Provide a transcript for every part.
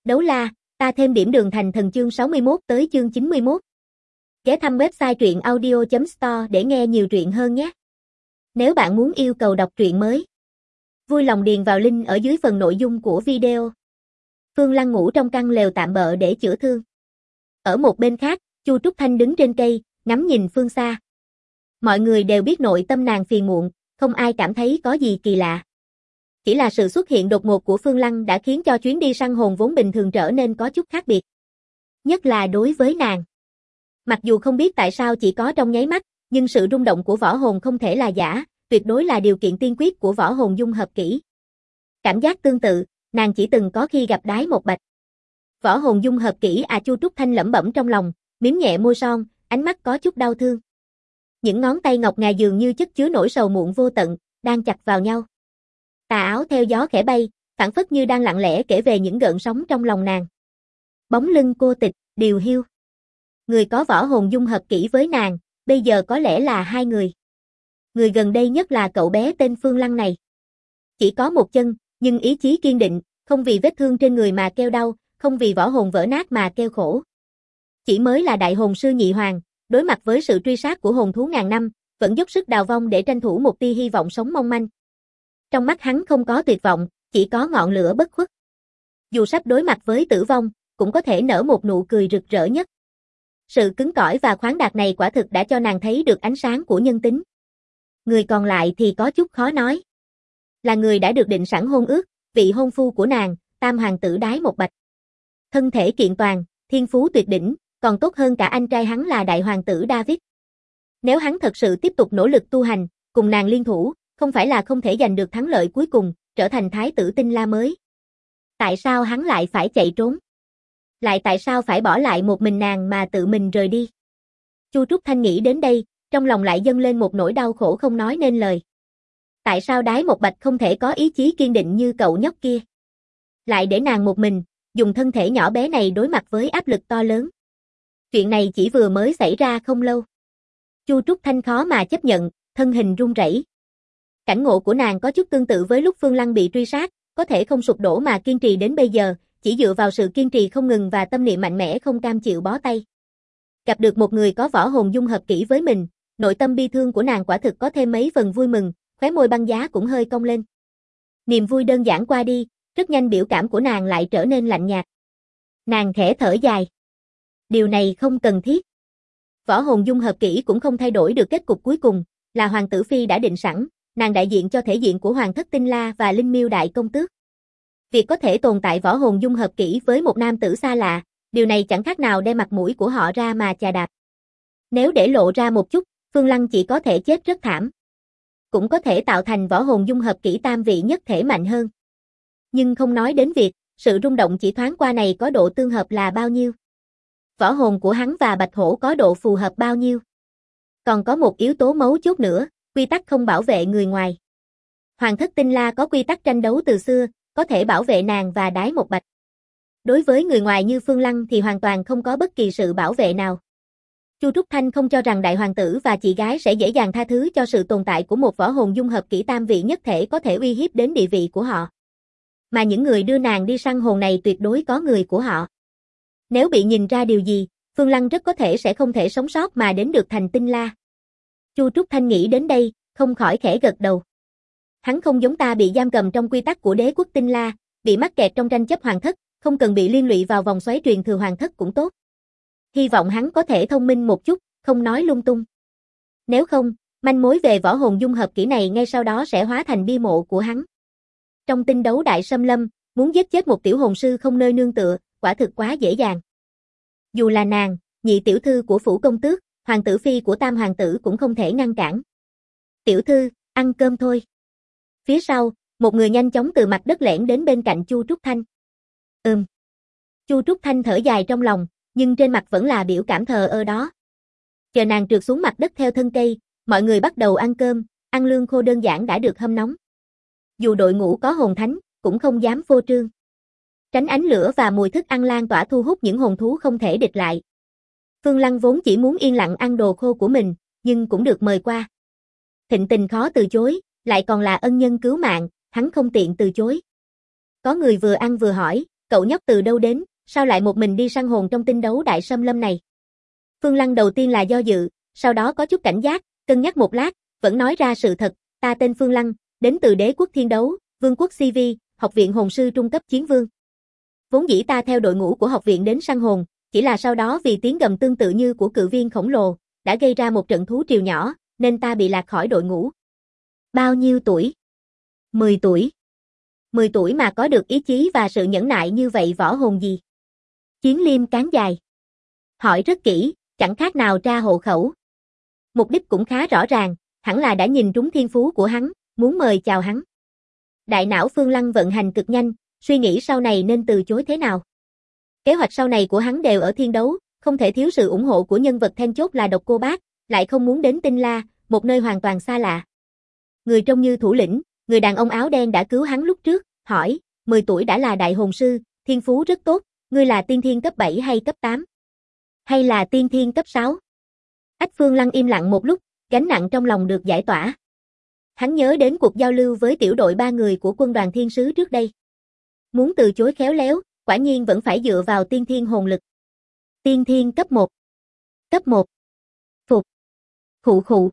Đấu la, ta thêm điểm đường thành thần chương 61 tới chương 91. Ghé thăm website truyện audio.store để nghe nhiều truyện hơn nhé. Nếu bạn muốn yêu cầu đọc truyện mới, vui lòng điền vào link ở dưới phần nội dung của video. Phương Lăng ngủ trong căn lều tạm bợ để chữa thương. Ở một bên khác, Chu Trúc Thanh đứng trên cây, ngắm nhìn phương xa. Mọi người đều biết nội tâm nàng phiền muộn, không ai cảm thấy có gì kỳ lạ. Chỉ là sự xuất hiện đột ngột của Phương Lăng đã khiến cho chuyến đi săn hồn vốn bình thường trở nên có chút khác biệt. Nhất là đối với nàng. Mặc dù không biết tại sao chỉ có trong nháy mắt, nhưng sự rung động của võ hồn không thể là giả, tuyệt đối là điều kiện tiên quyết của võ hồn dung hợp kỹ. Cảm giác tương tự, nàng chỉ từng có khi gặp Đái Một Bạch. Võ hồn dung hợp kỹ à, Chu Trúc Thanh lẩm bẩm trong lòng, mím nhẹ môi son, ánh mắt có chút đau thương. Những ngón tay ngọc ngà dường như chất chứa nỗi sầu muộn vô tận, đang chặt vào nhau. Tà áo theo gió khẽ bay, phảng phất như đang lặng lẽ kể về những gợn sóng trong lòng nàng. Bóng lưng cô tịch, điều hiu. Người có võ hồn dung hợp kỹ với nàng, bây giờ có lẽ là hai người. Người gần đây nhất là cậu bé tên Phương Lăng này. Chỉ có một chân, nhưng ý chí kiên định, không vì vết thương trên người mà kêu đau, không vì võ hồn vỡ nát mà kêu khổ. Chỉ mới là đại hồn sư nhị hoàng, đối mặt với sự truy sát của hồn thú ngàn năm, vẫn dốc sức đào vong để tranh thủ một tia hy vọng sống mong manh. Trong mắt hắn không có tuyệt vọng, chỉ có ngọn lửa bất khuất. Dù sắp đối mặt với tử vong, cũng có thể nở một nụ cười rực rỡ nhất. Sự cứng cỏi và khoáng đạt này quả thực đã cho nàng thấy được ánh sáng của nhân tính. Người còn lại thì có chút khó nói. Là người đã được định sẵn hôn ước, vị hôn phu của nàng, Tam hoàng tử Đái Một Bạch. Thân thể kiện toàn, thiên phú tuyệt đỉnh, còn tốt hơn cả anh trai hắn là đại hoàng tử David. Nếu hắn thật sự tiếp tục nỗ lực tu hành, cùng nàng liên thủ, không phải là không thể giành được thắng lợi cuối cùng, trở thành thái tử Tinh La mới. Tại sao hắn lại phải chạy trốn? Lại tại sao phải bỏ lại một mình nàng mà tự mình rời đi? Chu Trúc Thanh nghĩ đến đây, trong lòng lại dâng lên một nỗi đau khổ không nói nên lời. Tại sao Đái Một Bạch không thể có ý chí kiên định như cậu nhóc kia? Lại để nàng một mình, dùng thân thể nhỏ bé này đối mặt với áp lực to lớn. Chuyện này chỉ vừa mới xảy ra không lâu. Chu Trúc Thanh khó mà chấp nhận, thân hình run rẩy. Cảnh ngộ của nàng có chút tương tự với lúc Phương Lăng bị truy sát, có thể không sụp đổ mà kiên trì đến bây giờ, chỉ dựa vào sự kiên trì không ngừng và tâm niệm mạnh mẽ không cam chịu bó tay. Gặp được một người có võ hồn dung hợp kỹ với mình, nội tâm bi thương của nàng quả thực có thêm mấy phần vui mừng, khóe môi băng giá cũng hơi cong lên. Niềm vui đơn giản qua đi, rất nhanh biểu cảm của nàng lại trở nên lạnh nhạt. Nàng khẽ thở dài. Điều này không cần thiết. Võ hồn dung hợp kỹ cũng không thay đổi được kết cục cuối cùng, là hoàng tử phi đã định sẵn, nàng đại diện cho thể diện của hoàng thất Tinh La và Linh Miêu đại công tước. Việc có thể tồn tại võ hồn dung hợp kỹ với một nam tử xa lạ, điều này chẳng khác nào đem mặt mũi của họ ra mà chà đạp. Nếu để lộ ra một chút, Phương Lăng chỉ có thể chết rất thảm. Cũng có thể tạo thành võ hồn dung hợp kỹ tam vị nhất thể mạnh hơn. Nhưng không nói đến việc, sự rung động chỉ thoáng qua này có độ tương hợp là bao nhiêu. Võ hồn của hắn và Bạch Hổ có độ phù hợp bao nhiêu. Còn có một yếu tố mấu chốt nữa, quy tắc không bảo vệ người ngoài. Hoàng thất Tinh La có quy tắc tranh đấu từ xưa, có thể bảo vệ nàng và Đái Một Bạch. Đối với người ngoài như Phương Lăng thì hoàn toàn không có bất kỳ sự bảo vệ nào. Chu Trúc Thanh không cho rằng đại hoàng tử và chị gái sẽ dễ dàng tha thứ cho sự tồn tại của một võ hồn dung hợp kỹ tam vị nhất thể có thể uy hiếp đến địa vị của họ. Mà những người đưa nàng đi săn hồn này tuyệt đối có người của họ. Nếu bị nhìn ra điều gì, Phương Lăng rất có thể sẽ không thể sống sót mà đến được thành Tinh La. Chu Trúc Thanh nghĩ đến đây, không khỏi khẽ gật đầu. Hắn không giống ta bị giam cầm trong quy tắc của đế quốc Tinh La, bị mắc kẹt trong tranh chấp hoàng thất, không cần bị liên lụy vào vòng xoáy truyền thừa hoàng thất cũng tốt. Hy vọng hắn có thể thông minh một chút, không nói lung tung. Nếu không, manh mối về võ hồn dung hợp kỹ này ngay sau đó sẽ hóa thành bia mộ của hắn. Trong tinh đấu đại xâm lâm, muốn giết chết một tiểu hồn sư không nơi nương tựa, quả thực quá dễ dàng. Dù là nàng, nhị tiểu thư của phủ công tước, hoàng tử phi của Tam hoàng tử cũng không thể ngăn cản. Tiểu thư, ăn cơm thôi. Phía sau, một người nhanh chóng từ mặt đất lẻn đến bên cạnh Chu Trúc Thanh. Chu Trúc Thanh thở dài trong lòng, nhưng trên mặt vẫn là biểu cảm thờ ơ đó. Chờ nàng trượt xuống mặt đất theo thân cây, mọi người bắt đầu ăn cơm, ăn lương khô đơn giản đã được hâm nóng. Dù đội ngũ có hồn thánh, cũng không dám phô trương. Tránh ánh lửa và mùi thức ăn lan tỏa thu hút những hồn thú không thể địch lại. Phương Lăng vốn chỉ muốn yên lặng ăn đồ khô của mình, nhưng cũng được mời qua. Thịnh tình khó từ chối, lại còn là ân nhân cứu mạng, hắn không tiện từ chối. Có người vừa ăn vừa hỏi, cậu nhóc từ đâu đến, sao lại một mình đi săn hồn trong tinh đấu đại xâm lâm này? Phương Lăng đầu tiên là do dự, sau đó có chút cảnh giác, cân nhắc một lát, vẫn nói ra sự thật, ta tên Phương Lăng, đến từ đế quốc thiên đấu, vương quốc CV, học viện hồn sư trung cấp chiến vương. Vốn dĩ ta theo đội ngũ của học viện đến săn hồn, chỉ là sau đó vì tiếng gầm tương tự như của cự viên khổng lồ, đã gây ra một trận thú triều nhỏ, nên ta bị lạc khỏi đội ngũ. Bao nhiêu tuổi? 10 tuổi. 10 tuổi mà có được ý chí và sự nhẫn nại như vậy võ hồn gì? Chiến liêm cán dài. Hỏi rất kỹ, chẳng khác nào tra hộ khẩu. Mục đích cũng khá rõ ràng, hẳn là đã nhìn trúng thiên phú của hắn, muốn mời chào hắn. Đại não Phương Lăng vận hành cực nhanh, suy nghĩ sau này nên từ chối thế nào. Kế hoạch sau này của hắn đều ở thiên đấu, không thể thiếu sự ủng hộ của nhân vật then chốt là Độc Cô Bác, lại không muốn đến Tinh La, một nơi hoàn toàn xa lạ. Người trông như thủ lĩnh, người đàn ông áo đen đã cứu hắn lúc trước, hỏi, 10 tuổi đã là đại hồn sư, thiên phú rất tốt, ngươi là tiên thiên cấp 7 hay cấp 8? Hay là tiên thiên cấp 6? Ách Phương Lăng im lặng một lúc, gánh nặng trong lòng được giải tỏa. Hắn nhớ đến cuộc giao lưu với tiểu đội 3 người của quân đoàn thiên sứ trước đây. Muốn từ chối khéo léo, quả nhiên vẫn phải dựa vào tiên thiên hồn lực. Tiên thiên cấp 1. Cấp 1. Phục. Khụ khụ.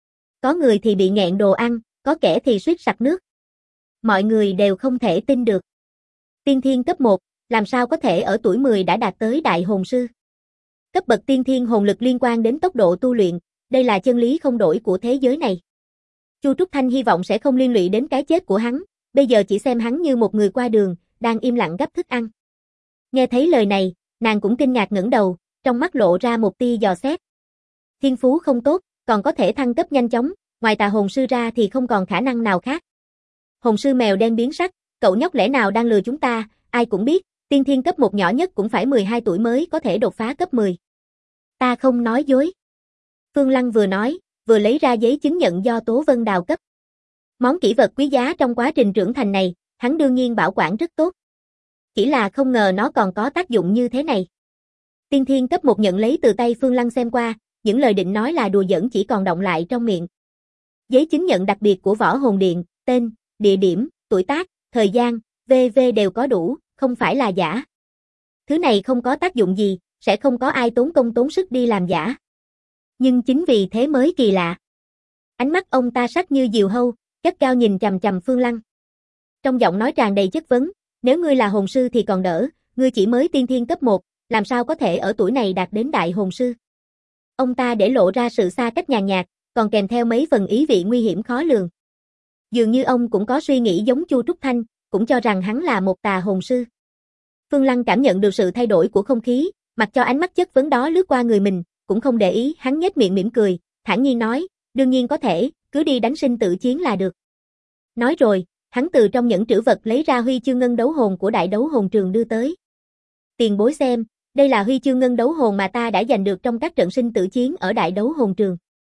Có người thì bị nghẹn đồ ăn, có kẻ thì suýt sặc nước. Mọi người đều không thể tin được. Tiên thiên cấp 1, làm sao có thể ở tuổi 10 đã đạt tới đại hồn sư? Cấp bậc tiên thiên hồn lực liên quan đến tốc độ tu luyện, đây là chân lý không đổi của thế giới này. Chu Trúc Thanh hy vọng sẽ không liên lụy đến cái chết của hắn, bây giờ chỉ xem hắn như một người qua đường, đang im lặng gắp thức ăn. Nghe thấy lời này, nàng cũng kinh ngạc ngẩng đầu, trong mắt lộ ra một tia dò xét. Thiên phú không tốt, còn có thể thăng cấp nhanh chóng, ngoài tà hồn sư ra thì không còn khả năng nào khác. Hồn sư mèo đen biến sắc, cậu nhóc lẽ nào đang lừa chúng ta, ai cũng biết, tiên thiên cấp 1 nhỏ nhất cũng phải 12 tuổi mới có thể đột phá cấp 10. Ta không nói dối. Phương Lăng vừa nói, vừa lấy ra giấy chứng nhận do Tố Vân đào cấp. Món kỷ vật quý giá trong quá trình trưởng thành này, hắn đương nhiên bảo quản rất tốt. Chỉ là không ngờ nó còn có tác dụng như thế này. Tiên thiên cấp 1 nhận lấy từ tay Phương Lăng xem qua, những lời định nói là đùa giỡn chỉ còn đọng lại trong miệng. Giấy chứng nhận đặc biệt của Võ Hồn Điện, tên, địa điểm, tuổi tác, thời gian, v.v. đều có đủ, không phải là giả. Thứ này không có tác dụng gì, sẽ không có ai tốn công tốn sức đi làm giả. Nhưng chính vì thế mới kỳ lạ. Ánh mắt ông ta sắc như diều hâu, gắt cao nhìn chằm chằm Phương Lăng. Trong giọng nói tràn đầy chất vấn, nếu ngươi là hồn sư thì còn đỡ, ngươi chỉ mới tiên thiên cấp 1, làm sao có thể ở tuổi này đạt đến đại hồn sư? Ông ta để lộ ra sự xa cách nhàn nhạt, còn kèm theo mấy phần ý vị nguy hiểm khó lường. Dường như ông cũng có suy nghĩ giống Chu Trúc Thanh, cũng cho rằng hắn là một tà hồn sư. Phương Lăng cảm nhận được sự thay đổi của không khí, mặc cho ánh mắt chất vấn đó lướt qua người mình, cũng không để ý, hắn nhếch miệng mỉm cười, thản nhiên nói, đương nhiên có thể, cứ đi đánh sinh tử chiến là được. Nói rồi, hắn từ trong nhẫn trữ vật lấy ra huy chương ngân đấu hồn của đại đấu hồn trường đưa tới. Tiền bối xem, đây là huy chương ngân đấu hồn mà ta đã giành được trong các trận sinh tử chiến ở đại đấu hồn trường.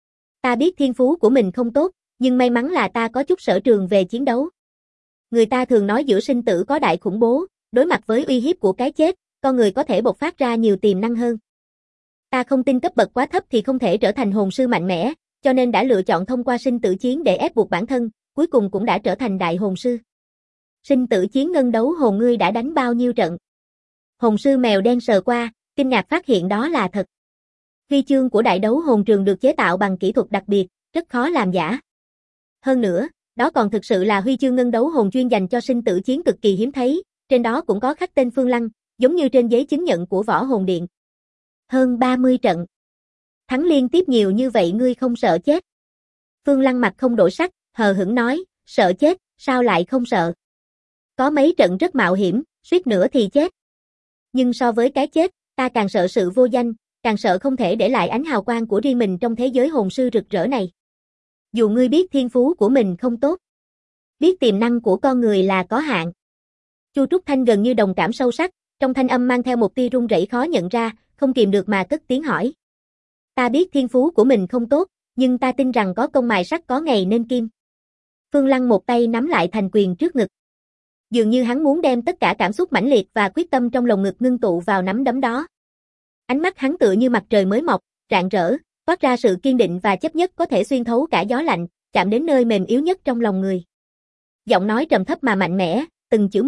Ta biết thiên phú của mình không tốt, nhưng may mắn là ta có chút sở trường về chiến đấu. Người ta thường nói giữa sinh tử có đại khủng bố, đối mặt với uy hiếp của cái chết, con người có thể bộc phát ra nhiều tiềm năng hơn. Ta không tin cấp bậc quá thấp thì không thể trở thành hồn sư mạnh mẽ, cho nên đã lựa chọn thông qua sinh tử chiến để ép buộc bản thân, cuối cùng cũng đã trở thành đại hồn sư. Sinh tử chiến ngân đấu hồn ngươi đã đánh bao nhiêu trận? Hồn sư mèo đen sờ qua, kinh ngạc phát hiện đó là thật. Huy chương của đại đấu hồn trường được chế tạo bằng kỹ thuật đặc biệt, rất khó làm giả. Hơn nữa, đó còn thực sự là huy chương ngân đấu hồn chuyên dành cho sinh tử chiến cực kỳ hiếm thấy, trên đó cũng có khắc tên Phương Lăng, giống như trên giấy chứng nhận của Võ Hồn Điện. Hơn 30 trận. Thắng liên tiếp nhiều như vậy ngươi không sợ chết? Phương Lăng mặt không đổi sắc, hờ hững nói, sợ chết, sao lại không sợ? Có mấy trận rất mạo hiểm, suýt nữa thì chết. Nhưng so với cái chết, ta càng sợ sự vô danh, càng sợ không thể để lại ánh hào quang của riêng mình trong thế giới hồn sư rực rỡ này. Dù ngươi biết thiên phú của mình không tốt, biết tiềm năng của con người là có hạn. Chu Trúc Thanh gần như đồng cảm sâu sắc, trong thanh âm mang theo một tia run rẩy khó nhận ra, không kìm được mà cất tiếng hỏi. Ta biết thiên phú của mình không tốt, nhưng ta tin rằng có công mài sắt có ngày nên kim. Phương Lăng một tay nắm lại thành quyền trước ngực. Dường như hắn muốn đem tất cả cảm xúc mãnh liệt và quyết tâm trong lồng ngực ngưng tụ vào nắm đấm đó. Ánh mắt hắn tựa như mặt trời mới mọc, rạng rỡ, toát ra sự kiên định và chấp nhất có thể xuyên thấu cả gió lạnh, chạm đến nơi mềm yếu nhất trong lòng người. Giọng nói trầm thấp mà mạnh mẽ, từng chữ một,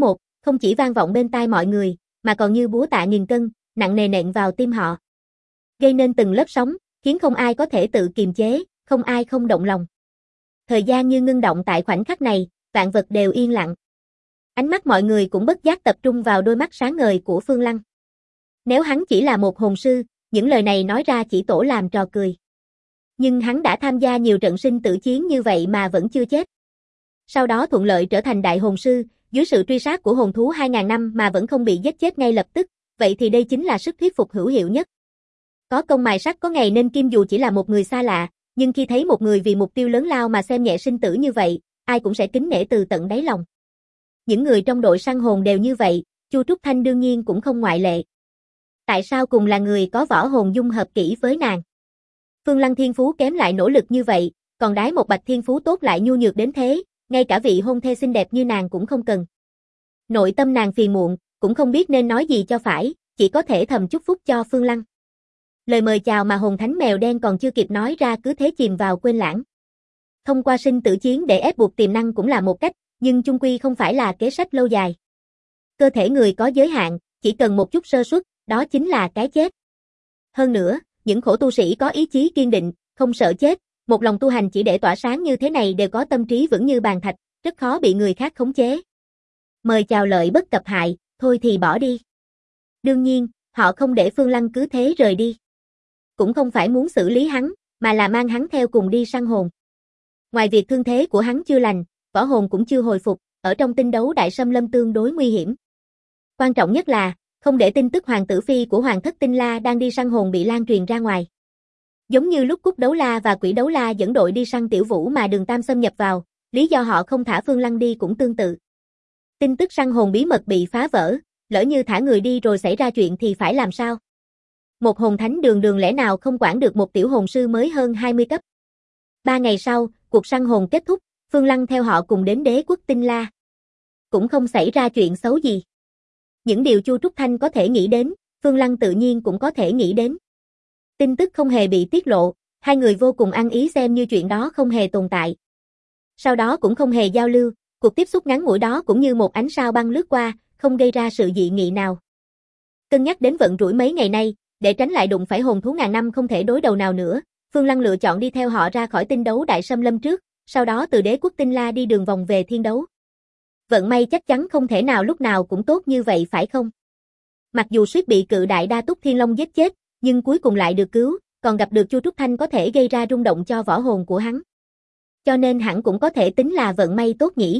không chỉ vang vọng bên tai mọi người, mà còn như búa tạ nghìn cân, nặng nề nện vào tim họ. Gây nên từng lớp sóng, khiến không ai có thể tự kiềm chế, không ai không động lòng. Thời gian như ngưng động tại khoảnh khắc này, vạn vật đều yên lặng. Ánh mắt mọi người cũng bất giác tập trung vào đôi mắt sáng ngời của Phương Lăng. Nếu hắn chỉ là một hồn sư, những lời này nói ra chỉ tổ làm trò cười. Nhưng hắn đã tham gia nhiều trận sinh tử chiến như vậy mà vẫn chưa chết. Sau đó thuận lợi trở thành đại hồn sư, dưới sự truy sát của hồn thú 2000 năm mà vẫn không bị giết chết ngay lập tức, vậy thì đây chính là sức thuyết phục hữu hiệu nhất. Có công mài sắt có ngày nên kim, dù chỉ là một người xa lạ, nhưng khi thấy một người vì mục tiêu lớn lao mà xem nhẹ sinh tử như vậy, ai cũng sẽ kính nể từ tận đáy lòng. Những người trong đội săn hồn đều như vậy, Chu Trúc Thanh đương nhiên cũng không ngoại lệ. Tại sao cùng là người có võ hồn dung hợp kỹ với nàng? Phương Lăng thiên phú kém lại nỗ lực như vậy, còn đái một bạch thiên phú tốt lại nhu nhược đến thế, ngay cả vị hôn thê xinh đẹp như nàng cũng không cần. Nội tâm nàng phiền muộn, cũng không biết nên nói gì cho phải, chỉ có thể thầm chúc phúc cho Phương Lăng. Lời mời chào mà hồn thánh mèo đen còn chưa kịp nói ra cứ thế chìm vào quên lãng. Thông qua sinh tử chiến để ép buộc tiềm năng cũng là một cách, nhưng chung quy không phải là kế sách lâu dài. Cơ thể người có giới hạn, chỉ cần một chút sơ suất, đó chính là cái chết. Hơn nữa, những khổ tu sĩ có ý chí kiên định, không sợ chết, một lòng tu hành chỉ để tỏa sáng như thế này đều có tâm trí vững như bàn thạch, rất khó bị người khác khống chế. Mời chào lợi bất cập hại, thôi thì bỏ đi. Đương nhiên, họ không để Phương Lăng cứ thế rời đi. Cũng không phải muốn xử lý hắn, mà là mang hắn theo cùng đi săn hồn. Ngoài việc thương thế của hắn chưa lành, võ hồn cũng chưa hồi phục, ở trong tinh đấu đại xâm lâm tương đối nguy hiểm. Quan trọng nhất là, không để tin tức hoàng tử phi của Hoàng thất Tinh La đang đi săn hồn bị lan truyền ra ngoài. Giống như lúc Cúc Đấu La và Quỷ Đấu La dẫn đội đi săn Tiểu Vũ mà Đường Tam xâm nhập vào, lý do họ không thả Phương Lăng đi cũng tương tự. Tin tức săn hồn bí mật bị phá vỡ, lỡ như thả người đi rồi xảy ra chuyện thì phải làm sao? Một hồn thánh đường lẽ nào không quản được một tiểu hồn sư mới hơn 20 cấp. 3 ngày sau, cuộc săn hồn kết thúc, Phương Lăng theo họ cùng đến đế quốc Tinh La. Cũng không xảy ra chuyện xấu gì. Những điều Chu Trúc Thanh có thể nghĩ đến, Phương Lăng tự nhiên cũng có thể nghĩ đến. Tin tức không hề bị tiết lộ, hai người vô cùng ăn ý xem như chuyện đó không hề tồn tại. Sau đó cũng không hề giao lưu, cuộc tiếp xúc ngắn ngủi đó cũng như một ánh sao băng lướt qua, không gây ra sự dị nghị nào. Cân nhắc đến vận rủi mấy ngày nay, để tránh lại đụng phải hồn thú ngàn năm không thể đối đầu nào nữa, Phương Lăng lựa chọn đi theo họ ra khỏi tinh đấu đại xâm lâm trước, sau đó từ đế quốc Tinh La đi đường vòng về thiên đấu. Vận may chắc chắn không thể nào lúc nào cũng tốt như vậy phải không? Mặc dù suýt bị cự đại đa túc thiên long giết chết, nhưng cuối cùng lại được cứu, còn gặp được Chu Trúc Thanh có thể gây ra rung động cho võ hồn của hắn. Cho nên hẳn cũng có thể tính là vận may tốt nhỉ.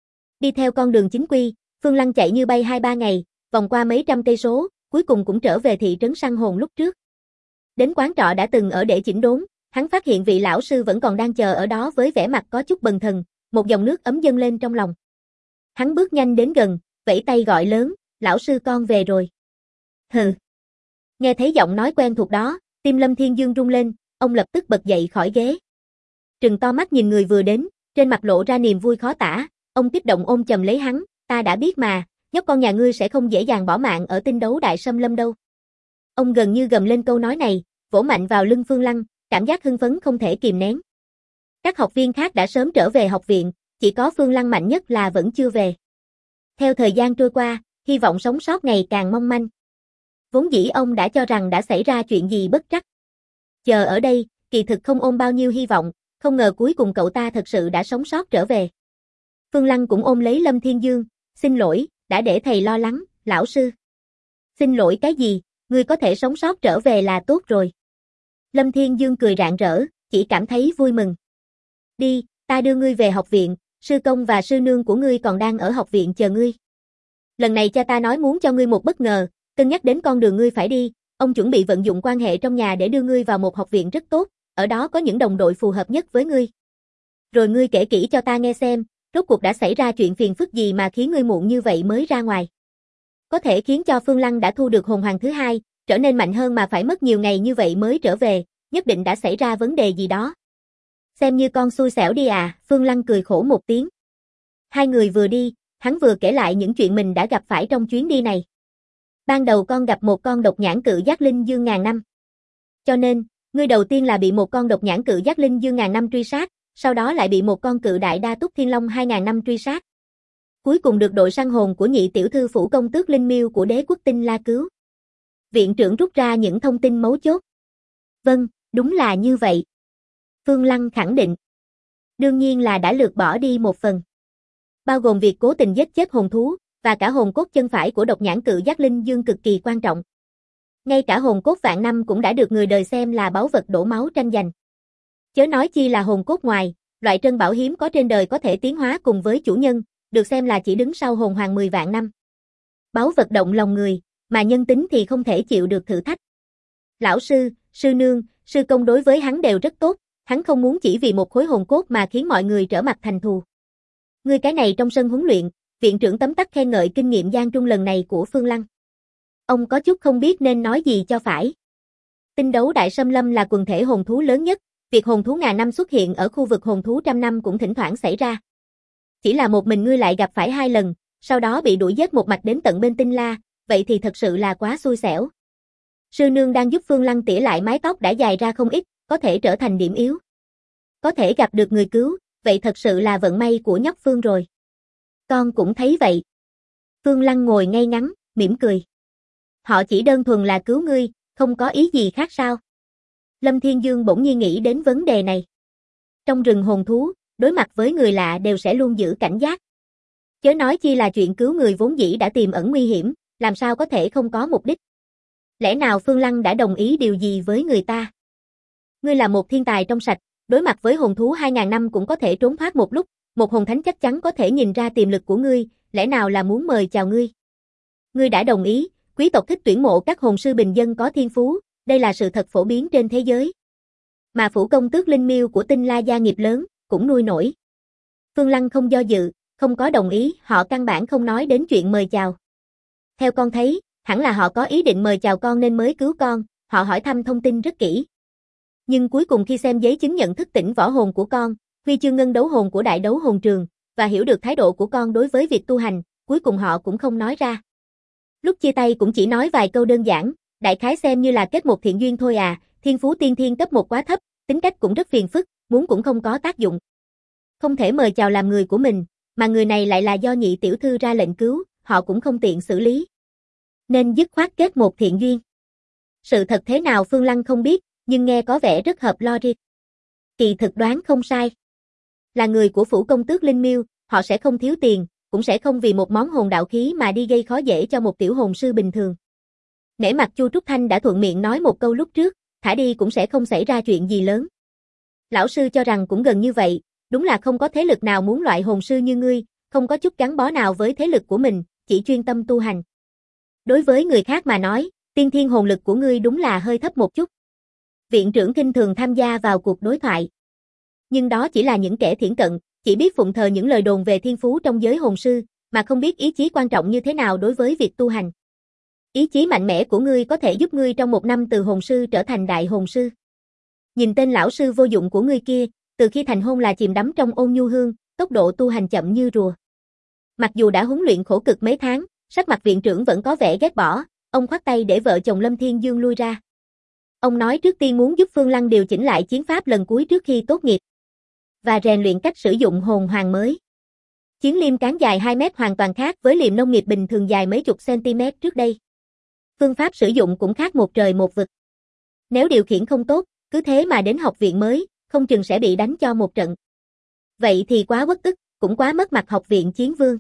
Đi theo con đường chính quy, Phương Lăng chạy như bay 2-3 ngày, vòng qua mấy trăm cây số, cuối cùng cũng trở về thị trấn săn hồn lúc trước. Đến quán trọ đã từng ở để chỉnh đốn, hắn phát hiện vị lão sư vẫn còn đang chờ ở đó với vẻ mặt có chút bần thần, một dòng nước ấm dâng lên trong lòng. Hắn bước nhanh đến gần, vẫy tay gọi lớn, lão sư con về rồi. Hừ. Nghe thấy giọng nói quen thuộc đó, tim Lâm Thiên Dương rung lên, ông lập tức bật dậy khỏi ghế. Trừng to mắt nhìn người vừa đến, trên mặt lộ ra niềm vui khó tả, ông kích động ôm chầm lấy hắn, ta đã biết mà, nhóc con nhà ngươi sẽ không dễ dàng bỏ mạng ở tinh đấu đại xâm lâm đâu. Ông gần như gầm lên câu nói này, vỗ mạnh vào lưng Phương Lăng, cảm giác hưng phấn không thể kìm nén. Các học viên khác đã sớm trở về học viện, chỉ có Phương Lăng mạnh nhất là vẫn chưa về. Theo thời gian trôi qua, hy vọng sống sót ngày càng mong manh. Vốn dĩ ông đã cho rằng đã xảy ra chuyện gì bất trắc. Chờ ở đây, kỳ thực không ôm bao nhiêu hy vọng, không ngờ cuối cùng cậu ta thật sự đã sống sót trở về. Phương Lăng cũng ôm lấy Lâm Thiên Dương, xin lỗi, đã để thầy lo lắng, lão sư. Xin lỗi cái gì, ngươi có thể sống sót trở về là tốt rồi. Lâm Thiên Dương cười rạng rỡ, chỉ cảm thấy vui mừng. Đi, ta đưa ngươi về học viện, sư công và sư nương của ngươi còn đang ở học viện chờ ngươi. Lần này cha ta nói muốn cho ngươi một bất ngờ, cân nhắc đến con đường ngươi phải đi, ông chuẩn bị vận dụng quan hệ trong nhà để đưa ngươi vào một học viện rất tốt, ở đó có những đồng đội phù hợp nhất với ngươi. Rồi ngươi kể kỹ cho ta nghe xem, rốt cuộc đã xảy ra chuyện phiền phức gì mà khiến ngươi muộn như vậy mới ra ngoài. Có thể khiến cho Phương Lăng đã thu được hồn hoàng thứ hai, trở nên mạnh hơn mà phải mất nhiều ngày như vậy mới trở về, nhất định đã xảy ra vấn đề gì đó. Xem như con xui xẻo đi à, Phương Lăng cười khổ một tiếng. Hai người vừa đi, hắn vừa kể lại những chuyện mình đã gặp phải trong chuyến đi này. Ban đầu con gặp một con độc nhãn cự giác linh dương ngàn năm. Cho nên, ngươi đầu tiên là bị một con độc nhãn cự giác linh dương ngàn năm truy sát, sau đó lại bị một con cự đại đa túc thiên long 2000 năm truy sát. Cuối cùng được đội săn hồn của nhị tiểu thư phủ công tước Linh Miêu của đế quốc Tinh La cứu. Viện trưởng rút ra những thông tin mấu chốt. Vâng, đúng là như vậy. Phương Lăng khẳng định. Đương nhiên là đã lược bỏ đi một phần. Bao gồm việc cố tình giết chết hồn thú, và cả hồn cốt chân phải của độc nhãn cự giác linh dương cực kỳ quan trọng. Ngay cả hồn cốt vạn năm cũng đã được người đời xem là báu vật đổ máu tranh giành. Chớ nói chi là hồn cốt ngoài, loại trân bảo hiếm có trên đời có thể tiến hóa cùng với chủ nhân, được xem là chỉ đứng sau hồn hoàng 10 vạn năm. Báu vật động lòng người, mà nhân tính thì không thể chịu được thử thách. Lão sư, sư nương, sư công đối với hắn đều rất tốt, hắn không muốn chỉ vì một khối hồn cốt mà khiến mọi người trở mặt thành thù. Ngươi cái này trong sân huấn luyện, viện trưởng tấm tắc khen ngợi kinh nghiệm gian trung lần này của Phương Lăng. Ông có chút không biết nên nói gì cho phải. Tinh đấu đại xâm lâm là quần thể hồn thú lớn nhất, việc hồn thú ngàn năm xuất hiện ở khu vực hồn thú trăm năm cũng thỉnh thoảng xảy ra. Chỉ là một mình ngươi lại gặp phải 2 lần, sau đó bị đuổi giết một mạch đến tận bên Tinh La, vậy thì thật sự là quá xui xẻo. Sư nương đang giúp Phương Lăng tỉa lại mái tóc đã dài ra không ít, có thể trở thành điểm yếu. Có thể gặp được người cứu, vậy thật sự là vận may của nhóc Phương rồi. Con cũng thấy vậy. Phương Lăng ngồi ngay ngắn, mỉm cười. Họ chỉ đơn thuần là cứu ngươi, không có ý gì khác sao? Lâm Thiên Dương bỗng nhiên nghĩ đến vấn đề này. Trong rừng hồn thú, đối mặt với người lạ đều sẽ luôn giữ cảnh giác. Chớ nói chi là chuyện cứu người vốn dĩ đã tiềm ẩn nguy hiểm, làm sao có thể không có mục đích. Lẽ nào Phương Lăng đã đồng ý điều gì với người ta? Ngươi là một thiên tài trong sạch, đối mặt với hồn thú 2000 năm cũng có thể trốn thoát một lúc, một hồn thánh chắc chắn có thể nhìn ra tiềm lực của ngươi, lẽ nào là muốn mời chào ngươi? Ngươi đã đồng ý, quý tộc thích tuyển mộ các hồn sư bình dân có thiên phú, đây là sự thật phổ biến trên thế giới. Mà phủ công tước Linh Miêu của Tinh La gia nghiệp lớn, cũng nuôi nổi. Phương Lăng không do dự, không có đồng ý, họ căn bản không nói đến chuyện mời chào. Theo con thấy, hẳn là họ có ý định mời chào con nên mới cứu con, họ hỏi thăm thông tin rất kỹ. Nhưng cuối cùng khi xem giấy chứng nhận thức tỉnh võ hồn của con, huy chương ngân đấu hồn của đại đấu hồn trường, và hiểu được thái độ của con đối với việc tu hành, cuối cùng họ cũng không nói ra. Lúc chia tay cũng chỉ nói vài câu đơn giản, đại khái xem như là kết một thiện duyên thôi à, thiên phú tiên thiên cấp 1 quá thấp, tính cách cũng rất phiền phức, muốn cũng không có tác dụng. Không thể mời chào làm người của mình, mà người này lại là do nhị tiểu thư ra lệnh cứu, họ cũng không tiện xử lý. Nên dứt khoát kết một thiện duyên. Sự thật thế nào Phương Lăng không biết, nhưng nghe có vẻ rất hợp logic. Kỳ thực đoán không sai. Là người của phủ công tước Linh Miêu, họ sẽ không thiếu tiền, cũng sẽ không vì một món hồn đạo khí mà đi gây khó dễ cho một tiểu hồn sư bình thường. Nể mặt Chu Trúc Thanh đã thuận miệng nói một câu lúc trước, thả đi cũng sẽ không xảy ra chuyện gì lớn. Lão sư cho rằng cũng gần như vậy, đúng là không có thế lực nào muốn loại hồn sư như ngươi, không có chút gắn bó nào với thế lực của mình, chỉ chuyên tâm tu hành. Đối với người khác mà nói, tiên thiên hồn lực của ngươi đúng là hơi thấp một chút. Viện trưởng kinh thường tham gia vào cuộc đối thoại. Nhưng đó chỉ là những kẻ thiển cận, chỉ biết phụng thờ những lời đồn về thiên phú trong giới hồn sư, mà không biết ý chí quan trọng như thế nào đối với việc tu hành. Ý chí mạnh mẽ của ngươi có thể giúp ngươi trong 1 năm từ hồn sư trở thành đại hồn sư. Nhìn tên lão sư vô dụng của ngươi kia, từ khi thành hôn là chìm đắm trong ôn nhu hương, tốc độ tu hành chậm như rùa. Mặc dù đã huấn luyện khổ cực mấy tháng, sắc mặt viện trưởng vẫn có vẻ ghét bỏ, ông khoát tay để vợ chồng Lâm Thiên Dương lui ra. Ông nói trước tiên muốn giúp Phương Lăng điều chỉnh lại chiến pháp lần cuối trước khi tốt nghiệp, và rèn luyện cách sử dụng hồn hoàng mới. Chiến liêm cán dài 2 mét hoàn toàn khác với liềm nông nghiệp bình thường dài mấy chục cm trước đây. Phương pháp sử dụng cũng khác một trời một vực. Nếu điều khiển không tốt, cứ thế mà đến học viện mới, không chừng sẽ bị đánh cho một trận. Vậy thì quá uất ức, cũng quá mất mặt học viện chiến vương.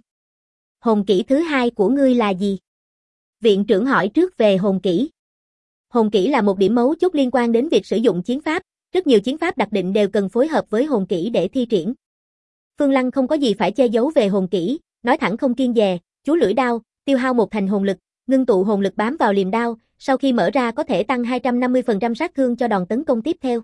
Hồn kỹ thứ 2 của ngươi là gì? Viện trưởng hỏi trước về hồn kỹ. Hồn kỹ là một điểm mấu chốt liên quan đến việc sử dụng chiến pháp, rất nhiều chiến pháp đặc định đều cần phối hợp với hồn kỹ để thi triển. Phương Lăng không có gì phải che giấu về hồn kỹ, nói thẳng không kiêng dè, chú lưỡi đao, tiêu hao 1 thành hồn lực, ngưng tụ hồn lực bám vào liềm đao, sau khi mở ra có thể tăng 250% sát thương cho đòn tấn công tiếp theo.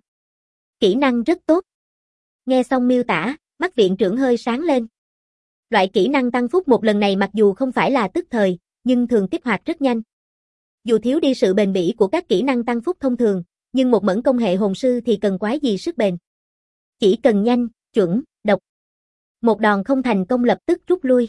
Kỹ năng rất tốt. Nghe xong miêu tả, mắt viện trưởng hơi sáng lên. Loại kỹ năng tăng phúc một lần này mặc dù không phải là tức thời, nhưng thường kích hoạt rất nhanh. Dù thiếu đi sự bền bỉ của các kỹ năng tăng phúc thông thường, nhưng một mẫn công hệ hồn sư thì cần quái gì sức bền. Chỉ cần nhanh, chuẩn, độc. Một đòn không thành công lập tức rút lui.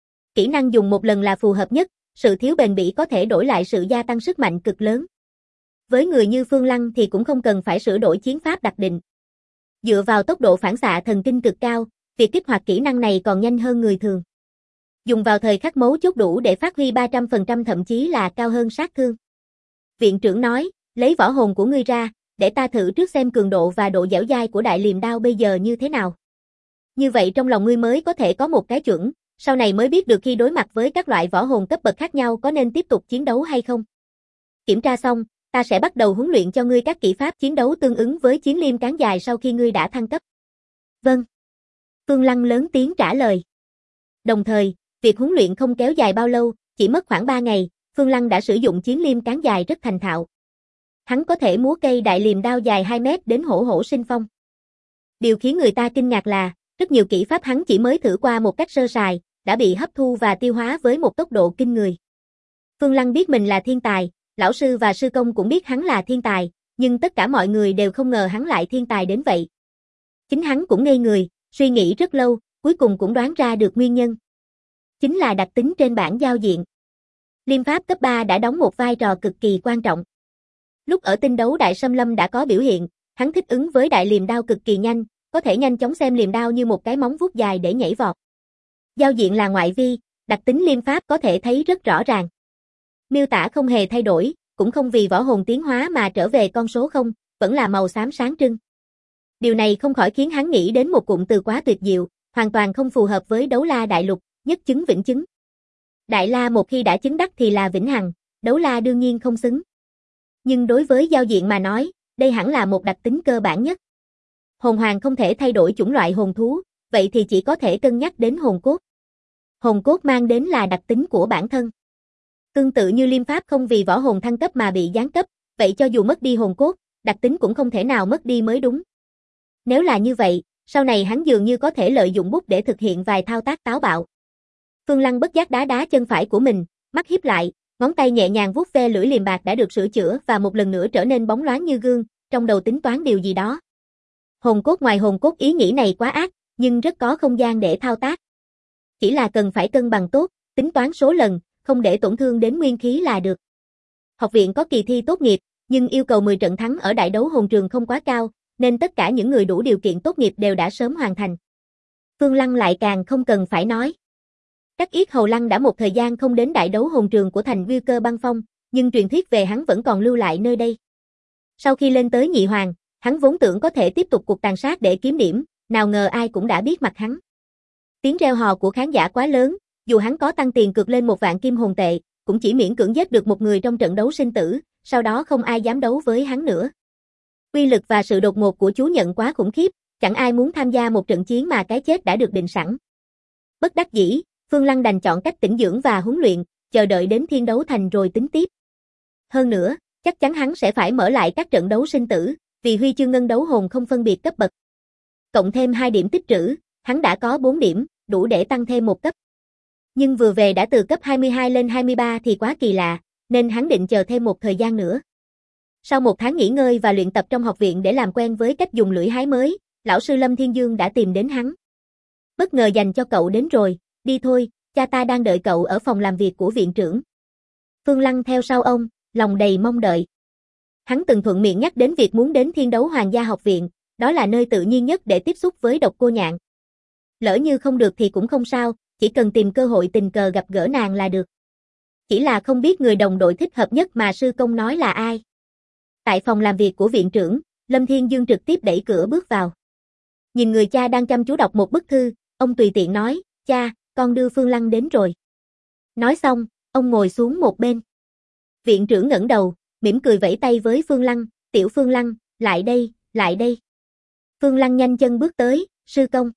Kỹ năng dùng một lần là phù hợp nhất, sự thiếu bền bỉ có thể đổi lại sự gia tăng sức mạnh cực lớn. Với người như Phương Lăng thì cũng không cần phải sửa đổi chiến pháp đặc định. Dựa vào tốc độ phản xạ thần kinh cực cao, việc kích hoạt kỹ năng này còn nhanh hơn người thường. Dùng vào thời khắc mấu chốt đủ để phát huy 300% thậm chí là cao hơn sát thương. Viện trưởng nói, lấy võ hồn của ngươi ra, để ta thử trước xem cường độ và độ dẻo dai của đại liềm đao bây giờ như thế nào. Như vậy trong lòng ngươi mới có thể có một cái chuẩn, sau này mới biết được khi đối mặt với các loại võ hồn cấp bậc khác nhau có nên tiếp tục chiến đấu hay không. Kiểm tra xong, ta sẽ bắt đầu huấn luyện cho ngươi các kỹ pháp chiến đấu tương ứng với chiến liêm cán dài sau khi ngươi đã thăng cấp. Vâng. Phương Lăng lớn tiếng trả lời. Đồng thời, việc huấn luyện không kéo dài bao lâu, chỉ mất khoảng 3 ngày, Phương Lăng đã sử dụng chiến liêm cán dài rất thành thạo. Hắn có thể múa cây đại liềm đao dài 2 mét đến hổ hổ sinh phong. Điều khiến người ta kinh ngạc là, rất nhiều kỹ pháp hắn chỉ mới thử qua một cách sơ sài, đã bị hấp thu và tiêu hóa với một tốc độ kinh người. Phương Lăng biết mình là thiên tài, lão sư và sư công cũng biết hắn là thiên tài, nhưng tất cả mọi người đều không ngờ hắn lại thiên tài đến vậy. Chính hắn cũng ngây người, suy nghĩ rất lâu, cuối cùng cũng đoán ra được nguyên nhân. Chính là đặc tính trên bảng giao diện. Liêm pháp cấp 3 đã đóng một vai trò cực kỳ quan trọng. Lúc ở tinh đấu đại xâm lâm đã có biểu hiện, hắn thích ứng với đại liềm đao cực kỳ nhanh, có thể nhanh chóng xem liềm đao như một cái móng vuốt dài để nhảy vọt. Giao diện là ngoại vi, đặc tính liêm pháp có thể thấy rất rõ ràng. Miêu tả không hề thay đổi, cũng không vì võ hồn tiến hóa mà trở về con số 0, vẫn là màu xám sáng trưng. Điều này không khỏi khiến hắn nghĩ đến một cụm từ quá tuyệt diệu, hoàn toàn không phù hợp với đấu la đại lục, nhất chứng vĩnh chứng. Đại la một khi đã chứng đắc thì là vĩnh hằng, đấu la đương nhiên không xứng. Nhưng đối với giao diện mà nói, đây hẳn là một đặc tính cơ bản nhất. Hồn hoàng không thể thay đổi chủng loại hồn thú, vậy thì chỉ có thể cân nhắc đến hồn cốt. Hồn cốt mang đến là đặc tính của bản thân. Tương tự như liêm pháp không vì võ hồn thăng cấp mà bị giáng cấp, vậy cho dù mất đi hồn cốt, đặc tính cũng không thể nào mất đi mới đúng. Nếu là như vậy, sau này hắn dường như có thể lợi dụng bút để thực hiện vài thao tác táo bạo. Phương Lăng bất giác đá đá chân phải của mình, mắt híp lại, ngón tay nhẹ nhàng vuốt ve lưỡi liềm bạc đã được sửa chữa và một lần nữa trở nên bóng loáng như gương, trong đầu tính toán điều gì đó. Hồn cốt ngoài hồn cốt ý nghĩ này quá ác, nhưng rất có không gian để thao tác. Chỉ là cần phải cân bằng tốt, tính toán số lần, không để tổn thương đến nguyên khí là được. Học viện có kỳ thi tốt nghiệp, nhưng yêu cầu 10 trận thắng ở đại đấu hồn trường không quá cao, nên tất cả những người đủ điều kiện tốt nghiệp đều đã sớm hoàn thành. Phương Lăng lại càng không cần phải nói. Các Yết Hầu Lăng đã một thời gian không đến đại đấu hồn trường của thành Nguy Cơ Băng Phong, nhưng truyền thuyết về hắn vẫn còn lưu lại nơi đây. Sau khi lên tới nhị hoàng, hắn vốn tưởng có thể tiếp tục cuộc tàn sát để kiếm điểm, nào ngờ ai cũng đã biết mặt hắn. Tiếng reo hò của khán giả quá lớn, dù hắn có tăng tiền cược lên 1 vạn kim hồn tệ, cũng chỉ miễn cưỡng giết được một người trong trận đấu sinh tử, sau đó không ai dám đấu với hắn nữa. Uy lực và sự đột ngột của chú nhận quá khủng khiếp, chẳng ai muốn tham gia một trận chiến mà cái chết đã được định sẵn. Bất đắc dĩ, Phương Lăng đành chọn cách tĩnh dưỡng và huấn luyện, chờ đợi đến thiên đấu thành rồi tính tiếp. Hơn nữa, chắc chắn hắn sẽ phải mở lại các trận đấu sinh tử, vì huy chương ngân đấu hồn không phân biệt cấp bậc. Cộng thêm 2 điểm tích trữ, hắn đã có 4 điểm, đủ để tăng thêm 1 cấp. Nhưng vừa về đã từ cấp 22 lên 23 thì quá kỳ lạ, nên hắn định chờ thêm một thời gian nữa. Sau 1 tháng nghỉ ngơi và luyện tập trong học viện để làm quen với cách dùng lưỡi hái mới, lão sư Lâm Thiên Dương đã tìm đến hắn. Bất ngờ dành cho cậu đến rồi, đi thôi, cha ta đang đợi cậu ở phòng làm việc của viện trưởng. Phương Lăng theo sau ông, lòng đầy mong đợi. Hắn từng thuận miệng nhắc đến việc muốn đến Thiên Đấu Hoàng gia học viện, đó là nơi tự nhiên nhất để tiếp xúc với Độc Cô Nhạn. Lỡ như không được thì cũng không sao, chỉ cần tìm cơ hội tình cờ gặp gỡ nàng là được. Chỉ là không biết người đồng đội thích hợp nhất mà sư công nói là ai. Tại phòng làm việc của viện trưởng, Lâm Thiên Dương trực tiếp đẩy cửa bước vào. Nhìn người cha đang chăm chú đọc một bức thư, ông tùy tiện nói, cha, con đưa Phương Lăng đến rồi. Nói xong, ông ngồi xuống một bên. Viện trưởng ngẩng đầu, mỉm cười vẫy tay với Phương Lăng, tiểu Phương Lăng, lại đây, lại đây. Phương Lăng nhanh chân bước tới, sư công.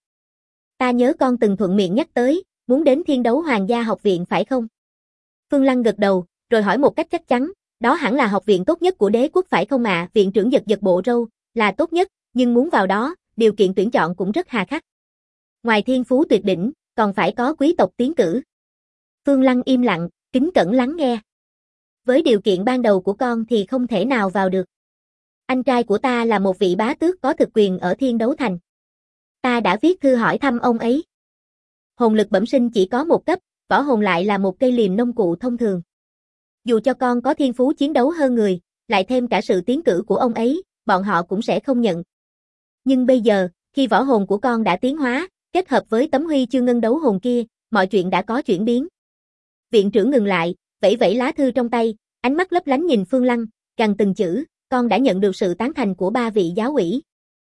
Ta nhớ con từng thuận miệng nhắc tới, muốn đến Thiên Đấu Hoàng gia học viện phải không? Phương Lăng gật đầu, rồi hỏi một cách chắc chắn, đó hẳn là học viện tốt nhất của đế quốc phải không ạ? Viện trưởng giật giật bộ râu, là tốt nhất, nhưng muốn vào đó, điều kiện tuyển chọn cũng rất hà khắc. Ngoài thiên phú tuyệt đỉnh, còn phải có quý tộc tiến cử. Phương Lăng im lặng, kính cẩn lắng nghe. Với điều kiện ban đầu của con thì không thể nào vào được. Anh trai của ta là một vị bá tước có thực quyền ở Thiên Đấu Thành. Ta đã viết thư hỏi thăm ông ấy. Hồn lực bẩm sinh chỉ có 1 cấp, võ hồn lại là một cây liềm nông cụ thông thường. Dù cho con có thiên phú chiến đấu hơn người, lại thêm cả sự tiến cử của ông ấy, bọn họ cũng sẽ không nhận. Nhưng bây giờ, khi võ hồn của con đã tiến hóa, kết hợp với tấm huy chương ngân đấu hồn kia, mọi chuyện đã có chuyển biến. Viện trưởng ngừng lại, vẫy vẫy lá thư trong tay, ánh mắt lấp lánh nhìn Phương Lăng, gằn từng chữ, con đã nhận được sự tán thành của 3 vị giáo ủy.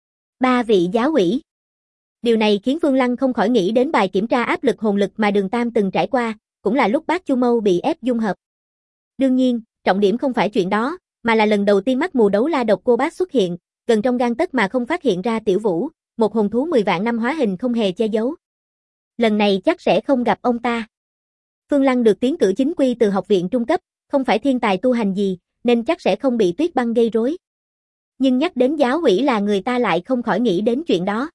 3 vị giáo ủy. Điều này khiến Phương Lăng không khỏi nghĩ đến bài kiểm tra áp lực hồn lực mà Đường Tam từng trải qua, cũng là lúc bác Chu Mâu bị ép dung hợp. Đương nhiên, trọng điểm không phải chuyện đó, mà là lần đầu tiên mắt mù đấu la độc cô bác xuất hiện, gần trong gang tấc mà không phát hiện ra Tiểu Vũ, một hồn thú 10 vạn năm hóa hình không hề che giấu. Lần này chắc sẽ không gặp ông ta. Phương Lăng được tiến cử chính quy từ học viện trung cấp, không phải thiên tài tu hành gì, nên chắc sẽ không bị Tuyết Băng gây rối. Nhưng nhắc đến giáo ủy là người ta lại không khỏi nghĩ đến chuyện đó.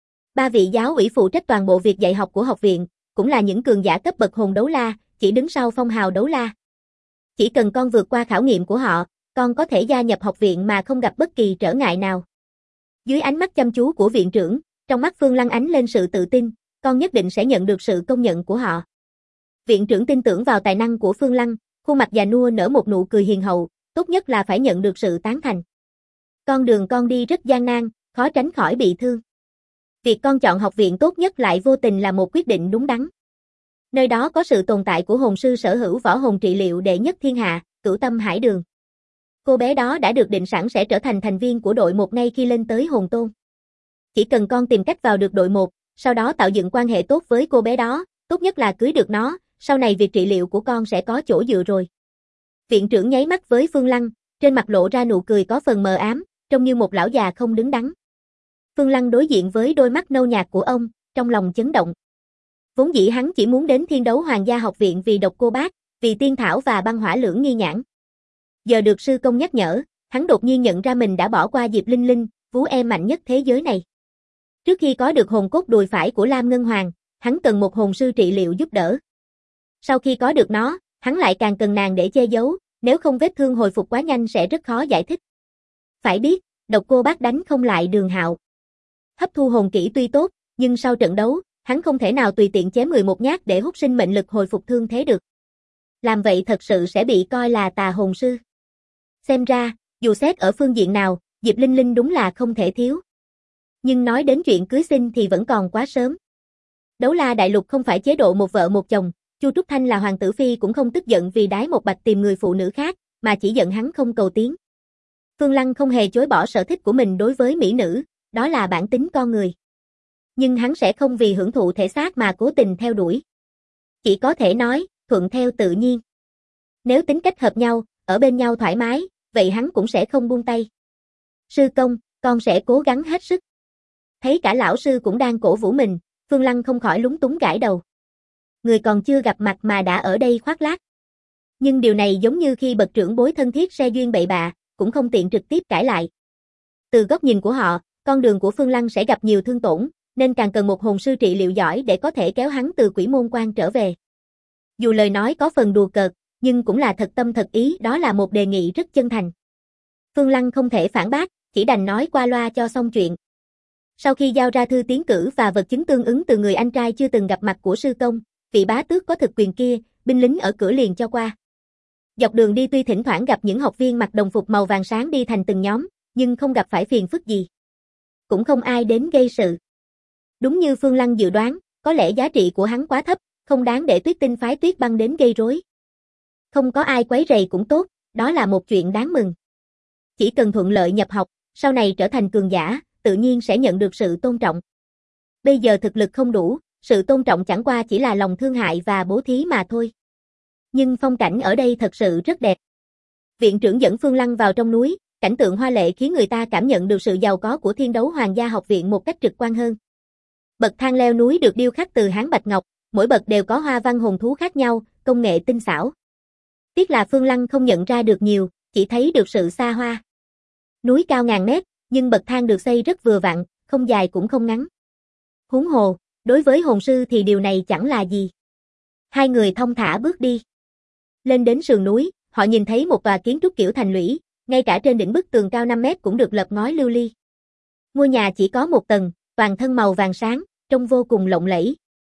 3 vị giáo ủy phụ trách toàn bộ việc dạy học của học viện, cũng là những cường giả cấp bậc hồn đấu la, chỉ đứng sau phong hào đấu la. Chỉ cần con vượt qua khảo nghiệm của họ, con có thể gia nhập học viện mà không gặp bất kỳ trở ngại nào. Dưới ánh mắt chăm chú của viện trưởng, trong mắt Phương Lăng ánh lên sự tự tin, con nhất định sẽ nhận được sự công nhận của họ. Viện trưởng tin tưởng vào tài năng của Phương Lăng, khuôn mặt già nua nở một nụ cười hiền hậu, tốt nhất là phải nhận được sự tán thành. Con đường con đi rất gian nan, khó tránh khỏi bị thương. Việc con chọn học viện tốt nhất lại vô tình là một quyết định đúng đắn. Nơi đó có sự tồn tại của hồn sư sở hữu võ hồn trị liệu đệ nhất thiên hạ, Cửu Tâm Hải Đường. Cô bé đó đã được định sẵn sẽ trở thành thành viên của đội 1 ngay khi lên tới hồn tôn. Chỉ cần con tìm cách vào được đội 1, sau đó tạo dựng quan hệ tốt với cô bé đó, tốt nhất là cưới được nó, sau này việc trị liệu của con sẽ có chỗ dựa rồi. Viện trưởng nháy mắt với Phương Lăng, trên mặt lộ ra nụ cười có phần mờ ám, trông như một lão già không đứng đắn. Phương Lăng đối diện với đôi mắt nâu nhạt của ông, trong lòng chấn động. Vốn dĩ hắn chỉ muốn đến Thiên Đấu Hoàng gia học viện vì độc cô bác, vì tiên thảo và băng hỏa lưỡng nghi nhãn. Giờ được sư công nhắc nhở, hắn đột nhiên nhận ra mình đã bỏ qua Diệp Linh Linh, vú em mạnh nhất thế giới này. Trước khi có được hồn cốt đùi phải của Lam Ngân Hoàng, hắn cần một hồn sư trị liệu giúp đỡ. Sau khi có được nó, hắn lại càng cần nàng để che giấu, nếu không vết thương hồi phục quá nhanh sẽ rất khó giải thích. Phải biết, độc cô bác đánh không lại Đường Hạo. Hấp thu hồn kỹ tuy tốt, nhưng sau trận đấu, hắn không thể nào tùy tiện chém 11 nhát để hút sinh mệnh lực hồi phục thương thế được. Làm vậy thật sự sẽ bị coi là tà hồn sư. Xem ra, dù xét ở phương diện nào, Diệp Linh Linh đúng là không thể thiếu. Nhưng nói đến chuyện cưới xin thì vẫn còn quá sớm. Đấu la đại lục không phải chế độ một vợ một chồng, Chu Trúc Thanh là hoàng tử phi cũng không tức giận vì đái một bạch tìm người phụ nữ khác, mà chỉ giận hắn không cầu tiến. Phương Lăng không hề chối bỏ sở thích của mình đối với mỹ nữ, đó là bản tính con người. Nhưng hắn sẽ không vì hưởng thụ thể xác mà cố tình theo đuổi. Chỉ có thể nói, thuận theo tự nhiên. Nếu tính cách hợp nhau, ở bên nhau thoải mái, vậy hắn cũng sẽ không buông tay. Sư công, con sẽ cố gắng hết sức. Thấy cả lão sư cũng đang cổ vũ mình, Phương Lăng không khỏi lúng túng gãi đầu. Người còn chưa gặp mặt mà đã ở đây khoác lác. Nhưng điều này giống như khi bậc trưởng bối thân thiết xe duyên bậy bạ, cũng không tiện trực tiếp cãi lại. Từ góc nhìn của họ, con đường của Phương Lăng sẽ gặp nhiều thương tổn, nên càng cần một hồn sư trị liệu giỏi để có thể kéo hắn từ quỷ môn quan trở về. Dù lời nói có phần đùa cợt, nhưng cũng là thật tâm thật ý, đó là một đề nghị rất chân thành. Phương Lăng không thể phản bác, chỉ đành nói qua loa cho xong chuyện. Sau khi giao ra thư tiến cử và vật chứng tương ứng từ người anh trai chưa từng gặp mặt của sư công, vị bá tước có thực quyền kia, binh lính ở cửa liền cho qua. Dọc đường đi tuy thỉnh thoảng gặp những học viên mặc đồng phục màu vàng sáng đi thành từng nhóm, nhưng không gặp phải phiền phức gì. Cũng không ai đến gây sự. Đúng như Phương Lăng dự đoán, có lẽ giá trị của hắn quá thấp, không đáng để Tuyết Tinh phái Tuyết Băng đến gây rối. Không có ai quấy rầy cũng tốt, đó là một chuyện đáng mừng. Chỉ cần thuận lợi nhập học, sau này trở thành cường giả, tự nhiên sẽ nhận được sự tôn trọng. Bây giờ thực lực không đủ, sự tôn trọng chẳng qua chỉ là lòng thương hại và bố thí mà thôi. Nhưng phong cảnh ở đây thật sự rất đẹp. Viện trưởng dẫn Phương Lăng vào trong núi, cảnh tượng hoa lệ khiến người ta cảm nhận được sự giàu có của Thiên Đấu Hoàng gia học viện một cách trực quan hơn. Bậc thang leo núi được điêu khắc từ hán bạch ngọc, mỗi bậc đều có hoa văn hồn thú khác nhau, công nghệ tinh xảo. Tiếc là Phương Lăng không nhận ra được nhiều, chỉ thấy được sự xa hoa. Núi cao ngàn mét, nhưng bậc thang được xây rất vừa vặn, không dài cũng không ngắn. Huống hồ, đối với hồn sư thì điều này chẳng là gì. Hai người thong thả bước đi. Lên đến sườn núi, họ nhìn thấy một tòa kiến trúc kiểu thành lũy, ngay cả trên đỉnh bức tường cao 5 mét cũng được lợp ngói lưu ly. Ngôi nhà chỉ có một tầng, toàn thân màu vàng sáng, trông vô cùng lộng lẫy.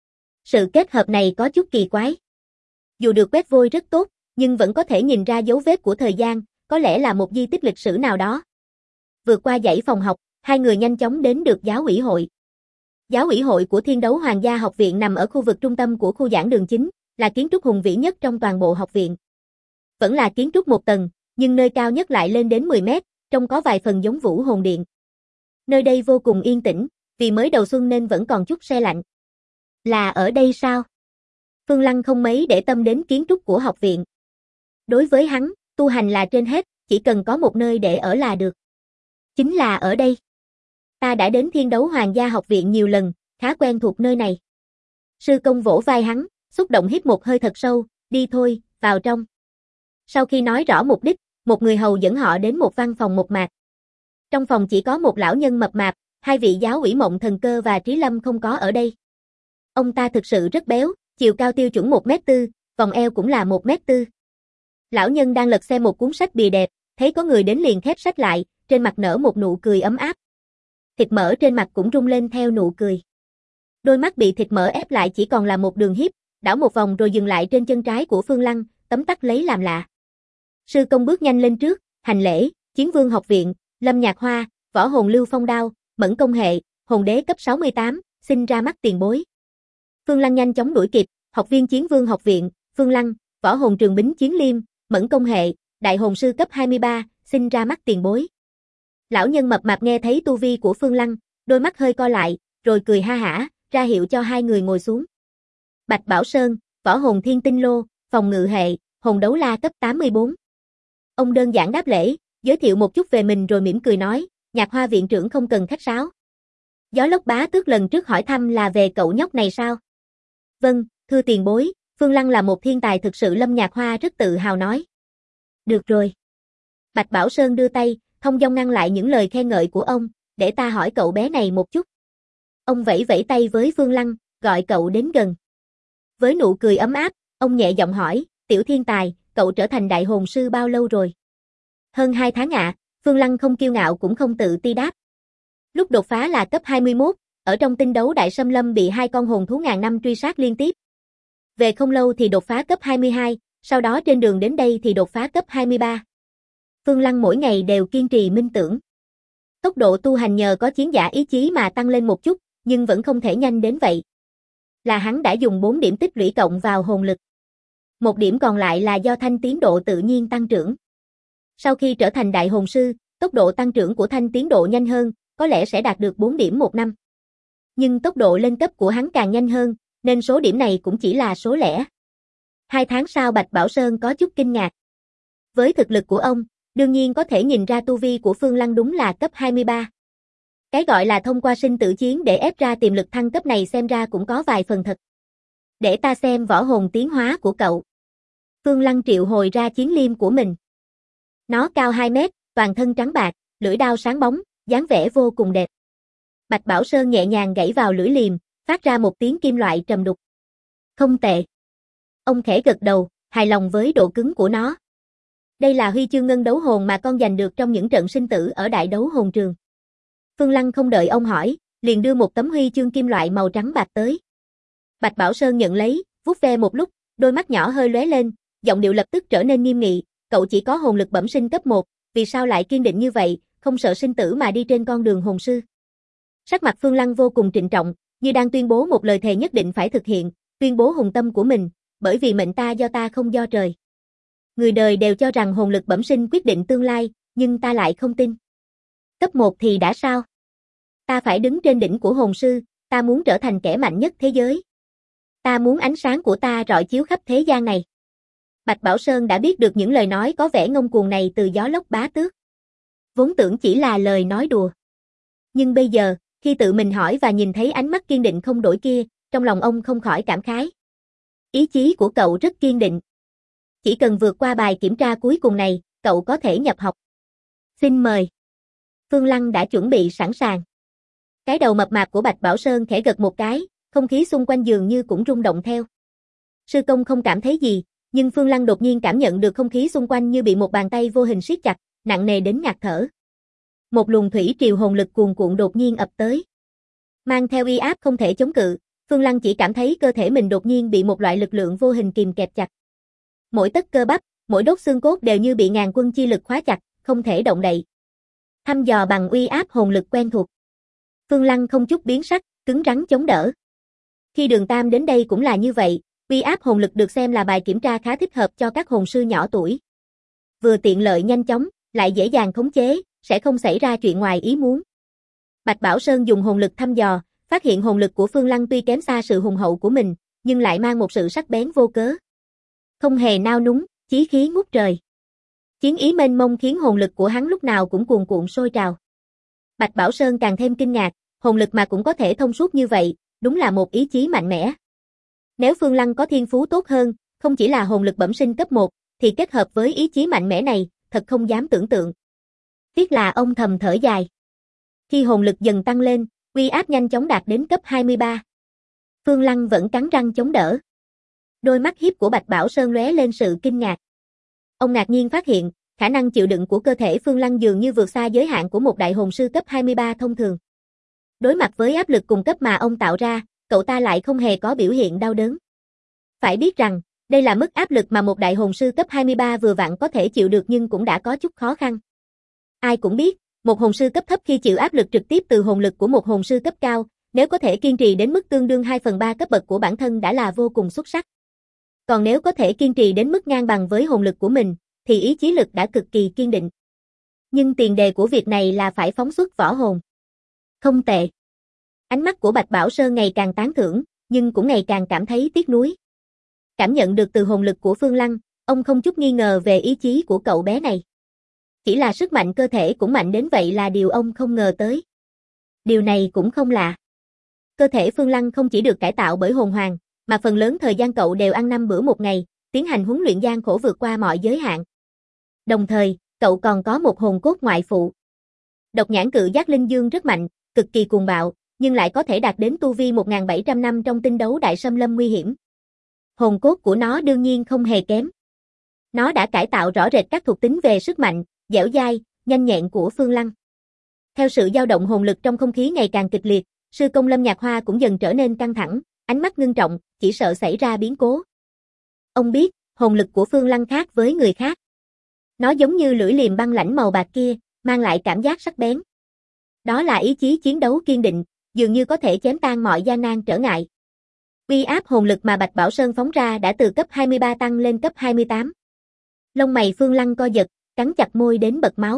Sự kết hợp này có chút kỳ quái. Dù được quét vôi rất tốt, nhưng vẫn có thể nhìn ra dấu vết của thời gian, có lẽ là một di tích lịch sử nào đó. Vượt qua dãy phòng học, hai người nhanh chóng đến được giáo ủy hội. Giáo ủy hội của Thiên đấu Hoàng gia học viện nằm ở khu vực trung tâm của khu giảng đường chính, là kiến trúc hùng vĩ nhất trong toàn bộ học viện. Vẫn là kiến trúc một tầng, nhưng nơi cao nhất lại lên đến 10 mét, trông có vài phần giống Vũ Hồn Điện. Nơi đây vô cùng yên tĩnh, vì mới đầu xuân nên vẫn còn chút se lạnh. Là ở đây sao? Phương Lăng không mấy để tâm đến kiến trúc của học viện. Đối với hắn, tu hành là trên hết, chỉ cần có một nơi để ở là được. Chính là ở đây. Ta đã đến Thiên đấu Hoàng gia học viện nhiều lần, khá quen thuộc nơi này. Sư công vỗ vai hắn, xúc động hít một hơi thật sâu, đi thôi, vào trong. Sau khi nói rõ mục đích, một người hầu dẫn họ đến một văn phòng mộc mạc. Trong phòng chỉ có một lão nhân mập mạp, hai vị giáo ủy Mộng Thần Cơ và Trí Lâm không có ở đây. Ông ta thực sự rất béo, chiều cao tiêu chuẩn 1m4, vòng eo cũng là 1m4. Lão nhân đang lật xem một cuốn sách bìa đẹp, thấy có người đến liền khép sách lại, trên mặt nở một nụ cười ấm áp. Thịt mỡ trên mặt cũng rung lên theo nụ cười. Đôi mắt bị thịt mỡ ép lại chỉ còn là một đường hiếp, đảo một vòng rồi dừng lại trên chân trái của Phương Lăng, tấm tắc lấy làm lạ. Sư công bước nhanh lên trước, hành lễ, Chiến Vương học viện, Lâm Nhạc Hoa, Võ Hồn Lưu Phong Đao, Mẫn Công Hệ, Hồn Đế cấp 68, xin ra mắt tiền bối. Phương Lăng nhanh chóng đuổi kịp, học viên Chiến Vương học viện, Phương Lăng, Võ Hồn Trường Bính Chiến Liêm, Mẫn Công Hệ, Đại Hồn Sư cấp 23, xin ra mắt tiền bối. Lão nhân mập mạp nghe thấy tu vi của Phương Lăng, đôi mắt hơi co lại, rồi cười ha hả, ra hiệu cho hai người ngồi xuống. Bạch Bảo Sơn, Võ Hồn Thiên Tinh Lô, Phòng Ngự Hệ, Hồn Đấu La cấp 84. Ông đơn giản đáp lễ, giới thiệu một chút về mình rồi mỉm cười nói, Nhạc Hoa viện trưởng không cần khách sáo. Gió Lốc bá tước lần trước hỏi thăm là về cậu nhóc này sao? Vâng, thưa tiền bối, Phương Lăng là một thiên tài thực sự, Lâm Nhạc Hoa rất tự hào nói. Được rồi. Bạch Bảo Sơn đưa tay, thông dong ngăn lại những lời khen ngợi của ông, để ta hỏi cậu bé này một chút. Ông vẫy vẫy tay với Phương Lăng, gọi cậu đến gần. Với nụ cười ấm áp, ông nhẹ giọng hỏi, tiểu thiên tài, cậu trở thành đại hồn sư bao lâu rồi? Hơn 2 tháng ạ, Phương Lăng không kiêu ngạo cũng không tự ti đáp. Lúc đột phá là cấp 21, ở trong tinh đấu đại xâm lâm bị 2 con hồn thú ngàn năm truy sát liên tiếp. Về không lâu thì đột phá cấp 22, sau đó trên đường đến đây thì đột phá cấp 23. Phương Lăng mỗi ngày đều kiên trì minh tưởng. Tốc độ tu hành nhờ có chiến giả ý chí mà tăng lên một chút, nhưng vẫn không thể nhanh đến vậy. Là hắn đã dùng 4 điểm tích lũy cộng vào hồn lực. 1 điểm còn lại là do Thanh tiến độ tự nhiên tăng trưởng. Sau khi trở thành đại hồn sư, tốc độ tăng trưởng của Thanh tiến độ nhanh hơn, có lẽ sẽ đạt được 4 điểm một năm. Nhưng tốc độ lên cấp của hắn càng nhanh hơn, nên số điểm này cũng chỉ là số lẻ. 2 tháng sau Bạch Bảo Sơn có chút kinh ngạc. Với thực lực của ông, đương nhiên có thể nhìn ra tu vi của Phương Lăng đúng là cấp 23. Cái gọi là thông qua sinh tử chiến để ép ra tiềm lực thăng cấp này xem ra cũng có vài phần thật. Để ta xem võ hồn tiến hóa của cậu. Phương Lăng triệu hồi ra chiến liêm của mình. Nó cao 2 mét, toàn thân trắng bạc, lưỡi đao sáng bóng, dáng vẻ vô cùng đẹp. Bạch Bảo Sơn nhẹ nhàng gãy vào lưỡi liềm, phát ra một tiếng kim loại trầm đục. Không tệ. Ông khẽ gật đầu, hài lòng với độ cứng của nó. Đây là huy chương ngân đấu hồn mà con giành được trong những trận sinh tử ở đại đấu hồn trường. Phương Lăng không đợi ông hỏi, liền đưa một tấm huy chương kim loại màu trắng bạc tới. Bạch Bảo Sơn nhận lấy, vuốt ve một lúc, đôi mắt nhỏ hơi lóe lên, giọng điệu lập tức trở nên nghiêm nghị, cậu chỉ có hồn lực bẩm sinh cấp 1, vì sao lại kiên định như vậy, không sợ sinh tử mà đi trên con đường hồn sư. Sắc mặt Phương Lăng vô cùng trịnh trọng, như đang tuyên bố một lời thề nhất định phải thực hiện, tuyên bố hùng tâm của mình, bởi vì mệnh ta do ta không do trời. Người đời đều cho rằng hồn lực bẩm sinh quyết định tương lai, nhưng ta lại không tin. Cấp 1 thì đã sao? Ta phải đứng trên đỉnh của hồn sư, ta muốn trở thành kẻ mạnh nhất thế giới. Ta muốn ánh sáng của ta rọi chiếu khắp thế gian này. Bạch Bảo Sơn đã biết được những lời nói có vẻ ngông cuồng này từ Gió Lốc bá tước. Vốn tưởng chỉ là lời nói đùa. Nhưng bây giờ, khi tự mình hỏi và nhìn thấy ánh mắt kiên định không đổi kia, trong lòng ông không khỏi cảm khái. Ý chí của cậu rất kiên định. Chỉ cần vượt qua bài kiểm tra cuối cùng này, cậu có thể nhập học. Xin mời. Phương Lăng đã chuẩn bị sẵn sàng. Cái đầu mập mạp của Bạch Bảo Sơn khẽ gật một cái, không khí xung quanh dường như cũng rung động theo. Sư công không cảm thấy gì, nhưng Phương Lăng đột nhiên cảm nhận được không khí xung quanh như bị một bàn tay vô hình siết chặt, nặng nề đến ngạt thở. Một luồng thủy triều hồn lực cuồn cuộn đột nhiên ập tới. Mang theo uy áp không thể chống cự, Phương Lăng chỉ cảm thấy cơ thể mình đột nhiên bị một loại lực lượng vô hình kìm kẹp chặt. Mỗi tấc cơ bắp, mỗi đốt xương cốt đều như bị ngàn quân chi lực khóa chặt, không thể động đậy. Thăm dò bằng uy áp hồn lực quen thuộc. Phương Lăng không chút biến sắc, cứng rắn chống đỡ. Khi Đường Tam đến đây cũng là như vậy, uy áp hồn lực được xem là bài kiểm tra khá thích hợp cho các hồn sư nhỏ tuổi. Vừa tiện lợi nhanh chóng, lại dễ dàng khống chế, sẽ không xảy ra chuyện ngoài ý muốn. Bạch Bảo Sơn dùng hồn lực thăm dò, phát hiện hồn lực của Phương Lăng tuy kém xa sự hùng hậu của mình, nhưng lại mang một sự sắc bén vô cớ. Không hề nao núng, chí khí ngút trời. Chiến ý mênh mông khiến hồn lực của hắn lúc nào cũng cuồn cuộn sôi trào. Bạch Bảo Sơn càng thêm kinh ngạc, hồn lực mà cũng có thể thông suốt như vậy, đúng là một ý chí mạnh mẽ. Nếu Phương Lăng có thiên phú tốt hơn, không chỉ là hồn lực bẩm sinh cấp 1, thì kết hợp với ý chí mạnh mẽ này, thật không dám tưởng tượng. Tiếc là ông thầm thở dài. Khi hồn lực dần tăng lên, uy áp nhanh chóng đạt đến cấp 23. Phương Lăng vẫn cắn răng chống đỡ. Đôi mắt hiếp của Bạch Bảo Sơn lóe lên sự kinh ngạc. Ông ngạc nhiên phát hiện, khả năng chịu đựng của cơ thể Phương Lăng dường như vượt xa giới hạn của một đại hồn sư cấp 23 thông thường. Đối mặt với áp lực cùng cấp mà ông tạo ra, cậu ta lại không hề có biểu hiện đau đớn. Phải biết rằng, đây là mức áp lực mà một đại hồn sư cấp 23 vừa vặn có thể chịu được nhưng cũng đã có chút khó khăn. Ai cũng biết, một hồn sư cấp thấp khi chịu áp lực trực tiếp từ hồn lực của một hồn sư cấp cao, nếu có thể kiên trì đến mức tương đương 2/3 cấp bậc của bản thân đã là vô cùng xuất sắc. Còn nếu có thể kiên trì đến mức ngang bằng với hồn lực của mình, thì ý chí lực đã cực kỳ kiên định. Nhưng tiền đề của việc này là phải phóng xuất võ hồn. Không tệ. Ánh mắt của Bạch Bảo Sơn ngày càng tán thưởng, nhưng cũng ngày càng cảm thấy tiếc nuối. Cảm nhận được từ hồn lực của Phương Lăng, ông không chút nghi ngờ về ý chí của cậu bé này. Chỉ là sức mạnh cơ thể cũng mạnh đến vậy là điều ông không ngờ tới. Điều này cũng không lạ. Cơ thể Phương Lăng không chỉ được cải tạo bởi hồn hoàng, mà phần lớn thời gian cậu đều ăn 5 bữa một ngày, tiến hành huấn luyện gian khổ vượt qua mọi giới hạn. Đồng thời, cậu còn có một hồn cốt ngoại phụ. Độc nhãn cự giác linh dương rất mạnh, cực kỳ cuồng bạo, nhưng lại có thể đạt đến tu vi 1.700 năm trong tinh đấu đại xâm lâm nguy hiểm. Hồn cốt của nó đương nhiên không hề kém. Nó đã cải tạo rõ rệt các thuộc tính về sức mạnh, dẻo dai, nhanh nhẹn của Phương Lăng. Theo sự dao động hồn lực trong không khí ngày càng kịch liệt, sư công Lâm Nhạc Hoa cũng dần trở nên căng thẳng, ánh mắt ngưng trọng, chỉ sợ xảy ra biến cố. Ông biết, hồn lực của Phương Lăng khác với người khác. Nó giống như lưỡi liềm băng lãnh màu bạc kia, mang lại cảm giác sắc bén. Đó là ý chí chiến đấu kiên định, dường như có thể chém tan mọi gian nan trở ngại. Uy áp hồn lực mà Bạch Bảo Sơn phóng ra đã từ cấp 23 tăng lên cấp 28. Lông mày Phương Lăng co giật, cắn chặt môi đến bật máu.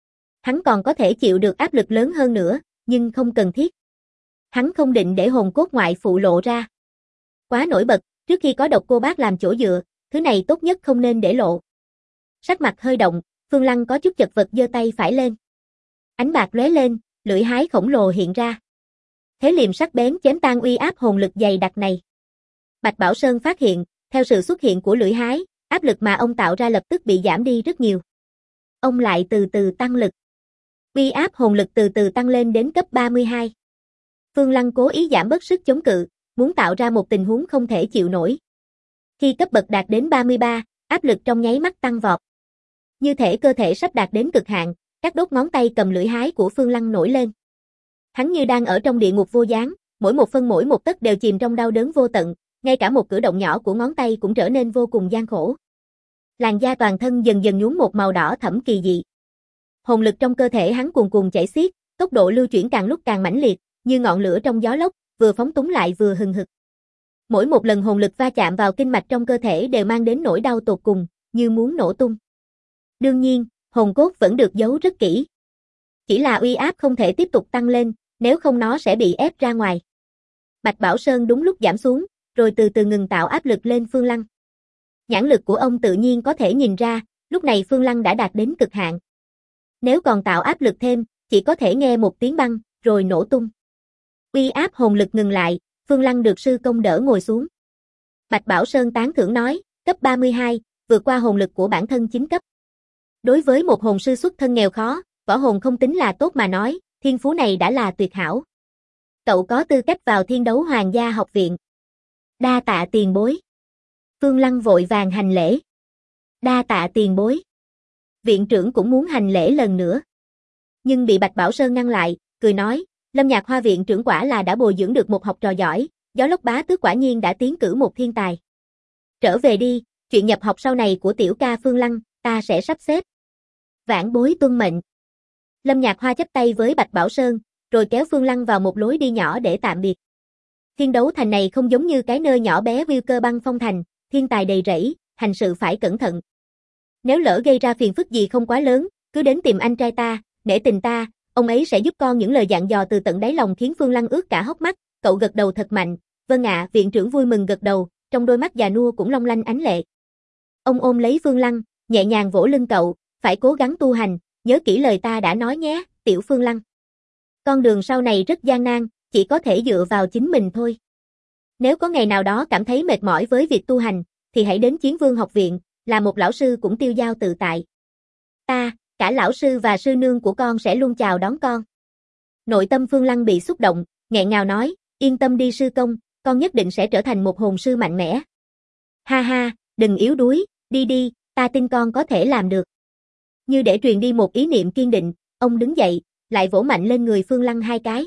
Hắn còn có thể chịu được áp lực lớn hơn nữa, nhưng không cần thiết. Hắn không định để hồn cốt ngoại phụ lộ ra. Quá nổi bật, trước khi có độc cô bác làm chỗ dựa, thứ này tốt nhất không nên để lộ. Sắc mặt hơi động, Phương Lăng có chút chật vật giơ tay phải lên. Ánh bạc lóe lên, lưỡi hái khổng lồ hiện ra. Thế liềm sắc bén chém tan uy áp hồn lực dày đặc này. Bạch Bảo Sơn phát hiện, theo sự xuất hiện của lưỡi hái, áp lực mà ông tạo ra lập tức bị giảm đi rất nhiều. Ông lại từ từ tăng lực. Uy áp hồn lực từ từ tăng lên đến cấp 32. Phương Lăng cố ý giảm bớt sức chống cự, muốn tạo ra một tình huống không thể chịu nổi. Khi cấp bậc đạt đến 33, áp lực trong nháy mắt tăng vọt. Như thể cơ thể sắp đạt đến cực hạn, các đốt ngón tay cầm lưỡi hái của Phương Lăng nổi lên. Hắn như đang ở trong địa ngục vô gián, mỗi một phân mỗi một tấc đều chìm trong đau đớn vô tận, ngay cả một cử động nhỏ của ngón tay cũng trở nên vô cùng gian khổ. Làn da toàn thân dần dần nhuốm một màu đỏ thẫm kỳ dị. Hồn lực trong cơ thể hắn cuồn cuộn chảy xiết, tốc độ lưu chuyển càng lúc càng mãnh liệt, như ngọn lửa trong gió lốc, vừa phóng túng lại vừa hừng hực. Mỗi một lần hồn lực va chạm vào kinh mạch trong cơ thể đều mang đến nỗi đau tột cùng, như muốn nổ tung. Đương nhiên, hồn cốt vẫn được giấu rất kỹ. Chỉ là uy áp không thể tiếp tục tăng lên, nếu không nó sẽ bị ép ra ngoài. Bạch Bảo Sơn đúng lúc giảm xuống, rồi từ từ ngừng tạo áp lực lên Phương Lăng. Nhãn lực của ông tự nhiên có thể nhìn ra, lúc này Phương Lăng đã đạt đến cực hạn. Nếu còn tạo áp lực thêm, chỉ có thể nghe một tiếng băng, rồi nổ tung. Uy áp hồn lực ngừng lại, Phương Lăng được sư công đỡ ngồi xuống. Bạch Bảo Sơn tán thưởng nói, cấp 32, vượt qua hồn lực của bản thân 9 cấp. Đối với một hồn sư xuất thân nghèo khó, võ hồn không tính là tốt mà nói, thiên phú này đã là tuyệt hảo. Cậu có tư cách vào Thiên Đấu Hoàng gia học viện. Đa tạ tiền bối. Phương Lăng vội vàng hành lễ. Đa tạ tiền bối. Viện trưởng cũng muốn hành lễ lần nữa. Nhưng bị Bạch Bảo Sơn ngăn lại, cười nói, Lâm Nhạc Hoa viện trưởng quả là đã bồi dưỡng được một học trò giỏi, Gió Lốc Bá Tước quả nhiên đã tiến cử một thiên tài. Trở về đi, chuyện nhập học sau này của tiểu ca Phương Lăng, ta sẽ sắp xếp. Vãn bối tuân mệnh. Lâm Nhạc Hoa chắp tay với Bạch Bảo Sơn, rồi kéo Phương Lăng vào một lối đi nhỏ để tạm biệt. Thiên đấu thành này không giống như cái nơi nhỏ bé Wilker băng phong thành, thiên tài đầy rẫy, hành sự phải cẩn thận. Nếu lỡ gây ra phiền phức gì không quá lớn, cứ đến tìm anh trai ta, nể tình ta, ông ấy sẽ giúp con. Những lời dặn dò từ tận đáy lòng khiến Phương Lăng ướt cả hốc mắt, cậu gật đầu thật mạnh. Vâng ạ, viện trưởng vui mừng gật đầu, trong đôi mắt già nua cũng long lanh ánh lệ. Ông ôm lấy Phương Lăng, nhẹ nhàng vỗ lưng cậu, phải cố gắng tu hành, nhớ kỹ lời ta đã nói nhé, tiểu Phương Lăng. Con đường sau này rất gian nan, chỉ có thể dựa vào chính mình thôi. Nếu có ngày nào đó cảm thấy mệt mỏi với việc tu hành, thì hãy đến Chiến Vương học viện, là một lão sư cũng tiêu dao tự tại. Ta, cả lão sư và sư nương của con sẽ luôn chào đón con. Nội tâm Phương Lăng bị xúc động, nghẹn ngào nói, yên tâm đi sư công, con nhất định sẽ trở thành một hồn sư mạnh mẽ. Ha ha, đừng yếu đuối, đi đi, ta tin con có thể làm được. Như để truyền đi một ý niệm kiên định, ông đứng dậy, lại vỗ mạnh lên người Phương Lăng 2 cái.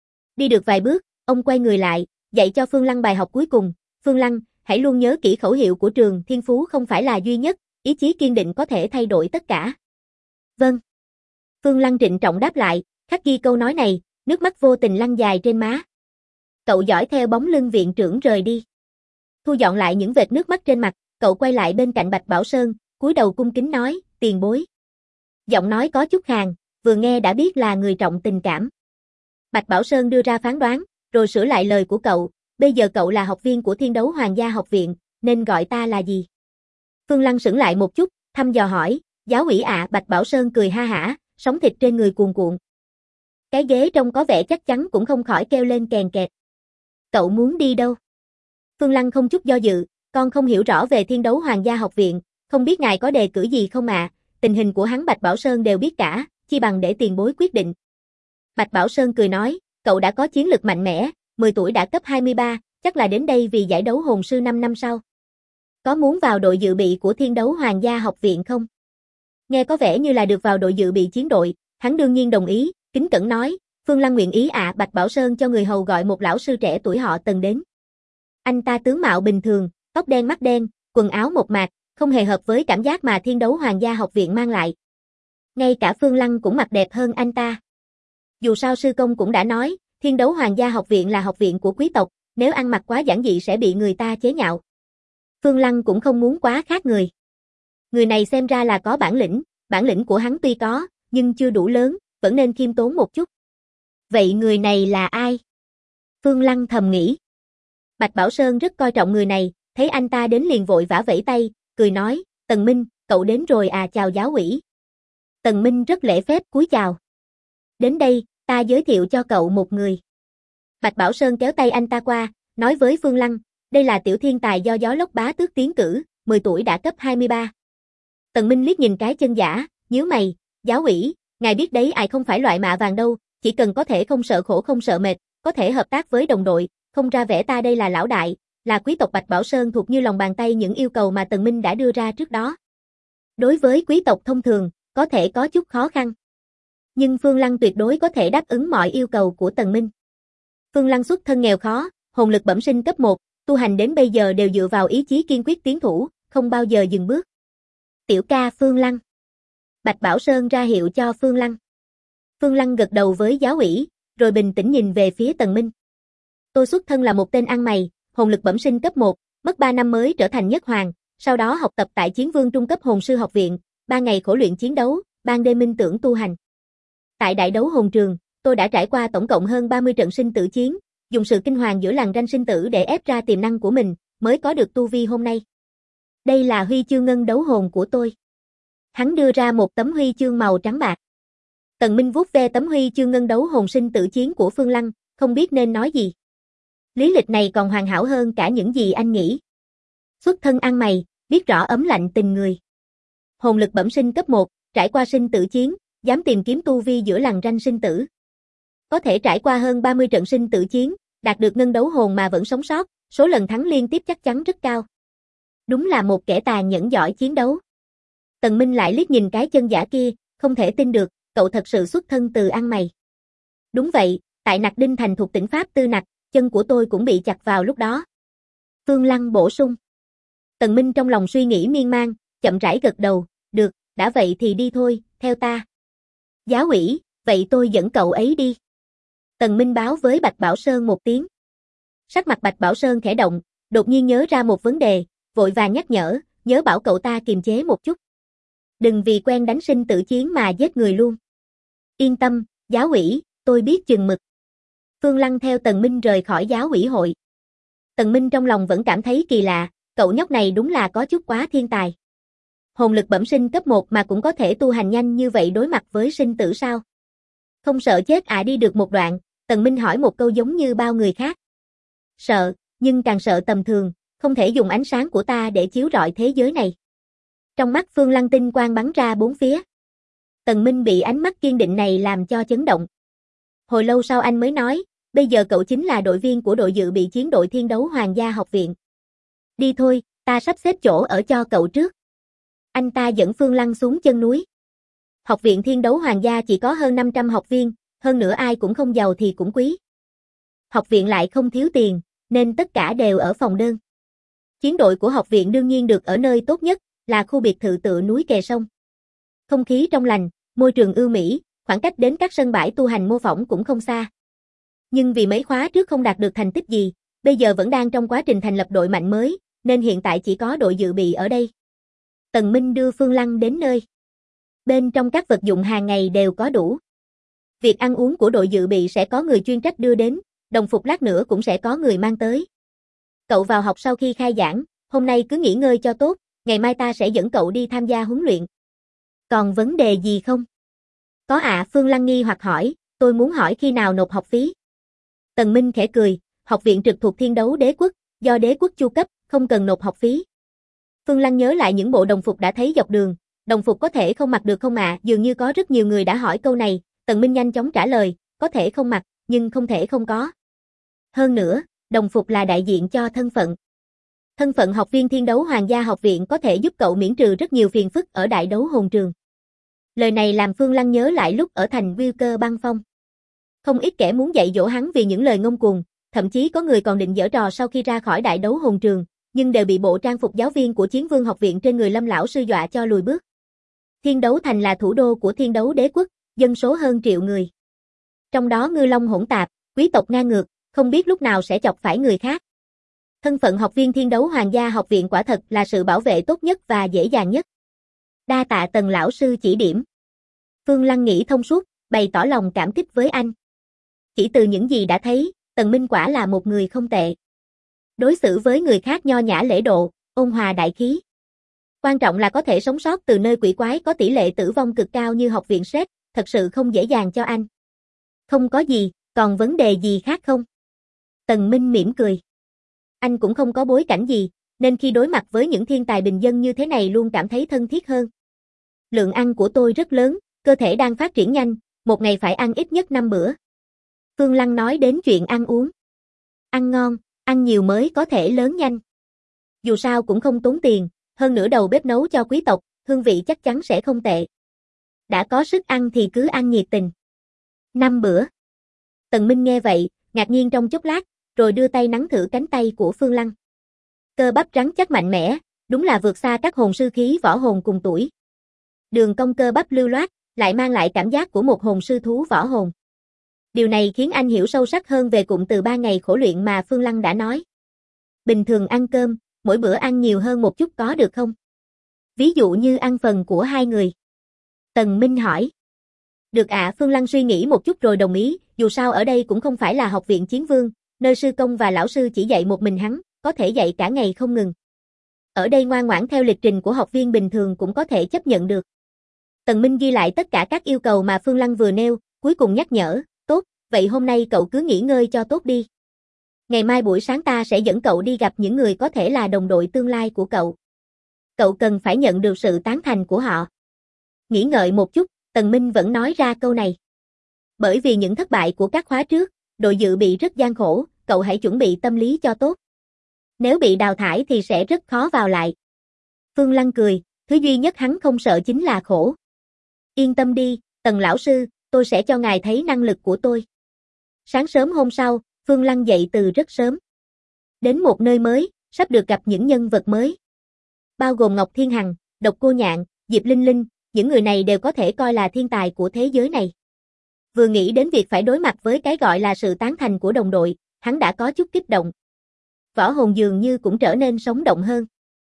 Đi được vài bước, ông quay người lại, dạy cho Phương Lăng bài học cuối cùng. Phương Lăng, hãy luôn nhớ kỹ khẩu hiệu của trường, thiên phú không phải là duy nhất, ý chí kiên định có thể thay đổi tất cả. Vâng. Phương Lăng trịnh trọng đáp lại, khắc ghi câu nói này, nước mắt vô tình lăn dài trên má. Cậu dõi theo bóng lưng viện trưởng rời đi. Thu dọn lại những vệt nước mắt trên mặt, cậu quay lại bên cạnh Bạch Bảo Sơn, cúi đầu cung kính nói, tiền bối. Giọng nói có chút khàn, vừa nghe đã biết là người trọng tình cảm. Bạch Bảo Sơn đưa ra phán đoán, rồi sửa lại lời của cậu, bây giờ cậu là học viên của Thiên Đấu Hoàng gia học viện, nên gọi ta là gì? Phương Lăng sững lại một chút, thăm dò hỏi, giáo ủy ạ. Bạch Bảo Sơn cười ha hả, sóng thịt trên người cuồn cuộn. Cái ghế trông có vẻ chắc chắn cũng không khỏi kêu lên kèn kẹt. Cậu muốn đi đâu? Phương Lăng không chút do dự, con không hiểu rõ về Thiên Đấu Hoàng gia học viện, không biết ngài có đề cử gì không ạ? Tình hình của hắn Bạch Bảo Sơn đều biết cả, chi bằng để tiền bối quyết định. Bạch Bảo Sơn cười nói, cậu đã có chiến lực mạnh mẽ, 10 tuổi đã cấp 23, chắc là đến đây vì giải đấu hồn sư 5 năm sau. Có muốn vào đội dự bị của Thiên Đấu Hoàng gia học viện không? Nghe có vẻ như là được vào đội dự bị chiến đội, hắn đương nhiên đồng ý, kính cẩn nói, Phương Lăng nguyện ý ạ. Bạch Bảo Sơn cho người hầu gọi một lão sư trẻ tuổi họ Tần đến. Anh ta tướng mạo bình thường, tóc đen mắt đen, quần áo mộc mạc, không hề hợp với cảm giác mà Thiên Đấu Hoàng gia học viện mang lại. Ngay cả Phương Lăng cũng mặc đẹp hơn anh ta. Dù sao sư công cũng đã nói, Thiên Đấu Hoàng gia học viện là học viện của quý tộc, nếu ăn mặc quá giản dị sẽ bị người ta chế nhạo. Phương Lăng cũng không muốn quá khác người. Người này xem ra là có bản lĩnh của hắn tuy có, nhưng chưa đủ lớn, vẫn nên khiêm tốn một chút. Vậy người này là ai? Phương Lăng thầm nghĩ. Bạch Bảo Sơn rất coi trọng người này, thấy anh ta đến liền vội vã vẫy tay, cười nói, Tần Minh, cậu đến rồi à, chào giáo ủy. Tần Minh rất lễ phép cúi chào. Đến đây, ta giới thiệu cho cậu một người. Bạch Bảo Sơn kéo tay anh ta qua, nói với Phương Lăng, đây là tiểu thiên tài do Gió Lốc Bá Tước tiến cử, 10 tuổi đã cấp 23. Tần Minh liếc nhìn cái chân giả, nhíu mày, giáo ủy, ngài biết đấy, ai không phải loại mạ vàng đâu, chỉ cần có thể không sợ khổ không sợ mệt, có thể hợp tác với đồng đội, không ra vẻ ta đây là lão đại, là quý tộc. Bạch Bảo Sơn thuộc như lòng bàn tay những yêu cầu mà Tần Minh đã đưa ra trước đó. Đối với quý tộc thông thường, có thể có chút khó khăn. Nhưng Phương Lăng tuyệt đối có thể đáp ứng mọi yêu cầu của Tần Minh. Phương Lăng xuất thân nghèo khó, hồn lực bẩm sinh cấp 1, tu hành đến bây giờ đều dựa vào ý chí kiên quyết tiến thủ, không bao giờ dừng bước. Tiểu ca Phương Lăng. Bạch Bảo Sơn ra hiệu cho Phương Lăng. Phương Lăng gật đầu với giáo ủy, rồi bình tĩnh nhìn về phía Tần Minh. Tôi xuất thân là một tên ăn mày, hồn lực bẩm sinh cấp 1, mất 3 năm mới trở thành nhất hoàng, sau đó học tập tại Chiến Vương trung cấp hồn sư học viện, 3 ngày khổ luyện chiến đấu, ban đêm minh tưởng tu hành. Tại đại đấu hồn trường, tôi đã trải qua tổng cộng hơn 30 trận sinh tử chiến, dùng sự kinh hoàng giữa làn ranh sinh tử để ép ra tiềm năng của mình, mới có được tu vi hôm nay. Đây là huy chương ngân đấu hồn của tôi. Hắn đưa ra một tấm huy chương màu trắng bạc. Tần Minh vuốt ve tấm huy chương ngân đấu hồn sinh tử chiến của Phương Lăng, không biết nên nói gì. Lý lịch này còn hoàn hảo hơn cả những gì anh nghĩ. Xuất thân ăn mày, biết rõ ấm lạnh tình người. Hồn lực bẩm sinh cấp 1, trải qua sinh tử chiến, dám tìm kiếm tu vi giữa lằn ranh sinh tử. Có thể trải qua hơn 30 trận sinh tử chiến, đạt được ngân đấu hồn mà vẫn sống sót, số lần thắng liên tiếp chắc chắn rất cao. Đúng là một kẻ tàn nhẫn giỏi chiến đấu. Tần Minh lại liếc nhìn cái chân giả kia, không thể tin được, cậu thật sự xuất thân từ ăn mày. Đúng vậy, tại Nặc Đinh thành thuộc tỉnh Pháp Tư Nặc, chân của tôi cũng bị chặt vào lúc đó. Phương Lăng bổ sung. Tần Minh trong lòng suy nghĩ miên man, chậm rãi gật đầu, được, đã vậy thì đi thôi, theo ta. Giáo ủy, vậy tôi dẫn cậu ấy đi. Tần Minh báo với Bạch Bảo Sơn một tiếng. Sắc mặt Bạch Bảo Sơn khẽ động, đột nhiên nhớ ra một vấn đề, vội vàng nhắc nhở, nhớ bảo cậu ta kiềm chế một chút. Đừng vì quen đánh sinh tử chiến mà giết người luôn. Yên tâm, giáo ủy, tôi biết chừng mực. Phương Lăng theo Tần Minh rời khỏi giáo ủy hội. Tần Minh trong lòng vẫn cảm thấy kỳ lạ, cậu nhóc này đúng là có chút quá thiên tài. Hồn lực bẩm sinh cấp 1 mà cũng có thể tu hành nhanh như vậy đối mặt với sinh tử sao? Không sợ chết à? Đi được một đoạn, Tần Minh hỏi một câu giống như bao người khác. Sợ, nhưng càng sợ tầm thường, không thể dùng ánh sáng của ta để chiếu rọi thế giới này. Trong mắt Phương Lăng tinh quang bắn ra bốn phía. Tần Minh bị ánh mắt kiên định này làm cho chấn động. Hồi lâu sau anh mới nói, bây giờ cậu chính là đội viên của đội dự bị chiến đội Thiên Đấu Hoàng gia học viện. Đi thôi, ta sắp xếp chỗ ở cho cậu trước. Anh ta dẫn Phương Lăng xuống chân núi. Học viện Thiên Đấu Hoàng gia chỉ có hơn 500 học viên, hơn nữa ai cũng không giàu thì cũng quý. Học viện lại không thiếu tiền, nên tất cả đều ở phòng đơn. Chiến đội của học viện đương nhiên được ở nơi tốt nhất, là khu biệt thự tựa núi kè sông. Không khí trong lành, môi trường ưu mỹ, khoảng cách đến các sân bãi tu hành mô phỏng cũng không xa. Nhưng vì mấy khóa trước không đạt được thành tích gì, bây giờ vẫn đang trong quá trình thành lập đội mạnh mới, nên hiện tại chỉ có đội dự bị ở đây. Tần Minh đưa Phương Lăng đến nơi. Bên trong các vật dụng hàng ngày đều có đủ. Việc ăn uống của đội dự bị sẽ có người chuyên trách đưa đến, đồng phục lát nữa cũng sẽ có người mang tới. Cậu vào học sau khi khai giảng, hôm nay cứ nghỉ ngơi cho tốt, ngày mai ta sẽ dẫn cậu đi tham gia huấn luyện. Còn vấn đề gì không? Có ạ. Phương Lăng nghi hoặc hỏi, tôi muốn hỏi khi nào nộp học phí. Tần Minh khẽ cười, học viện trực thuộc Thiên Đấu Đế quốc, do đế quốc chu cấp, không cần nộp học phí. Phương Lăng nhớ lại những bộ đồng phục đã thấy dọc đường, đồng phục có thể không mặc được không ạ? Dường như có rất nhiều người đã hỏi câu này, Tần Minh nhanh chóng trả lời, có thể không mặc, nhưng không thể không có. Hơn nữa, đồng phục là đại diện cho thân phận. Thân phận học viên Thiên Đấu Hoàng gia học viện có thể giúp cậu miễn trừ rất nhiều phiền phức ở đại đấu hồn trường. Lời này làm Phương Lăng nhớ lại lúc ở thành Wilker băng phong. Không ít kẻ muốn dạy dỗ hắn vì những lời ngông cuồng, thậm chí có người còn định giở trò sau khi ra khỏi đại đấu hồn trường, nhưng đều bị bộ trang phục giáo viên của Chiến Vương học viện trên người Lâm lão sư dọa cho lùi bước. Thiên Đấu Thành là thủ đô của Thiên Đấu Đế quốc, dân số hơn triệu người. Trong đó ngư long hỗn tạp, quý tộc ngang ngược, không biết lúc nào sẽ chọc phải người khác. Thân phận học viên Thiên Đấu Hoàng gia học viện quả thật là sự bảo vệ tốt nhất và dễ dàng nhất. Đa tạ Tần lão sư chỉ điểm. Phương Lăng nghĩ thông suốt, bày tỏ lòng cảm kích với anh. Chỉ từ những gì đã thấy, Tần Minh quả là một người không tệ. Đối xử với người khác nho nhã lễ độ, ôn hòa đại khí. Quan trọng là có thể sống sót từ nơi quỷ quái có tỷ lệ tử vong cực cao như học viện Sét, thật sự không dễ dàng cho anh. Không có gì, còn vấn đề gì khác không? Tần Minh mỉm cười. Anh cũng không có bối cảnh gì, nên khi đối mặt với những thiên tài bình dân như thế này luôn cảm thấy thân thiết hơn. Lượng ăn của tôi rất lớn, cơ thể đang phát triển nhanh, một ngày phải ăn ít nhất 5 bữa. Phương Lăng nói đến chuyện ăn uống. Ăn ngon, ăn nhiều mới có thể lớn nhanh. Dù sao cũng không tốn tiền, hơn nữa đầu bếp nấu cho quý tộc, hương vị chắc chắn sẽ không tệ. Đã có sức ăn thì cứ ăn nhiệt tình. 5 bữa. Tần Minh nghe vậy, ngạc nhiên trong chốc lát, rồi đưa tay nắn thử cánh tay của Phương Lăng. Cơ bắp rắn chắc mạnh mẽ, đúng là vượt xa các hồn sư khí võ hồn cùng tuổi. Đường cong cơ bắp lưu loát, lại mang lại cảm giác của một hồn sư thú võ hồn. Điều này khiến anh hiểu sâu sắc hơn về cụm từ 3 ngày khổ luyện mà Phương Lăng đã nói. Bình thường ăn cơm, mỗi bữa ăn nhiều hơn một chút có được không? Ví dụ như ăn phần của 2 người. Tần Minh hỏi. Được ạ. Phương Lăng suy nghĩ một chút rồi đồng ý, dù sao ở đây cũng không phải là học viện Chiến Vương, nơi sư công và lão sư chỉ dạy một mình hắn, có thể dạy cả ngày không ngừng. Ở đây ngoan ngoãn theo lịch trình của học viên bình thường cũng có thể chấp nhận được. Tần Minh ghi lại tất cả các yêu cầu mà Phương Lăng vừa nêu, cuối cùng nhắc nhở, tốt, vậy hôm nay cậu cứ nghỉ ngơi cho tốt đi. Ngày mai buổi sáng ta sẽ dẫn cậu đi gặp những người có thể là đồng đội tương lai của cậu. Cậu cần phải nhận được sự tán thành của họ. Nghĩ ngợi một chút, Tần Minh vẫn nói ra câu này. Bởi vì những thất bại của các khóa trước, đội dự bị rất gian khổ, cậu hãy chuẩn bị tâm lý cho tốt. Nếu bị đào thải thì sẽ rất khó vào lại. Phương Lăng cười, thứ duy nhất hắn không sợ chính là khổ. Yên tâm đi, Tần lão sư, tôi sẽ cho ngài thấy năng lực của tôi. Sáng sớm hôm sau, Phương Lăng dậy từ rất sớm. Đến một nơi mới, sắp được gặp những nhân vật mới. Bao gồm Ngọc Thiên Hằng, Độc Cô Nhạn, Diệp Linh Linh, những người này đều có thể coi là thiên tài của thế giới này. Vừa nghĩ đến việc phải đối mặt với cái gọi là sự tán thành của đồng đội, hắn đã có chút kích động. Võ hồn dường như cũng trở nên sống động hơn.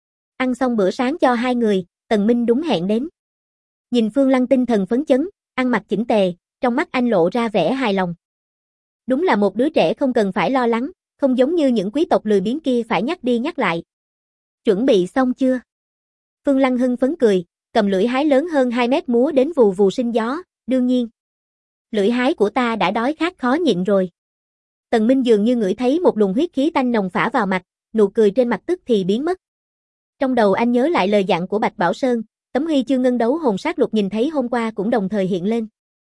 Ăn xong bữa sáng cho hai người, Tần Minh đúng hẹn đến. Nhìn Phương Lăng tinh thần phấn chấn, ăn mặc chỉnh tề, trong mắt anh lộ ra vẻ hài lòng. Đúng là một đứa trẻ không cần phải lo lắng, không giống như những quý tộc lười biếng kia phải nhắc đi nhắc lại. Chuẩn bị xong chưa? Phương Lăng hưng phấn cười, cầm lưỡi hái lớn hơn 2 mét múa đến vù vù sinh gió, đương nhiên. Lưỡi hái của ta đã đói khát khó nhịn rồi. Tần Minh dường như ngửi thấy một luồng huyết khí tanh nồng phả vào mặt, nụ cười trên mặt tức thì biến mất. Trong đầu anh nhớ lại lời dặn của Bạch Bảo Sơn, tấm huy chương ngân đấu hồn sát lục nhìn thấy hôm qua cũng đồng thời hiện lên.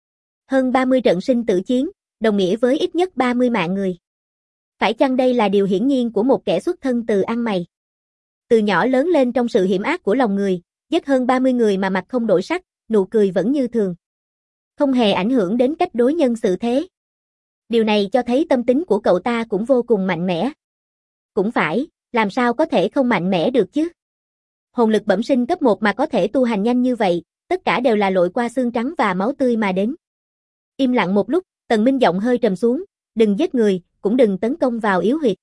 Hơn 30 trận sinh tử chiến, đồng nghĩa với ít nhất 30 mạng người. Phải chăng đây là điều hiển nhiên của một kẻ xuất thân từ ăn mày? Từ nhỏ lớn lên trong sự hiểm ác của lòng người, giết hơn 30 người mà mặt không đổi sắc, nụ cười vẫn như thường. Không hề ảnh hưởng đến cách đối nhân xử thế. Điều này cho thấy tâm tính của cậu ta cũng vô cùng mạnh mẽ. Cũng phải, làm sao có thể không mạnh mẽ được chứ? Hồn lực bẩm sinh cấp 1 mà có thể tu hành nhanh như vậy, tất cả đều là lội qua xương trắng và máu tươi mà đến. Im lặng một lúc, Tần Minh giọng hơi trầm xuống, đừng giết người, cũng đừng tấn công vào yếu huyệt.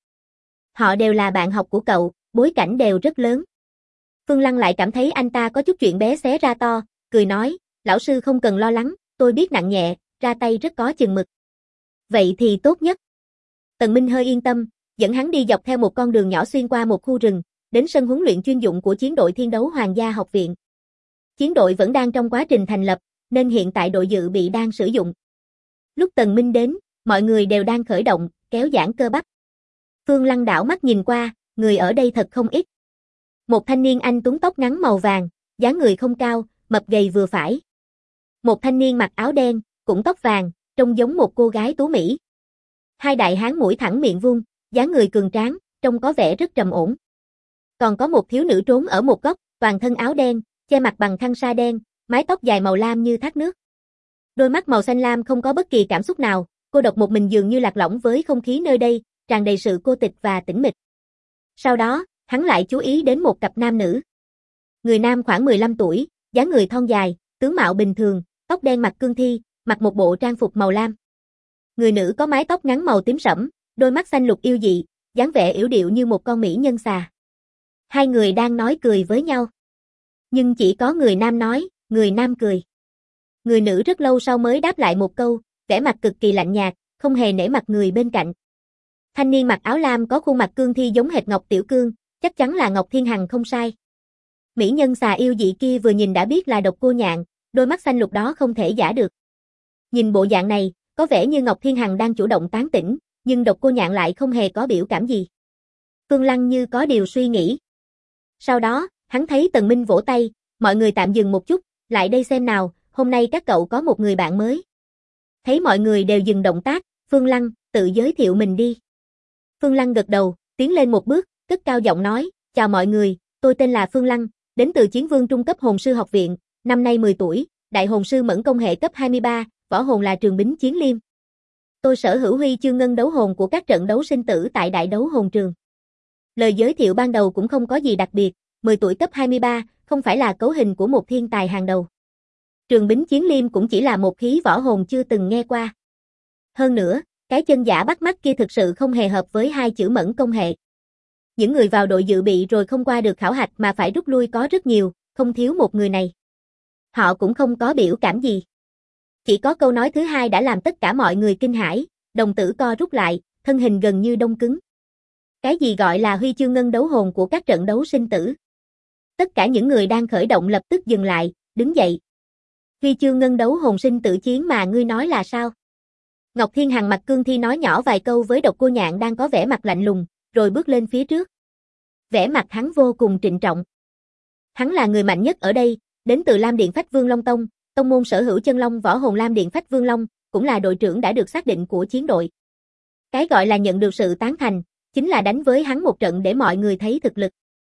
Họ đều là bạn học của cậu, bối cảnh đều rất lớn. Phương Lăng lại cảm thấy anh ta có chút chuyện bé xé ra to, cười nói, lão sư không cần lo lắng, tôi biết nặng nhẹ, ra tay rất có chừng mực. Vậy thì tốt nhất. Tần Minh hơi yên tâm, dẫn hắn đi dọc theo một con đường nhỏ xuyên qua một khu rừng, đến sân huấn luyện chuyên dụng của chiến đội Thiên đấu Hoàng gia học viện. Chiến đội vẫn đang trong quá trình thành lập, nên hiện tại đội dự bị đang sử dụng. Lúc Tần Minh đến, mọi người đều đang khởi động, kéo giãn cơ bắp. Phương Lăng đảo mắt nhìn qua, người ở đây thật không ít. Một thanh niên anh tuấn tóc ngắn màu vàng, dáng người không cao, mập gầy vừa phải. Một thanh niên mặc áo đen, cũng tóc vàng, trông giống một cô gái tú mỹ. Hai đại hán mũi thẳng miệng vuông, dáng người cường tráng, trông có vẻ rất trầm ổn. Còn có một thiếu nữ trốn ở một góc, toàn thân áo đen, che mặt bằng khăn sa đen, mái tóc dài màu lam như thác nước. Đôi mắt màu xanh lam không có bất kỳ cảm xúc nào, cô độc một mình dường như lạc lõng với không khí nơi đây, tràn đầy sự cô tịch và tĩnh mịch. Sau đó, hắn lại chú ý đến một cặp nam nữ. Người nam khoảng 15 tuổi, dáng người thon dài, tướng mạo bình thường, tóc đen mặc cương thi, mặc một bộ trang phục màu lam. Người nữ có mái tóc ngắn màu tím sẫm, đôi mắt xanh lục yêu dị, dáng vẻ yểu điệu như một con mỹ nhân xà. Hai người đang nói cười với nhau. Nhưng chỉ có người nam nói, người nam cười. Người nữ rất lâu sau mới đáp lại một câu, vẻ mặt cực kỳ lạnh nhạt, không hề nể mặt người bên cạnh. Thanh niên mặc áo lam có khuôn mặt cương thi giống hệt Ngọc Tiểu Cương, chắc chắn là Ngọc Thiên Hằng không sai. Mỹ nhân xà yêu dị kia vừa nhìn đã biết là Độc Cô Nhạn, đôi mắt xanh lục đó không thể giả được. Nhìn bộ dạng này, có vẻ như Ngọc Thiên Hằng đang chủ động tán tỉnh, nhưng Độc Cô Nhạn lại không hề có biểu cảm gì. Phương Lăng như có điều suy nghĩ. Sau đó, hắn thấy Tần Minh vỗ tay, mọi người tạm dừng một chút, lại đây xem nào, hôm nay các cậu có một người bạn mới. Thấy mọi người đều dừng động tác, Phương Lăng, tự giới thiệu mình đi. Phương Lăng gật đầu, tiến lên một bước, cất cao giọng nói, chào mọi người, tôi tên là Phương Lăng, đến từ Chiến Vương Trung cấp Hồn sư học viện, năm nay 10 tuổi, Đại Hồn sư Mẫn công hệ cấp 23, võ hồn là Trường Bính Chiến Liêm. Tôi sở hữu huy chương ngân đấu hồn của các trận đấu sinh tử tại Đại đấu hồn trường. Lời giới thiệu ban đầu cũng không có gì đặc biệt, 10 tuổi cấp 23, không phải là cấu hình của một thiên tài hàng đầu. Trường Bính Chiến Liêm cũng chỉ là một khí võ hồn chưa từng nghe qua. Hơn nữa, cái chân giả bắt mắt kia thực sự không hề hợp với hai chữ Mẫn công hệ. Những người vào đội dự bị rồi không qua được khảo hạch mà phải rút lui có rất nhiều, không thiếu một người này. Họ cũng không có biểu cảm gì. Chỉ có câu nói thứ hai đã làm tất cả mọi người kinh hãi, đồng tử co rút lại, thân hình gần như đông cứng. Cái gì gọi là huy chương ngân đấu hồn của các trận đấu sinh tử? Tất cả những người đang khởi động lập tức dừng lại, đứng dậy. Huy chương ngân đấu hồn sinh tử chiến mà ngươi nói là sao? Ngọc Thiên Hằng mặt cương thi nói nhỏ vài câu với Độc Cô Nhạn đang có vẻ mặt lạnh lùng, rồi bước lên phía trước. Vẻ mặt hắn vô cùng trịnh trọng. Hắn là người mạnh nhất ở đây, đến từ Lam Điện Phách Vương Long Tông, tông môn sở hữu chân long võ hồn Lam Điện Phách Vương Long, cũng là đội trưởng đã được xác định của chiến đội. Cái gọi là nhận được sự tán thành, chính là đánh với hắn một trận để mọi người thấy thực lực.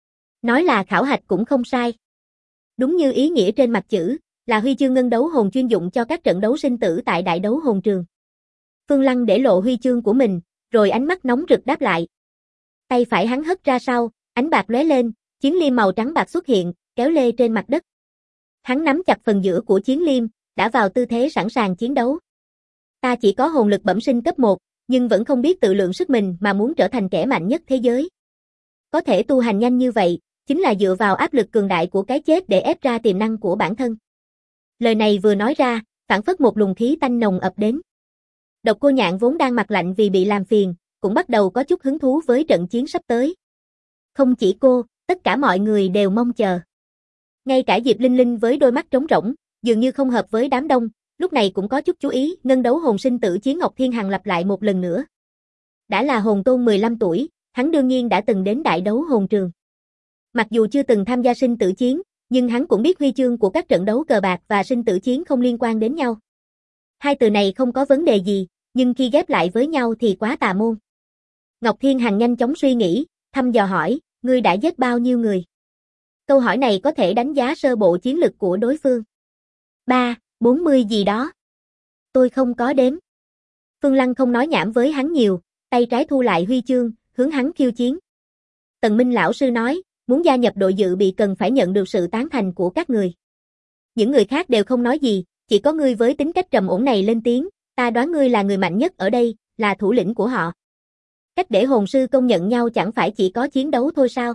Nói là khảo hạch cũng không sai. Đúng như ý nghĩa trên mặt chữ, là huy chương ngân đấu hồn chuyên dụng cho các trận đấu sinh tử tại Đại đấu hồn trường. Phương Lăng để lộ huy chương của mình, rồi ánh mắt nóng rực đáp lại. Tay phải hắn hất ra sau, ánh bạc lóe lên, chiến liêm màu trắng bạc xuất hiện, kéo lê trên mặt đất. Hắn nắm chặt phần giữa của chiến liêm, đã vào tư thế sẵn sàng chiến đấu. Ta chỉ có hồn lực bẩm sinh cấp 1, nhưng vẫn không biết tự lượng sức mình mà muốn trở thành kẻ mạnh nhất thế giới. Có thể tu hành nhanh như vậy, chính là dựa vào áp lực cường đại của cái chết để ép ra tiềm năng của bản thân. Lời này vừa nói ra, phảng phất một luồng khí tanh nồng ập đến. Độc Cô Nhạn vốn đang mặt lạnh vì bị làm phiền, cũng bắt đầu có chút hứng thú với trận chiến sắp tới. Không chỉ cô, tất cả mọi người đều mong chờ. Ngay cả Diệp Linh Linh với đôi mắt trống rỗng, dường như không hợp với đám đông, lúc này cũng có chút chú ý, ngân đấu hồn sinh tử chiến Ngọc Thiên Hằng lặp lại một lần nữa. Đã là hồn tôn 15 tuổi, hắn đương nhiên đã từng đến đại đấu hồn trường. Mặc dù chưa từng tham gia sinh tử chiến, nhưng hắn cũng biết huy chương của các trận đấu cờ bạc và sinh tử chiến không liên quan đến nhau. Hai từ này không có vấn đề gì, nhưng khi ghép lại với nhau thì quá tà môn. Ngọc Thiên Hằng nhanh chóng suy nghĩ, thăm dò hỏi, ngươi đã giết bao nhiêu người? Câu hỏi này có thể đánh giá sơ bộ chiến lực của đối phương. 40 gì đó. Tôi không có đếm. Phương Lăng không nói nhảm với hắn nhiều, tay trái thu lại huy chương, hướng hắn khiêu chiến. Tần Minh lão sư nói, muốn gia nhập đội dự bị cần phải nhận được sự tán thành của các người. Những người khác đều không nói gì, chỉ có ngươi với tính cách trầm ổn này lên tiếng, ta đoán ngươi là người mạnh nhất ở đây, là thủ lĩnh của họ. Cách để hồn sư công nhận nhau chẳng phải chỉ có chiến đấu thôi sao?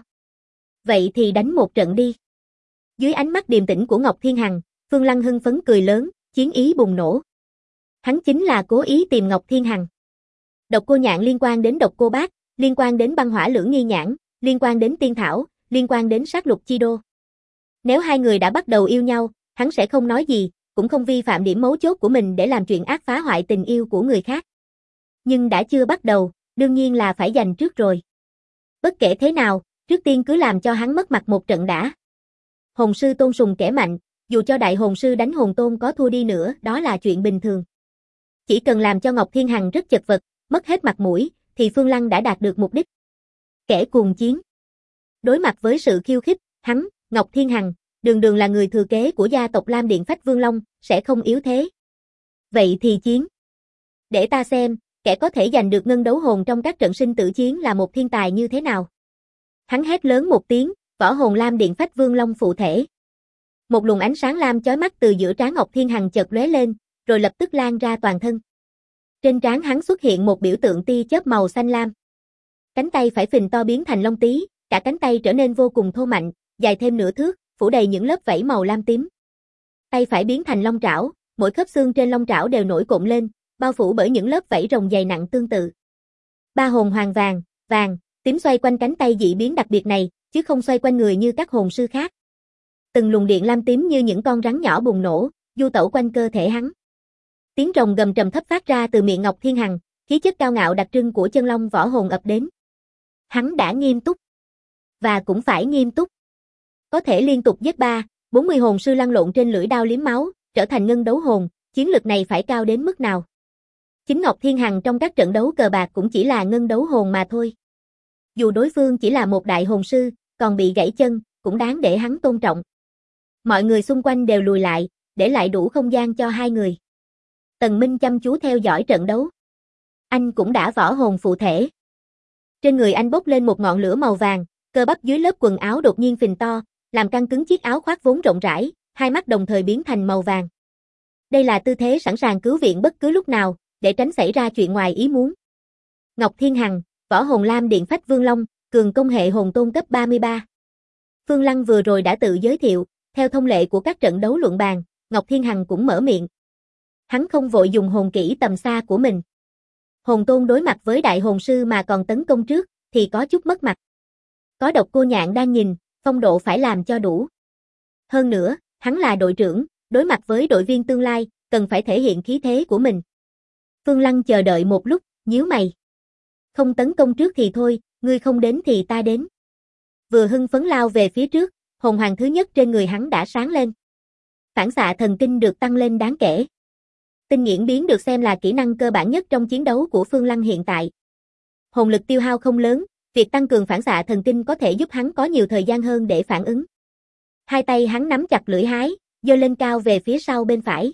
Vậy thì đánh một trận đi. Dưới ánh mắt điềm tĩnh của Ngọc Thiên Hằng, Phương Lăng hưng phấn cười lớn, chiến ý bùng nổ. Hắn chính là cố ý tìm Ngọc Thiên Hằng. Độc Cô Nhạn liên quan đến Độc Cô Bác, liên quan đến băng hỏa lưỡng nghi nhãn, liên quan đến tiên thảo, liên quan đến sát lục chi đô. Nếu hai người đã bắt đầu yêu nhau, hắn sẽ không nói gì, cũng không vi phạm điểm mấu chốt của mình để làm chuyện ác phá hoại tình yêu của người khác. Nhưng đã chưa bắt đầu, đương nhiên là phải giành trước rồi. Bất kể thế nào, trước tiên cứ làm cho hắn mất mặt một trận đã. Hồn sư tôn sùng kẻ mạnh, dù cho đại hồn sư đánh hồn tôn có thua đi nữa, đó là chuyện bình thường. Chỉ cần làm cho Ngọc Thiên Hằng rất chật vật, mất hết mặt mũi, thì Phương Lăng đã đạt được mục đích. Kẻ cuồng chiến. Đối mặt với sự khiêu khích, hắn, Ngọc Thiên Hằng, đường đường là người thừa kế của gia tộc Lam Điện Phách Vương Long, sẽ không yếu thế. Vậy thì chiến. Để ta xem, kẻ có thể giành được ngân đấu hồn trong các trận sinh tử chiến là một thiên tài như thế nào. Hắn hét lớn một tiếng, võ hồn Lam Điện Phách Vương Long phụ thể. Một luồng ánh sáng lam chói mắt từ giữa trán Ngọc Thiên Hằng chợt lóe lên, rồi lập tức lan ra toàn thân. Trên trán hắn xuất hiện một biểu tượng tia chớp màu xanh lam. Cánh tay phải phình to biến thành long tí, cả cánh tay trở nên vô cùng thô mạnh, dài thêm nửa thước, phủ đầy những lớp vảy màu lam tím. Tay phải biến thành long trảo, mỗi khớp xương trên long trảo đều nổi cộm lên, bao phủ bởi những lớp vảy rồng dày nặng tương tự. Ba hồn hoàng vàng, vàng, tím xoay quanh cánh tay dị biến đặc biệt này, chứ không xoay quanh người như các hồn sư khác. Từng luồng điện lam tím như những con rắn nhỏ bùng nổ, du tẩu quanh cơ thể hắn. Tiếng rồng gầm trầm thấp phát ra từ miệng Ngọc Thiên Hằng, khí chất cao ngạo đặc trưng của chân long võ hồn ập đến. Hắn đã nghiêm túc. Và cũng phải nghiêm túc. Có thể liên tục giết 40 hồn sư lăn lộn trên lưỡi đao liếm máu, trở thành ngân đấu hồn, chiến lực này phải cao đến mức nào? Chính Ngọc Thiên Hằng trong các trận đấu cờ bạc cũng chỉ là ngân đấu hồn mà thôi. Dù đối phương chỉ là một đại hồn sư, còn bị gãy chân, cũng đáng để hắn tôn trọng. Mọi người xung quanh đều lùi lại, để lại đủ không gian cho hai người. Tần Minh chăm chú theo dõi trận đấu. Anh cũng đã võ hồn phụ thể. Trên người anh bốc lên một ngọn lửa màu vàng, cơ bắp dưới lớp quần áo đột nhiên phình to, làm căng cứng chiếc áo khoác vốn rộng rãi, hai mắt đồng thời biến thành màu vàng. Đây là tư thế sẵn sàng cứu viện bất cứ lúc nào, để tránh xảy ra chuyện ngoài ý muốn. Ngọc Thiên Hằng, võ hồn Lam Điện Phách Vương Long, cường công hệ hồn tôn cấp 33. Phương Lăng vừa rồi đã tự giới thiệu, theo thông lệ của các trận đấu luận bàn, Ngọc Thiên Hằng cũng mở miệng. Hắn không vội dùng hồn kỹ tầm xa của mình. Hồn tôn đối mặt với đại hồn sư mà còn tấn công trước, thì có chút mất mặt. Có Độc Cô Nhạn đang nhìn, phong độ phải làm cho đủ. Hơn nữa, hắn là đội trưởng, đối mặt với đội viên tương lai, cần phải thể hiện khí thế của mình. Phương Lăng chờ đợi một lúc, nhíu mày. Không tấn công trước thì thôi, ngươi không đến thì ta đến. Vừa hưng phấn lao về phía trước, hồn hoàng thứ nhất trên người hắn đã sáng lên. Phản xạ thần kinh được tăng lên đáng kể. Tinh nghiễn biến được xem là kỹ năng cơ bản nhất trong chiến đấu của Phương Lăng hiện tại. Hồn lực tiêu hao không lớn, việc tăng cường phản xạ thần kinh có thể giúp hắn có nhiều thời gian hơn để phản ứng. Hai tay hắn nắm chặt lưỡi hái, giơ lên cao về phía sau bên phải.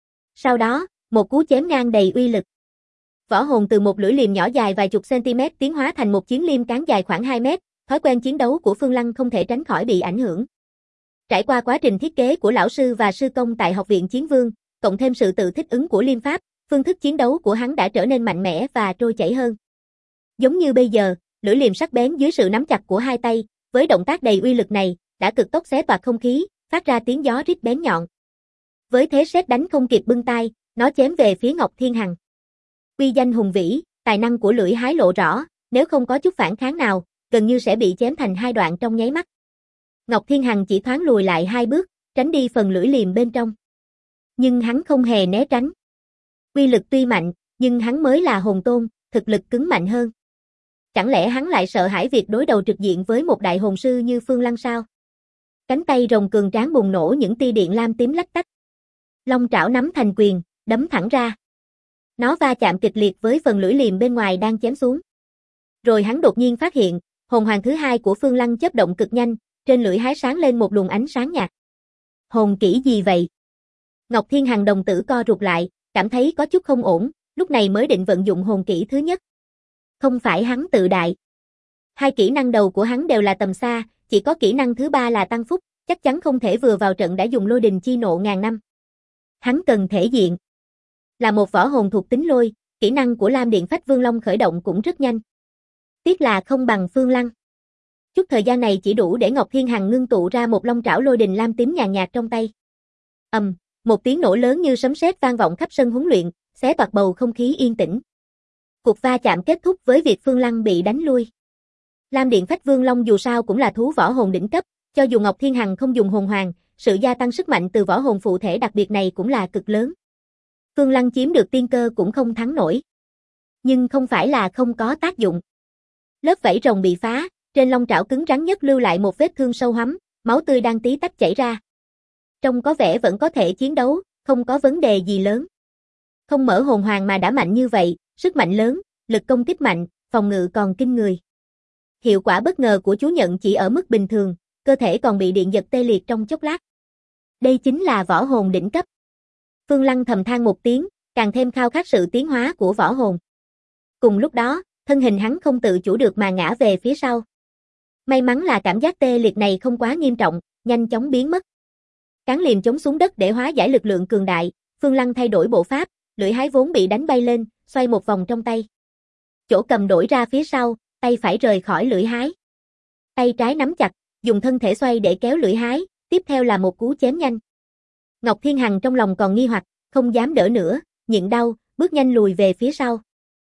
Sau đó, một cú chém ngang đầy uy lực. Võ hồn từ một lưỡi liềm nhỏ dài vài chục cm tiến hóa thành một chiến liêm cán dài khoảng 2 mét, thói quen chiến đấu của Phương Lăng không thể tránh khỏi bị ảnh hưởng. Trải qua quá trình thiết kế của lão sư và sư công tại Học viện Chiến Vương, cộng thêm sự tự thích ứng của liêm pháp, phương thức chiến đấu của hắn đã trở nên mạnh mẽ và trôi chảy hơn. Giống như bây giờ, lưỡi liềm sắc bén dưới sự nắm chặt của hai tay, với động tác đầy uy lực này, đã cực tốc xé toạc không khí, phát ra tiếng gió rít bén nhọn. Với thế sét đánh không kịp bưng tay, nó chém về phía Ngọc Thiên Hằng. Uy danh hùng vĩ, tài năng của lưỡi hái lộ rõ, nếu không có chút phản kháng nào, gần như sẽ bị chém thành hai đoạn trong nháy mắt. Ngọc Thiên Hằng chỉ thoáng lùi lại hai bước, tránh đi phần lưỡi liềm bên trong. Nhưng hắn không hề né tránh. Uy lực tuy mạnh, nhưng hắn mới là hồn tôn, thực lực cứng mạnh hơn. Chẳng lẽ hắn lại sợ hãi việc đối đầu trực diện với một đại hồn sư như Phương Lăng sao? Cánh tay rồng cường tráng bùng nổ những tia điện lam tím lách tách. Long trảo nắm thành quyền, đấm thẳng ra. Nó va chạm kịch liệt với phần lưỡi liềm bên ngoài đang chém xuống. Rồi hắn đột nhiên phát hiện, hồn hoàng thứ hai của Phương Lăng chớp động cực nhanh, trên lưỡi hái sáng lên một luồng ánh sáng nhạt. Hồn kỹ gì vậy? Ngọc Thiên Hằng đồng tử co rụt lại, cảm thấy có chút không ổn, lúc này mới định vận dụng hồn kỹ thứ nhất. Không phải hắn tự đại. Hai kỹ năng đầu của hắn đều là tầm xa, chỉ có kỹ năng thứ ba là tăng phúc, chắc chắn không thể vừa vào trận đã dùng lôi đình chi nộ ngàn năm. Hắn cần thể diện. Là một võ hồn thuộc tính lôi, kỹ năng của Lam Điện Phách Vương Long khởi động cũng rất nhanh. Tiếc là không bằng Phương Lăng. Chút thời gian này chỉ đủ để Ngọc Thiên Hằng ngưng tụ ra một long trảo lôi đình lam tím nhàn nhạt trong tay. Một tiếng nổ lớn như sấm sét vang vọng khắp sân huấn luyện, xé toạc bầu không khí yên tĩnh. Cuộc va chạm kết thúc với việc Phương Lăng bị đánh lui. Lam Điện Phách Vương Long dù sao cũng là thú võ hồn đỉnh cấp, cho dù Ngọc Thiên Hằng không dùng hồn hoàng, sự gia tăng sức mạnh từ võ hồn phụ thể đặc biệt này cũng là cực lớn. Phương Lăng chiếm được tiên cơ cũng không thắng nổi. Nhưng không phải là không có tác dụng. Lớp vảy rồng bị phá, trên long trảo cứng rắn nhất lưu lại một vết thương sâu hoắm, máu tươi đang tí tách chảy ra. Trông có vẻ vẫn có thể chiến đấu, không có vấn đề gì lớn. Không mở hồn hoàng mà đã mạnh như vậy, sức mạnh lớn, lực công kích mạnh, phòng ngự còn kinh người. Hiệu quả bất ngờ của chú nhận chỉ ở mức bình thường, cơ thể còn bị điện giật tê liệt trong chốc lát. Đây chính là võ hồn đỉnh cấp. Phương Lăng thầm than một tiếng, càng thêm khao khát sự tiến hóa của võ hồn. Cùng lúc đó, thân hình hắn không tự chủ được mà ngã về phía sau. May mắn là cảm giác tê liệt này không quá nghiêm trọng, nhanh chóng biến mất. Cán liềm chống xuống đất để hóa giải lực lượng cường đại, Phương Lăng thay đổi bộ pháp, lưỡi hái vốn bị đánh bay lên, xoay một vòng trong tay. Chỗ cầm đổi ra phía sau, tay phải rời khỏi lưỡi hái. Tay trái nắm chặt, dùng thân thể xoay để kéo lưỡi hái, tiếp theo là một cú chém nhanh. Ngọc Thiên Hằng trong lòng còn nghi hoặc, không dám đỡ nữa, nhịn đau, bước nhanh lùi về phía sau.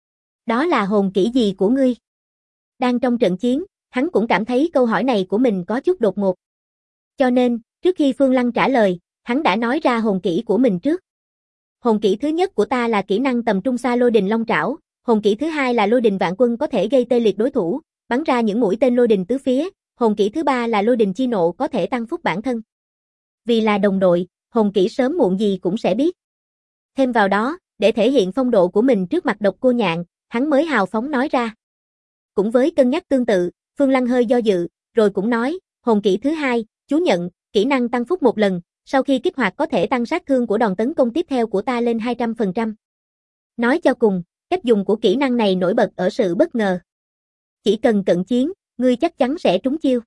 Đó là hồn kỹ gì của ngươi? Đang trong trận chiến, hắn cũng cảm thấy câu hỏi này của mình có chút đột ngột. Cho nên, trước khi Phương Lăng trả lời, hắn đã nói ra hồn kỹ của mình trước. Hồn kỹ thứ nhất của ta là kỹ năng tầm trung xa lôi đình long trảo, hồn kỹ thứ hai là lôi đình vạn quân có thể gây tê liệt đối thủ, bắn ra những mũi tên lôi đình tứ phía, hồn kỹ thứ ba là lôi đình chi nộ có thể tăng phúc bản thân. Vì là đồng đội, hồn kỹ sớm muộn gì cũng sẽ biết. Thêm vào đó, để thể hiện phong độ của mình trước mặt Độc Cô Nhạn, hắn mới hào phóng nói ra. Cũng với cân nhắc tương tự, Phương Lăng hơi do dự, rồi cũng nói, hồn kỹ thứ hai, chú nhận, kỹ năng tăng phúc một lần, sau khi kích hoạt có thể tăng sát thương của đòn tấn công tiếp theo của ta lên 200%. Nói cho cùng, cách dùng của kỹ năng này nổi bật ở sự bất ngờ. Chỉ cần cận chiến, ngươi chắc chắn sẽ trúng chiêu.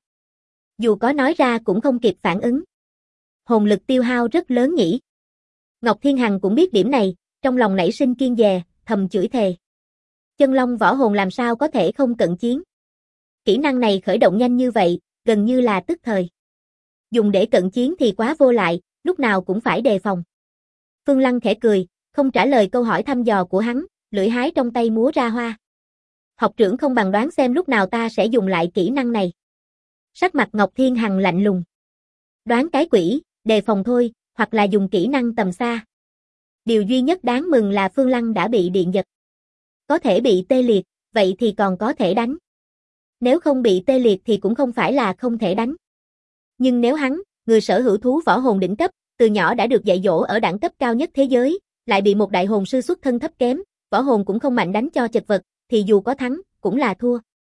Dù có nói ra cũng không kịp phản ứng. Hồn lực tiêu hao rất lớn nhỉ. Ngọc Thiên Hằng cũng biết điểm này, trong lòng nảy sinh kiêng dè, thầm chửi thề. Chân long võ hồn làm sao có thể không cận chiến. Kỹ năng này khởi động nhanh như vậy, gần như là tức thời. Dùng để cận chiến thì quá vô lại, lúc nào cũng phải đề phòng. Phương Lăng khẽ cười, không trả lời câu hỏi thăm dò của hắn, lưỡi hái trong tay múa ra hoa. Học trưởng không bằng đoán xem lúc nào ta sẽ dùng lại kỹ năng này. Sắc mặt Ngọc Thiên Hằng lạnh lùng. Đoán cái quỷ, đề phòng thôi, hoặc là dùng kỹ năng tầm xa. Điều duy nhất đáng mừng là Phương Lăng đã bị điện giật. Có thể bị tê liệt, vậy thì còn có thể đánh. Nếu không bị tê liệt thì cũng không phải là không thể đánh. Nhưng nếu hắn, người sở hữu thú võ hồn đỉnh cấp, từ nhỏ đã được dạy dỗ ở đẳng cấp cao nhất thế giới, lại bị một đại hồn sư xuất thân thấp kém, võ hồn cũng không mạnh đánh cho chật vật, thì dù có thắng, cũng là thua.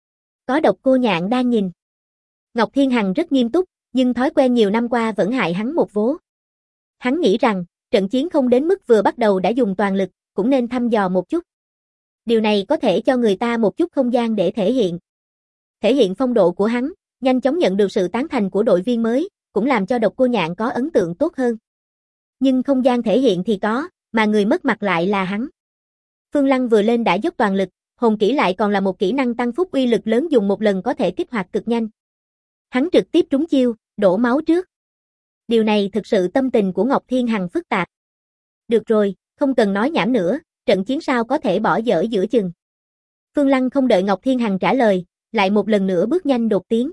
Có Độc Cô Nhạn đang nhìn. Ngọc Thiên Hằng rất nghiêm túc, nhưng thói quen nhiều năm qua vẫn hại hắn một vố. Hắn nghĩ rằng, trận chiến không đến mức vừa bắt đầu đã dùng toàn lực, cũng nên thăm dò một chút. Điều này có thể cho người ta một chút không gian để thể hiện. Thể hiện phong độ của hắn, nhanh chóng nhận được sự tán thành của đội viên mới, cũng làm cho Độc Cô Nhạn có ấn tượng tốt hơn. Nhưng không gian thể hiện thì có, mà người mất mặt lại là hắn. Phương Lăng vừa lên đã dốc toàn lực, hồn kỹ lại còn là một kỹ năng tăng phúc uy lực lớn dùng một lần có thể kích hoạt cực nhanh. Hắn trực tiếp trúng chiêu, đổ máu trước. Điều này thực sự tâm tình của Ngọc Thiên Hằng phức tạp. Được rồi, không cần nói nhảm nữa, trận chiến sao có thể bỏ dở giữa chừng. Phương Lăng không đợi Ngọc Thiên Hằng trả lời, lại một lần nữa bước nhanh đột tiến.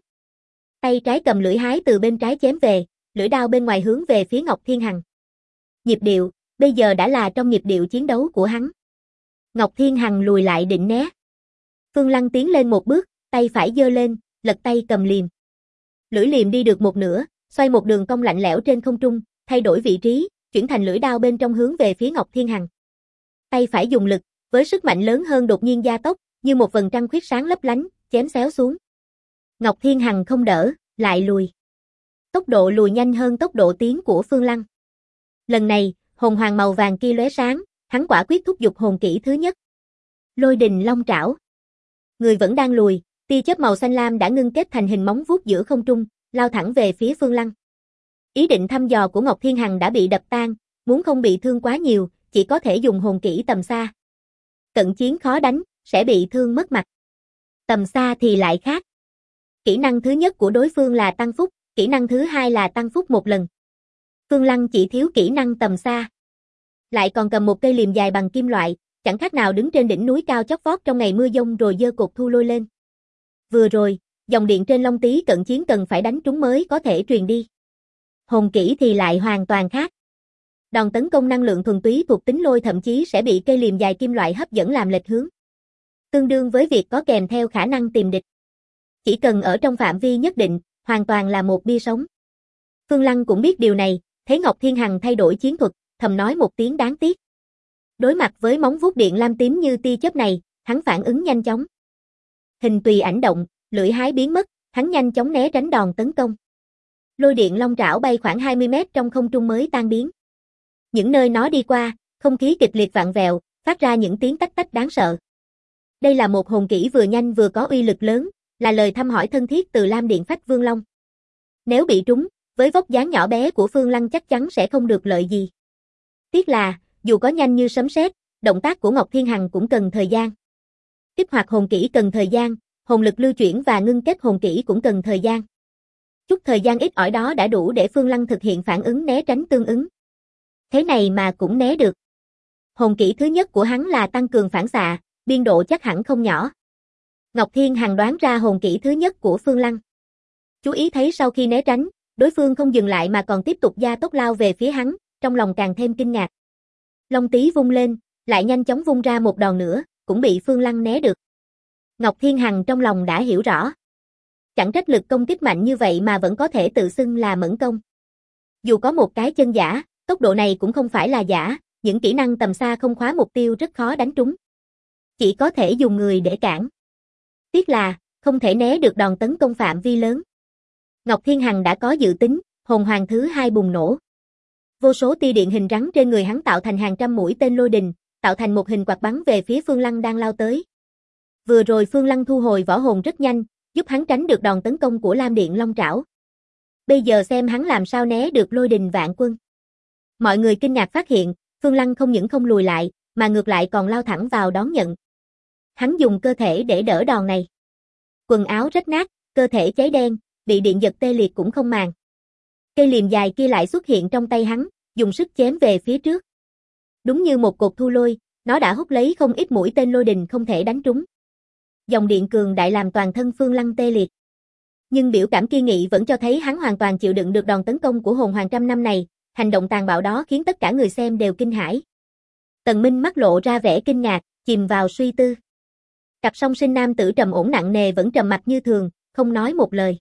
Tay trái cầm lưỡi hái từ bên trái chém về, lưỡi đao bên ngoài hướng về phía Ngọc Thiên Hằng. Nhịp điệu, bây giờ đã là trong nhịp điệu chiến đấu của hắn. Ngọc Thiên Hằng lùi lại định né. Phương Lăng tiến lên một bước, tay phải giơ lên, lật tay cầm liềm. Lưỡi liềm đi được một nửa, xoay một đường cong lạnh lẽo trên không trung, thay đổi vị trí, chuyển thành lưỡi đao bên trong hướng về phía Ngọc Thiên Hằng. Tay phải dùng lực, với sức mạnh lớn hơn đột nhiên gia tốc, như một vầng trăng khuyết sáng lấp lánh, chém xéo xuống. Ngọc Thiên Hằng không đỡ, lại lùi. Tốc độ lùi nhanh hơn tốc độ tiến của Phương Lăng. Lần này, hồn hoàng màu vàng kia lóe sáng, hắn quả quyết thúc giục hồn kỹ thứ nhất. Lôi đình long trảo. Người vẫn đang lùi, tia chớp màu xanh lam đã ngưng kết thành hình móng vuốt giữa không trung, lao thẳng về phía Phương Lăng. Ý định thăm dò của Ngọc Thiên Hằng đã bị đập tan, muốn không bị thương quá nhiều, chỉ có thể dùng hồn kỹ tầm xa. Cận chiến khó đánh, sẽ bị thương mất mặt. Tầm xa thì lại khác. Kỹ năng thứ nhất của đối phương là tăng phúc, kỹ năng thứ hai là tăng phúc một lần. Phương Lăng chỉ thiếu kỹ năng tầm xa. Lại còn cầm một cây liềm dài bằng kim loại, chẳng khác nào đứng trên đỉnh núi cao chót vót trong ngày mưa giông rồi giơ cột thu lôi lên. Vừa rồi, dòng điện trên Long Tý cận chiến cần phải đánh trúng mới có thể truyền đi. Hồn kỹ thì lại hoàn toàn khác. Đòn tấn công năng lượng thuần túy thuộc tính lôi thậm chí sẽ bị cây liềm dài kim loại hấp dẫn làm lệch hướng. Tương đương với việc có kèm theo khả năng tìm địch. Chỉ cần ở trong phạm vi nhất định, hoàn toàn là một bia sống. Phương Lăng cũng biết điều này, thấy Ngọc Thiên Hằng thay đổi chiến thuật, thầm nói một tiếng đáng tiếc. Đối mặt với móng vuốt điện lam tím như tia chớp này, hắn phản ứng nhanh chóng. Hình tùy ảnh động, lưỡi hái biến mất, hắn nhanh chóng né tránh đòn tấn công. Lôi điện long trảo bay khoảng 20 mét trong không trung mới tan biến. Những nơi nó đi qua, không khí kịch liệt vặn vẹo, phát ra những tiếng tách tách đáng sợ. Đây là một hồn kỹ vừa nhanh vừa có uy lực lớn, là lời thăm hỏi thân thiết từ Lam Điện Phách Vương Long. Nếu bị trúng, với vóc dáng nhỏ bé của Phương Lăng chắc chắn sẽ không được lợi gì. Tiếc là, dù có nhanh như sấm sét, động tác của Ngọc Thiên Hằng cũng cần thời gian. Kích hoạt hồn kỹ cần thời gian, hồn lực lưu chuyển và ngưng kết hồn kỹ cũng cần thời gian. Chút thời gian ít ỏi đó đã đủ để Phương Lăng thực hiện phản ứng né tránh tương ứng. Thế này mà cũng né được. Hồn kỹ thứ nhất của hắn là tăng cường phản xạ, biên độ chắc hẳn không nhỏ. Ngọc Thiên Hằng đoán ra hồn kỹ thứ nhất của Phương Lăng. Chú ý thấy sau khi né tránh, đối phương không dừng lại mà còn tiếp tục gia tốc lao về phía hắn, trong lòng càng thêm kinh ngạc. Long Tý vung lên, lại nhanh chóng vung ra một đòn nữa, cũng bị Phương Lăng né được. Ngọc Thiên Hằng trong lòng đã hiểu rõ. Chẳng trách lực công kích mạnh như vậy mà vẫn có thể tự xưng là mẫn công. Dù có một cái chân giả, tốc độ này cũng không phải là giả, những kỹ năng tầm xa không khóa mục tiêu rất khó đánh trúng. Chỉ có thể dùng người để cản. Tiếc là, không thể né được đòn tấn công phạm vi lớn. Ngọc Thiên Hằng đã có dự tính, hồn hoàng thứ hai bùng nổ. Vô số tia điện hình rắn trên người hắn tạo thành hàng trăm mũi tên lôi đình, tạo thành một hình quạt bắn về phía Phương Lăng đang lao tới. Vừa rồi Phương Lăng thu hồi võ hồn rất nhanh, giúp hắn tránh được đòn tấn công của Lam Điện Long Trảo. Bây giờ xem hắn làm sao né được lôi đình vạn quân. Mọi người kinh ngạc phát hiện, Phương Lăng không những không lùi lại, mà ngược lại còn lao thẳng vào đón nhận. Hắn dùng cơ thể để đỡ đòn này. Quần áo rách nát, cơ thể cháy đen, bị điện giật tê liệt cũng không màng. Cây liềm dài kia lại xuất hiện trong tay hắn, dùng sức chém về phía trước. Đúng như một cột thu lôi, nó đã hút lấy không ít mũi tên lôi đình không thể đánh trúng. Dòng điện cường đại làm toàn thân Phương Lăng tê liệt. Nhưng biểu cảm kiên nghị vẫn cho thấy hắn hoàn toàn chịu đựng được đòn tấn công của hồn hoàng trăm năm này, hành động tàn bạo đó khiến tất cả người xem đều kinh hãi. Tần Minh mắt lộ ra vẻ kinh ngạc, chìm vào suy tư. Cặp song sinh nam tử trầm ổn nặng nề vẫn trầm mặc như thường, không nói một lời.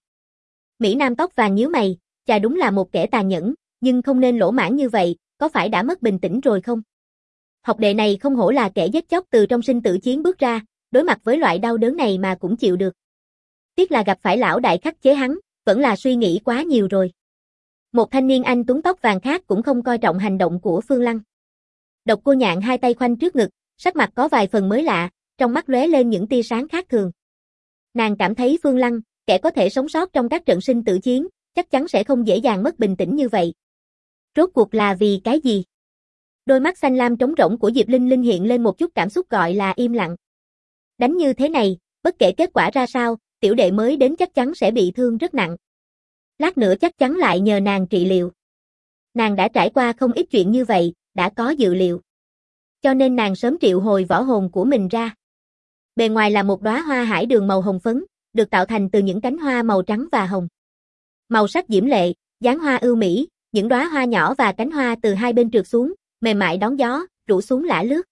Mỹ Nam tóc vàng nhíu mày, chà đúng là một kẻ tàn nhẫn, nhưng không nên lỗ mãng như vậy, có phải đã mất bình tĩnh rồi không? Học đệ này không hổ là kẻ giết chóc từ trong sinh tử chiến bước ra, đối mặt với loại đau đớn này mà cũng chịu được. Tiếc là gặp phải lão đại khắc chế hắn, vẫn là suy nghĩ quá nhiều rồi. Một thanh niên anh tuấn tóc vàng khác cũng không coi trọng hành động của Phương Lăng. Độc Cô Nhạn hai tay khoanh trước ngực, sắc mặt có vài phần mới lạ, trong mắt lóe lên những tia sáng khác thường. Nàng cảm thấy Phương Lăng, kẻ có thể sống sót trong các trận sinh tử chiến, chắc chắn sẽ không dễ dàng mất bình tĩnh như vậy. Rốt cuộc là vì cái gì? Đôi mắt xanh lam trống rỗng của Diệp Linh Linh hiện lên một chút cảm xúc gọi là im lặng. Đánh như thế này, bất kể kết quả ra sao, tiểu đệ mới đến chắc chắn sẽ bị thương rất nặng. Lát nữa chắc chắn lại nhờ nàng trị liệu. Nàng đã trải qua không ít chuyện như vậy, đã có dự liệu. Cho nên nàng sớm triệu hồi võ hồn của mình ra. Bề ngoài là một đóa hoa hải đường màu hồng phấn, được tạo thành từ những cánh hoa màu trắng và hồng. Màu sắc diễm lệ, dáng hoa ưu mỹ, những đóa hoa nhỏ và cánh hoa từ hai bên trượt xuống, mềm mại đón gió, rủ xuống lả lướt.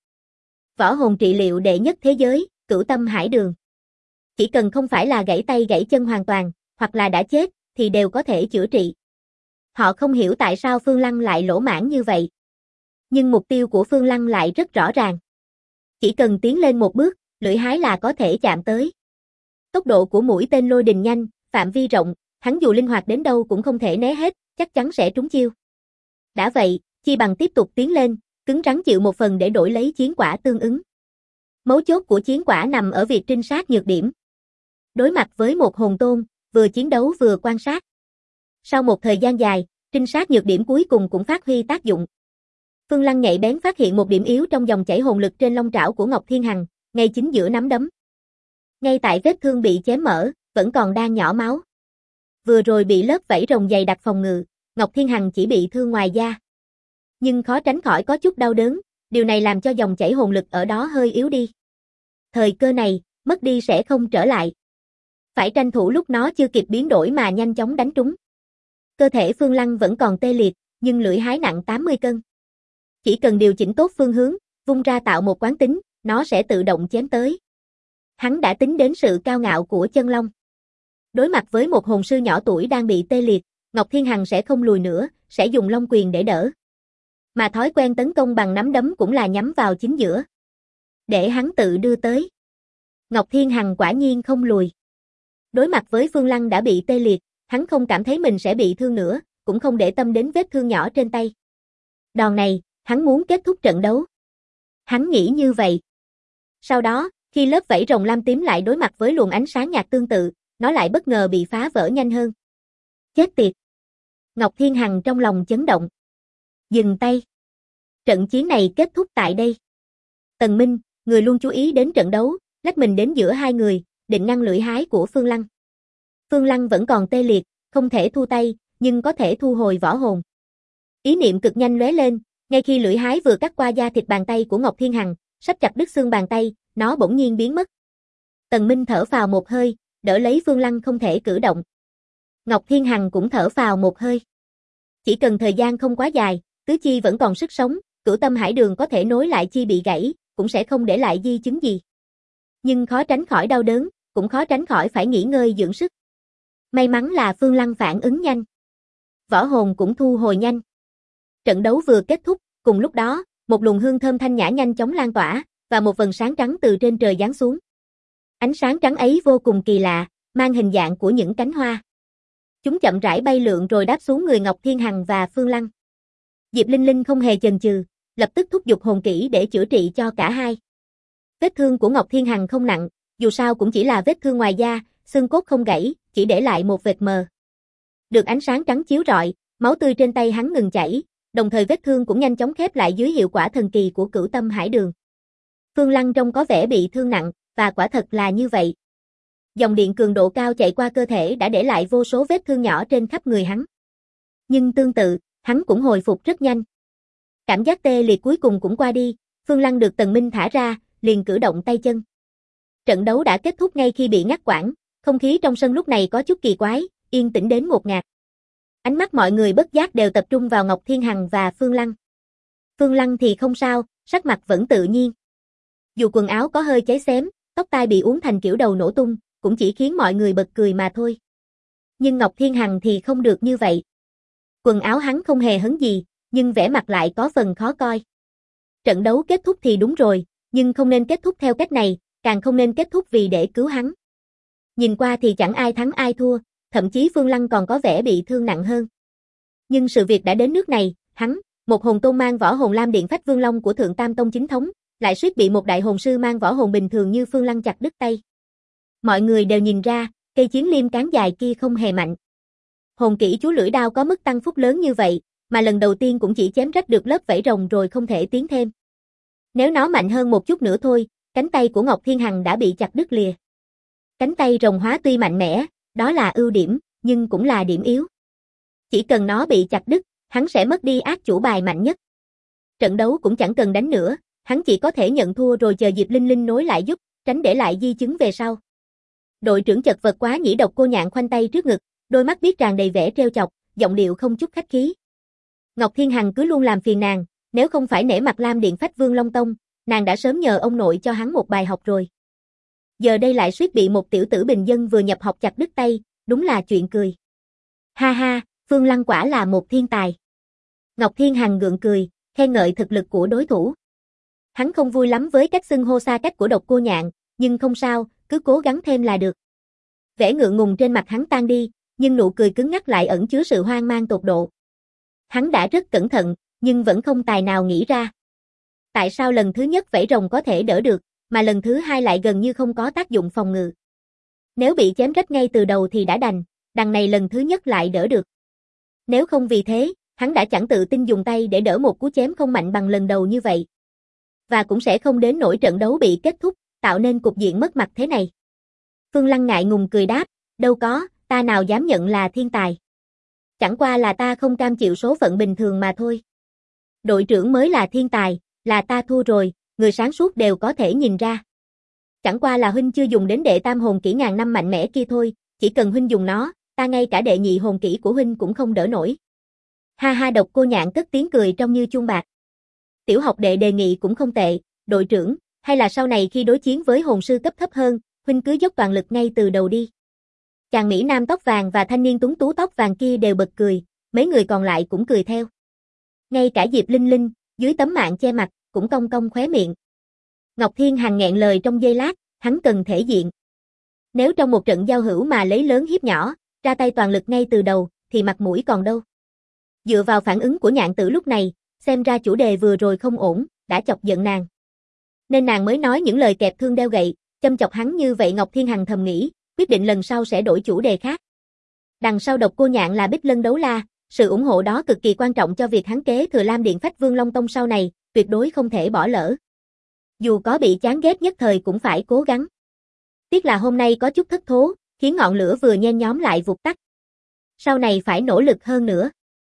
Võ hồn trị liệu đệ nhất thế giới, Cửu Tâm Hải Đường. Chỉ cần không phải là gãy tay gãy chân hoàn toàn, hoặc là đã chết, thì đều có thể chữa trị. Họ không hiểu tại sao Phương Lăng lại lỗ mãng như vậy. Nhưng mục tiêu của Phương Lăng lại rất rõ ràng. Chỉ cần tiến lên một bước, lưỡi hái là có thể chạm tới. Tốc độ của mũi tên lôi đình nhanh, phạm vi rộng, hắn dù linh hoạt đến đâu cũng không thể né hết, chắc chắn sẽ trúng chiêu. Đã vậy, chi bằng tiếp tục tiến lên, cứng rắn chịu một phần để đổi lấy chiến quả tương ứng. Mấu chốt của chiến quả nằm ở việc trinh sát nhược điểm. Đối mặt với một hồn tôn, vừa chiến đấu vừa quan sát. Sau một thời gian dài, trinh sát nhược điểm cuối cùng cũng phát huy tác dụng. Phương Lăng nhạy bén phát hiện một điểm yếu trong dòng chảy hồn lực trên long trảo của Ngọc Thiên Hằng, ngay chính giữa nắm đấm. Ngay tại vết thương bị chém mở, vẫn còn đang nhỏ máu. Vừa rồi bị lớp vảy rồng dày đặc phòng ngự, Ngọc Thiên Hằng chỉ bị thương ngoài da. Nhưng khó tránh khỏi có chút đau đớn, điều này làm cho dòng chảy hồn lực ở đó hơi yếu đi. Thời cơ này, mất đi sẽ không trở lại. Phải tranh thủ lúc nó chưa kịp biến đổi mà nhanh chóng đánh trúng. Cơ thể Phương Lăng vẫn còn tê liệt, nhưng lưỡi hái nặng 80 cân. Chỉ cần điều chỉnh tốt phương hướng, vung ra tạo một quán tính, nó sẽ tự động chém tới. Hắn đã tính đến sự cao ngạo của chân long. Đối mặt với một hồn sư nhỏ tuổi đang bị tê liệt, Ngọc Thiên Hằng sẽ không lùi nữa, sẽ dùng long quyền để đỡ. Mà thói quen tấn công bằng nắm đấm cũng là nhắm vào chính giữa. Để hắn tự đưa tới. Ngọc Thiên Hằng quả nhiên không lùi. Đối mặt với Phương Lăng đã bị tê liệt, hắn không cảm thấy mình sẽ bị thương nữa, cũng không để tâm đến vết thương nhỏ trên tay. Đòn này, hắn muốn kết thúc trận đấu. Hắn nghĩ như vậy. Sau đó, khi lớp vảy rồng lam tím lại đối mặt với luồng ánh sáng nhạt tương tự, nó lại bất ngờ bị phá vỡ nhanh hơn. Chết tiệt! Ngọc Thiên Hằng trong lòng chấn động. Dừng tay. Trận chiến này kết thúc tại đây. Tần Minh, người luôn chú ý đến trận đấu, lách mình đến giữa hai người, định ngăn lưỡi hái của Phương Lăng. Phương Lăng vẫn còn tê liệt, không thể thu tay, nhưng có thể thu hồi võ hồn. Ý niệm cực nhanh lóe lên, ngay khi lưỡi hái vừa cắt qua da thịt bàn tay của Ngọc Thiên Hằng, sắp chặt đứt xương bàn tay, nó bỗng nhiên biến mất. Tần Minh thở phào một hơi, đỡ lấy Phương Lăng không thể cử động. Ngọc Thiên Hằng cũng thở phào một hơi. Chỉ cần thời gian không quá dài, tứ chi vẫn còn sức sống, Cửu Tâm Hải Đường có thể nối lại chi bị gãy, cũng sẽ không để lại di chứng gì. Nhưng khó tránh khỏi đau đớn, cũng khó tránh khỏi phải nghỉ ngơi dưỡng sức. May mắn là Phương Lăng phản ứng nhanh. Võ hồn cũng thu hồi nhanh. Trận đấu vừa kết thúc, cùng lúc đó, một luồng hương thơm thanh nhã nhanh chóng lan tỏa, và một vầng sáng trắng từ trên trời giáng xuống. Ánh sáng trắng ấy vô cùng kỳ lạ, mang hình dạng của những cánh hoa. Chúng chậm rãi bay lượn rồi đáp xuống người Ngọc Thiên Hằng và Phương Lăng. Diệp Linh Linh không hề chần chừ, lập tức thúc giục hồn kỹ để chữa trị cho cả hai. Vết thương của Ngọc Thiên Hằng không nặng, dù sao cũng chỉ là vết thương ngoài da, xương cốt không gãy, chỉ để lại một vệt mờ. Được ánh sáng trắng chiếu rọi, máu tươi trên tay hắn ngừng chảy, đồng thời vết thương cũng nhanh chóng khép lại dưới hiệu quả thần kỳ của Cửu Tâm Hải Đường. Phương Lăng trông có vẻ bị thương nặng, và quả thật là như vậy. Dòng điện cường độ cao chạy qua cơ thể đã để lại vô số vết thương nhỏ trên khắp người hắn. Nhưng tương tự, hắn cũng hồi phục rất nhanh. Cảm giác tê liệt cuối cùng cũng qua đi, Phương Lăng được Tần Minh thả ra, liền cử động tay chân. Trận đấu đã kết thúc ngay khi bị ngắt quãng, không khí trong sân lúc này có chút kỳ quái, yên tĩnh đến ngột ngạt. Ánh mắt mọi người bất giác đều tập trung vào Ngọc Thiên Hằng và Phương Lăng. Phương Lăng thì không sao, sắc mặt vẫn tự nhiên. Dù quần áo có hơi cháy xém, tóc tai bị uốn thành kiểu đầu nổ tung, cũng chỉ khiến mọi người bật cười mà thôi. Nhưng Ngọc Thiên Hằng thì không được như vậy. Quần áo hắn không hề hấn gì, nhưng vẻ mặt lại có phần khó coi. Trận đấu kết thúc thì đúng rồi, nhưng không nên kết thúc theo cách này, càng không nên kết thúc vì để cứu hắn. Nhìn qua thì chẳng ai thắng ai thua, thậm chí Phương Lăng còn có vẻ bị thương nặng hơn. Nhưng sự việc đã đến nước này, hắn, một hồn tôn mang võ hồn lam điện phách vương long của Thượng Tam Tông chính thống, lại suýt bị một đại hồn sư mang võ hồn bình thường như Phương Lăng chặt đứt tay. Mọi người đều nhìn ra, cây chiến liêm cán dài kia không hề mạnh. Hồn kỹ chú lưỡi đao có mức tăng phúc lớn như vậy, Mà lần đầu tiên cũng chỉ chém rách được lớp vảy rồng rồi không thể tiến thêm. Nếu nó mạnh hơn một chút nữa thôi, cánh tay của Ngọc Thiên Hằng đã bị chặt đứt lìa. Cánh tay rồng hóa tuy mạnh mẽ, đó là ưu điểm, nhưng cũng là điểm yếu. Chỉ cần nó bị chặt đứt, hắn sẽ mất đi ác chủ bài mạnh nhất. Trận đấu cũng chẳng cần đánh nữa, hắn chỉ có thể nhận thua rồi chờ Diệp Linh Linh nối lại giúp, tránh để lại di chứng về sau. Đội trưởng chật vật quá nhĩ. Độc Cô Nhạn khoanh tay trước ngực, đôi mắt biết tràn đầy vẻ trêu chọc, giọng điệu không chút khách khí. Ngọc Thiên Hằng cứ luôn làm phiền nàng, nếu không phải nể mặt Lam Điện Phách Vương Long Tông, nàng đã sớm nhờ ông nội cho hắn một bài học rồi. Giờ đây lại suýt bị một tiểu tử bình dân vừa nhập học chặt đứt tay, đúng là chuyện cười. Ha ha, Phương Lăng quả là một thiên tài. Ngọc Thiên Hằng gượng cười, khen ngợi thực lực của đối thủ. Hắn không vui lắm với cách xưng hô xa cách của Độc Cô Nhạn, nhưng không sao, cứ cố gắng thêm là được. Vẻ ngượng ngùng trên mặt hắn tan đi, nhưng nụ cười cứng ngắc lại ẩn chứa sự hoang mang tột độ. Hắn đã rất cẩn thận, nhưng vẫn không tài nào nghĩ ra. Tại sao lần thứ nhất vảy rồng có thể đỡ được, mà lần thứ hai lại gần như không có tác dụng phòng ngự. Nếu bị chém rách ngay từ đầu thì đã đằng này lần thứ nhất lại đỡ được. Nếu không vì thế, hắn đã chẳng tự tin dùng tay để đỡ một cú chém không mạnh bằng lần đầu như vậy. Và cũng sẽ không đến nỗi trận đấu bị kết thúc, tạo nên cục diện mất mặt thế này. Phương Lăng ngại ngùng cười đáp, đâu có, ta nào dám nhận là thiên tài. Chẳng qua là ta không cam chịu số phận bình thường mà thôi. Đội trưởng mới là thiên tài, là ta thua rồi, người sáng suốt đều có thể nhìn ra. Chẳng qua là huynh chưa dùng đến đệ tam hồn kỹ ngàn năm mạnh mẽ kia thôi, chỉ cần huynh dùng nó, ta ngay cả đệ nhị hồn kỹ của huynh cũng không đỡ nổi. Ha ha. Độc Cô Nhạn cất tiếng cười trong như chuông bạc. Tiểu học đệ đề nghị cũng không tệ, đội trưởng, hay là sau này khi đối chiến với hồn sư cấp thấp hơn, huynh cứ dốc toàn lực ngay từ đầu đi. Chàng mỹ nam tóc vàng và thanh niên tuấn tú tóc vàng kia đều bật cười, mấy người còn lại cũng cười theo. Ngay cả Diệp Linh Linh, dưới tấm mạng che mặt, cũng cong cong khóe miệng. Ngọc Thiên Hằng nghẹn lời trong giây lát, hắn cần thể diện. Nếu trong một trận giao hữu mà lấy lớn hiếp nhỏ, ra tay toàn lực ngay từ đầu, thì mặt mũi còn đâu. Dựa vào phản ứng của Nhạn Tử lúc này, xem ra chủ đề vừa rồi không ổn, đã chọc giận nàng. Nên nàng mới nói những lời kẹp thương đeo gậy, châm chọc hắn như vậy. Ngọc Thiên Hằng thầm nghĩ, quyết định lần sau sẽ đổi chủ đề khác. Đằng sau Độc Cô Nhạn là Bích Lân Đấu La, sự ủng hộ đó cực kỳ quan trọng cho việc hắn kế thừa Lam Điện Phách Vương Long Tông sau này, tuyệt đối không thể bỏ lỡ. Dù có bị chán ghét nhất thời cũng phải cố gắng. Tiếc là hôm nay có chút thất thố, khiến ngọn lửa vừa nhen nhóm lại vụt tắt. Sau này phải nỗ lực hơn nữa.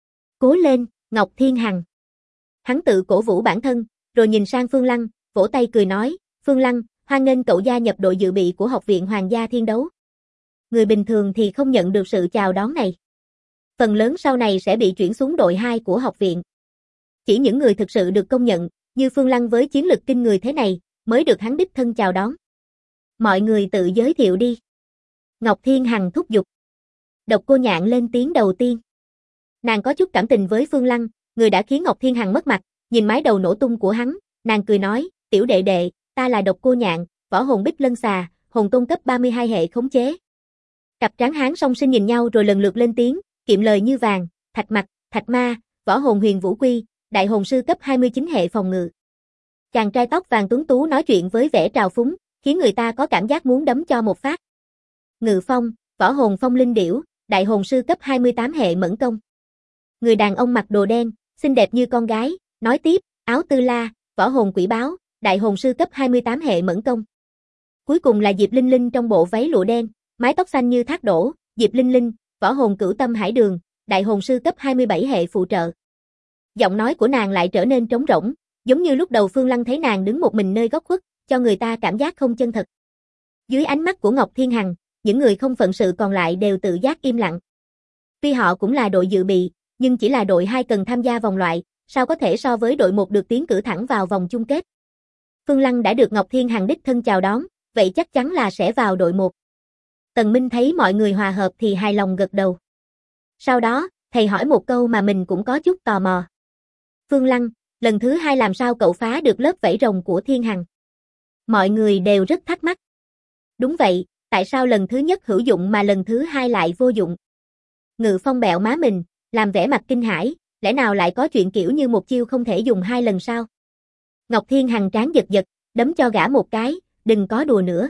Cố lên, Ngọc Thiên Hằng. Hắn tự cổ vũ bản thân, rồi nhìn sang Phương Lăng, vỗ tay cười nói, Phương Lăng, hoan nghênh cậu gia nhập đội dự bị của Học viện Hoàng gia Thiên Đấu. Người bình thường thì không nhận được sự chào đón này. Phần lớn sau này sẽ bị chuyển xuống đội 2 của học viện. Chỉ những người thực sự được công nhận, như Phương Lăng với chiến lực kinh người thế này, mới được hắn đích thân chào đón. Mọi người tự giới thiệu đi. Ngọc Thiên Hằng thúc giục. Độc Cô Nhạn lên tiếng đầu tiên. Nàng có chút cảm tình với Phương Lăng, người đã khiến Ngọc Thiên Hằng mất mặt, nhìn mái đầu nổ tung của hắn, nàng cười nói, tiểu đệ đệ, ta là Độc Cô Nhạn, võ hồn Bích Lân Xà, hồn tôn cấp 32 hệ khống chế. Cặp tráng hán song sinh nhìn nhau rồi lần lượt lên tiếng, kiệm lời như vàng, Thạch Mặc, Thạch Ma, võ hồn Huyền Vũ Quy, đại hồn sư cấp 29 hệ phòng ngự. Chàng trai tóc vàng tuấn tú nói chuyện với vẻ trào phúng, khiến người ta có cảm giác muốn đấm cho một phát. Ngự Phong, võ hồn Phong Linh Điểu, đại hồn sư cấp 28 hệ mẫn công. Người đàn ông mặc đồ đen, xinh đẹp như con gái, nói tiếp, Áo Tư La, võ hồn Quỷ Báo, đại hồn sư cấp 28 hệ mẫn công. Cuối cùng là Diệp Linh Linh trong bộ váy lụa đen, mái tóc xanh như thác đổ, Diệp Linh Linh, võ hồn Cửu Tâm Hải Đường, đại hồn sư cấp 27 hệ phụ trợ. Giọng nói của nàng lại trở nên trống rỗng, giống như lúc đầu Phương Lăng thấy nàng đứng một mình nơi góc khuất, cho người ta cảm giác không chân thật. Dưới ánh mắt của Ngọc Thiên Hằng, những người không phận sự còn lại đều tự giác im lặng. Tuy họ cũng là đội dự bị, nhưng chỉ là đội 2 cần tham gia vòng loại, sao có thể so với đội 1 được tiến cử thẳng vào vòng chung kết. Phương Lăng đã được Ngọc Thiên Hằng đích thân chào đón, vậy chắc chắn là sẽ vào đội 1. Tần Minh thấy mọi người hòa hợp thì hài lòng gật đầu. Sau đó, thầy hỏi một câu mà mình cũng có chút tò mò. Phương Lăng, lần thứ 2 làm sao cậu phá được lớp vảy rồng của Thiên Hằng? Mọi người đều rất thắc mắc. Đúng vậy, tại sao lần thứ nhất hữu dụng mà lần thứ 2 lại vô dụng? Ngự Phong bẹo má mình, làm vẻ mặt kinh hãi, lẽ nào lại có chuyện kiểu như một chiêu không thể dùng 2 lần sao? Ngọc Thiên Hằng trán giật giật, đấm cho gã một cái, đừng có đùa nữa.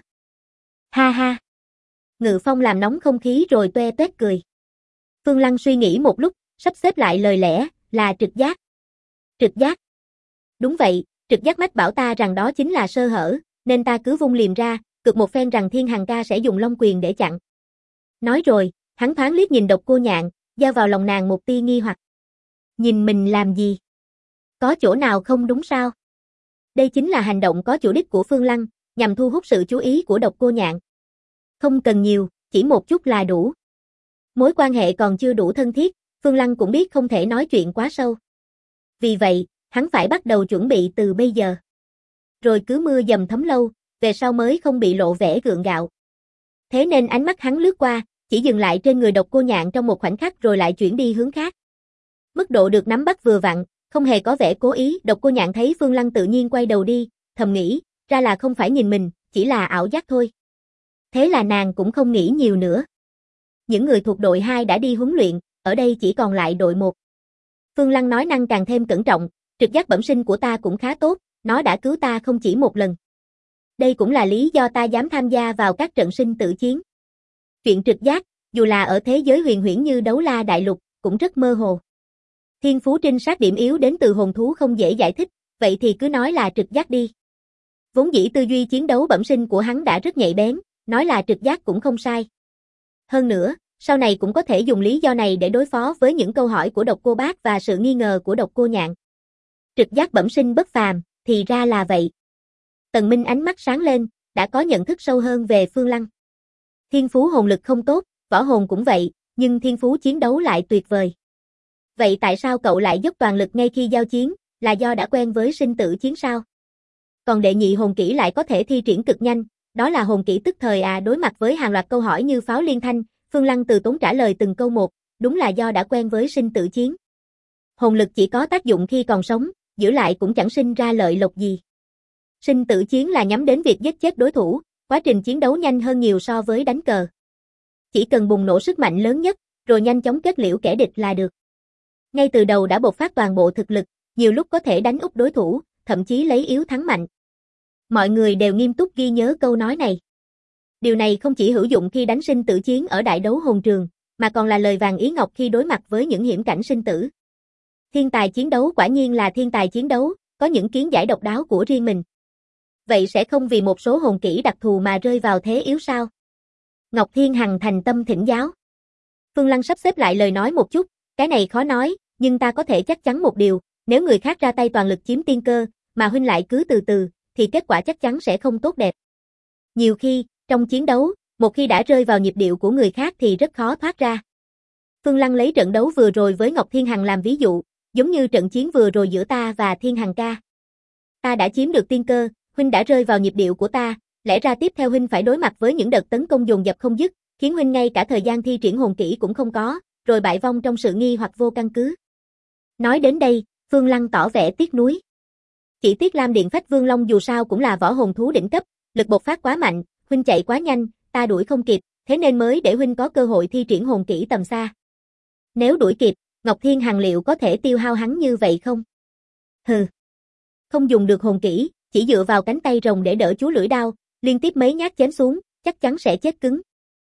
Ha ha. Ngự Phong làm nóng không khí rồi toe toét cười. Phương Lăng suy nghĩ một lúc, sắp xếp lại lời lẽ, Là trực giác. Trực giác. Đúng vậy, trực giác mách bảo ta rằng đó chính là sơ hở, nên ta cứ vung liềm ra, cực một phen rằng Thiên Hằng ca sẽ dùng long quyền để chặn. Nói rồi, hắn thoáng liếc nhìn Độc Cô Nhạn, gieo vào lòng nàng một tia nghi hoặc. Nhìn mình làm gì? Có chỗ nào không đúng sao? Đây chính là hành động có chủ đích của Phương Lăng, nhằm thu hút sự chú ý của Độc Cô Nhạn. Không cần nhiều, chỉ một chút là đủ. Mối quan hệ còn chưa đủ thân thiết, Phương Lăng cũng biết không thể nói chuyện quá sâu. Vì vậy, hắn phải bắt đầu chuẩn bị từ bây giờ. Rồi cứ mưa dầm thấm lâu, về sau mới không bị lộ vẻ gượng gạo. Thế nên ánh mắt hắn lướt qua, chỉ dừng lại trên người Độc Cô Nhạn trong một khoảnh khắc rồi lại chuyển đi hướng khác. Mức độ được nắm bắt vừa vặn, không hề có vẻ cố ý. Độc Cô Nhạn thấy Phương Lăng tự nhiên quay đầu đi, thầm nghĩ, ra là không phải nhìn mình, chỉ là ảo giác thôi. Thế là nàng cũng không nghĩ nhiều nữa. Những người thuộc đội 2 đã đi huấn luyện, ở đây chỉ còn lại đội 1. Phương Lăng nói năng càng thêm cẩn trọng, trực giác bẩm sinh của ta cũng khá tốt, nó đã cứu ta không chỉ một lần. Đây cũng là lý do ta dám tham gia vào các trận sinh tử chiến. Chuyện trực giác, dù là ở thế giới huyền huyễn như Đấu La Đại Lục, cũng rất mơ hồ. Thiên phú trinh sát điểm yếu đến từ hồn thú không dễ giải thích, vậy thì cứ nói là trực giác đi. Vốn dĩ tư duy chiến đấu bẩm sinh của hắn đã rất nhạy bén, nói là trực giác cũng không sai. Hơn nữa, sau này cũng có thể dùng lý do này để đối phó với những câu hỏi của Độc Cô Bác và sự nghi ngờ của Độc Cô Nhạn. Trực giác bẩm sinh bất phàm, thì ra là vậy. Tần Minh ánh mắt sáng lên, đã có nhận thức sâu hơn về Phương Lăng. Thiên phú hồn lực không tốt, võ hồn cũng vậy, nhưng thiên phú chiến đấu lại tuyệt vời. Vậy tại sao cậu lại dốc toàn lực ngay khi giao chiến, là do đã quen với sinh tử chiến sao? Còn đệ nhị hồn kỹ lại có thể thi triển cực nhanh, đó là hồn kỹ tức thời à. Đối mặt với hàng loạt câu hỏi như pháo liên thanh, Phương Lăng từ tốn trả lời từng câu một, đúng là do đã quen với sinh tử chiến. Hồn lực chỉ có tác dụng khi còn sống, giữ lại cũng chẳng sinh ra lợi lộc gì. Sinh tử chiến là nhắm đến việc giết chết đối thủ, quá trình chiến đấu nhanh hơn nhiều so với đánh cờ. Chỉ cần bùng nổ sức mạnh lớn nhất, rồi nhanh chóng kết liễu kẻ địch là được. Ngay từ đầu đã bộc phát toàn bộ thực lực, nhiều lúc có thể đánh úp đối thủ, thậm chí lấy yếu thắng mạnh. Mọi người đều nghiêm túc ghi nhớ câu nói này. Điều này không chỉ hữu dụng khi đánh sinh tử chiến ở đại đấu hồn trường, mà còn là lời vàng ý ngọc khi đối mặt với những hiểm cảnh sinh tử. Thiên tài chiến đấu quả nhiên là thiên tài chiến đấu, có những kiến giải độc đáo của riêng mình. Vậy sẽ không vì một số hồn kỹ đặc thù mà rơi vào thế yếu sao? Ngọc Thiên Hằng thành tâm thỉnh giáo. Phương Lăng sắp xếp lại lời nói một chút, cái này khó nói, nhưng ta có thể chắc chắn một điều, nếu người khác ra tay toàn lực chiếm tiên cơ, mà huynh lại cứ từ từ, thì kết quả chắc chắn sẽ không tốt đẹp. Nhiều khi, trong chiến đấu, một khi đã rơi vào nhịp điệu của người khác thì rất khó thoát ra. Phương Lăng lấy trận đấu vừa rồi với Ngọc Thiên Hằng làm ví dụ, giống như trận chiến vừa rồi giữa ta và Thiên Hằng ca. Ta đã chiếm được tiên cơ, huynh đã rơi vào nhịp điệu của ta, lẽ ra tiếp theo huynh phải đối mặt với những đợt tấn công dồn dập không dứt, khiến huynh ngay cả thời gian thi triển hồn kỹ cũng không có, rồi bại vong trong sự nghi hoặc vô căn cứ. Nói đến đây, Phương Lăng tỏ vẻ tiếc nuối. Chỉ tiếc Lam Điện Phách Vương Long dù sao cũng là võ hồn thú đỉnh cấp, lực bộc phát quá mạnh, huynh chạy quá nhanh, ta đuổi không kịp, thế nên mới để huynh có cơ hội thi triển hồn kỹ tầm xa. Nếu đuổi kịp, Ngọc Thiên Hằng liệu có thể tiêu hao hắn như vậy không? Hừ. Không dùng được hồn kỹ, chỉ dựa vào cánh tay rồng để đỡ chú lưỡi đao, liên tiếp mấy nhát chém xuống, chắc chắn sẽ chết cứng.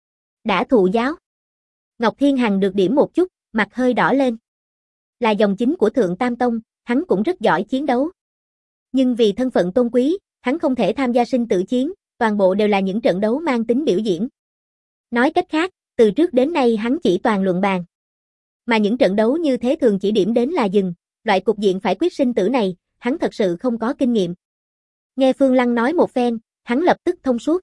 Đã thụ giáo. Ngọc Thiên Hằng được điểm một chút, mặt hơi đỏ lên. Là dòng chính của Thượng Tam Tông, hắn cũng rất giỏi chiến đấu. Nhưng vì thân phận tôn quý, hắn không thể tham gia sinh tử chiến, toàn bộ đều là những trận đấu mang tính biểu diễn. Nói cách khác, từ trước đến nay hắn chỉ toàn luận bàn. Mà những trận đấu như thế thường chỉ điểm đến là dừng, loại cục diện phải quyết sinh tử này, hắn thật sự không có kinh nghiệm. Nghe Phương Lăng nói một phen, hắn lập tức thông suốt.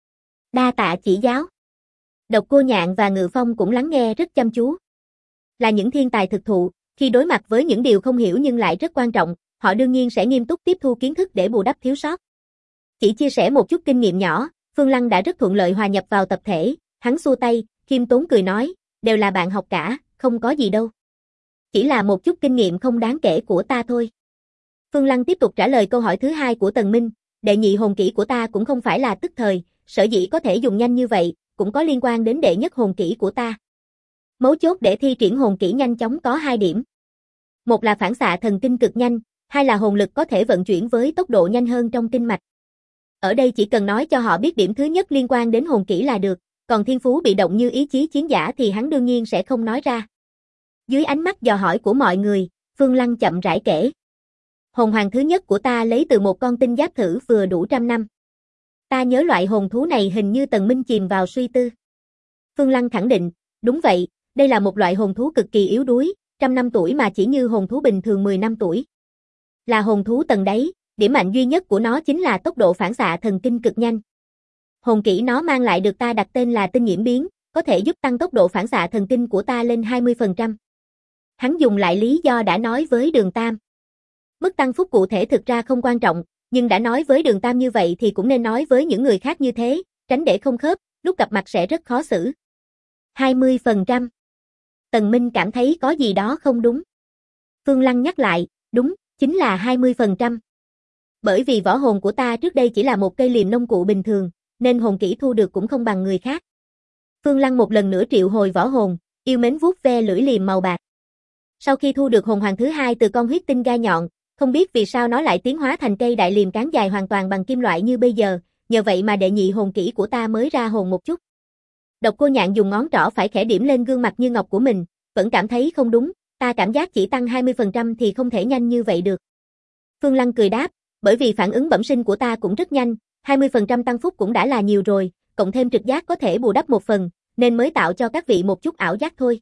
Đa tạ chỉ giáo. Độc Cô Nhạn và Ngự Phong cũng lắng nghe rất chăm chú. Là những thiên tài thực thụ, khi đối mặt với những điều không hiểu nhưng lại rất quan trọng, họ đương nhiên sẽ nghiêm túc tiếp thu kiến thức để bù đắp thiếu sót. Chỉ chia sẻ một chút kinh nghiệm nhỏ, Phương Lăng đã rất thuận lợi hòa nhập vào tập thể, hắn xua tay, khiêm tốn cười nói, đều là bạn học cả, không có gì đâu. Chỉ là một chút kinh nghiệm không đáng kể của ta thôi. Phương Lăng tiếp tục trả lời câu hỏi thứ hai của Tần Minh, đệ nhị hồn kỹ của ta cũng không phải là tức thời, sở dĩ có thể dùng nhanh như vậy, cũng có liên quan đến đệ nhất hồn kỹ của ta. Mấu chốt để thi triển hồn kỹ nhanh chóng có 2 điểm. Một là phản xạ thần kinh cực nhanh, hai là hồn lực có thể vận chuyển với tốc độ nhanh hơn trong kinh mạch. Ở đây chỉ cần nói cho họ biết điểm thứ nhất liên quan đến hồn kỹ là được, còn thiên phú bị động như ý chí chiến giả thì hắn đương nhiên sẽ không nói ra. Dưới ánh mắt dò hỏi của mọi người, Phương Lăng chậm rãi kể. Hồn hoàng thứ nhất của ta lấy từ một con tinh giáp thử vừa đủ 100 năm. Ta nhớ loại hồn thú này hình như Tần Minh chìm vào suy tư. Phương Lăng khẳng định, đúng vậy, đây là một loại hồn thú cực kỳ yếu đuối, 100 năm tuổi mà chỉ như hồn thú bình thường 10 năm tuổi. Là hồn thú tầng đáy, điểm mạnh duy nhất của nó chính là tốc độ phản xạ thần kinh cực nhanh. Hồn kỹ nó mang lại được ta đặt tên là tinh nhiễm biến, có thể giúp tăng tốc độ phản xạ thần kinh của ta lên 20%. Hắn dùng lại lý do đã nói với Đường Tam. Mức tăng phúc cụ thể thực ra không quan trọng, nhưng đã nói với Đường Tam như vậy thì cũng nên nói với những người khác như thế, tránh để không khớp, lúc gặp mặt sẽ rất khó xử. 20%. Tần Minh cảm thấy có gì đó không đúng. Phương Lăng nhắc lại, đúng, chính là 20%. Bởi vì võ hồn của ta trước đây chỉ là một cây liềm nông cụ bình thường, nên hồn kỹ thu được cũng không bằng người khác. Phương Lăng một lần nữa triệu hồi võ hồn, yêu mến vuốt ve lưỡi liềm màu bạc. Sau khi thu được hồn hoàng thứ hai từ con huyết tinh gai nhọn, không biết vì sao nó lại tiến hóa thành cây đại liềm cán dài hoàn toàn bằng kim loại như bây giờ, nhờ vậy mà đệ nhị hồn kỹ của ta mới ra hồn một chút. Độc Cô Nhạn dùng ngón trỏ phải khẽ điểm lên gương mặt như ngọc của mình, vẫn cảm thấy không đúng, ta cảm giác chỉ tăng 20% thì không thể nhanh như vậy được. Phương Lăng cười đáp, bởi vì phản ứng bẩm sinh của ta cũng rất nhanh, 20% tăng phúc cũng đã là nhiều rồi, cộng thêm trực giác có thể bù đắp một phần, nên mới tạo cho các vị một chút ảo giác thôi.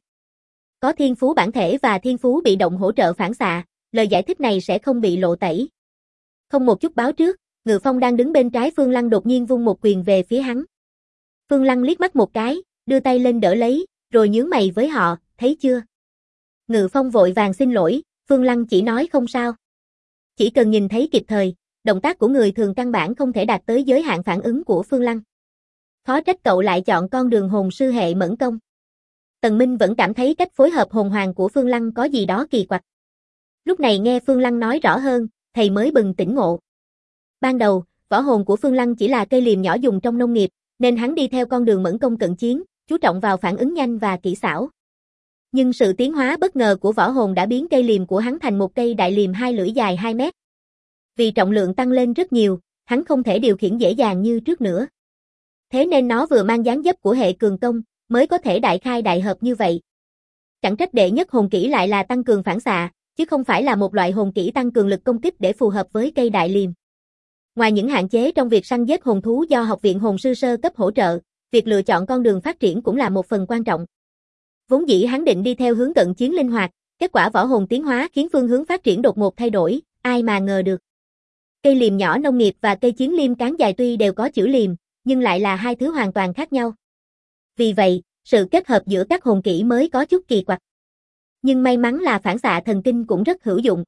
Có thiên phú bản thể và thiên phú bị động hỗ trợ phản xạ, lời giải thích này sẽ không bị lộ tẩy. Không một chút báo trước, Ngự Phong đang đứng bên trái Phương Lăng đột nhiên vung một quyền về phía hắn. Phương Lăng liếc mắt một cái, đưa tay lên đỡ lấy, rồi nhướng mày với họ, thấy chưa? Ngự Phong vội vàng xin lỗi, Phương Lăng chỉ nói không sao. Chỉ cần nhìn thấy kịp thời, động tác của người thường căn bản không thể đạt tới giới hạn phản ứng của Phương Lăng. Khó trách cậu lại chọn con đường hồn sư hệ mẫn công. Tần Minh vẫn cảm thấy cách phối hợp hồn hoàng của Phương Lăng có gì đó kỳ quặc. Lúc này nghe Phương Lăng nói rõ hơn, thầy mới bừng tỉnh ngộ. Ban đầu, võ hồn của Phương Lăng chỉ là cây liềm nhỏ dùng trong nông nghiệp, nên hắn đi theo con đường mẫn công cận chiến, chú trọng vào phản ứng nhanh và kỹ xảo. Nhưng sự tiến hóa bất ngờ của võ hồn đã biến cây liềm của hắn thành một cây đại liềm hai lưỡi dài 2 mét. Vì trọng lượng tăng lên rất nhiều, hắn không thể điều khiển dễ dàng như trước nữa. Thế nên nó vừa mang dáng dấp của hệ cường công, mới có thể đại khai đại hợp như vậy. Chẳng trách đệ nhất hồn kỹ lại là tăng cường phản xạ, chứ không phải là một loại hồn kỹ tăng cường lực công kích để phù hợp với cây đại liềm. Ngoài những hạn chế trong việc săn giết hồn thú do Học viện Hồn sư sơ cấp hỗ trợ, việc lựa chọn con đường phát triển cũng là một phần quan trọng. Vốn dĩ hắn định đi theo hướng cận chiến linh hoạt, kết quả võ hồn tiến hóa khiến phương hướng phát triển đột ngột thay đổi, ai mà ngờ được. Cây liềm nhỏ nông nghiệp và cây chiến liêm cán dài tuy đều có chữ liềm, nhưng lại là hai thứ hoàn toàn khác nhau. Vì vậy, sự kết hợp giữa các hồn kỹ mới có chút kỳ quặc. Nhưng may mắn là phản xạ thần kinh cũng rất hữu dụng.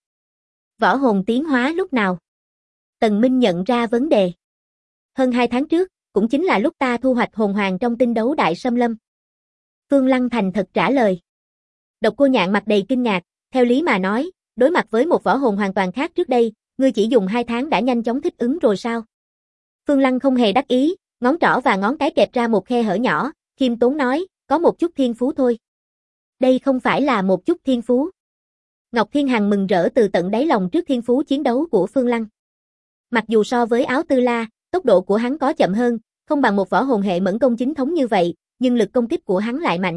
Võ hồn tiến hóa lúc nào? Tần Minh nhận ra vấn đề. Hơn 2 tháng trước, cũng chính là lúc ta thu hoạch hồn hoàng trong tinh đấu đại xâm lâm. Phương Lăng thành thật trả lời. Độc Cô Nhạn mặt đầy kinh ngạc, theo lý mà nói, đối mặt với một võ hồn hoàn toàn khác trước đây, ngươi chỉ dùng 2 tháng đã nhanh chóng thích ứng rồi sao? Phương Lăng không hề đắc ý, ngón trỏ và ngón cái kẹp ra một khe hở nhỏ, khiêm tốn nói, có một chút thiên phú thôi. Đây không phải là một chút thiên phú. Ngọc Thiên Hằng mừng rỡ từ tận đáy lòng trước thiên phú chiến đấu của Phương Lăng. Mặc dù so với Áo Tư La, tốc độ của hắn có chậm hơn, không bằng một võ hồn hệ mẫn công chính thống như vậy, nhưng lực công kích của hắn lại mạnh.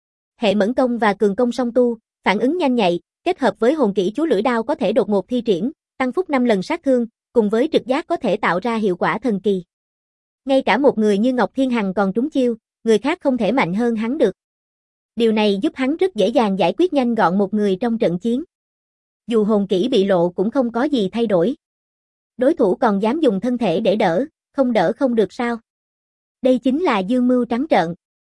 Hệ mẫn công và cường công song tu, phản ứng nhanh nhạy, kết hợp với hồn kỹ chúa lưỡi đao có thể đột ngột thi triển, tăng phúc 5 lần sát thương, cùng với trực giác có thể tạo ra hiệu quả thần kỳ. Ngay cả một người như Ngọc Thiên Hằng còn trúng chiêu, người khác không thể mạnh hơn hắn được. Điều này giúp hắn rất dễ dàng giải quyết nhanh gọn một người trong trận chiến. Dù hồn kỹ bị lộ cũng không có gì thay đổi. Đối thủ còn dám dùng thân thể để đỡ không được sao? Đây chính là dương mưu trắng trợn.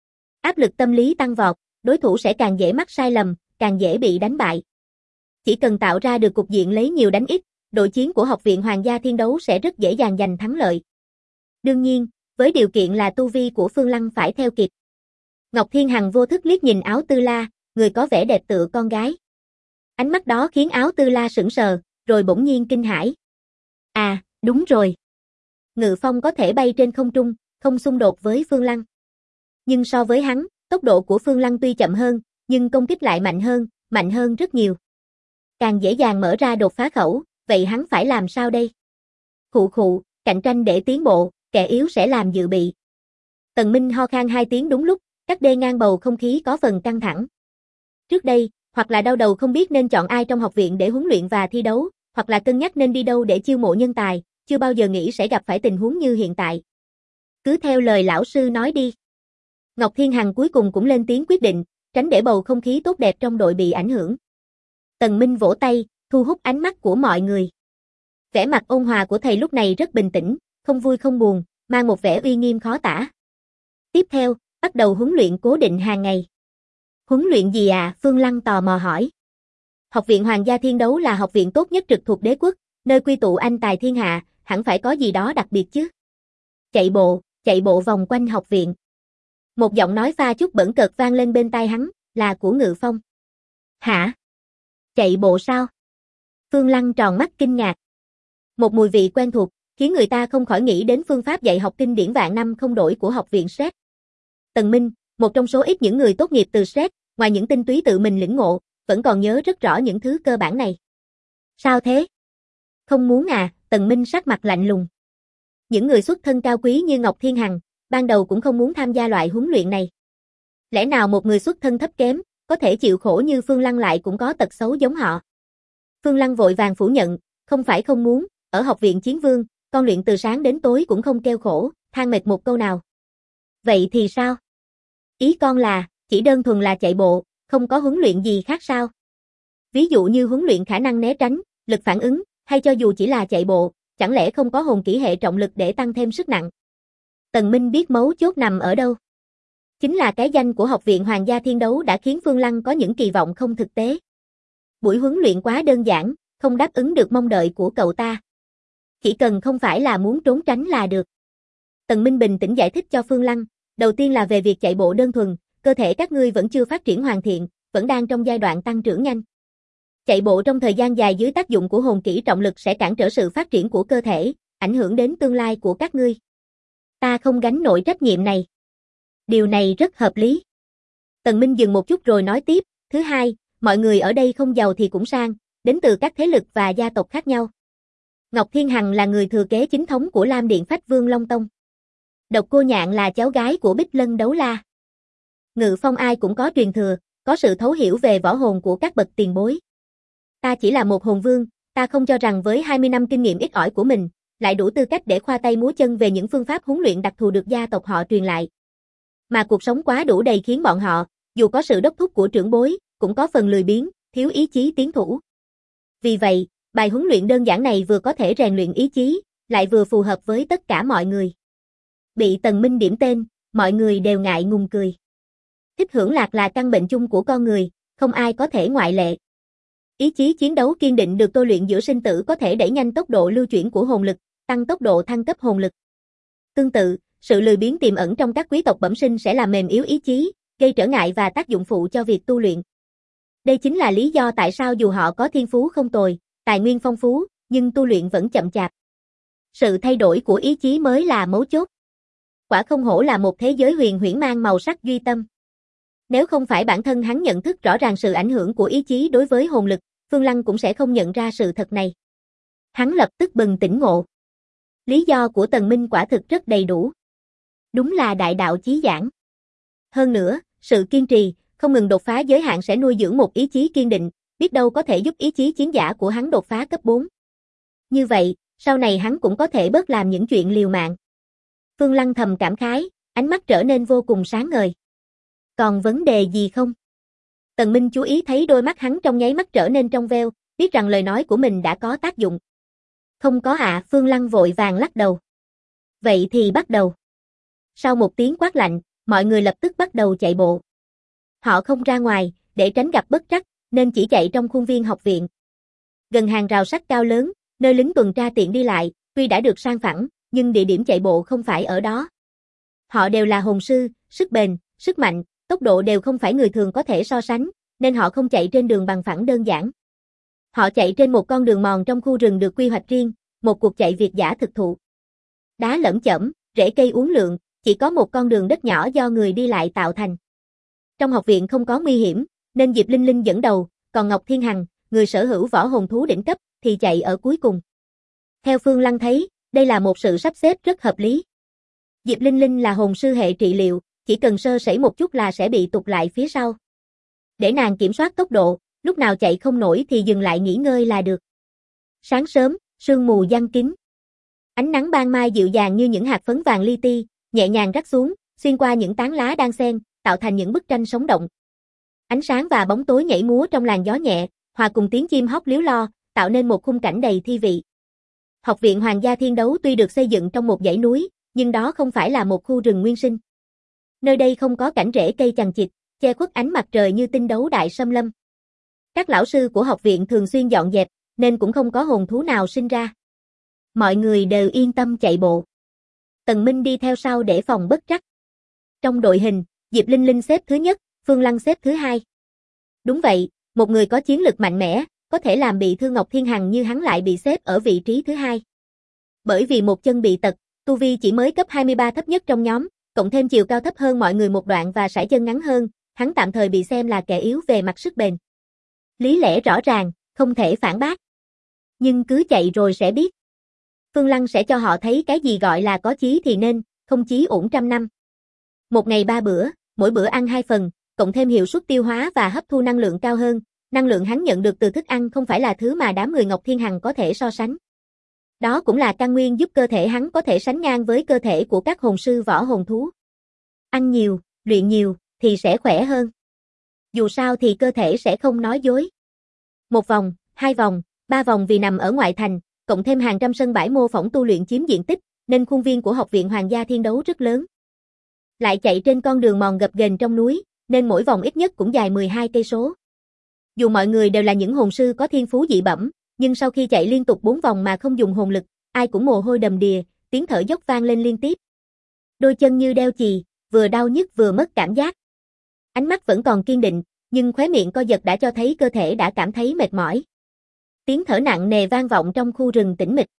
Áp lực tâm lý tăng vọt, đối thủ sẽ càng dễ mắc sai lầm, càng dễ bị đánh bại. Chỉ cần tạo ra được cục diện lấy nhiều đánh ít, đội chiến của Học viện Hoàng gia Thiên Đấu sẽ rất dễ dàng giành thắng lợi. Đương nhiên, với điều kiện là tu vi của Phương Lăng phải theo kịp. Ngọc Thiên Hằng vô thức liếc nhìn Áo Tư La, người có vẻ đẹp tựa con gái. Ánh mắt đó khiến Áo Tư La sững sờ, rồi bỗng nhiên kinh hãi. À, đúng rồi. Ngự Phong có thể bay trên không trung, không xung đột với Phương Lăng. Nhưng so với hắn, tốc độ của Phương Lăng tuy chậm hơn, nhưng công kích lại mạnh hơn rất nhiều. Càng dễ dàng mở ra đột phá khẩu, vậy hắn phải làm sao đây? Khụ, cạnh tranh để tiến bộ, kẻ yếu sẽ làm dự bị. Tần Minh ho khan 2 tiếng đúng lúc, cắt đê ngang bầu không khí có phần căng thẳng. Trước đây, Hoặc là đau đầu không biết nên chọn ai trong học viện để huấn luyện và thi đấu, hoặc là cân nhắc nên đi đâu để chiêu mộ nhân tài, chưa bao giờ nghĩ sẽ gặp phải tình huống như hiện tại. Cứ theo lời lão sư nói đi. Ngọc Thiên Hằng cuối cùng cũng lên tiếng quyết định, tránh để bầu không khí tốt đẹp trong đội bị ảnh hưởng. Tần Minh vỗ tay, thu hút ánh mắt của mọi người. Vẻ mặt ôn hòa của thầy lúc này rất bình tĩnh, không vui không buồn, mang một vẻ uy nghiêm khó tả. Tiếp theo, bắt đầu huấn luyện cố định hàng ngày. Huấn luyện gì à? Phương Lăng tò mò hỏi. Học viện Hoàng gia Thiên Đấu là học viện tốt nhất trực thuộc đế quốc, nơi quy tụ anh tài thiên hạ, hẳn phải có gì đó đặc biệt chứ. Chạy bộ vòng quanh học viện. Một giọng nói pha chút bẩn cợt vang lên bên tai hắn, là của Ngự Phong. Hả? Chạy bộ sao? Phương Lăng tròn mắt kinh ngạc. Một mùi vị quen thuộc, khiến người ta không khỏi nghĩ đến phương pháp dạy học kinh điển vạn năm không đổi của học viện SRED. Tần Minh, một trong số ít những người tốt nghiệp từ SRED, ngoài những tinh túy tự mình lĩnh ngộ, vẫn còn nhớ rất rõ những thứ cơ bản này. Sao thế? Không muốn à? Tần Minh sắc mặt lạnh lùng. Những người xuất thân cao quý như Ngọc Thiên Hằng, ban đầu cũng không muốn tham gia loại huấn luyện này. Lẽ nào một người xuất thân thấp kém, có thể chịu khổ như Phương Lăng lại cũng có tật xấu giống họ? Phương Lăng vội vàng phủ nhận, không phải không muốn, ở học viện Chiến Vương, con luyện từ sáng đến tối cũng không kêu khổ, than mệt một câu nào. Vậy thì sao? Ý con là, chỉ đơn thuần là chạy bộ, không có huấn luyện gì khác sao? Ví dụ như huấn luyện khả năng né tránh, lực phản ứng, hay cho dù chỉ là chạy bộ, chẳng lẽ không có hồn kỹ hệ trọng lực để tăng thêm sức nặng? Tần Minh biết mấu chốt nằm ở đâu. Chính là cái danh của Học viện Hoàng gia Thiên Đấu đã khiến Phương Lăng có những kỳ vọng không thực tế. Buổi huấn luyện quá đơn giản, không đáp ứng được mong đợi của cậu ta. Chỉ cần không phải là muốn trốn tránh là được. Tần Minh bình tĩnh giải thích cho Phương Lăng, đầu tiên là về việc chạy bộ đơn thuần, cơ thể các ngươi vẫn chưa phát triển hoàn thiện, vẫn đang trong giai đoạn tăng trưởng nhanh. Chạy bộ trong thời gian dài dưới tác dụng của hồn kỹ trọng lực sẽ cản trở sự phát triển của cơ thể, ảnh hưởng đến tương lai của các ngươi. Ta không gánh nổi trách nhiệm này. Điều này rất hợp lý. Tần Minh dừng một chút rồi nói tiếp, thứ hai, mọi người ở đây không giàu thì cũng sang, đến từ các thế lực và gia tộc khác nhau. Ngọc Thiên Hằng là người thừa kế chính thống của Lam Điện Phách Vương Long Tông. Độc Cô Nhạn là cháu gái của Bích Lân Đấu La. Ngự Phong ai cũng có truyền thừa, có sự thấu hiểu về võ hồn của các bậc tiền bối. Ta chỉ là một hồn vương, ta không cho rằng với 20 năm kinh nghiệm ít ỏi của mình, lại đủ tư cách để khoa tay múa chân về những phương pháp huấn luyện đặc thù được gia tộc họ truyền lại. Mà cuộc sống quá đủ đầy khiến bọn họ, dù có sự đốc thúc của trưởng bối, cũng có phần lười biếng, thiếu ý chí tiến thủ. Vì vậy, bài huấn luyện đơn giản này vừa có thể rèn luyện ý chí, lại vừa phù hợp với tất cả mọi người. Bị Tần Minh điểm tên, mọi người đều ngại ngùng cười. Thích hưởng lạc là căn bệnh chung của con người, không ai có thể ngoại lệ. Ý chí chiến đấu kiên định được tôi luyện giữa sinh tử có thể đẩy nhanh tốc độ lưu chuyển của hồn lực, tăng tốc độ thăng cấp hồn lực. Tương tự, sự lười biếng tiềm ẩn trong các quý tộc bẩm sinh sẽ làm mềm yếu ý chí, gây trở ngại và tác dụng phụ cho việc tu luyện. Đây chính là lý do tại sao dù họ có thiên phú không tồi, tài nguyên phong phú, nhưng tu luyện vẫn chậm chạp. Sự thay đổi của ý chí mới là mấu chốt. Quả không hổ là một thế giới huyền huyễn mang màu sắc duy tâm. Nếu không phải bản thân hắn nhận thức rõ ràng sự ảnh hưởng của ý chí đối với hồn lực, Phương Lăng cũng sẽ không nhận ra sự thật này. Hắn lập tức bừng tỉnh ngộ. Lý do của Tần Minh quả thực rất đầy đủ. Đúng là đại đạo chí giảng. Hơn nữa, sự kiên trì, không ngừng đột phá giới hạn sẽ nuôi dưỡng một ý chí kiên định, biết đâu có thể giúp ý chí chiến giả của hắn đột phá cấp 4. Như vậy, sau này hắn cũng có thể bớt làm những chuyện liều mạng. Phương Lăng thầm cảm khái, ánh mắt trở nên vô cùng sáng ngời. Còn vấn đề gì không? Tần Minh chú ý thấy đôi mắt hắn trong nháy mắt trở nên trong veo, biết rằng lời nói của mình đã có tác dụng. Không có ạ, Phương Lăng vội vàng lắc đầu. Vậy thì bắt đầu. Sau một tiếng quát lạnh, mọi người lập tức bắt đầu chạy bộ. Họ không ra ngoài, để tránh gặp bất trắc, nên chỉ chạy trong khuôn viên học viện. Gần hàng rào sắt cao lớn, nơi lính tuần tra tiện đi lại, tuy đã được san phẳng, nhưng địa điểm chạy bộ không phải ở đó. Họ đều là hồn sư, sức bền, sức mạnh, tốc độ đều không phải người thường có thể so sánh, nên họ không chạy trên đường bằng phẳng đơn giản. Họ chạy trên một con đường mòn trong khu rừng được quy hoạch riêng, một cuộc chạy việt dã thực thụ. Đá lởm chởm, rễ cây uốn lượn, chỉ có một con đường đất nhỏ do người đi lại tạo thành. Trong học viện không có nguy hiểm, nên Diệp Linh Linh dẫn đầu, còn Ngọc Thiên Hằng, người sở hữu võ hồn thú đỉnh cấp, thì chạy ở cuối cùng. Theo Phương Lăng thấy, đây là một sự sắp xếp rất hợp lý. Diệp Linh Linh là hồn sư hệ trị liệu, chỉ cần sơ sẩy một chút là sẽ bị tụt lại phía sau. Để nàng kiểm soát tốc độ, Lúc nào chạy không nổi thì dừng lại nghỉ ngơi là được. Sáng sớm, sương mù giăng kín. Ánh nắng ban mai dịu dàng như những hạt phấn vàng li ti, nhẹ nhàng rắc xuống, xuyên qua những tán lá đan xen, tạo thành những bức tranh sống động. Ánh sáng và bóng tối nhảy múa trong làn gió nhẹ, hòa cùng tiếng chim hót líu lo, tạo nên một khung cảnh đầy thi vị. Học viện Hoàng gia Thiên Đấu tuy được xây dựng trong một dãy núi, nhưng đó không phải là một khu rừng nguyên sinh. Nơi đây không có cảnh rễ cây chằng chịt, che khuất ánh mặt trời như tinh đấu đại xâm lâm. Các lão sư của học viện thường xuyên dọn dẹp, nên cũng không có hồn thú nào sinh ra. Mọi người đều yên tâm chạy bộ. Tần Minh đi theo sau để phòng bất trắc. Trong đội hình, Diệp Linh Linh xếp thứ nhất, Phương Lăng xếp thứ hai. Đúng vậy, một người có chiến lực mạnh mẽ, có thể làm bị thương Ngọc Thiên Hằng như hắn lại bị xếp ở vị trí thứ hai. Bởi vì một chân bị tật, tu vi chỉ mới cấp 23 thấp nhất trong nhóm, cộng thêm chiều cao thấp hơn mọi người một đoạn và sải chân ngắn hơn, hắn tạm thời bị xem là kẻ yếu về mặt sức bền. Lý lẽ rõ ràng, không thể phản bác. Nhưng cứ chạy rồi sẽ biết. Phương Lăng sẽ cho họ thấy cái gì gọi là có chí thì nên, không chí uổng trăm năm. Một ngày 3 bữa, mỗi bữa ăn 2 phần, cộng thêm hiệu suất tiêu hóa và hấp thu năng lượng cao hơn, năng lượng hắn nhận được từ thức ăn không phải là thứ mà đám người Ngọc Thiên Hằng có thể so sánh. Đó cũng là căn nguyên giúp cơ thể hắn có thể sánh ngang với cơ thể của các hồn sư võ hồn thú. Ăn nhiều, luyện nhiều, thì sẽ khỏe hơn. Dù sao thì cơ thể sẽ không nói dối. 1 vòng, 2 vòng, 3 vòng vì nằm ở ngoại thành, cộng thêm hàng trăm sân bãi mô phỏng tu luyện chiếm diện tích, nên khuôn viên của Học viện Hoàng gia Thiên Đấu rất lớn. Lại chạy trên con đường mòn gập ghềnh trong núi, nên mỗi vòng ít nhất cũng dài 12 cây số. Dù mọi người đều là những hồn sư có thiên phú dị bẩm, nhưng sau khi chạy liên tục 4 vòng mà không dùng hồn lực, ai cũng mồ hôi đầm đìa, tiếng thở dốc vang lên liên tiếp. Đôi chân như đeo chì, vừa đau nhức vừa mất cảm giác. Ánh mắt vẫn còn kiên định, nhưng khóe miệng co giật đã cho thấy cơ thể đã cảm thấy mệt mỏi. Tiếng thở nặng nề vang vọng trong khu rừng tĩnh mịch.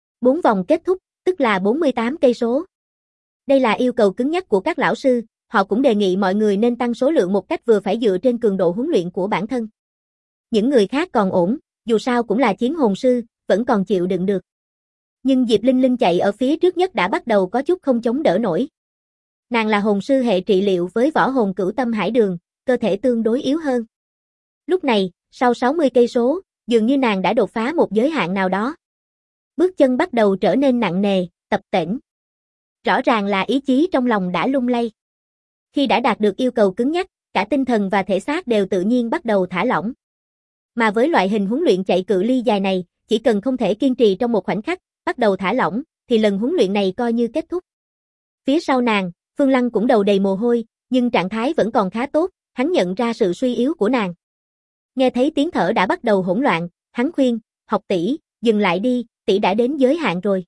4 vòng kết thúc, tức là 48 cây số. Đây là yêu cầu cứng nhắc của các lão sư, họ cũng đề nghị mọi người nên tăng số lượng một cách vừa phải dựa trên cường độ huấn luyện của bản thân. Những người khác còn ổn, dù sao cũng là chiến hồn sư, vẫn còn chịu đựng được. Nhưng Diệp Linh Linh chạy ở phía trước nhất đã bắt đầu có chút không chống đỡ nổi. Nàng là hồn sư hệ trị liệu với võ hồn Cửu Tâm Hải Đường, cơ thể tương đối yếu hơn. Lúc này, sau 60 cây số, dường như nàng đã đột phá một giới hạn nào đó. Bước chân bắt đầu trở nên nặng nề, tập tễnh. Rõ ràng là ý chí trong lòng đã lung lay. Khi đã đạt được yêu cầu cứng nhắc, cả tinh thần và thể xác đều tự nhiên bắt đầu thả lỏng. Mà với loại hình huấn luyện chạy cự ly dài này, chỉ cần không thể kiên trì trong một khoảnh khắc, bắt đầu thả lỏng, thì lần huấn luyện này coi như kết thúc. Phía sau nàng, Phương Lăng cũng đầu đầy mồ hôi, nhưng trạng thái vẫn còn khá tốt, hắn nhận ra sự suy yếu của nàng. Nghe thấy tiếng thở đã bắt đầu hỗn loạn, hắn khuyên, Học tỷ, dừng lại đi, tỷ đã đến giới hạn rồi.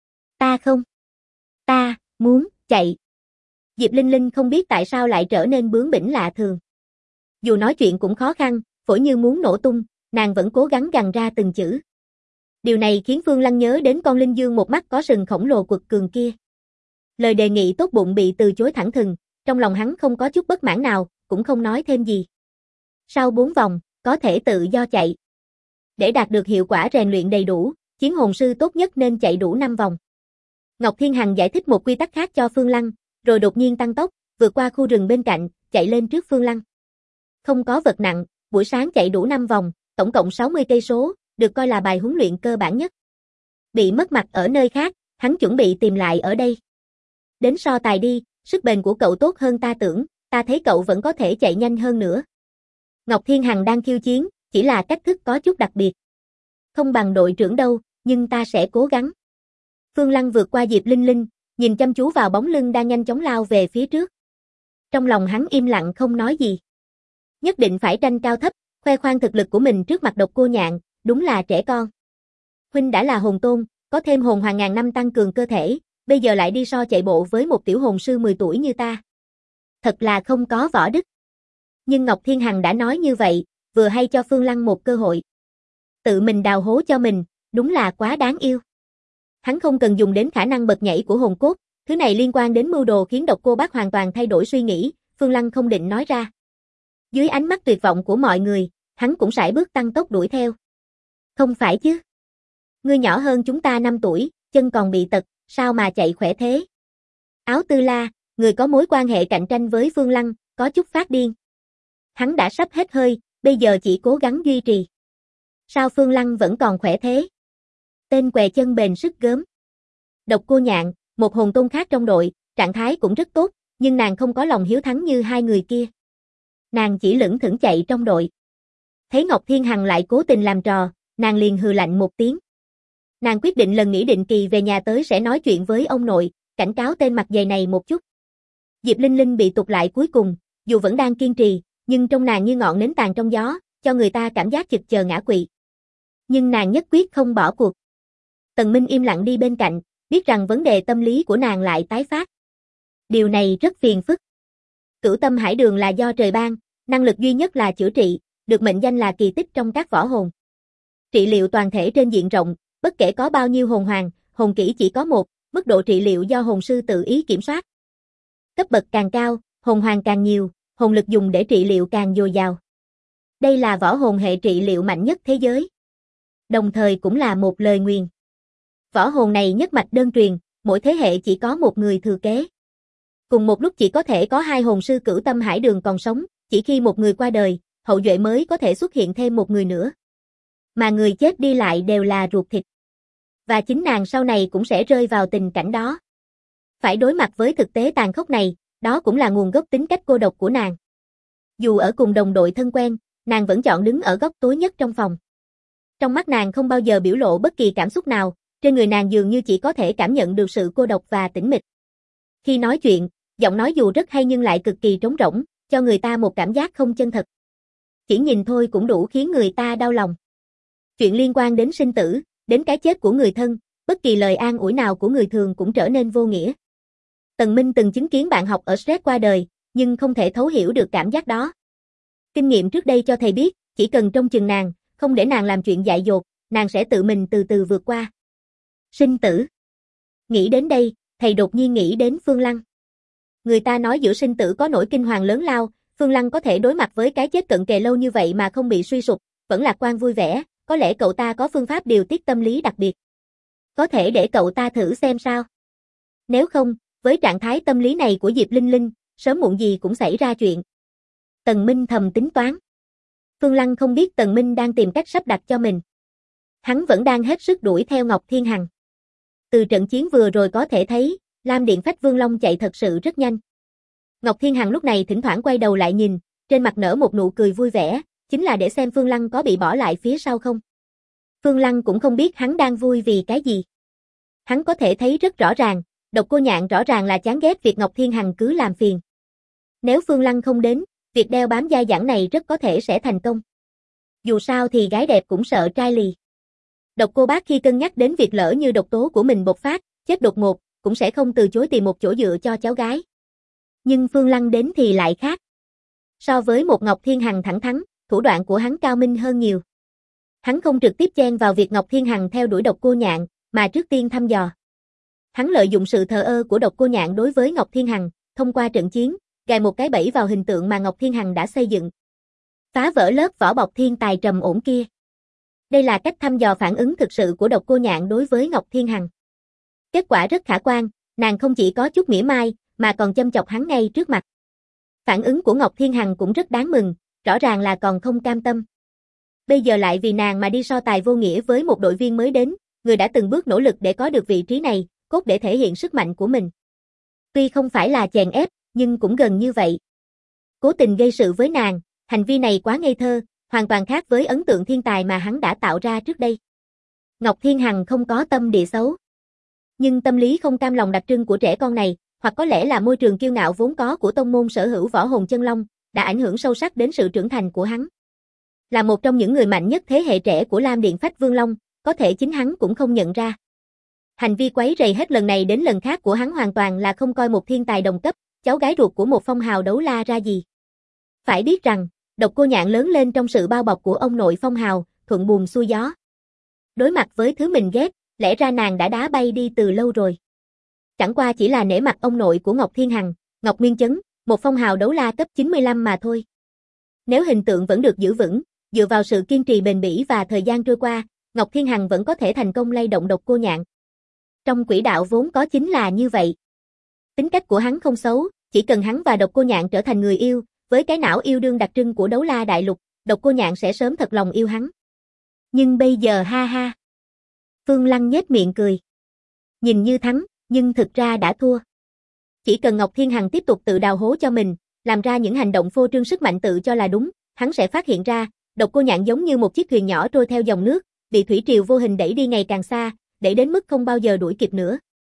Ta muốn chạy. Diệp Linh Linh không biết tại sao lại trở nên bướng bỉnh lạ thường. Dù nói chuyện cũng khó khăn, phổi như muốn nổ tung, nàng vẫn cố gắng gằn ra từng chữ. Điều này khiến Phương Lăng nhớ đến con linh dương một mắt có sừng khổng lồ quật cường kia. Lời đề nghị tốt bụng bị từ chối thẳng thừng, trong lòng hắn không có chút bất mãn nào, cũng không nói thêm gì. Sau 4 vòng, có thể tự do chạy. Để đạt được hiệu quả rèn luyện đầy đủ, chiến hồn sư tốt nhất nên chạy đủ 5 vòng. Ngọc Thiên Hằng giải thích một quy tắc khác cho Phương Lăng, rồi đột nhiên tăng tốc, vượt qua khu rừng bên cạnh, chạy lên trước Phương Lăng. Không có vật nặng, buổi sáng chạy đủ 5 vòng, tổng cộng 60 cây số, được coi là bài huấn luyện cơ bản nhất. Bị mất mặt ở nơi khác, hắn chuẩn bị tìm lại ở đây. Đến so tài đi, sức bền của cậu tốt hơn ta tưởng, ta thấy cậu vẫn có thể chạy nhanh hơn nữa. Ngọc Thiên Hằng đang khiêu chiến, chỉ là cách thức có chút đặc biệt. Không bằng đội trưởng đâu, nhưng ta sẽ cố gắng. Phương Lăng vượt qua Diệp Linh Linh, nhìn chăm chú vào bóng lưng đang nhanh chóng lao về phía trước. Trong lòng hắn im lặng không nói gì. Nhất định phải tranh cao thấp, khoe khoang thực lực của mình trước mặt Độc Cô Nhạn, đúng là trẻ con. Huynh đã là hồn tôn, có thêm hồn hoàng ngàn năm tăng cường cơ thể, bây giờ lại đi so chạy bộ với một tiểu hồn sư 10 tuổi như ta. Thật là không có võ đức. Nhưng Ngọc Thiên Hằng đã nói như vậy, vừa hay cho Phương Lăng một cơ hội. Tự mình đào hố cho mình, đúng là quá đáng yêu. Hắn không cần dùng đến khả năng bật nhảy của hồn cốt, thứ này liên quan đến mưu đồ khiến Độc Cô Bác hoàn toàn thay đổi suy nghĩ, Phương Lăng không định nói ra. Dưới ánh mắt tuyệt vọng của mọi người, hắn cũng sải bước tăng tốc đuổi theo. Không phải chứ? Ngươi nhỏ hơn chúng ta 5 tuổi, chân còn bị tật, sao mà chạy khỏe thế? Áo Tư La, người có mối quan hệ cạnh tranh với Phương Lăng, có chút phát điên. Hắn đã sắp hết hơi, Bây giờ chỉ cố gắng duy trì. Sao Phương Lăng vẫn còn khỏe thế? Tên què chân bền sức gớm. Độc Cô Nhạn, một hồn tôn khác trong đội, trạng thái cũng rất tốt, nhưng nàng không có lòng hiếu thắng như hai người kia. Nàng chỉ lững thững chạy trong đội. Thấy Ngọc Thiên Hằng lại cố tình làm trò, nàng liền hừ lạnh một tiếng. Nàng quyết định lần nghỉ định kỳ về nhà tới sẽ nói chuyện với ông nội, cảnh cáo tên mặt dày này một chút. Diệp Linh Linh bị tụt lại cuối cùng, dù vẫn đang kiên trì, nhưng trong nàng như ngọn nến tàn trong gió, cho người ta cảm giác chực chờ ngã quỵ. Nhưng nàng nhất quyết không bỏ cuộc. Tần Minh im lặng đi bên cạnh, biết rằng vấn đề tâm lý của nàng lại tái phát. Điều này rất phiền phức. Cửu Tâm Hải Đường là do trời ban, năng lực duy nhất là chữa trị, được mệnh danh là kỳ tích trong các võ hồn. Trị liệu toàn thể trên diện rộng, bất kể có bao nhiêu hồn hoàng, hồn kỹ chỉ có một, mức độ trị liệu do hồn sư tự ý kiểm soát. Cấp bậc càng cao, hồn hoàng càng nhiều, hồn lực dùng để trị liệu càng dồi dào. Đây là võ hồn hệ trị liệu mạnh nhất thế giới. Đồng thời cũng là một lời nguyền. Võ hồn này nhất mạch đơn truyền, mỗi thế hệ chỉ có một người thừa kế. Cùng một lúc chỉ có thể có hai hồn sư Cửu Tâm Hải Đường còn sống, chỉ khi một người qua đời, hậu duệ mới có thể xuất hiện thêm một người nữa. Mà người chết đi lại đều là ruột thịt. Và chính nàng sau này cũng sẽ rơi vào tình cảnh đó. Phải đối mặt với thực tế tàn khốc này, đó cũng là nguồn gốc tính cách cô độc của nàng. Dù ở cùng đồng đội thân quen, nàng vẫn chọn đứng ở góc tối nhất trong phòng. Trong mắt nàng không bao giờ biểu lộ bất kỳ cảm xúc nào, trên người nàng dường như chỉ có thể cảm nhận được sự cô độc và tĩnh mịch. Khi nói chuyện, giọng nói dù rất hay nhưng lại cực kỳ trống rỗng, cho người ta một cảm giác không chân thật. Chỉ nhìn thôi cũng đủ khiến người ta đau lòng. Chuyện liên quan đến sinh tử, đến cái chết của người thân, bất kỳ lời an ủi nào của người thường cũng trở nên vô nghĩa. Tần Minh từng chứng kiến bạn học ở Stress qua đời, nhưng không thể thấu hiểu được cảm giác đó. Kinh nghiệm trước đây cho thầy biết, chỉ cần trông chừng nàng, không để nàng làm chuyện dại dột, nàng sẽ tự mình từ từ vượt qua. Sinh tử. Nghĩ đến đây, thầy đột nhiên nghĩ đến Phương Lăng. Người ta nói giữa sinh tử có nỗi kinh hoàng lớn lao, Phương Lăng có thể đối mặt với cái chết cận kề lâu như vậy mà không bị suy sụp, vẫn lạc quan vui vẻ, có lẽ cậu ta có phương pháp điều tiết tâm lý đặc biệt. Có thể để cậu ta thử xem sao. Nếu không, với trạng thái tâm lý này của Diệp Linh Linh, sớm muộn gì cũng xảy ra chuyện. Tần Minh thầm tính toán. Phương Lăng không biết Tần Minh đang tìm cách sắp đặt cho mình. Hắn vẫn đang hết sức đuổi theo Ngọc Thiên Hằng. Từ trận chiến vừa rồi có thể thấy, Lam Điện Phách Vương Long chạy thật sự rất nhanh. Ngọc Thiên Hằng lúc này thỉnh thoảng quay đầu lại nhìn, trên mặt nở một nụ cười vui vẻ, chính là để xem Phương Lăng có bị bỏ lại phía sau không. Phương Lăng cũng không biết hắn đang vui vì cái gì. Hắn có thể thấy rất rõ ràng, Độc Cô Nhạn rõ ràng là chán ghét việc Ngọc Thiên Hằng cứ làm phiền. Nếu Phương Lăng không đến, việc đeo bám dai dẳng này rất có thể sẽ thành công. Dù sao thì gái đẹp cũng sợ trai lì. Độc Cô Bác khi cân nhắc đến việc lỡ như độc tố của mình bộc phát, chết đột ngột, cũng sẽ không từ chối tìm một chỗ dựa cho cháu gái. Nhưng Phương Lăng đến thì lại khác. So với một Ngọc Thiên Hằng thẳng thắn, thủ đoạn của hắn cao minh hơn nhiều. Hắn không trực tiếp chen vào việc Ngọc Thiên Hằng theo đuổi Độc Cô Nhạn, mà trước tiên thăm dò. Hắn lợi dụng sự thờ ơ của Độc Cô Nhạn đối với Ngọc Thiên Hằng, thông qua trận chiến, gài một cái bẫy vào hình tượng mà Ngọc Thiên Hằng đã xây dựng. Phá vỡ lớp vỏ bọc thiên tài trầm ổn kia. Đây là cách thăm dò phản ứng thực sự của Độc Cô Nhạn đối với Ngọc Thiên Hằng. Kết quả rất khả quan, nàng không chỉ có chút mỉa mai, mà còn châm chọc hắn ngay trước mặt. Phản ứng của Ngọc Thiên Hằng cũng rất đáng mừng, rõ ràng là còn không cam tâm. Bây giờ lại vì nàng mà đi so tài vô nghĩa với một đội viên mới đến, người đã từng bước nỗ lực để có được vị trí này, cốt để thể hiện sức mạnh của mình. Tuy không phải là chèn ép, nhưng cũng gần như vậy. Cố tình gây sự với nàng, hành vi này quá ngây thơ, hoàn toàn khác với ấn tượng thiên tài mà hắn đã tạo ra trước đây. Ngọc Thiên Hằng không có tâm địa xấu. Nhưng tâm lý không cam lòng đặc trưng của trẻ con này, hoặc có lẽ là môi trường kiêu ngạo vốn có của tông môn sở hữu võ hồn chân long, đã ảnh hưởng sâu sắc đến sự trưởng thành của hắn. Là một trong những người mạnh nhất thế hệ trẻ của Lam Điện Phách Vương Long, có thể chính hắn cũng không nhận ra. Hành vi quấy rầy hết lần này đến lần khác của hắn hoàn toàn là không coi một thiên tài đồng cấp, cháu gái ruột của một phong hào đấu la ra gì. Phải biết rằng, Độc Cô Nhạn lớn lên trong sự bao bọc của ông nội phong hào, thuận buồm xuôi gió. Đối mặt với thứ mình ghét, lẽ ra nàng đã đá bay đi từ lâu rồi. Chẳng qua chỉ là nể mặt ông nội của Ngọc Thiên Hằng, Ngọc Nguyên Chấn, một phong hào đấu la cấp 95 mà thôi. Nếu hình tượng vẫn được giữ vững, dựa vào sự kiên trì bền bỉ và thời gian trôi qua, Ngọc Thiên Hằng vẫn có thể thành công lay động Độc Cô Nhạn. Trong quỹ đạo vốn có chính là như vậy. Tính cách của hắn không xấu, chỉ cần hắn và Độc Cô Nhạn trở thành người yêu, với cái não yêu đương đặc trưng của đấu la đại lục, Độc Cô Nhạn sẽ sớm thật lòng yêu hắn. Nhưng bây giờ ha ha. Phương Lăng nhếch miệng cười. Nhìn như thắng, nhưng thực ra đã thua. Chỉ cần Ngọc Thiên Hằng tiếp tục tự đào hố cho mình, làm ra những hành động phô trương sức mạnh tự cho là đúng, hắn sẽ phát hiện ra, Độc Cô Nhạn giống như một chiếc thuyền nhỏ trôi theo dòng nước, bị thủy triều vô hình đẩy đi ngày càng xa, đẩy đến mức không bao giờ đuổi kịp nữa.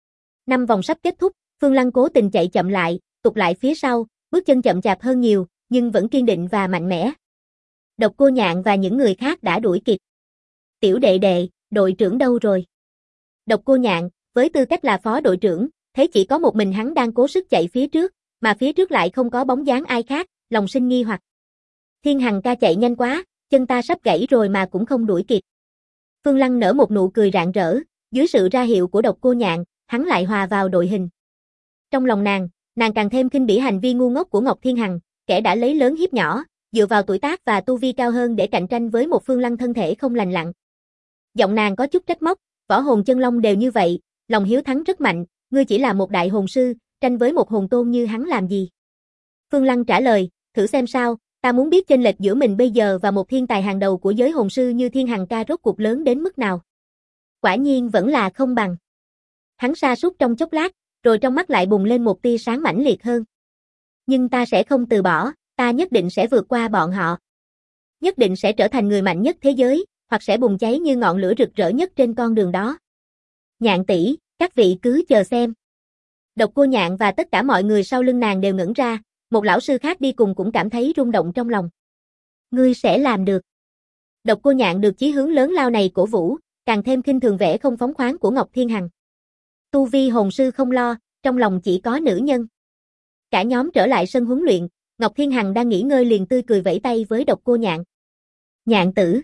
5 vòng sắp kết thúc, Phương Lăng cố tình chạy chậm lại, tụt lại phía sau, bước chân chậm chạp hơn nhiều, nhưng vẫn kiên định và mạnh mẽ. Độc Cô Nhạn và những người khác đã đuổi kịp. Tiểu đệ đệ, đội trưởng đâu rồi? Độc Cô Nhạn, với tư cách là phó đội trưởng, thấy chỉ có một mình hắn đang cố sức chạy phía trước, mà phía trước lại không có bóng dáng ai khác, lòng sinh nghi hoặc. Thiên Hằng ca chạy nhanh quá, chân ta sắp gãy rồi mà cũng không đuổi kịp. Phương Lăng nở một nụ cười rạng rỡ, dưới sự ra hiệu của Độc Cô Nhạn, hắn lại hòa vào đội hình. Trong lòng nàng càng thêm khinh bỉ hành vi ngu ngốc của Ngọc Thiên Hằng, kẻ đã lấy lớn hiếp nhỏ, dựa vào tuổi tác và tu vi cao hơn để cạnh tranh với một Phương Lăng thân thể không lành lặn. Giọng nàng có chút trách móc, võ hồn chân long đều như vậy, lòng hiếu thắng rất mạnh, ngươi chỉ là một đại hồn sư, tranh với một hồn tôn như hắn làm gì? Phương Lăng trả lời, thử xem sao, ta muốn biết chênh lệch giữa mình bây giờ và một thiên tài hàng đầu của giới hồn sư như Thiên Hằng ca rốt cuộc lớn đến mức nào. Quả nhiên vẫn là không bằng. Hắn sa sút trong chốc lát, rồi trong mắt lại bùng lên một tia sáng mãnh liệt hơn. Nhưng ta sẽ không từ bỏ, ta nhất định sẽ vượt qua bọn họ. Nhất định sẽ trở thành người mạnh nhất thế giới, hoặc sẽ bùng cháy như ngọn lửa rực rỡ nhất trên con đường đó. Nhạn tỷ, các vị cứ chờ xem. Độc Cô Nhạn và tất cả mọi người sau lưng nàng đều ngẩn ra, một lão sư khác đi cùng cũng cảm thấy rung động trong lòng. Ngươi sẽ làm được. Độc Cô Nhạn được chí hướng lớn lao này cổ vũ, càng thêm khinh thường vẻ không phóng khoáng của Ngọc Thiên Hằng. Tu vi hồn sư không lo, trong lòng chỉ có nữ nhân. Cả nhóm trở lại sân huấn luyện, Ngọc Thiên Hằng đang nghỉ ngơi liền tươi cười vẫy tay với Độc Cô Nhạn. Nhạn tử.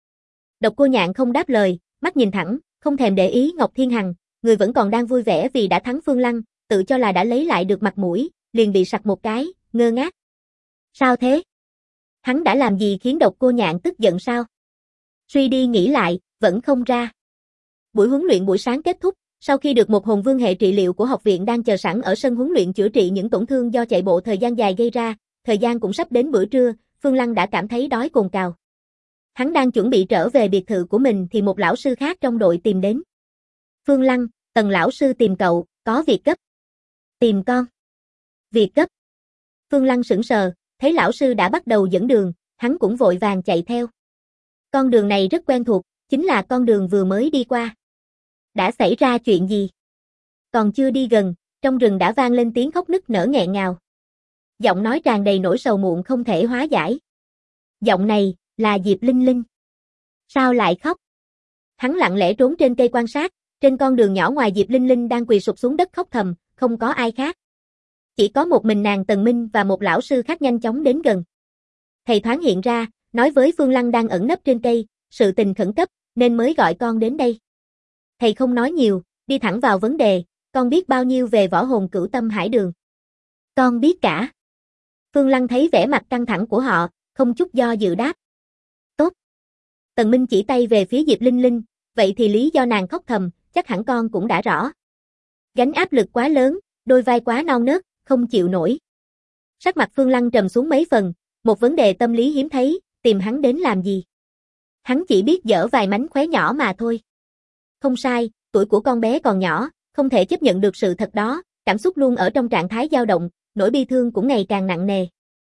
Độc Cô Nhạn không đáp lời, mắt nhìn thẳng, không thèm để ý Ngọc Thiên Hằng, người vẫn còn đang vui vẻ vì đã thắng Phương Lăng, tự cho là đã lấy lại được mặt mũi, liền bị sặc một cái, ngơ ngác. Sao thế? Hắn đã làm gì khiến Độc Cô Nhạn tức giận sao? Suy đi nghĩ lại, vẫn không ra. Buổi huấn luyện buổi sáng kết thúc, sau khi được một hồn vương hệ trị liệu của học viện đang chờ sẵn ở sân huấn luyện chữa trị những tổn thương do chạy bộ thời gian dài gây ra, thời gian cũng sắp đến bữa trưa, Phương Lăng đã cảm thấy đói cồn cào. Hắn đang chuẩn bị trở về biệt thự của mình thì một lão sư khác trong đội tìm đến. Phương Lăng, Tần lão sư tìm cậu, có việc gấp. Tìm con. Việc gấp. Phương Lăng sững sờ, thấy lão sư đã bắt đầu dẫn đường, hắn cũng vội vàng chạy theo. Con đường này rất quen thuộc, chính là con đường vừa mới đi qua. Đã xảy ra chuyện gì? Còn chưa đi gần, trong rừng đã vang lên tiếng khóc nức nở nghẹn ngào. Giọng nói tràn đầy nỗi sầu muộn không thể hóa giải. Giọng này, là Diệp Linh Linh. Sao lại khóc? Hắn lặng lẽ trốn trên cây quan sát, trên con đường nhỏ ngoài Diệp Linh Linh đang quỳ sụp xuống đất khóc thầm, không có ai khác. Chỉ có một mình nàng Tần Minh và một lão sư khác nhanh chóng đến gần. Thầy thoáng hiện ra, nói với Phương Lăng đang ẩn nấp trên cây, sự tình khẩn cấp, nên mới gọi con đến đây. Thầy không nói nhiều, đi thẳng vào vấn đề, con biết bao nhiêu về võ hồn Cửu Tâm Hải Đường? Con biết cả. Phương Lăng thấy vẻ mặt căng thẳng của họ, không chút do dự đáp. Tốt. Tần Minh chỉ tay về phía Diệp Linh Linh, vậy thì lý do nàng khóc thầm, chắc hẳn con cũng đã rõ. Gánh áp lực quá lớn, đôi vai quá non nớt, không chịu nổi. Sắc mặt Phương Lăng trầm xuống mấy phần, một vấn đề tâm lý hiếm thấy, tìm hắn đến làm gì? Hắn chỉ biết giở vài mánh khóe nhỏ mà thôi. Không sai, tuổi của con bé còn nhỏ, không thể chấp nhận được sự thật đó, cảm xúc luôn ở trong trạng thái dao động, nỗi bi thương cũng ngày càng nặng nề.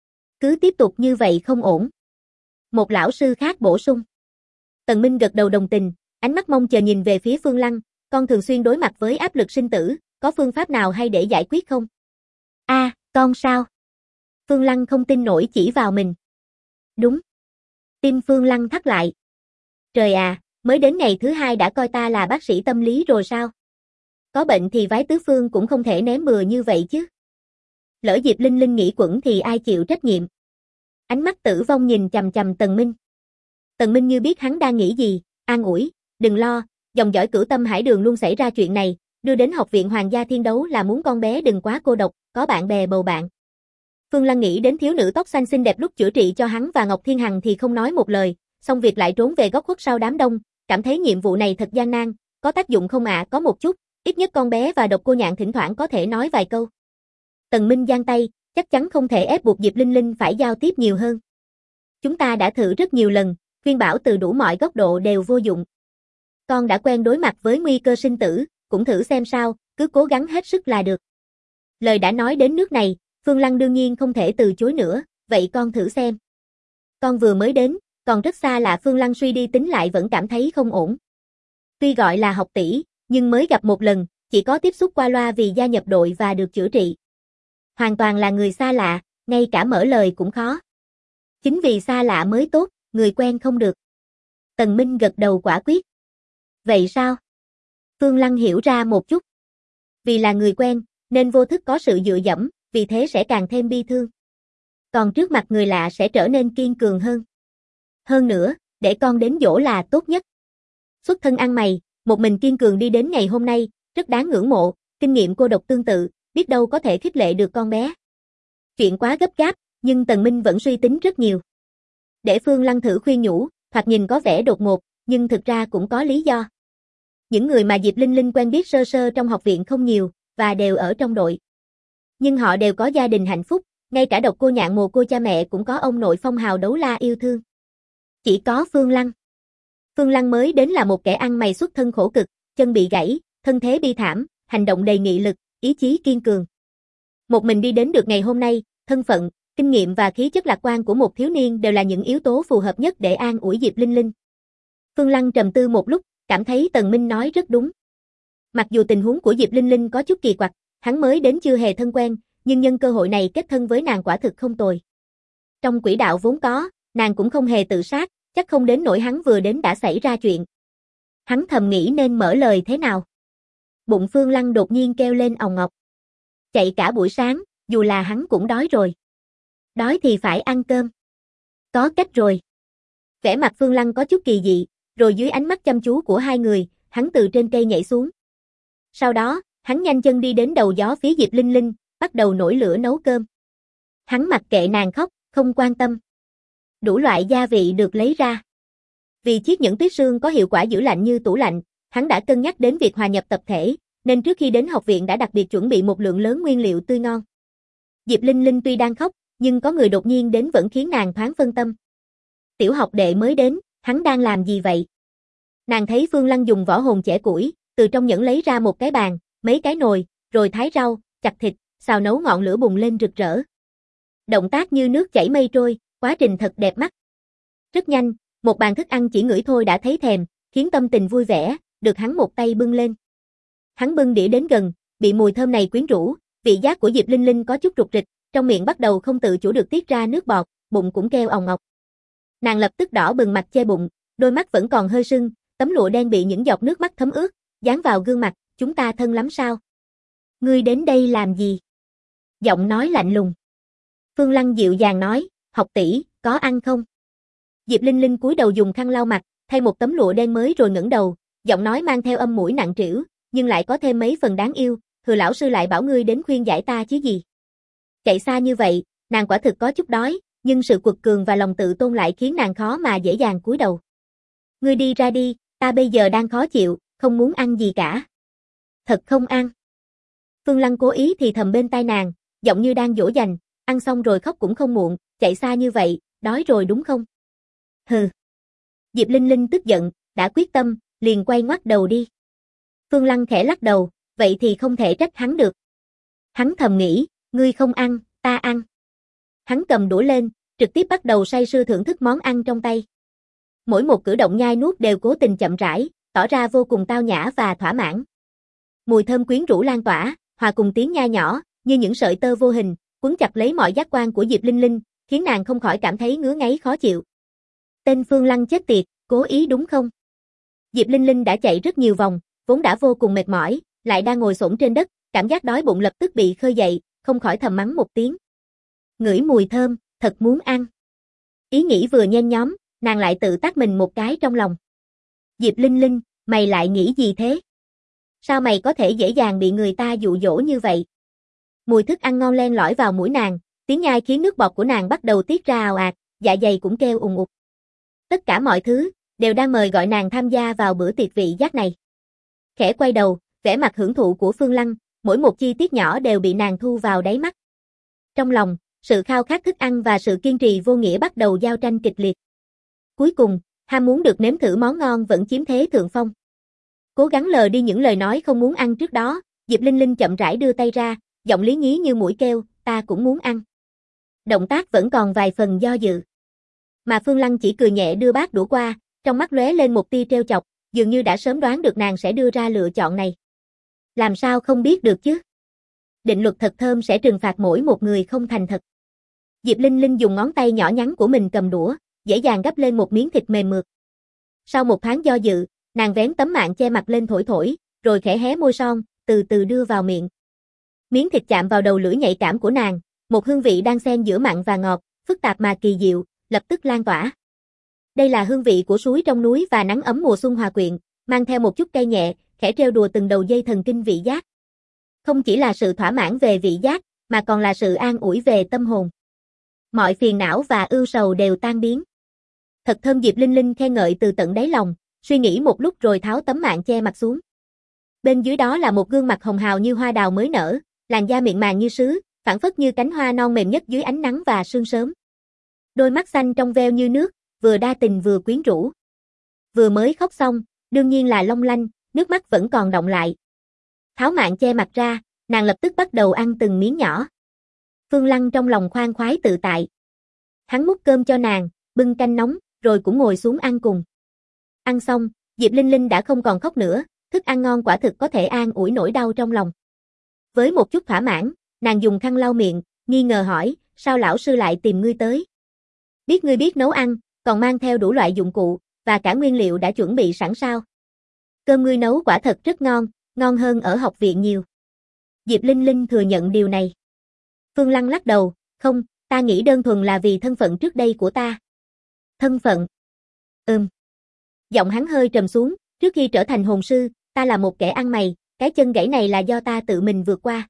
Cứ tiếp tục như vậy không ổn. Một lão sư khác bổ sung. Tần Minh gật đầu đồng tình, ánh mắt mong chờ nhìn về phía Phương Lăng, con thường xuyên đối mặt với áp lực sinh tử, có phương pháp nào hay để giải quyết không? Con sao? Phương Lăng không tin nổi chỉ vào mình. Đúng. Tim Phương Lăng thắt lại. Trời à, mới đến ngày thứ 2 đã coi ta là bác sĩ tâm lý rồi sao? Có bệnh thì vái tứ phương cũng không thể ném bừa như vậy chứ. Lỡ Diệp Linh Linh nghĩ quẩn thì ai chịu trách nhiệm? Ánh mắt Tử Vong nhìn chằm chằm Tần Minh. Tần Minh như biết hắn đang nghĩ gì, an ủi, đừng lo, dòng dõi Cửu Tâm Hải Đường luôn xảy ra chuyện này, đưa đến học viện Hoàng gia Thiên Đấu là muốn con bé đừng quá cô độc, có bạn bè bầu bạn. Phương Lăng nghĩ đến thiếu nữ tóc xanh xinh đẹp lúc chữa trị cho hắn và Ngọc Thiên Hằng thì không nói một lời, xong việc lại trốn về góc khuất sau đám đông, cảm thấy nhiệm vụ này thật gian nan, có tác dụng không ạ? Có một chút, ít nhất con bé và Độc Cô Nhạn thỉnh thoảng có thể nói vài câu. Tần Minh giang tay, chắc chắn không thể ép buộc Diệp Linh Linh phải giao tiếp nhiều hơn. Chúng ta đã thử rất nhiều lần, khuyên bảo từ đủ mọi góc độ đều vô dụng. Con đã quen đối mặt với nguy cơ sinh tử, cũng thử xem sao, cứ cố gắng hết sức là được. Lời đã nói đến nước này, Phương Lăng đương nhiên không thể từ chối nữa, vậy con thử xem. Con vừa mới đến, còn rất xa lạ. Phương Lăng suy đi tính lại vẫn cảm thấy không ổn. Tuy gọi là học tỷ, nhưng mới gặp một lần, chỉ có tiếp xúc qua loa vì gia nhập đội và được chữa trị. Hoàn toàn là người xa lạ, ngay cả mở lời cũng khó. Chính vì xa lạ mới tốt, người quen không được. Tần Minh gật đầu quả quyết. Vậy sao? Phương Lăng hiểu ra một chút. Vì là người quen, nên vô thức có sự dựa dẫm, vì thế sẽ càng thêm bi thương. Còn trước mặt người lạ sẽ trở nên kiên cường hơn. Hơn nữa, để con đến dỗ là tốt nhất. Xuất thân ăn mày, một mình kiên cường đi đến ngày hôm nay, rất đáng ngưỡng mộ, kinh nghiệm cô độc tương tự, biết đâu có thể khích lệ được con bé. Chuyện quá gấp gáp, nhưng Tần Minh vẫn suy tính rất nhiều. Để Phương Lăng thử khuyên nhủ, thoạt nhìn có vẻ đột ngột, nhưng thực ra cũng có lý do. Những người mà Diệp Linh Linh quen biết sơ sơ trong học viện không nhiều, và đều ở trong đội. Nhưng họ đều có gia đình hạnh phúc, ngay cả độc cô Nhạn mồ côi cha mẹ cũng có ông nội phong hào đấu la yêu thương. Chỉ có Phương Lăng. Phương Lăng mới đến là một kẻ ăn mày xuất thân khổ cực, chân bị gãy, thân thế bi thảm, hành động đầy nghị lực, ý chí kiên cường. Một mình đi đến được ngày hôm nay, thân phận, kinh nghiệm và khí chất lạc quan của một thiếu niên đều là những yếu tố phù hợp nhất để an ủi Diệp Linh Linh. Phương Lăng trầm tư một lúc, cảm thấy Tần Minh nói rất đúng. Mặc dù tình huống của Diệp Linh Linh có chút kỳ quặc, hắn mới đến chưa hề thân quen, nhưng nhân cơ hội này kết thân với nàng quả thực không tồi. Trong quỹ đạo vốn có, nàng cũng không hề tự sát, chắc không đến nỗi hắn vừa đến đã xảy ra chuyện. Hắn thầm nghĩ nên mở lời thế nào. Bụng Phương Lăng đột nhiên kêu lên òng ọc. Chạy cả buổi sáng, dù là hắn cũng đói rồi. Đói thì phải ăn cơm. Có cách rồi. Vẻ mặt Phương Lăng có chút kỳ dị, rồi dưới ánh mắt chăm chú của hai người, hắn từ trên cây nhảy xuống. Sau đó, hắn nhanh chân đi đến đầu gió phía Diệp Linh Linh, bắt đầu nổi lửa nấu cơm. Hắn mặc kệ nàng khóc, không quan tâm. Đủ loại gia vị được lấy ra. Vì chiếc nhẫn tuyết sương có hiệu quả giữ lạnh như tủ lạnh, hắn đã cân nhắc đến việc hòa nhập tập thể, nên trước khi đến học viện đã đặc biệt chuẩn bị một lượng lớn nguyên liệu tươi ngon. Diệp Linh Linh tuy đang khóc, nhưng có người đột nhiên đến vẫn khiến nàng thoáng phân tâm. Tiểu học đệ mới đến, hắn đang làm gì vậy? Nàng thấy Phương Lăng dùng võ hồn chẻ củi, từ trong nhẫn lấy ra một cái bàn, mấy cái nồi, rồi thái rau, chặt thịt, xào nấu ngọn lửa bùng lên rực rỡ. Động tác như nước chảy mây trôi, quá trình thật đẹp mắt. Rất nhanh, một bàn thức ăn chỉ ngửi thôi đã thấy thèm, khiến tâm tình vui vẻ, được hắn một tay bưng lên. Hắn bưng đĩa đến gần, bị mùi thơm này quyến rũ, vị giác của Diệp Linh Linh có chút rục rịch, trong miệng bắt đầu không tự chủ được tiết ra nước bọt, bụng cũng kêu òng ọc. Nàng lập tức đỏ bừng mặt che bụng, đôi mắt vẫn còn hơi sưng, tấm lụa đen bị những giọt nước mắt thấm ướt, dán vào gương mặt, chúng ta thân lắm sao? Ngươi đến đây làm gì? Giọng nói lạnh lùng. Phương Lăng dịu dàng nói, học tỷ, có ăn không? Diệp Linh Linh cúi đầu dùng khăn lau mặt, thay một tấm lụa đen mới rồi ngẩng đầu, giọng nói mang theo âm mũi nặng trĩu, nhưng lại có thêm mấy phần đáng yêu, Thừa lão sư lại bảo ngươi đến khuyên giải ta chứ gì. Chạy xa như vậy, nàng quả thực có chút đói, nhưng sự quật cường và lòng tự tôn lại khiến nàng khó mà dễ dàng cúi đầu. Ngươi đi ra đi, ta bây giờ đang khó chịu, không muốn ăn gì cả. Thật không ăn. Phương Lăng cố ý thì thầm bên tai nàng, giọng như đang dỗ dành, ăn xong rồi khóc cũng không muộn, chạy xa như vậy, đói rồi đúng không? Hừ. Diệp Linh Linh tức giận, đã quyết tâm, liền quay ngoắt đầu đi. Phương Lăng khẽ lắc đầu, vậy thì không thể trách hắn được. Hắn thầm nghĩ, ngươi không ăn, ta ăn. Hắn cầm đũa lên, trực tiếp bắt đầu say sưa thưởng thức món ăn trong tay. Mỗi một cử động nhai nuốt đều cố tình chậm rãi, tỏ ra vô cùng tao nhã và thỏa mãn. Mùi thơm quyến rũ lan tỏa, hòa cùng tiếng nhai nhỏ, như những sợi tơ vô hình, quấn chặt lấy mọi giác quan của Diệp Linh Linh, khiến nàng không khỏi cảm thấy ngứa ngáy khó chịu. Tên Phương Lăng chết tiệt, cố ý đúng không? Diệp Linh Linh đã chạy rất nhiều vòng, vốn đã vô cùng mệt mỏi, lại đang ngồi xổm trên đất, cảm giác đói bụng lập tức bị khơi dậy, không khỏi thầm mắng một tiếng. Ngửi mùi thơm, thật muốn ăn. Ý nghĩ vừa nhen nhóm, nàng lại tự tát mình một cái trong lòng. Diệp Linh Linh, mày lại nghĩ gì thế? Sao mày có thể dễ dàng bị người ta dụ dỗ như vậy? Mùi thức ăn ngon len lỏi vào mũi nàng, tiếng nhai khiến nước bọt của nàng bắt đầu tiết ra ào ạt, dạ dày cũng kêu ùng ục. Tất cả mọi thứ đều đang mời gọi nàng tham gia vào bữa tiệc vị giác này. Khẽ quay đầu, vẻ mặt hưởng thụ của Phương Lăng, mỗi một chi tiết nhỏ đều bị nàng thu vào đáy mắt. Trong lòng, Sự khao khát thức ăn và sự kiên trì vô nghĩa bắt đầu giao tranh kịch liệt. Cuối cùng, ham muốn được nếm thử món ngon vẫn chiếm thế thượng phong. Cố gắng lờ đi những lời nói không muốn ăn trước đó, Diệp Linh Linh chậm rãi đưa tay ra, giọng lý nhí như mũi kêu, ta cũng muốn ăn. Động tác vẫn còn vài phần do dự. Mà Phương Lăng chỉ cười nhẹ đưa bát đũa qua, trong mắt lóe lên một tia trêu chọc, dường như đã sớm đoán được nàng sẽ đưa ra lựa chọn này. Làm sao không biết được chứ? Định luật thật thơm sẽ trừng phạt mỗi một người không thành thật. Diệp Linh Linh dùng ngón tay nhỏ nhắn của mình cầm đũa, dễ dàng gắp lên một miếng thịt mềm mượt. Sau một thoáng do dự, nàng vén tấm mạn che mặt lên thổi thổi, rồi khẽ hé môi son, từ từ đưa vào miệng. Miếng thịt chạm vào đầu lưỡi nhạy cảm của nàng, một hương vị đang xen giữa mặn và ngọt, phức tạp mà kỳ diệu, lập tức lan tỏa. Đây là hương vị của suối trong núi và nắng ấm mùa xuân hòa quyện, mang theo một chút cay nhẹ, khẽ trêu đùa từng đầu dây thần kinh vị giác. Không chỉ là sự thỏa mãn về vị giác, mà còn là sự an ủi về tâm hồn. Mọi phiền não và ưu sầu đều tan biến. Thật thơm, Diệp Linh Linh khen ngợi từ tận đáy lòng, suy nghĩ một lúc rồi tháo tấm mạn che mặt xuống. Bên dưới đó là một gương mặt hồng hào như hoa đào mới nở, làn da mịn màng như sứ, phảng phất như cánh hoa non mềm nhất dưới ánh nắng và sương sớm. Đôi mắt xanh trong veo như nước, vừa đa tình vừa quyến rũ. Vừa mới khóc xong, đương nhiên là long lanh, nước mắt vẫn còn đọng lại. Tháo mạn che mặt ra, nàng lập tức bắt đầu ăn từng miếng nhỏ. Phương Lăng trong lòng khoan khoái tự tại. Hắn múc cơm cho nàng, bưng canh nóng, rồi cũng ngồi xuống ăn cùng. Ăn xong, Diệp Linh Linh đã không còn khóc nữa, thức ăn ngon quả thực có thể an ủi nỗi đau trong lòng. Với một chút thỏa mãn, nàng dùng khăn lau miệng, nghi ngờ hỏi, sao lão sư lại tìm ngươi tới? Biết ngươi biết nấu ăn, còn mang theo đủ loại dụng cụ, và cả nguyên liệu đã chuẩn bị sẵn sao? Cơm ngươi nấu quả thật rất ngon, ngon hơn ở học viện nhiều. Diệp Linh Linh thừa nhận điều này. Phương Lăng lắc đầu, không, ta nghĩ đơn thuần là vì thân phận trước đây của ta. Thân phận? Giọng hắn hơi trầm xuống, trước khi trở thành hồn sư, ta là một kẻ ăn mày, cái chân gãy này là do ta tự mình vượt qua.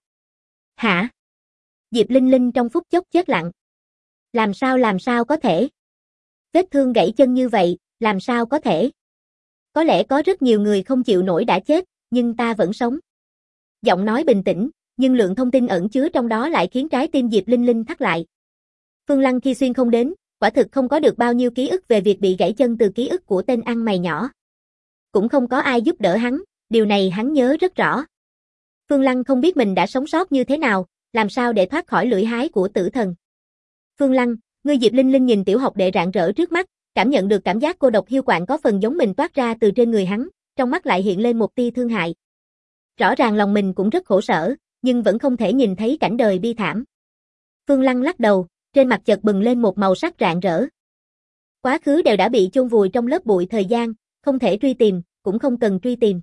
Hả? Diệp Linh Linh trong phút chốc chết lặng. Làm sao có thể? Vết thương gãy chân như vậy, làm sao có thể? Có lẽ có rất nhiều người không chịu nổi đã chết, nhưng ta vẫn sống. Giọng nói bình tĩnh, nhưng lượng thông tin ẩn chứa trong đó lại khiến trái tim Diệp Linh Linh thắt lại. Phương Lăng khi xuyên không đến, quả thực không có được bao nhiêu ký ức về việc bị gãy chân từ ký ức của tên ăn mày nhỏ. Cũng không có ai giúp đỡ hắn, điều này hắn nhớ rất rõ. Phương Lăng không biết mình đã sống sót như thế nào, làm sao để thoát khỏi lưỡi hái của tử thần. Phương Lăng, ngươi. Diệp Linh Linh nhìn tiểu học đệ rạng rỡ trước mắt, cảm nhận được cảm giác cô độc hiu quạnh có phần giống mình toát ra từ trên người hắn, trong mắt lại hiện lên một tia thương hại. Rõ ràng lòng mình cũng rất khổ sở, nhưng vẫn không thể nhìn thấy cảnh đời bi thảm. Phương Lăng lắc đầu, trên mặt chợt bừng lên một màu sắc rạng rỡ. Quá khứ đều đã bị chôn vùi trong lớp bụi thời gian, không thể truy tìm, cũng không cần truy tìm.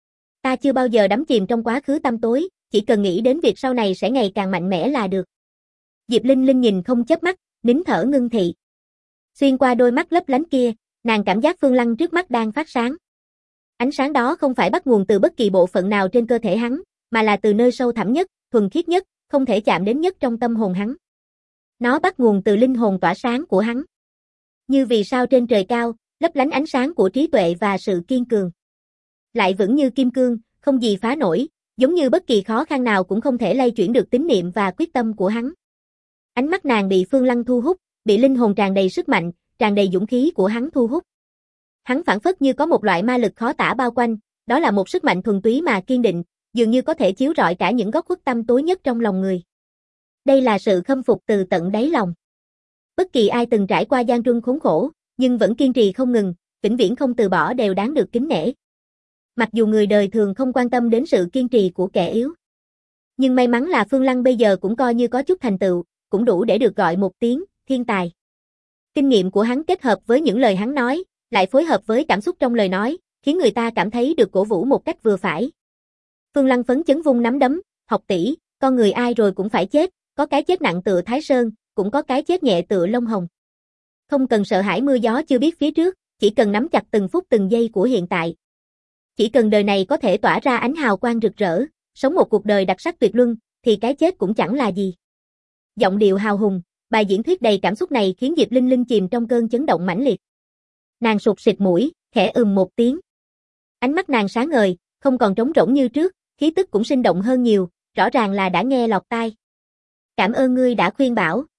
Ta chưa bao giờ đắm chìm trong quá khứ tăm tối, chỉ cần nghĩ đến việc sau này sẽ ngày càng mạnh mẽ là được. Diệp Linh Linh nhìn không chớp mắt, nín thở ngưng thị. Xuyên qua đôi mắt lấp lánh kia, nàng cảm giác Phương Lăng trước mắt đang phát sáng. Ánh sáng đó không phải bắt nguồn từ bất kỳ bộ phận nào trên cơ thể hắn, mà là từ nơi sâu thẳm nhất, thuần khiết nhất, không thể chạm đến nhất trong tâm hồn hắn. Nó bắt nguồn từ linh hồn tỏa sáng của hắn. Như vì sao trên trời cao, lấp lánh ánh sáng của trí tuệ và sự kiên cường. Lại vững như kim cương, không gì phá nổi, giống như bất kỳ khó khăn nào cũng không thể lay chuyển được tín niệm và quyết tâm của hắn. Ánh mắt nàng bị Phương Lăng thu hút, bị linh hồn tràn đầy sức mạnh, tràn đầy dũng khí của hắn thu hút. Hắn phảng phất như có một loại ma lực khó tả bao quanh, đó là một sức mạnh thuần túy mà kiên định, dường như có thể chiếu rọi cả những góc khuất tăm tối nhất trong lòng người. Đây là sự khâm phục từ tận đáy lòng. Bất kỳ ai từng trải qua gian truân khốn khổ, nhưng vẫn kiên trì không ngừng, vĩnh viễn không từ bỏ đều đáng được kính nể. Mặc dù người đời thường không quan tâm đến sự kiên trì của kẻ yếu. Nhưng may mắn là Phương Lăng bây giờ cũng coi như có chút thành tựu, cũng đủ để được gọi một tiếng thiên tài. Kinh nghiệm của hắn kết hợp với những lời hắn nói, lại phối hợp với cảm xúc trong lời nói, khiến người ta cảm thấy được cổ vũ một cách vừa phải. Phương Lăng phấn chấn vung nắm đấm, học tỷ, con người ai rồi cũng phải chết, có cái chết nặng tựa Thái Sơn, cũng có cái chết nhẹ tựa Lông Hồng. Không cần sợ hãi mưa gió chưa biết phía trước, chỉ cần nắm chặt từng phút từng giây của hiện tại. Chỉ cần đời này có thể tỏa ra ánh hào quang rực rỡ, sống một cuộc đời đặc sắc tuyệt luân, thì cái chết cũng chẳng là gì. Giọng điệu hào hùng, bài diễn thuyết đầy cảm xúc này khiến Diệp Linh Linh chìm trong cơn chấn động mãnh liệt. Nàng sụt sịt mũi, khẽ một tiếng. Ánh mắt nàng sáng ngời, không còn trống rỗng như trước, khí tức cũng sinh động hơn nhiều, rõ ràng là đã nghe lọt tai. Cảm ơn ngươi đã khuyên bảo,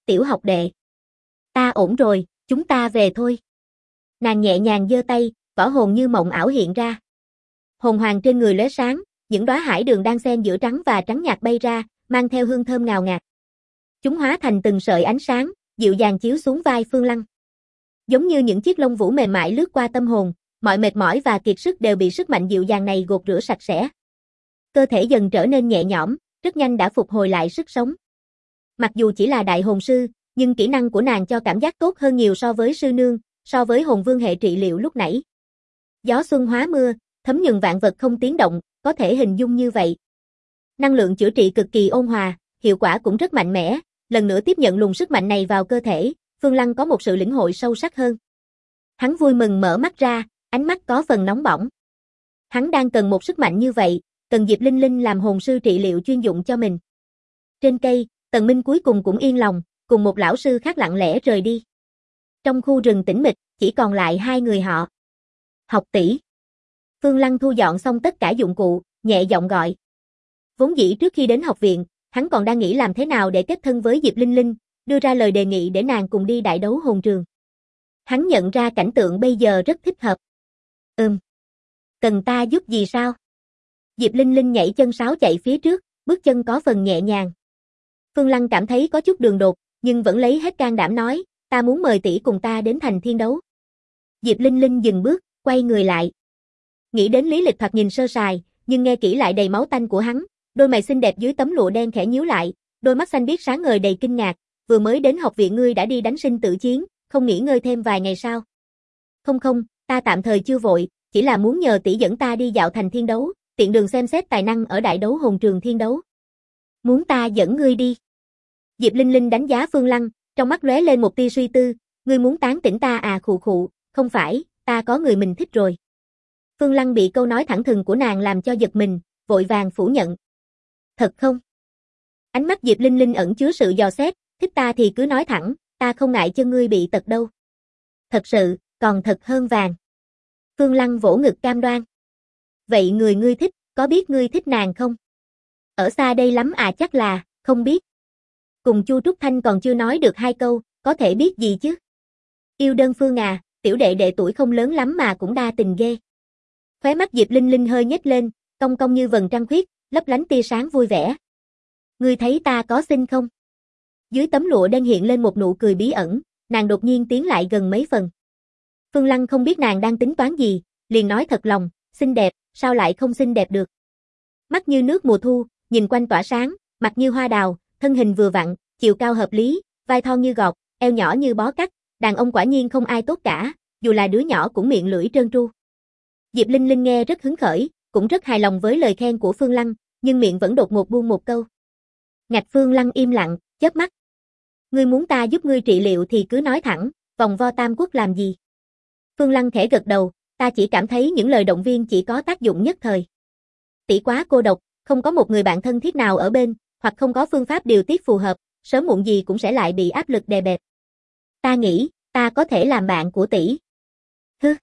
tiểu học đệ. Ta ổn rồi, chúng ta về thôi. Nàng nhẹ nhàng giơ tay, võ hồn như mộng ảo hiện ra. Hồn hoàng trên người lóe sáng, những đóa hải đường đang xen giữa trắng và trắng nhạt bay ra, mang theo hương thơm ngào ngạt. Chúng hóa thành từng sợi ánh sáng, dịu dàng chiếu xuống vai Phương Lăng. Giống như những chiếc lông vũ mềm mại lướt qua tâm hồn, mọi mệt mỏi và kiệt sức đều bị sức mạnh dịu dàng này gột rửa sạch sẽ. Cơ thể dần trở nên nhẹ nhõm, rất nhanh đã phục hồi lại sức sống. Mặc dù chỉ là đại hồn sư, nhưng kỹ năng của nàng cho cảm giác tốt hơn nhiều so với sư nương, so với hồn vương hệ trị liệu lúc nãy. Gió xuân hóa mưa, thấm nhuần vạn vật không tiếng động, có thể hình dung như vậy. Năng lượng chữa trị cực kỳ ôn hòa, hiệu quả cũng rất mạnh mẽ, lần nữa tiếp nhận luồng sức mạnh này vào cơ thể, Phương Lăng có một sự lĩnh hội sâu sắc hơn. Hắn vui mừng mở mắt ra, ánh mắt có phần nóng bỏng. Hắn đang cần một sức mạnh như vậy, cần Diệp Linh Linh làm hồn sư trị liệu chuyên dụng cho mình. Trên cây, Tần Minh cuối cùng cũng yên lòng, cùng một lão sư khác lặng lẽ rời đi. Trong khu rừng tĩnh mịch, chỉ còn lại hai người họ. Học tỷ. Phương Lăng thu dọn xong tất cả dụng cụ, nhẹ giọng gọi. Vốn dĩ trước khi đến học viện, hắn còn đang nghĩ làm thế nào để kết thân với Diệp Linh Linh, đưa ra lời đề nghị để nàng cùng đi đại đấu hồn trường. Hắn nhận ra cảnh tượng bây giờ rất thích hợp. Cần ta giúp gì sao? Diệp Linh Linh nhảy chân sáo chạy phía trước, bước chân có phần nhẹ nhàng. Phương Lăng cảm thấy có chút đường đột, nhưng vẫn lấy hết can đảm nói, ta muốn mời tỷ cùng ta đến thành thiên đấu. Diệp Linh Linh dừng bước, quay người lại. Nghĩ đến lý lịch thoạt nhìn sơ sài, nhưng nghe kỹ lại đầy máu tanh của hắn, đôi mày xinh đẹp dưới tấm lụa đen khẽ nhíu lại, đôi mắt xanh biếc sáng ngời đầy kinh ngạc, vừa mới đến học viện ngươi đã đi đánh sinh tử chiến, không nghỉ ngơi thêm vài ngày sao? Không, ta tạm thời chưa vội, chỉ là muốn nhờ tỷ dẫn ta đi dạo thành thiên đấu, tiện đường xem xét tài năng ở đại đấu hồn trường thiên đấu. Muốn ta dẫn ngươi đi? Diệp Linh Linh đánh giá Phương Lăng, trong mắt lóe lên một tia suy tư, ngươi muốn tán tỉnh ta à? Khụ, không phải, ta có người mình thích rồi. Phương Lăng bị câu nói thẳng thừng của nàng làm cho giật mình, vội vàng phủ nhận. Thật không? Ánh mắt Diệp Linh Linh ẩn chứa sự dò xét, thích ta thì cứ nói thẳng, ta không ngại chân ngươi bị tật đâu. Thật sự, còn thật hơn vàng. Phương Lăng vỗ ngực cam đoan. Vậy người ngươi thích, có biết ngươi thích nàng không? Ở xa đây lắm à? Chắc là, không biết. Cùng Chu Trúc Thanh còn chưa nói được hai câu, có thể biết gì chứ? Yêu đơn phương à, tiểu đệ đệ tuổi không lớn lắm mà cũng đa tình ghê. Khóe mắt Diệp Linh Linh hơi nhếch lên, cong cong như vầng trăng khuyết, lấp lánh tia sáng vui vẻ. Ngươi thấy ta có xinh không? Dưới tấm lụa đen hiện lên một nụ cười bí ẩn, nàng đột nhiên tiến lại gần mấy phần. Phương Lăng không biết nàng đang tính toán gì, liền nói thật lòng, xinh đẹp, sao lại không xinh đẹp được? Mắt như nước mùa thu, nhìn quanh tỏa sáng, mặt như hoa đào, thân hình vừa vặn, chiều cao hợp lý, vai thon như gọt, eo nhỏ như bó cắt, đàn ông quả nhiên không ai tốt cả, dù là đứa nhỏ cũng miệng lưỡi trơn tru. Diệp Linh Linh nghe rất hứng khởi, cũng rất hài lòng với lời khen của Phương Lăng, nhưng miệng vẫn đột ngột buông một câu. Ngạch Phương Lăng im lặng, chớp mắt. Ngươi muốn ta giúp ngươi trị liệu thì cứ nói thẳng, vòng vo tam quốc làm gì? Phương Lăng khẽ gật đầu, ta chỉ cảm thấy những lời động viên chỉ có tác dụng nhất thời. Tỷ quá cô độc, không có một người bạn thân thiết nào ở bên, hoặc không có phương pháp điều tiết phù hợp, sớm muộn gì cũng sẽ lại bị áp lực đè bẹp. Ta nghĩ, ta có thể làm bạn của tỷ. Hứ.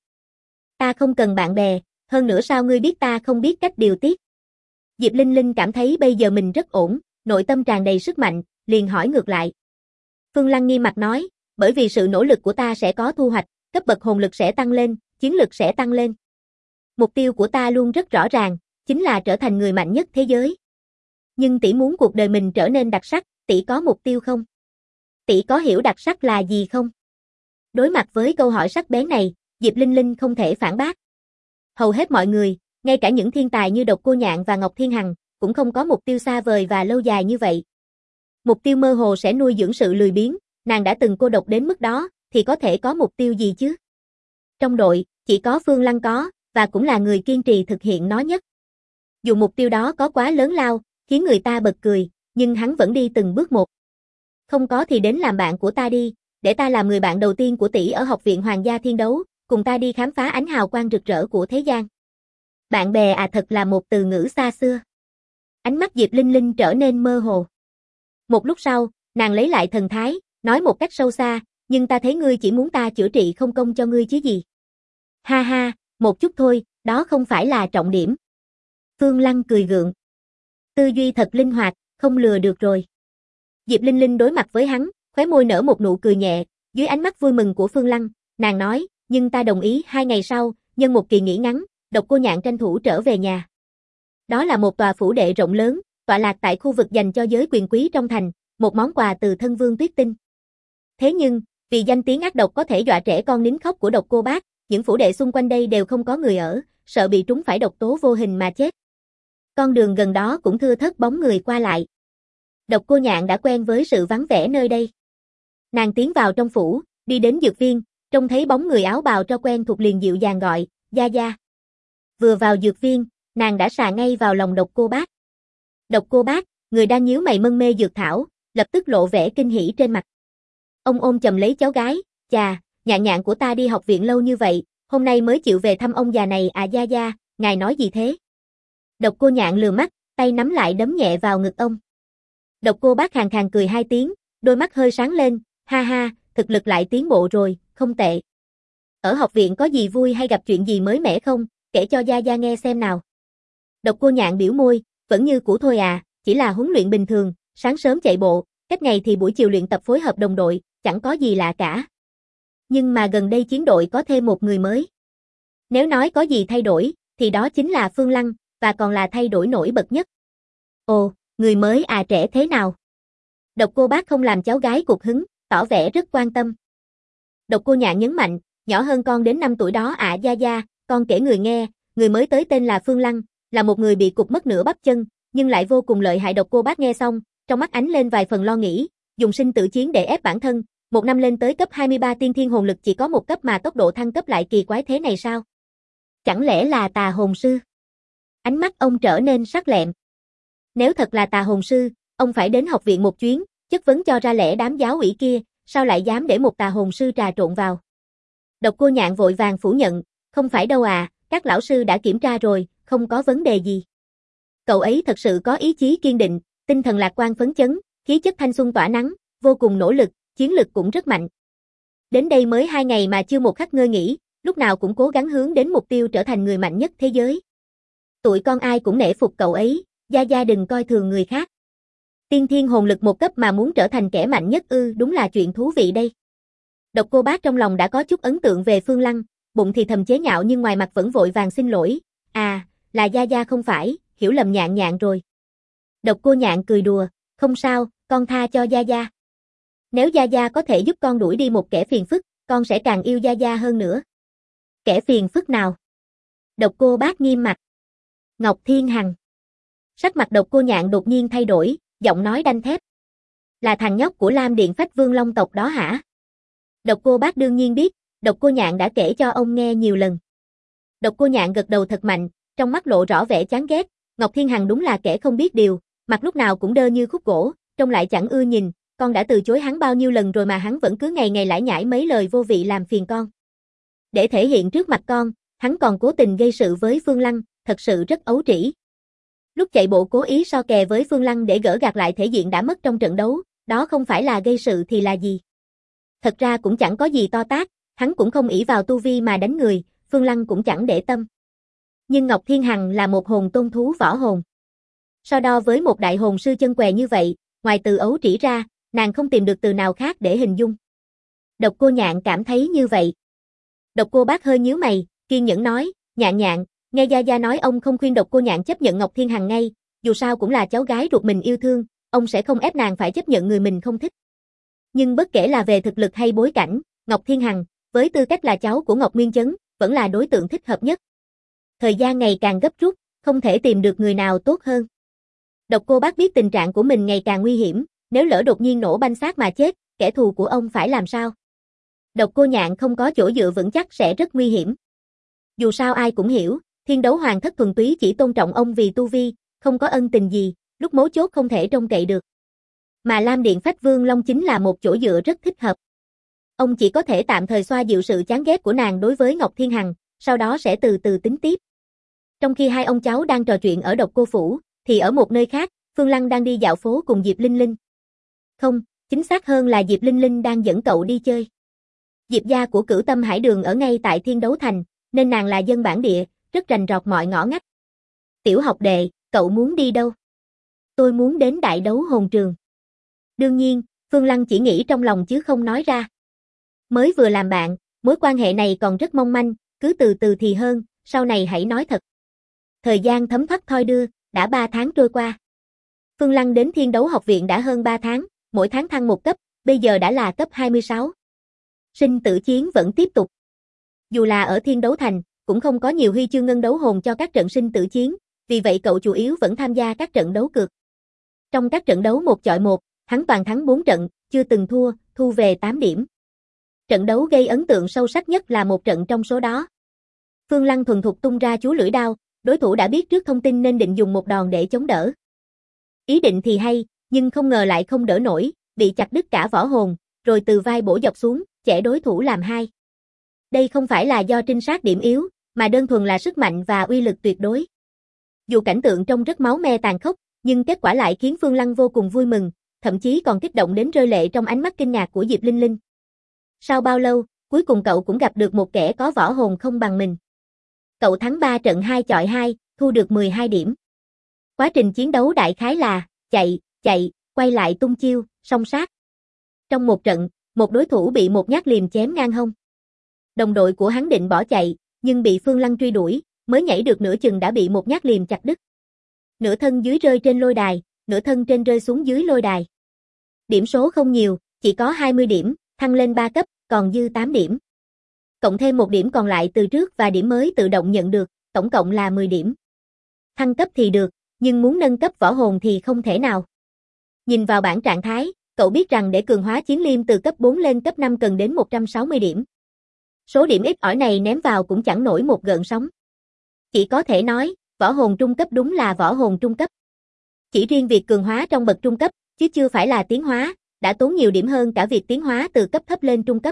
Ta không cần bạn bè, hơn nữa sao ngươi biết ta không biết cách điều tiết? Diệp Linh Linh cảm thấy bây giờ mình rất ổn, nội tâm tràn đầy sức mạnh, liền hỏi ngược lại. Phương Lăng nghiêm mặt nói, bởi vì sự nỗ lực của ta sẽ có thu hoạch, cấp bậc hồn lực sẽ tăng lên, chiến lực sẽ tăng lên. Mục tiêu của ta luôn rất rõ ràng, chính là trở thành người mạnh nhất thế giới. Nhưng tỷ muốn cuộc đời mình trở nên đặc sắc, tỷ có mục tiêu không? Tỷ có hiểu đặc sắc là gì không? Đối mặt với câu hỏi sắc bén này, Diệp Linh Linh không thể phản bác. Hầu hết mọi người, ngay cả những thiên tài như Độc Cô Nhạn và Ngọc Thiên Hằng, cũng không có mục tiêu xa vời và lâu dài như vậy. Mục tiêu mơ hồ sẽ nuôi dưỡng sự lười biếng, nàng đã từng cô độc đến mức đó, thì có thể có mục tiêu gì chứ? Trong đội, chỉ có Phương Lăng có, và cũng là người kiên trì thực hiện nó nhất. Dù mục tiêu đó có quá lớn lao, khiến người ta bật cười, nhưng hắn vẫn đi từng bước một. Không có thì đến làm bạn của ta đi, để ta làm người bạn đầu tiên của tỷ ở học viện Hoàng gia Thiên Đấu, cùng ta đi khám phá ánh hào quang rực rỡ của thế gian. Bạn bè à, thật là một từ ngữ xa xưa. Ánh mắt Diệp Linh Linh trở nên mơ hồ. Một lúc sau, nàng lấy lại thần thái, nói một cách sâu xa, nhưng ta thấy ngươi chỉ muốn ta chữa trị không công cho ngươi chứ gì. Ha ha, một chút thôi, đó không phải là trọng điểm. Phương Lăng cười gượng. Tư duy thật linh hoạt, không lừa được rồi. Diệp Linh Linh đối mặt với hắn, Khóe môi nở một nụ cười nhẹ, dưới ánh mắt vui mừng của Phương Lăng, nàng nói, nhưng ta đồng ý 2 ngày sau, nhân một kỳ nghỉ ngắn, Độc Cô Nhạn tranh thủ trở về nhà. Đó là một tòa phủ đệ rộng lớn, tọa lạc tại khu vực dành cho giới quyền quý trong thành, một món quà từ thân vương Tuyết Tinh. Thế nhưng, vì danh tiếng ác độc có thể dọa trẻ con nín khóc của Độc Cô Bác, những phủ đệ xung quanh đây đều không có người ở, sợ bị trúng phải độc tố vô hình mà chết. Con đường gần đó cũng thưa thớt bóng người qua lại. Độc Cô Nhạn đã quen với sự vắng vẻ nơi đây. Nàng tiến vào trong phủ, đi đến dược viên, trông thấy bóng người áo bào tro quen thuộc liền dịu dàng gọi, Gia Gia. Vừa vào dược viên, nàng đã sà ngay vào lòng Độc Cô Bác. Độc Cô Bác, người đang nhíu mày mân mê dược thảo, lập tức lộ vẻ kinh hỉ trên mặt. Ông ôm chầm lấy cháu gái, chà, Nhạn Nhạn của ta đi học viện lâu như vậy, hôm nay mới chịu về thăm ông già này à Gia Gia, ngài nói gì thế? Độc Cô Nhạn lườm mắt, tay nắm lại đấm nhẹ vào ngực ông. Độc Cô Bác khàn khàn cười 2 tiếng, đôi mắt hơi sáng lên, ha ha, thực lực lại tiến bộ rồi, không tệ. Ở học viện có gì vui hay gặp chuyện gì mới mẻ không, kể cho Gia Gia nghe xem nào. Độc Cô Nhạn biểu môi, vẫn như cũ thôi à, chỉ là huấn luyện bình thường, sáng sớm chạy bộ, cách ngày thì buổi chiều luyện tập phối hợp đồng đội, chẳng có gì lạ cả. Nhưng mà gần đây chiến đội có thêm một người mới. Nếu nói có gì thay đổi, thì đó chính là Phương Lăng, và còn là thay đổi nổi bật nhất. Ồ, người mới à, trẻ thế nào? Độc Cô Bác không làm cháu gái cục hứng, tỏ vẻ rất quan tâm. Độc Cô Nhạn nhấn mạnh, nhỏ hơn con đến 5 tuổi đó ạ Gia Gia, con kể người nghe, người mới tới tên là Phương Lăng, là một người bị cụt mất nửa bắp chân, nhưng lại vô cùng lợi hại. Độc Cô Bác nghe xong, trong mắt ánh lên vài phần lo nghĩ, dùng sinh tử chiến để ép bản thân, 1 năm lên tới cấp 23 tiên thiên hồn lực chỉ có 1 cấp mà tốc độ thăng cấp lại kỳ quái thế này sao? Chẳng lẽ là tà hồn sư? Ánh mắt ông trở nên sắc lẹm. Nếu thật là tà hồn sư, ông phải đến học viện một chuyến, chất vấn cho ra lẽ đám giáo ủy kia, sao lại dám để một tà hồn sư trà trộn vào. Độc Cô Nhạn vội vàng phủ nhận, không phải đâu à, các lão sư đã kiểm tra rồi, không có vấn đề gì. Cậu ấy thật sự có ý chí kiên định, tinh thần lạc quan phấn chấn, khí chất thanh xuân tỏa nắng, vô cùng nỗ lực, chiến lực cũng rất mạnh. Đến đây mới 2 ngày mà chưa một khắc ngơi nghỉ, lúc nào cũng cố gắng hướng đến mục tiêu trở thành người mạnh nhất thế giới. Tụi con ai cũng nể phục cậu ấy, Gia Gia đừng coi thường người khác. Tiên thiên hồn lực 1 cấp mà muốn trở thành kẻ mạnh nhất ư, đúng là chuyện thú vị đây. Độc Cô Bác trong lòng đã có chút ấn tượng về Phương Lăng, bụng thì thầm chế nhạo nhưng ngoài mặt vẫn vội vàng xin lỗi. À, là Gia Gia không phải, hiểu lầm Nhạn Nhạn rồi. Độc Cô Nhạn cười đùa, không sao, con tha cho Gia Gia. Nếu Gia Gia có thể giúp con đuổi đi một kẻ phiền phức, con sẽ càng yêu Gia Gia hơn nữa. Kẻ phiền phức nào? Độc Cô Bác nghiêm mặt. Ngọc Thiên Hằng. Sắc mặt Độc Cô Nhạn đột nhiên thay đổi, giọng nói đanh thép. Là thằng nhóc của Lam Điện Phách Vương Long tộc đó hả? Độc Cô Bác đương nhiên biết, Độc Cô Nhạn đã kể cho ông nghe nhiều lần. Độc Cô Nhạn gật đầu thật mạnh, trong mắt lộ rõ vẻ chán ghét, Ngọc Thiên Hằng đúng là kẻ không biết điều, mặt lúc nào cũng đơ như khúc gỗ, trông lại chẳng ưa nhìn, con đã từ chối hắn bao nhiêu lần rồi mà hắn vẫn cứ ngày ngày lải nhải mấy lời vô vị làm phiền con. Để thể hiện trước mặt con, hắn còn cố tình gây sự với Phương Lăng, thật sự rất ấu trĩ. Lúc chạy bộ cố ý so kè với Phương Lăng để gỡ gạc lại thể diện đã mất trong trận đấu, đó không phải là gây sự thì là gì. Thật ra cũng chẳng có gì to tát, hắn cũng không ỷ vào tu vi mà đánh người, Phương Lăng cũng chẳng để tâm. Nhưng Ngọc Thiên Hằng là một hồn tôn thú võ hồn. So đo với một đại hồn sư chân què như vậy, ngoài từ ấu trĩ ra, nàng không tìm được từ nào khác để hình dung. Độc Cô Nhạn cảm thấy như vậy. Độc Cô Bác hơi nhíu mày, kiên nhẫn nói, Nhạn Nhạn, nghe Gia Gia nói ông không khuyên Độc Cô Nhạn chấp nhận Ngọc Thiên Hằng ngay, dù sao cũng là cháu gái ruột mình yêu thương, ông sẽ không ép nàng phải chấp nhận người mình không thích. Nhưng bất kể là về thực lực hay bối cảnh, Ngọc Thiên Hằng, với tư cách là cháu của Ngọc Nguyên Chấn, vẫn là đối tượng thích hợp nhất. Thời gian ngày càng gấp rút, không thể tìm được người nào tốt hơn. Độc Cô Bác biết tình trạng của mình ngày càng nguy hiểm, nếu lỡ đột nhiên nổ banh xác mà chết, kẻ thù của ông phải làm sao? Độc Cô Nhạn không có chỗ dựa vững chắc sẽ rất nguy hiểm. Dù sao ai cũng hiểu, Thiên Đấu Hoàng thất thuần túy chỉ tôn trọng ông vì tu vi, không có ân tình gì, lúc mấu chốt không thể trông cậy được. Mà Lam Điện Phách Vương Long chính là một chỗ dựa rất thích hợp. Ông chỉ có thể tạm thời xoa dịu sự chán ghét của nàng đối với Ngọc Thiên Hằng, sau đó sẽ từ từ tính tiếp. Trong khi hai ông cháu đang trò chuyện ở Độc Cô Phủ, thì ở một nơi khác, Phương Lăng đang đi dạo phố cùng Diệp Linh Linh. Không, chính xác hơn là Diệp Linh Linh đang dẫn cậu đi chơi. Diệp gia của Cửu Tâm Hải Đường ở ngay tại Thiên Đấu Thành, nên nàng là dân bản địa, rất rành rọt mọi ngõ ngách. Tiểu học đệ, cậu muốn đi đâu? Tôi muốn đến Đại Đấu Hồn Trường. Đương nhiên, Phương Lăng chỉ nghĩ trong lòng chứ không nói ra. Mới vừa làm bạn, mối quan hệ này còn rất mong manh, cứ từ từ thì hơn, sau này hãy nói thật. Thời gian thấm thoát thoi đưa, đã 3 tháng trôi qua. Phương Lăng đến Thiên Đấu Học Viện đã hơn 3 tháng, mỗi tháng thăng một cấp, bây giờ đã là cấp 26. Sinh tử chiến vẫn tiếp tục. Dù là ở Thiên Đấu Thành, cũng không có nhiều huy chương ngân đấu hồn cho các trận sinh tử chiến, vì vậy cậu chủ yếu vẫn tham gia các trận đấu cược. Trong các trận đấu 1 chọi 1, hắn toàn thắng 4 trận, chưa từng thua, thu về 8 điểm. Trận đấu gây ấn tượng sâu sắc nhất là một trận trong số đó. Phương Lăng thuần thục tung ra chú lưỡi đao, đối thủ đã biết trước thông tin nên định dùng một đòn để chống đỡ. Ý định thì hay, nhưng không ngờ lại không đỡ nổi, bị chặt đứt cả võ hồn, rồi từ vai bổ dọc xuống, chẻ đối thủ làm hai. Đây không phải là do trinh sát điểm yếu, mà đơn thuần là sức mạnh và uy lực tuyệt đối. Dù cảnh tượng trông rất máu me tàn khốc, nhưng kết quả lại khiến Phương Lăng vô cùng vui mừng, thậm chí còn kích động đến rơi lệ trong ánh mắt kinh ngạc của Diệp Linh Linh. Sau bao lâu, cuối cùng cậu cũng gặp được một kẻ có võ hồn không bằng mình. Cậu thắng 3 trận 2 chọi 2, thu được 12 điểm. Quá trình chiến đấu đại khái là chạy, quay lại tung chiêu, song sát. Trong một trận, một đối thủ bị một nhát liềm chém ngang hông. Đồng đội của hắn định bỏ chạy, nhưng bị Phương Lăng truy đuổi, mới nhảy được nửa chừng đã bị một nhát liềm chặt đứt. Nửa thân dưới rơi trên lôi đài, nửa thân trên rơi xuống dưới lôi đài. Điểm số không nhiều, chỉ có 20 điểm, thăng lên 3 cấp, còn dư 8 điểm. Cộng thêm một điểm còn lại từ trước và điểm mới tự động nhận được, tổng cộng là 10 điểm. Thăng cấp thì được, nhưng muốn nâng cấp võ hồn thì không thể nào. Nhìn vào bảng trạng thái, cậu biết rằng để cường hóa chiến liêm từ cấp 4 lên cấp 5 cần đến 160 điểm. Số điểm ít ỏi này ném vào cũng chẳng nổi một gợn sóng. Chỉ có thể nói, võ hồn trung cấp đúng là võ hồn trung cấp. Chỉ riêng việc cường hóa trong bậc trung cấp, chứ chưa phải là tiến hóa, đã tốn nhiều điểm hơn cả việc tiến hóa từ cấp thấp lên trung cấp.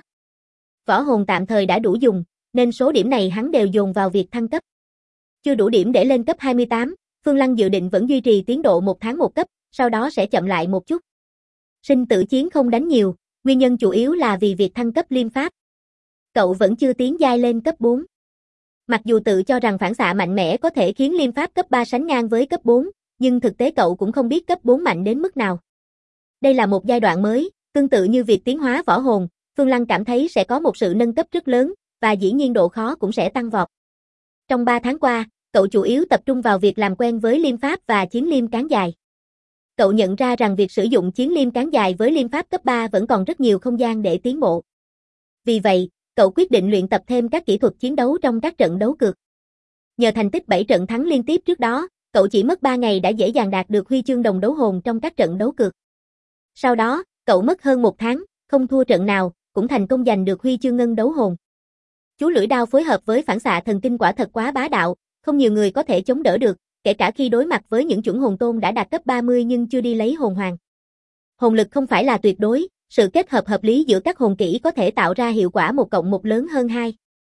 Võ hồn tạm thời đã đủ dùng, nên số điểm này hắn đều dồn vào việc thăng cấp. Chưa đủ điểm để lên cấp 28, Phương Lăng dự định vẫn duy trì tiến độ 1 tháng 1 cấp, sau đó sẽ chậm lại một chút. Sinh tử chiến không đánh nhiều, nguyên nhân chủ yếu là vì việc thăng cấp liêm pháp. Cậu vẫn chưa tiến giai lên cấp 4. Mặc dù tự cho rằng phản xạ mạnh mẽ có thể khiến liêm pháp cấp 3 sánh ngang với cấp 4, nhưng thực tế cậu cũng không biết cấp 4 mạnh đến mức nào. Đây là một giai đoạn mới, tương tự như việc tiến hóa võ hồn, Phương Lăng cảm thấy sẽ có một sự nâng cấp rất lớn, và dĩ nhiên độ khó cũng sẽ tăng vọt. Trong 3 tháng qua, cậu chủ yếu tập trung vào việc làm quen với liêm pháp và chiến liêm cán dài. Cậu nhận ra rằng việc sử dụng chiến liêm cán dài với liêm pháp cấp 3 vẫn còn rất nhiều không gian để tiến bộ. Vì vậy, cậu quyết định luyện tập thêm các kỹ thuật chiến đấu trong các trận đấu cược. Nhờ thành tích 7 trận thắng liên tiếp trước đó, cậu chỉ mất 3 ngày đã dễ dàng đạt được huy chương đồng đấu hồn trong các trận đấu cược. Sau đó, cậu mất hơn 1 tháng, không thua trận nào, cũng thành công giành được huy chương ngân đấu hồn. Chú lưỡi đao phối hợp với phản xạ thần kinh quả thật quá bá đạo, không nhiều người có thể chống đỡ được, kể cả khi đối mặt với những chuẩn hồn tôn đã đạt cấp 30 nhưng chưa đi lấy hồn hoàng. Hồn lực không phải là tuyệt đối, sự kết hợp hợp lý giữa các hồn kỹ có thể tạo ra hiệu quả 1+1 lớn hơn 2.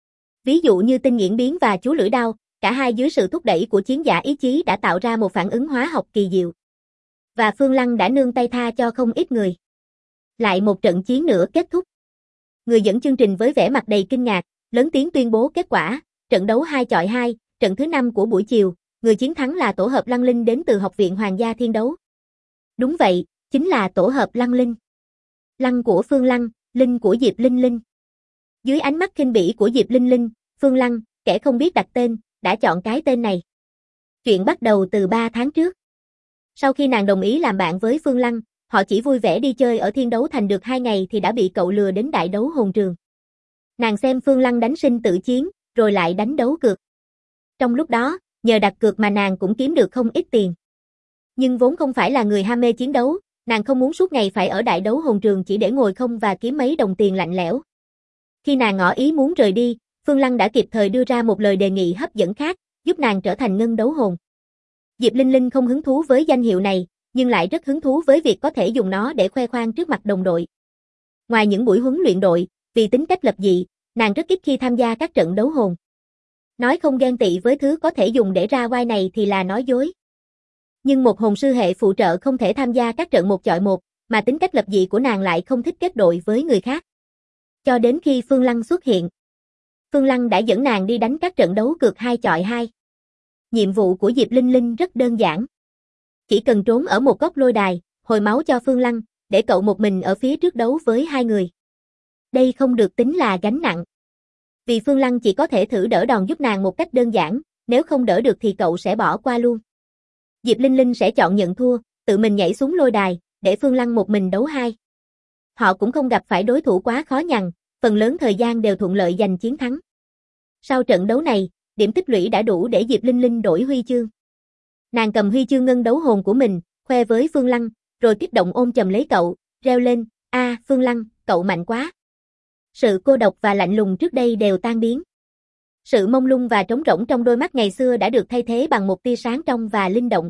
Ví dụ như tinh nghiễn biến và chú lưỡi đao, cả hai dưới sự thúc đẩy của chiến giả ý chí đã tạo ra một phản ứng hóa học kỳ diệu. Và Phương Lăng đã nương tay tha cho không ít người. Lại một trận chiến nữa kết thúc. Người dẫn chương trình với vẻ mặt đầy kinh ngạc, lớn tiếng tuyên bố kết quả, trận đấu 2 chọi 2, trận thứ 5 của buổi chiều, người chiến thắng là tổ hợp Lăng Linh đến từ Học viện Hoàng gia Thiên Đấu. Đúng vậy, chính là tổ hợp Lăng Linh. Lăng của Phương Lăng, Linh của Diệp Linh Linh. Dưới ánh mắt khinh bỉ của Diệp Linh Linh, Phương Lăng, kẻ không biết đặt tên, đã chọn cái tên này. Chuyện bắt đầu từ 3 tháng trước. Sau khi nàng đồng ý làm bạn với Phương Lăng, họ chỉ vui vẻ đi chơi ở Thiên Đấu Thành được 2 ngày thì đã bị cậu lừa đến đại đấu hồn trường. Nàng xem Phương Lăng đánh sinh tử chiến, rồi lại đánh đấu cược. Trong lúc đó, nhờ đặt cược mà nàng cũng kiếm được không ít tiền. Nhưng vốn không phải là người ham mê chiến đấu, nàng không muốn suốt ngày phải ở đại đấu hồn trường chỉ để ngồi không và kiếm mấy đồng tiền lạnh lẽo. Khi nàng ngỏ ý muốn rời đi, Phương Lăng đã kịp thời đưa ra một lời đề nghị hấp dẫn khác, giúp nàng trở thành ngân đấu hồn. Diệp Linh Linh không hứng thú với danh hiệu này, nhưng lại rất hứng thú với việc có thể dùng nó để khoe khoang trước mặt đồng đội. Ngoài những buổi huấn luyện đội, vì tính cách lập dị, nàng rất ít khi tham gia các trận đấu hồn. Nói không ghen tị với thứ có thể dùng để ra oai này thì là nói dối. Nhưng một hồn sư hệ phụ trợ không thể tham gia các trận 1 chọi 1, mà tính cách lập dị của nàng lại không thích kết đội với người khác. Cho đến khi Phương Lăng xuất hiện, Phương Lăng đã dẫn nàng đi đánh các trận đấu cược 2 chọi 2. Nhiệm vụ của Diệp Linh Linh rất đơn giản. Chỉ cần trốn ở một góc lôi đài, hồi máu cho Phương Lăng, để cậu một mình ở phía trước đấu với hai người. Đây không được tính là gánh nặng. Vì Phương Lăng chỉ có thể thử đỡ đòn giúp nàng một cách đơn giản, nếu không đỡ được thì cậu sẽ bỏ qua luôn. Diệp Linh Linh sẽ chọn nhận thua, tự mình nhảy xuống lôi đài, để Phương Lăng một mình đấu hai. Họ cũng không gặp phải đối thủ quá khó nhằn, phần lớn thời gian đều thuận lợi giành chiến thắng. Sau trận đấu này, điểm tích lũy đã đủ để Diệp Linh Linh đổi huy chương. Nàng cầm huy chương ngân đấu hồn của mình, khoe với Phương Lăng, rồi kích động ôm chầm lấy cậu, reo lên, Phương Lăng, cậu mạnh quá. Sự cô độc và lạnh lùng trước đây đều tan biến. Sự mông lung và trống rỗng trong đôi mắt ngày xưa đã được thay thế bằng một tia sáng trong và linh động.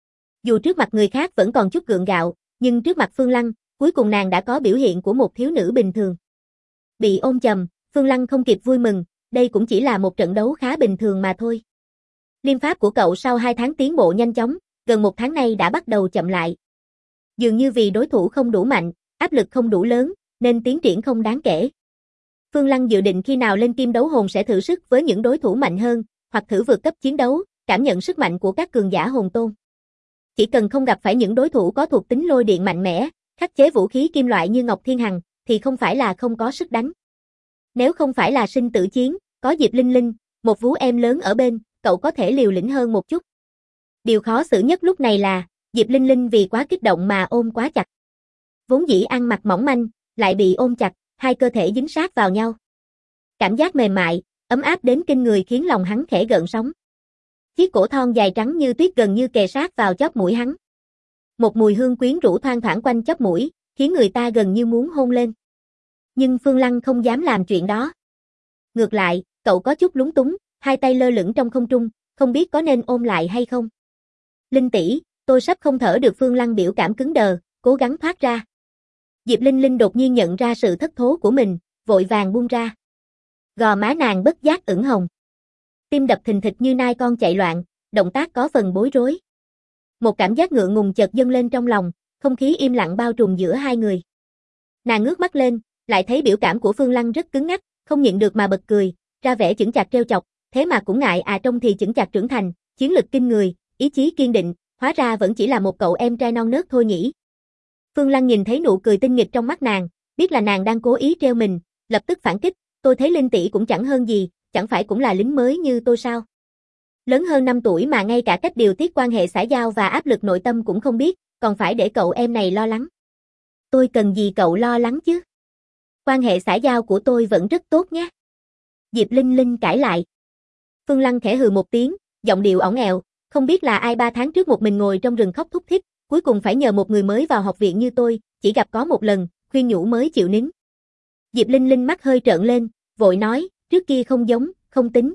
Dù trước mặt người khác vẫn còn chút gượng gạo, nhưng trước mặt Phương Lăng, cuối cùng nàng đã có biểu hiện của một thiếu nữ bình thường. Bị ôm chầm, Phương Lăng không kịp vui mừng, đây cũng chỉ là một trận đấu khá bình thường mà thôi. Liêm pháp của cậu sau 2 tháng tiến bộ nhanh chóng, gần 1 tháng nay đã bắt đầu chậm lại. Dường như vì đối thủ không đủ mạnh, áp lực không đủ lớn, nên tiến triển không đáng kể. Phương Lăng dự định khi nào lên kim đấu hồn sẽ thử sức với những đối thủ mạnh hơn, hoặc thử vượt cấp chiến đấu, cảm nhận sức mạnh của các cường giả hồn tôn. Chỉ cần không gặp phải những đối thủ có thuộc tính lôi điện mạnh mẽ, khắc chế vũ khí kim loại như Ngọc Thiên Hằng, thì không phải là không có sức đánh. Nếu không phải là sinh tử chiến, có Diệp Linh Linh, một vú em lớn ở bên, cậu có thể liều lĩnh hơn một chút. Điều khó xử nhất lúc này là, Diệp Linh Linh vì quá kích động mà ôm quá chặt. Vốn dĩ ăn mặc mỏng manh, lại bị ôm chặt, hai cơ thể dính sát vào nhau. Cảm giác mềm mại, ấm áp đến kinh người khiến lòng hắn khẽ gợn sóng. Chiếc cổ thon dài trắng như tuyết gần như kề sát vào chóp mũi hắn. Một mùi hương quyến rũ thoang thoảng quanh chóp mũi, khiến người ta gần như muốn hôn lên. Nhưng Phương Lăng không dám làm chuyện đó. Ngược lại, cậu có chút lúng túng, hai tay lơ lửng trong không trung, không biết có nên ôm lại hay không. Linh tỷ, tôi sắp không thở được. Phương Lăng biểu cảm cứng đờ, cố gắng thoát ra. Diệp Linh Linh đột nhiên nhận ra sự thất thố của mình, vội vàng buông ra. Gò má nàng bất giác ửng hồng. Tim đập thình thịch như nai con chạy loạn, động tác có phần bối rối. Một cảm giác ngượng ngùng chợt dâng lên trong lòng, không khí im lặng bao trùm giữa hai người. Nàng ngước mắt lên, lại thấy biểu cảm của Phương Lăng rất cứng ngắc, không nhịn được mà bật cười, ra vẻ chững chạc trêu chọc, thế mà cũng ngại trông thì chững chạc trưởng thành, chiến lực kinh người, ý chí kiên định, hóa ra vẫn chỉ là một cậu em trai non nớt thôi nhỉ. Phương Lăng nhìn thấy nụ cười tinh nghịch trong mắt nàng, biết là nàng đang cố ý trêu mình, lập tức phản kích, tôi thấy Linh tỷ cũng chẳng hơn gì, chẳng phải cũng là lính mới như tôi sao? Lớn hơn 5 tuổi mà ngay cả cách điều tiết quan hệ xã giao và áp lực nội tâm cũng không biết, còn phải để cậu em này lo lắng. Tôi cần gì cậu lo lắng chứ? Quan hệ xã giao của tôi vẫn rất tốt nhé. Diệp Linh Linh cãi lại. Phương Lăng khẽ hừ một tiếng, giọng điệu ỏng ẹo, không biết là ai 3 tháng trước một mình ngồi trong rừng khóc thút thít, cuối cùng phải nhờ một người mới vào học viện như tôi, chỉ gặp có một lần, khuyên nhủ mới chịu nín. Diệp Linh Linh mắt hơi trợn lên, vội nói, trước kia không giống, không tính.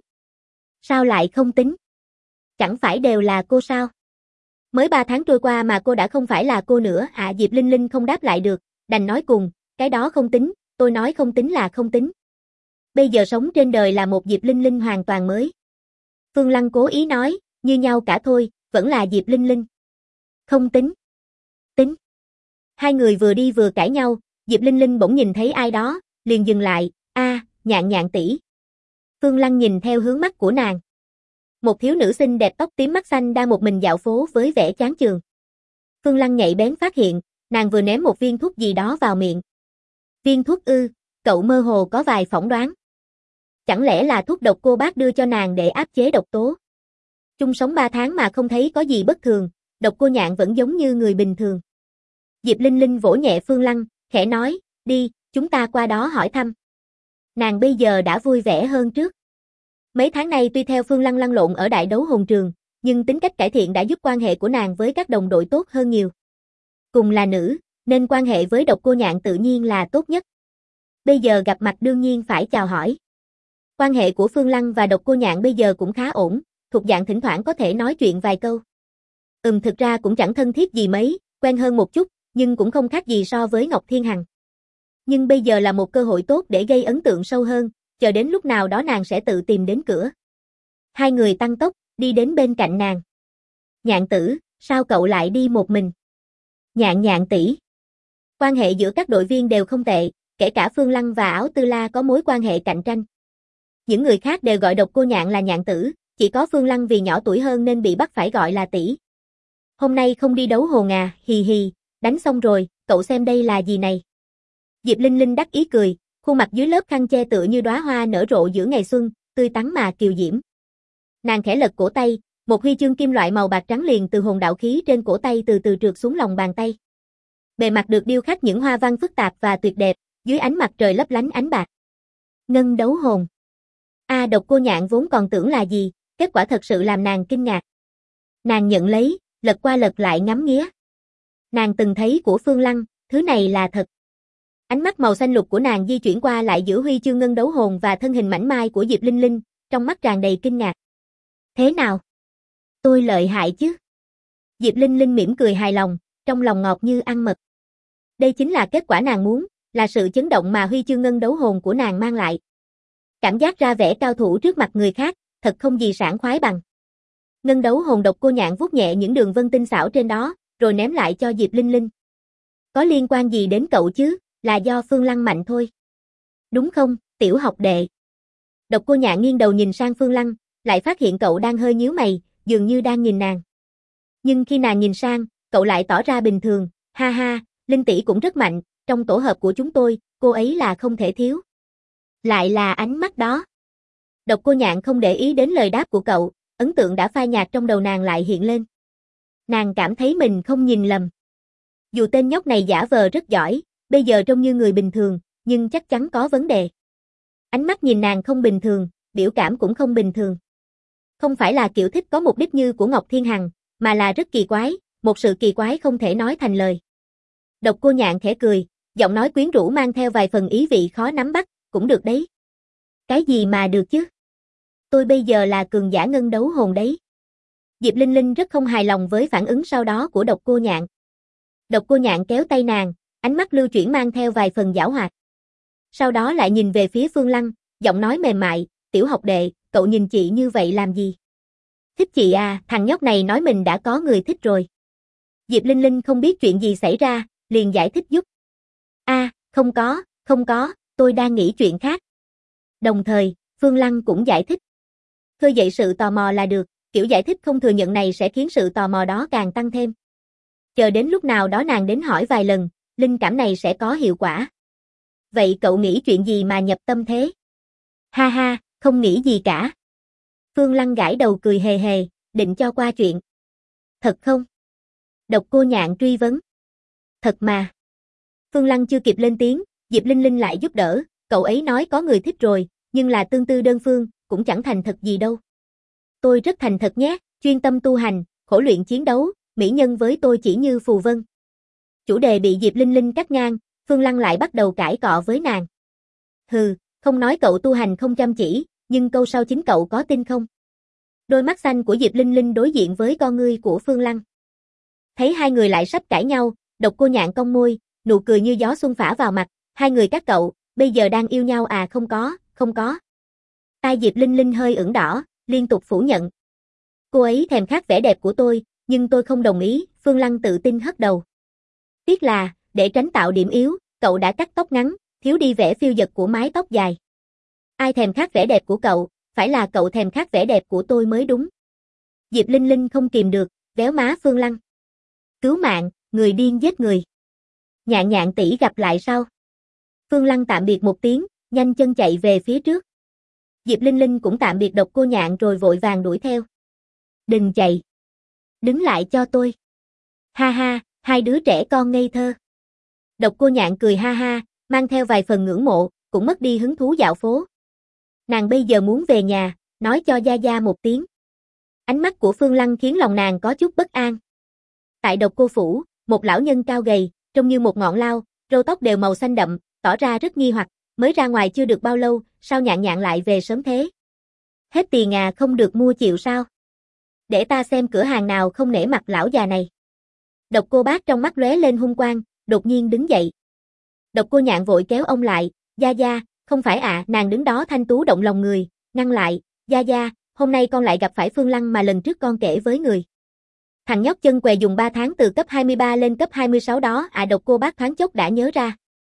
Sao lại không tính? Chẳng phải đều là cô sao? Mới 3 tháng trôi qua mà cô đã không phải là cô nữa Diệp Linh Linh không đáp lại được, đành nói cùng, cái đó không tính, tôi nói không tính là không tính. Bây giờ sống trên đời là một Diệp Linh Linh hoàn toàn mới. Phương Lăng cố ý nói, như nhau cả thôi, vẫn là Diệp Linh Linh. Không tính. Tính. Hai người vừa đi vừa cãi nhau, Diệp Linh Linh bỗng nhìn thấy ai đó, liền dừng lại, Nhạn Nhạn tỷ. Phương Lăng nhìn theo hướng mắt của nàng. Một thiếu nữ xinh đẹp tóc tím mắt xanh đang một mình dạo phố với vẻ chán chường. Phương Lăng nhạy bén phát hiện, nàng vừa ném một viên thuốc gì đó vào miệng. Viên thuốc ư, cậu mơ hồ có vài phỏng đoán. Chẳng lẽ là thuốc độc cô bác đưa cho nàng để áp chế độc tố? Chung sống 3 tháng mà không thấy có gì bất thường, độc cô Nhạn vẫn giống như người bình thường. Diệp Linh Linh vỗ nhẹ Phương Lăng, khẽ nói, đi, chúng ta qua đó hỏi thăm. Nàng bây giờ đã vui vẻ hơn trước. Mấy tháng nay tuy theo Phương Lăng lăn lộn ở đại đấu hồn trường, nhưng tính cách cải thiện đã giúp quan hệ của nàng với các đồng đội tốt hơn nhiều. Cùng là nữ, nên quan hệ với độc cô Nhạn tự nhiên là tốt nhất. Bây giờ gặp mặt đương nhiên phải chào hỏi. Quan hệ của Phương Lăng và độc cô Nhạn bây giờ cũng khá ổn, thuộc dạng thỉnh thoảng có thể nói chuyện vài câu. Thực ra cũng chẳng thân thiết gì mấy, quen hơn một chút, nhưng cũng không khác gì so với Ngọc Thiên Hằng. Nhưng bây giờ là một cơ hội tốt để gây ấn tượng sâu hơn, chờ đến lúc nào đó nàng sẽ tự tìm đến cửa. Hai người tăng tốc, đi đến bên cạnh nàng. Nhạn tử, sao cậu lại đi một mình? Nhạn Nhạn tỷ. Quan hệ giữa các đội viên đều không tệ, kể cả Phương Lăng và Áo Tư La có mối quan hệ cạnh tranh. Những người khác đều gọi độc cô Nhạn là Nhạn tử, chỉ có Phương Lăng vì nhỏ tuổi hơn nên bị bắt phải gọi là tỷ. Hôm nay không đi đấu hồn hì hì, đánh xong rồi, cậu xem đây là gì này? Diệp Linh Linh đắc ý cười, khuôn mặt dưới lớp khăn che tựa như đóa hoa nở rộ giữa ngày xuân, tươi tắn mà kiều diễm. Nàng khẽ lật cổ tay, một huy chương kim loại màu bạc trắng liền từ hồn đạo khí trên cổ tay từ từ trượt xuống lòng bàn tay. Bề mặt được điêu khắc những hoa văn phức tạp và tuyệt đẹp, dưới ánh mặt trời lấp lánh ánh bạc. Ngân đấu hồn. Độc Cô Nhạn vốn còn tưởng là gì, kết quả thật sự làm nàng kinh ngạc. Nàng nhận lấy, lật qua lật lại ngắm nghía. Nàng từng thấy của Phương Lăng, thứ này là thật. Ánh mắt màu xanh lục của nàng di chuyển qua lại giữa huy chương ngân đấu hồn và thân hình mảnh mai của Diệp Linh Linh, trong mắt tràn đầy kinh ngạc. Thế nào? Tôi lợi hại chứ? Diệp Linh Linh mỉm cười hài lòng, trong lòng ngọt như ăn mật. Đây chính là kết quả nàng muốn, là sự chấn động mà huy chương ngân đấu hồn của nàng mang lại. Cảm giác ra vẻ cao thủ trước mặt người khác, thật không gì sảng khoái bằng. Ngân đấu hồn Độc Cô Nhạn vuốt nhẹ những đường vân tinh xảo trên đó, rồi ném lại cho Diệp Linh Linh. Có liên quan gì đến cậu chứ, là do Phương Lăng mạnh thôi. Đúng không, tiểu học đệ? Độc Cô Nhạn nghiêng đầu nhìn sang Phương Lăng, lại phát hiện cậu đang hơi nhíu mày, dường như đang nhìn nàng. Nhưng khi nàng nhìn sang, cậu lại tỏ ra bình thường, ha ha, Linh tỷ cũng rất mạnh, trong tổ hợp của chúng tôi, cô ấy là không thể thiếu. Lại là ánh mắt đó. Độc Cô Nhạn không để ý đến lời đáp của cậu, ấn tượng đã phai nhạt trong đầu nàng lại hiện lên. Nàng cảm thấy mình không nhìn lầm. Dù tên nhóc này giả vờ rất giỏi, bây giờ trông như người bình thường, nhưng chắc chắn có vấn đề. Ánh mắt nhìn nàng không bình thường, biểu cảm cũng không bình thường. Không phải là kiểu thích có mục đích như của Ngọc Thiên Hằng, mà là rất kỳ quái, một sự kỳ quái không thể nói thành lời. Độc Cô Nhạn khẽ cười, giọng nói quyến rũ mang theo vài phần ý vị khó nắm bắt, cũng được đấy. Cái gì mà được chứ? Tôi bây giờ là cường giả ngân đấu hồn đấy. Diệp Linh Linh rất không hài lòng với phản ứng sau đó của Độc Cô Nhạn. Độc Cô Nhạn kéo tay nàng, ánh mắt lưu chuyển mang theo vài phần giảo hoạt. Sau đó lại nhìn về phía Phương Lăng, giọng nói mềm mại, tiểu học đệ, cậu nhìn chị như vậy làm gì? Thích chị à, thằng nhóc này nói mình đã có người thích rồi. Diệp Linh Linh không biết chuyện gì xảy ra, liền giải thích giúp. Không có, tôi đang nghĩ chuyện khác. Đồng thời, Phương Lăng cũng giải thích. Khơi dậy sự tò mò là được, kiểu giải thích không thừa nhận này sẽ khiến sự tò mò đó càng tăng thêm. Chờ đến lúc nào đó nàng đến hỏi vài lần, linh cảm này sẽ có hiệu quả. Vậy cậu nghĩ chuyện gì mà nhập tâm thế? Ha ha, không nghĩ gì cả. Phương Lăng gãi đầu cười hề hề, định cho qua chuyện. Thật không? Độc Cô Nhạn truy vấn. Thật mà. Phương Lăng chưa kịp lên tiếng, Diệp Linh Linh lại giúp đỡ, cậu ấy nói có người thích rồi, nhưng là tương tư đơn phương, cũng chẳng thành thật gì đâu. Tôi rất thành thật nhé, chuyên tâm tu hành, khổ luyện chiến đấu, mỹ nhân với tôi chỉ như phù vân. Chủ đề bị Diệp Linh Linh cắt ngang, Phương Lăng lại bắt đầu cãi cọ với nàng. Hừ, không nói cậu tu hành không chăm chỉ, nhưng câu sau chính cậu có tin không? Đôi mắt xanh của Diệp Linh Linh đối diện với con ngươi của Phương Lăng. Thấy hai người lại sắp cãi nhau, Độc Cô Nhạn cong môi, nụ cười như gió xuân phả vào mặt, hai người các cậu, bây giờ đang yêu nhau à? Không có. Tai Diệp Linh Linh hơi ửng đỏ, liên tục phủ nhận. Cô ấy thèm khát vẻ đẹp của tôi, nhưng tôi không đồng ý, Phương Lăng tự tin hất đầu. Tiếc là, để tránh tạo điểm yếu, cậu đã cắt tóc ngắn, thiếu đi vẻ phiêu dật của mái tóc dài. Ai thèm khát vẻ đẹp của cậu, phải là cậu thèm khát vẻ đẹp của tôi mới đúng. Diệp Linh Linh không kìm được, véo má Phương Lăng. Cứu mạng, người điên giết người. Nhạn Nhạn tỷ gặp lại sau. Phương Lăng tạm biệt một tiếng, nhanh chân chạy về phía trước. Diệp Linh Linh cũng tạm biệt Độc Cô Nhạn rồi vội vàng đuổi theo. Đừng chạy. Đứng lại cho tôi. Ha ha, hai đứa trẻ con ngây thơ. Độc Cô Nhạn cười ha ha, mang theo vài phần ngưỡng mộ, cũng mất đi hứng thú dạo phố. Nàng bây giờ muốn về nhà, nói cho Gia Gia một tiếng. Ánh mắt của Phương Lăng khiến lòng nàng có chút bất an. Tại Độc Cô phủ, một lão nhân cao gầy, trông như một ngọn lao, râu tóc đều màu xanh đậm, tỏ ra rất nghi hoặc, mới ra ngoài chưa được bao lâu, sao Nhạn Nhạn lại về sớm thế? Hết tiền à, không được mua chịu sao? Để ta xem cửa hàng nào không nể mặt lão già này. Độc Cô Bác trong mắt lóe lên hung quang, đột nhiên đứng dậy. Độc Cô Nhạn vội kéo ông lại, Gia Gia, không phải ạ, nàng đứng đó thanh tú động lòng người, ngăn lại, Gia Gia, hôm nay con lại gặp phải Phương Lăng mà lần trước con kể với người. Thằng nhóc chân què dùng 3 tháng từ cấp 23 lên cấp 26 đó à? Độc Cô Bác thoáng chốc đã nhớ ra.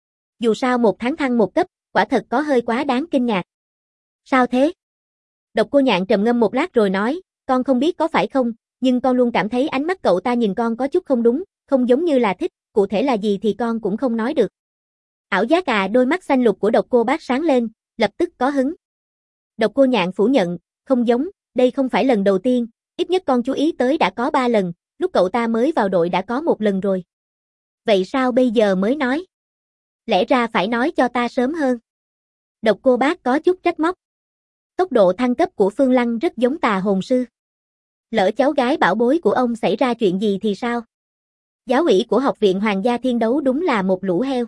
Dù sao 1 tháng thăng 1 cấp, quả thật có hơi quá đáng kinh ngạc. Sao thế? Độc Cô Nhạn trầm ngâm một lát rồi nói, con không biết có phải không, nhưng con luôn cảm thấy ánh mắt cậu ta nhìn con có chút không đúng, không giống như là thích, cụ thể là gì thì con cũng không nói được. Ảo giác à, đôi mắt xanh lục của Độc Cô Bác sáng lên, lập tức có hứng. Độc Cô Nhạn phủ nhận, không giống, đây không phải lần đầu tiên, ít nhất con chú ý tới đã có 3 lần, lúc cậu ta mới vào đội đã có 1 lần rồi. Vậy sao bây giờ mới nói? Lẽ ra phải nói cho ta sớm hơn. Độc Cô Bác có chút trách móc. Tốc độ thăng cấp của Phương Lăng rất giống Tà Hồn Sư. Lỡ cháu gái bảo bối của ông xảy ra chuyện gì thì sao? Giáo ủy của Học viện Hoàng gia Thiên Đấu đúng là một lũ heo.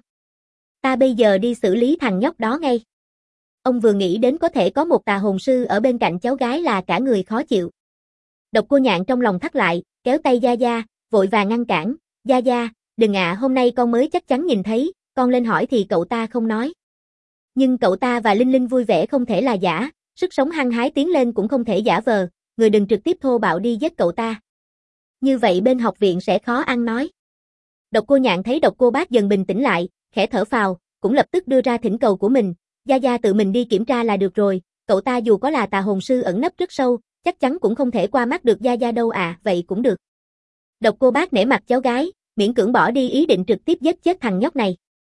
Ta bây giờ đi xử lý thằng nhóc đó ngay. Ông vừa nghĩ đến có thể có một Tà Hồn Sư ở bên cạnh cháu gái là cả người khó chịu. Độc Cô Nhạn trong lòng thắt lại, kéo tay Gia Gia, vội vàng ngăn cản. Gia Gia, đừng ạ, hôm nay con mới chắc chắn nhìn thấy, con lên hỏi thì cậu ta không nói. Nhưng cậu ta và Linh Linh vui vẻ không thể là giả, sức sống hăng hái tiến lên cũng không thể giả vờ, người đừng trực tiếp thô bạo đi giết cậu ta. Như vậy bên học viện sẽ khó ăn nói. Độc Cô Nhạn thấy Độc Cô Bác dần bình tĩnh lại, khẽ thở phào, cũng lập tức đưa ra thỉnh cầu của mình. Gia Gia tự mình đi kiểm tra là được rồi, cậu ta dù có là Tà Hồn Sư ẩn nấp rất sâu, chắc chắn cũng không thể qua mắt được Gia Gia đâu à, vậy cũng được. Độc Cô Bác nể mặt cháu gái, miễn cưỡng bỏ đi ý định trực tiếp giết chết thằng nhóc này.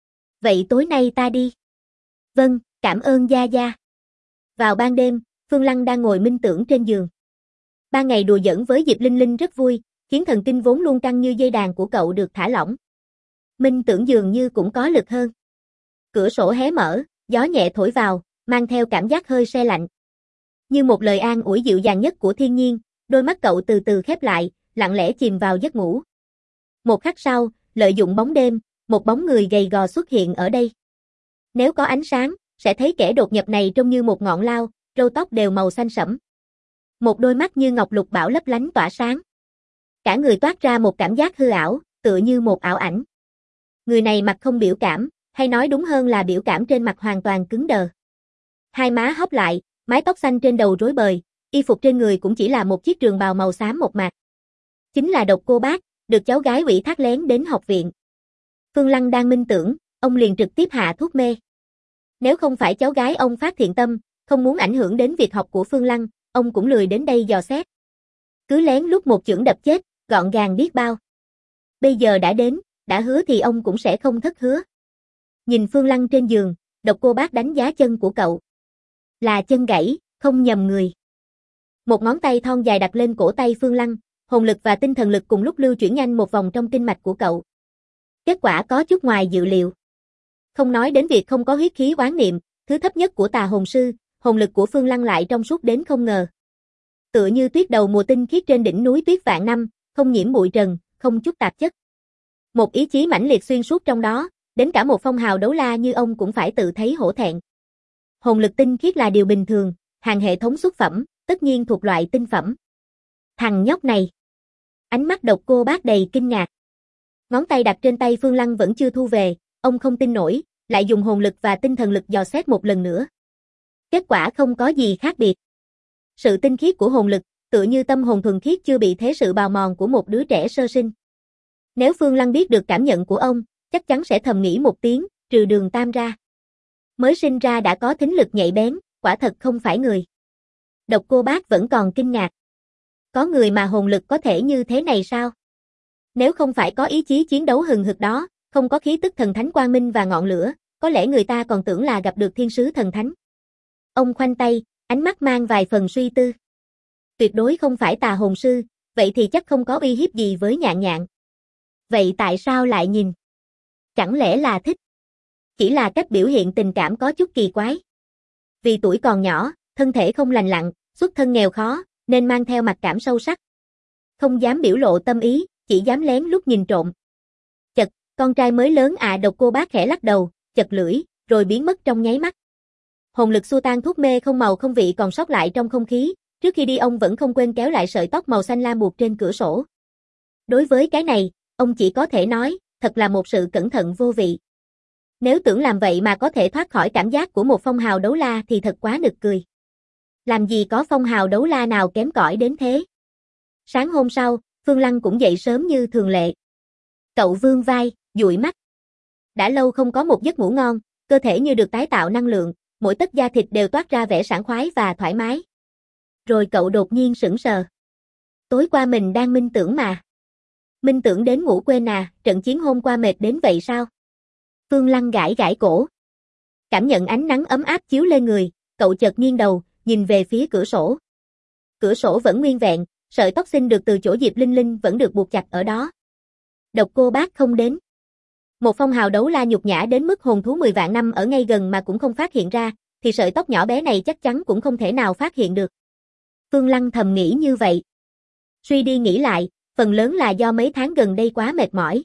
Vậy tối nay ta đi. Vâng, cảm ơn Gia Gia. Vào ban đêm, Phương Lăng đang ngồi minh tưởng trên giường. Ban ngày đùa giỡn với Diệp Linh Linh rất vui, khiến thần kinh vốn luôn căng như dây đàn của cậu được thả lỏng. Minh tưởng dường như cũng có lực hơn. Cửa sổ hé mở, gió nhẹ thổi vào, mang theo cảm giác hơi se lạnh. Như một lời an ủi dịu dàng nhất của thiên nhiên, đôi mắt cậu từ từ khép lại, lặng lẽ chìm vào giấc ngủ. Một khắc sau, lợi dụng bóng đêm, một bóng người gầy gò xuất hiện ở đây. Nếu có ánh sáng, sẽ thấy kẻ đột nhập này trông như một ngọn lao, râu tóc đều màu xanh sẫm. Một đôi mắt như ngọc lục bảo lấp lánh tỏa sáng. Cả người toát ra một cảm giác hư ảo, tựa như một ảo ảnh. Người này mặt không biểu cảm, hay nói đúng hơn là biểu cảm trên mặt hoàn toàn cứng đờ. Hai má hốc lại, mái tóc xanh trên đầu rối bời, y phục trên người cũng chỉ là một chiếc trường bào màu xám mộc mạc. Chính là Độc Cô Bác, được cháu gái ủy thác lén đến học viện. Phương Lăng đang minh tưởng, ông liền trực tiếp hạ thuốc mê. Nếu không phải cháu gái ông phát thiện tâm, không muốn ảnh hưởng đến việc học của Phương Lăng, ông cũng lười đến đây dò xét. Cứ lén lút một chưởng đập chết, gọn gàng biết bao. Bây giờ đã đến, đã hứa thì ông cũng sẽ không thất hứa. Nhìn Phương Lăng trên giường, Độc Cô Bác đánh giá chân của cậu. Là chân gãy, không nhầm người. Một ngón tay thon dài đặt lên cổ tay Phương Lăng, hồn lực và tinh thần lực cùng lúc lưu chuyển nhanh một vòng trong kinh mạch của cậu. Kết quả có chút ngoài dự liệu. Không nói đến việc không có huyết khí oán niệm, thứ thấp nhất của Tà Hồn Sư, hồn lực của Phương Lăng lại trong suốt đến không ngờ. Tựa như tuyết đầu mùa tinh khiết trên đỉnh núi tuyết vạn năm, không nhiễm bụi trần, không chút tạp chất. Một ý chí mãnh liệt xuyên suốt trong đó, đến cả một phong hào đấu la như ông cũng phải tự thấy hổ thẹn. Hồn lực tinh khiết là điều bình thường, hàng hệ thống xuất phẩm, tất nhiên thuộc loại tinh phẩm. Thằng nhóc này. Ánh mắt Độc Cô Bác đầy kinh ngạc. Ngón tay đặt trên tay Phương Lăng vẫn chưa thu về, ông không tin nổi, lại dùng hồn lực và tinh thần lực dò xét một lần nữa. Kết quả không có gì khác biệt. Sự tinh khiết của hồn lực, tựa như tâm hồn thuần khiết chưa bị thế sự bào mòn của một đứa trẻ sơ sinh. Nếu Phương Lăng biết được cảm nhận của ông, chắc chắn sẽ thầm nghĩ một tiếng, trừ Đường Tam ra. Mới sinh ra đã có thính lực nhạy bén, quả thật không phải người. Độc Cô Bác vẫn còn kinh ngạc. Có người mà hồn lực có thể như thế này sao? Nếu không phải có ý chí chiến đấu hừng hực đó, không có khí tức thần thánh quang minh và ngọn lửa, có lẽ người ta còn tưởng là gặp được thiên sứ thần thánh. Ông khoanh tay, ánh mắt mang vài phần suy tư. Tuyệt đối không phải Tà Hồn Sư, vậy thì chắc không có uy hiếp gì với Nhạn Nhạn. Vậy tại sao lại nhìn? Chẳng lẽ là thích? Chỉ là cách biểu hiện tình cảm có chút kỳ quái. Vì tuổi còn nhỏ, thân thể không lành lặn, xuất thân nghèo khó, nên mang theo mặc cảm sâu sắc. Không dám biểu lộ tâm ý, chỉ dám lén lút nhìn trộm. Chật, con trai mới lớn à, Độc Cô Bác khẽ lắc đầu, chật lưỡi, rồi biến mất trong nháy mắt. Hồn lực xua tan thuốc mê không màu không vị còn sót lại trong không khí, trước khi đi ông vẫn không quên kéo lại sợi tóc màu xanh lam buộc trên cửa sổ. Đối với cái này, ông chỉ có thể nói, thật là một sự cẩn thận vô vị. Nếu tưởng làm vậy mà có thể thoát khỏi cảm giác của một phong hào đấu la thì thật quá nực cười. Làm gì có phong hào đấu la nào kém cỏi đến thế. Sáng hôm sau, Phương Lăng cũng dậy sớm như thường lệ. Cậu vươn vai, dụi mắt. Đã lâu không có một giấc ngủ ngon, cơ thể như được tái tạo năng lượng, mỗi tấc da thịt đều toát ra vẻ sảng khoái và thoải mái. Rồi cậu đột nhiên sững sờ. Tối qua mình đang minh tưởng mà. Minh tưởng đến ngủ quên à, trận chiến hôm qua mệt đến vậy sao? Phương Lăng gãi gãi cổ. Cảm nhận ánh nắng ấm áp chiếu lên người, cậu chợt nghiêng đầu, nhìn về phía cửa sổ. Cửa sổ vẫn nguyên vẹn, sợi tóc xinh được từ chỗ Diệp Linh Linh vẫn được buộc chặt ở đó. Độc Cô Bác không đến. Một phong hào đấu la nhục nhã đến mức hồn thú 10 vạn năm ở ngay gần mà cũng không phát hiện ra, thì sợi tóc nhỏ bé này chắc chắn cũng không thể nào phát hiện được. Phương Lăng thầm nghĩ như vậy. Suy đi nghĩ lại, phần lớn là do mấy tháng gần đây quá mệt mỏi.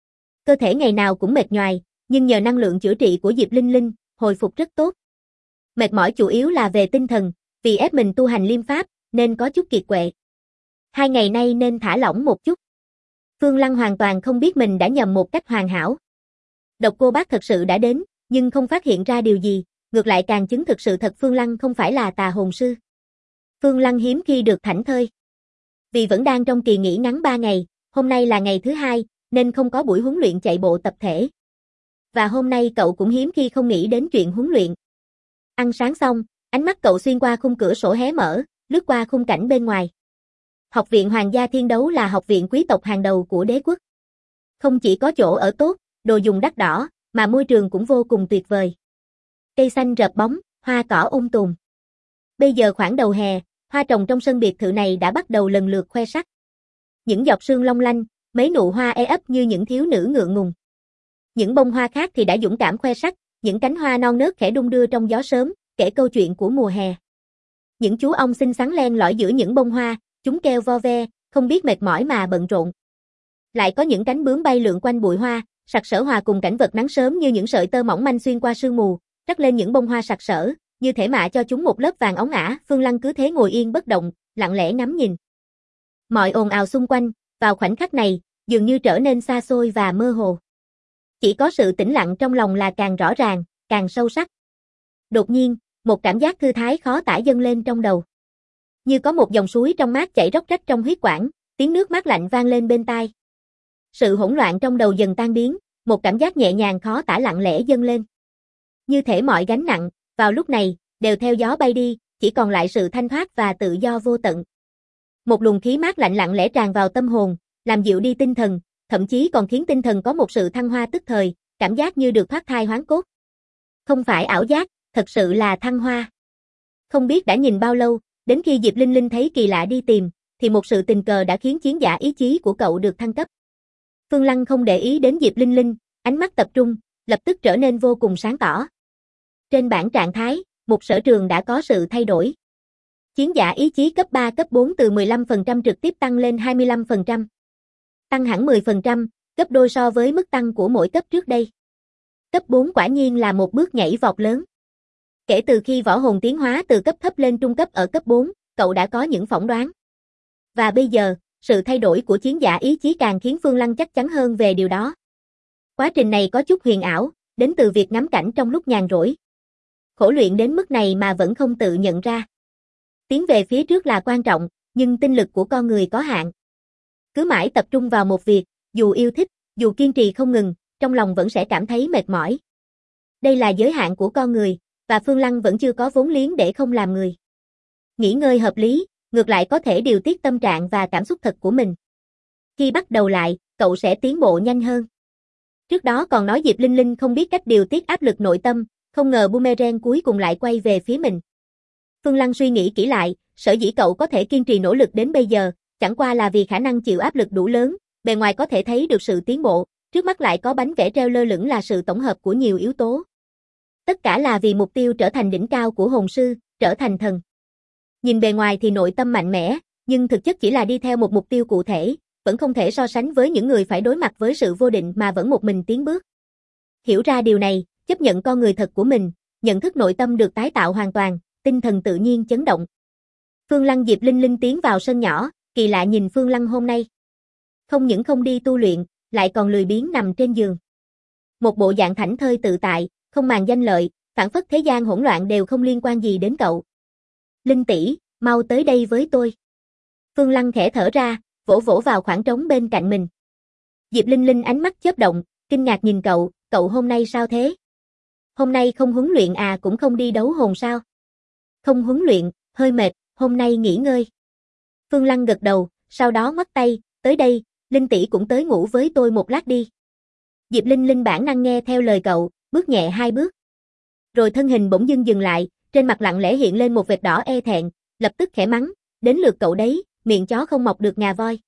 Cơ thể ngày nào cũng mệt nhoài, nhưng nhờ năng lượng chữa trị của Diệp Linh Linh, hồi phục rất tốt. Mệt mỏi chủ yếu là về tinh thần, vì ép mình tu hành liêm pháp, nên có chút kiệt quệ. 2 ngày nay nên thả lỏng một chút. Phương Lăng hoàn toàn không biết mình đã nhầm một cách hoàn hảo. Độc Cô Bác thật sự đã đến, nhưng không phát hiện ra điều gì, ngược lại càng chứng thực sự thật Phương Lăng không phải là tà hồn sư. Phương Lăng hiếm khi được thảnh thơi. Vì vẫn đang trong kỳ nghỉ ngắn 3 ngày, hôm nay là ngày thứ 2, nên không có buổi huấn luyện chạy bộ tập thể. Và hôm nay cậu cũng hiếm khi không nghĩ đến chuyện huấn luyện. Ăn sáng xong, ánh mắt cậu xuyên qua khung cửa sổ hé mở, lướt qua khung cảnh bên ngoài. Học viện Hoàng gia Thiên Đấu là học viện quý tộc hàng đầu của đế quốc. Không chỉ có chỗ ở tốt, đồ dùng đắt đỏ, mà môi trường cũng vô cùng tuyệt vời. Cây xanh rợp bóng, hoa cỏ tùm. Bây giờ khoảng đầu hè, hoa trồng trong sân biệt thự này đã bắt đầu lần lượt khoe sắc. Những giọt sương long lanh, mấy nụ hoa ấp như những thiếu nữ ngượng ngùng. Những bông hoa khác thì đã dũng cảm khoe sắc, những cánh hoa non nớt khẽ đung đưa trong gió sớm, kể câu chuyện của mùa hè. Những chú ong xinh xắn len lỏi giữa những bông hoa, chúng kêu vo ve, không biết mệt mỏi mà bận rộn. Lại có những cánh bướm bay lượn quanh bụi hoa, sặc sỡ hòa cùng cảnh vật nắng sớm như những sợi tơ mỏng manh xuyên qua sương mù, rắc lên những bông hoa sặc sỡ, như thể mạ cho chúng một lớp vàng óng ả. Phương Lăng cứ thế ngồi yên bất động, lặng lẽ ngắm nhìn. Mọi ồn ào xung quanh, vào khoảnh khắc này, dường như trở nên xa xôi và mơ hồ. Chỉ có sự tĩnh lặng trong lòng là càng rõ ràng, càng sâu sắc. Đột nhiên, một cảm giác thư thái khó tả dâng lên trong đầu. Như có một dòng suối trong mát chảy róc rách trong huyết quản, tiếng nước mát lạnh vang lên bên tai. Sự hỗn loạn trong đầu dần tan biến, một cảm giác nhẹ nhàng khó tả lặng lẽ dâng lên. Như thể mọi gánh nặng, vào lúc này, đều theo gió bay đi, chỉ còn lại sự thanh thoát và tự do vô tận. Một luồng khí mát lạnh lặng lẽ tràn vào tâm hồn, làm dịu đi tinh thần, thậm chí còn khiến tinh thần có một sự thăng hoa tức thời, cảm giác như được thoát thai hoán cốt. Không phải ảo giác, thật sự là thăng hoa. Không biết đã nhìn bao lâu, đến khi Diệp Linh Linh thấy kỳ lạ đi tìm, thì một sự tình cờ đã khiến chiến giả ý chí của cậu được thăng cấp. Phương Lăng không để ý đến Diệp Linh Linh, ánh mắt tập trung, lập tức trở nên vô cùng sáng tỏ. Trên bảng trạng thái, một sở trường đã có sự thay đổi. Chiến giả ý chí cấp 3 cấp 4 từ 15% trực tiếp tăng lên 25%. Tăng hẳn 10%, gấp đôi so với mức tăng của mỗi cấp trước đây. Cấp 4 quả nhiên là một bước nhảy vọt lớn. Kể từ khi võ hồn tiến hóa từ cấp thấp lên trung cấp ở cấp 4, cậu đã có những phỏng đoán. Và bây giờ, sự thay đổi của chiến giả ý chí càng khiến Phương Lăng chắc chắn hơn về điều đó. Quá trình này có chút huyền ảo, đến từ việc ngắm cảnh trong lúc nhàn rỗi. Khổ luyện đến mức này mà vẫn không tự nhận ra. Tiến về phía trước là quan trọng, nhưng tinh lực của con người có hạn. Cứ mãi tập trung vào một việc, dù yêu thích, dù kiên trì không ngừng, trong lòng vẫn sẽ cảm thấy mệt mỏi. Đây là giới hạn của con người, và Phương Lăng vẫn chưa có vốn liếng để không làm người. Nghỉ ngơi hợp lý, ngược lại có thể điều tiết tâm trạng và cảm xúc thật của mình. Khi bắt đầu lại, cậu sẽ tiến bộ nhanh hơn. Trước đó còn nói Diệp Linh Linh không biết cách điều tiết áp lực nội tâm, không ngờ boomerang cuối cùng lại quay về phía mình. Phương Lăng suy nghĩ kỹ lại, sở dĩ cậu có thể kiên trì nỗ lực đến bây giờ, chẳng qua là vì khả năng chịu áp lực đủ lớn, bề ngoài có thể thấy được sự tiến bộ, trước mắt lại có bánh vẽ treo lơ lửng là sự tổng hợp của nhiều yếu tố. Tất cả là vì mục tiêu trở thành đỉnh cao của hồn sư, trở thành thần. Nhìn bề ngoài thì nội tâm mạnh mẽ, nhưng thực chất chỉ là đi theo một mục tiêu cụ thể, vẫn không thể so sánh với những người phải đối mặt với sự vô định mà vẫn một mình tiến bước. Hiểu ra điều này, chấp nhận con người thật của mình, nhận thức nội tâm được tái tạo hoàn toàn, tinh thần tự nhiên chấn động. Phương Lăng Diệp Linh Linh tiến vào sân nhỏ, kỳ lạ nhìn Phương Lăng hôm nay. Không những không đi tu luyện, lại còn lười biếng nằm trên giường. Một bộ dạng thảnh thơi tự tại, không màng danh lợi, phảng phất thế gian hỗn loạn đều không liên quan gì đến cậu. Linh tỷ, mau tới đây với tôi. Phương Lăng khẽ thở ra, vỗ vỗ vào khoảng trống bên cạnh mình. Diệp Linh Linh ánh mắt chớp động, kinh ngạc nhìn cậu, cậu hôm nay sao thế? Hôm nay không huấn luyện à, cũng không đi đấu hồn sao? Không huấn luyện, hơi mệt, hôm nay nghỉ ngơi. Phương Lăng gật đầu, sau đó ngoắc tay, tới đây, Linh tỷ cũng tới ngủ với tôi một lát đi. Diệp Linh Linh bản năng nghe theo lời cậu, bước nhẹ 2 bước. Rồi thân hình bỗng dưng dừng lại, trên mặt lặng lẽ hiện lên một vệt đỏ e thẹn, lập tức khẽ mắng, đến lượt cậu đấy, miệng chó không mọc được ngà voi.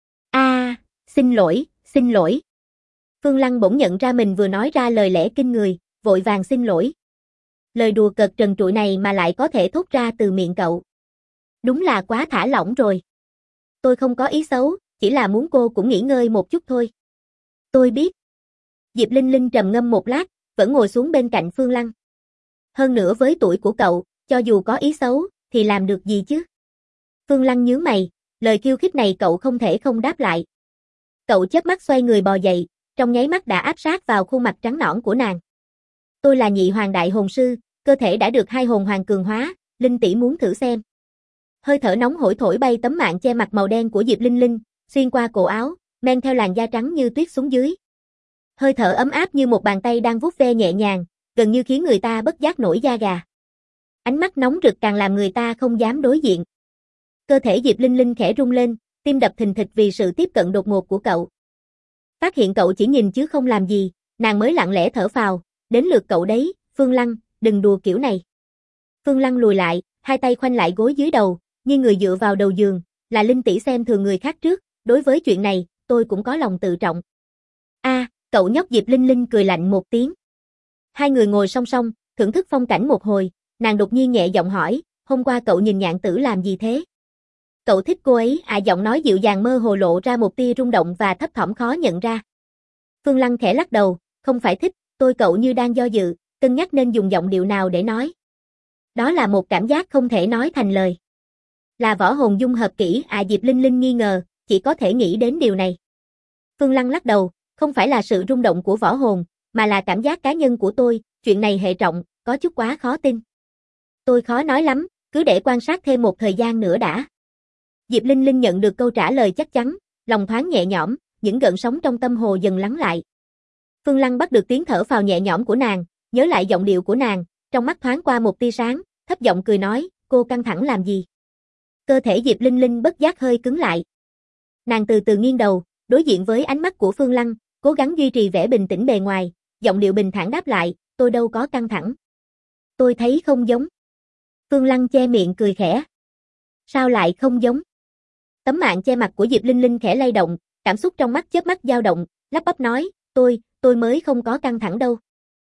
Xin lỗi, xin lỗi. Phương Lăng bỗng nhận ra mình vừa nói ra lời lẽ kinh người, vội vàng xin lỗi. Lời đùa cợt trần trụi này mà lại có thể thốt ra từ miệng cậu. Đúng là quá thả lỏng rồi. Tôi không có ý xấu, chỉ là muốn cô cũng nghỉ ngơi một chút thôi. Tôi biết. Diệp Linh Linh trầm ngâm một lát, vẫn ngồi xuống bên cạnh Phương Lăng. Hơn nữa với tuổi của cậu, cho dù có ý xấu, thì làm được gì chứ? Phương Lăng nhướng mày, lời khiêu khích này cậu không thể không đáp lại. Cậu chớp mắt xoay người bò dậy, trong nháy mắt đã áp sát vào khuôn mặt trắng nõn của nàng. Tôi là nhị hoàng đại hồn sư, cơ thể đã được 2 hồn hoàng cường hóa, Linh tỷ muốn thử xem. Hơi thở nóng hổi thổi bay tấm mạng che mặt màu đen của Diệp Linh Linh, xuyên qua cổ áo, men theo làn da trắng như tuyết xuống dưới. Hơi thở ấm áp như một bàn tay đang vuốt ve nhẹ nhàng, gần như khiến người ta bất giác nổi da gà. Ánh mắt nóng rực càng làm người ta không dám đối diện. Cơ thể Diệp Linh Linh khẽ rung lên, tim đập thình thịch vì sự tiếp cận đột ngột của cậu. Phát hiện cậu chỉ nhìn chứ không làm gì, nàng mới lặng lẽ thở phào, đến lượt cậu đấy, Phương Lăng, đừng đùa kiểu này. Phương Lăng lùi lại, 2 tay khoanh lại gối dưới đầu, như người dựa vào đầu giường, là Linh tỷ xem thường người khác trước, đối với chuyện này, tôi cũng có lòng tự trọng. Cậu nhóc. Diệp Linh Linh cười lạnh một tiếng. Hai người ngồi song song, thưởng thức phong cảnh một hồi, nàng đột nhiên nhẹ giọng hỏi, hôm qua cậu nhìn Nhạn Tử làm gì thế? Cậu thích cô ấy giọng nói dịu dàng mơ hồ lộ ra một tia rung động và thấp thỏm khó nhận ra. Phương Lăng khẽ lắc đầu, không phải thích, cậu như đang do dự, cân nhắc nên dùng giọng điệu nào để nói. Đó là một cảm giác không thể nói thành lời. Là võ hồn dung hợp kỹ Diệp Linh Linh nghi ngờ, chỉ có thể nghĩ đến điều này. Phương Lăng lắc đầu, không phải là sự rung động của võ hồn, mà là cảm giác cá nhân của tôi, chuyện này hệ trọng, có chút quá khó tin. Tôi khó nói lắm, cứ để quan sát thêm một thời gian nữa đã. Diệp Linh Linh nhận được câu trả lời chắc chắn, lòng thoáng nhẹ nhõm, những gợn sóng trong tâm hồ dần lắng lại. Phương Lăng bắt được tiếng thở phào nhẹ nhõm của nàng, nhớ lại giọng điệu của nàng, trong mắt thoáng qua một tia sáng, thấp giọng cười nói, cô căng thẳng làm gì? Cơ thể Diệp Linh Linh bất giác hơi cứng lại. Nàng từ từ nghiêng đầu, đối diện với ánh mắt của Phương Lăng, cố gắng duy trì vẻ bình tĩnh bề ngoài, giọng điệu bình thản đáp lại, tôi đâu có căng thẳng. Tôi thấy không giống. Phương Lăng che miệng cười khẽ. Sao lại không giống? Tấm mạng che mặt của Diệp Linh Linh khẽ lay động, cảm xúc trong mắt chớp mắt dao động, lắp bắp nói, tôi mới không có căng thẳng đâu.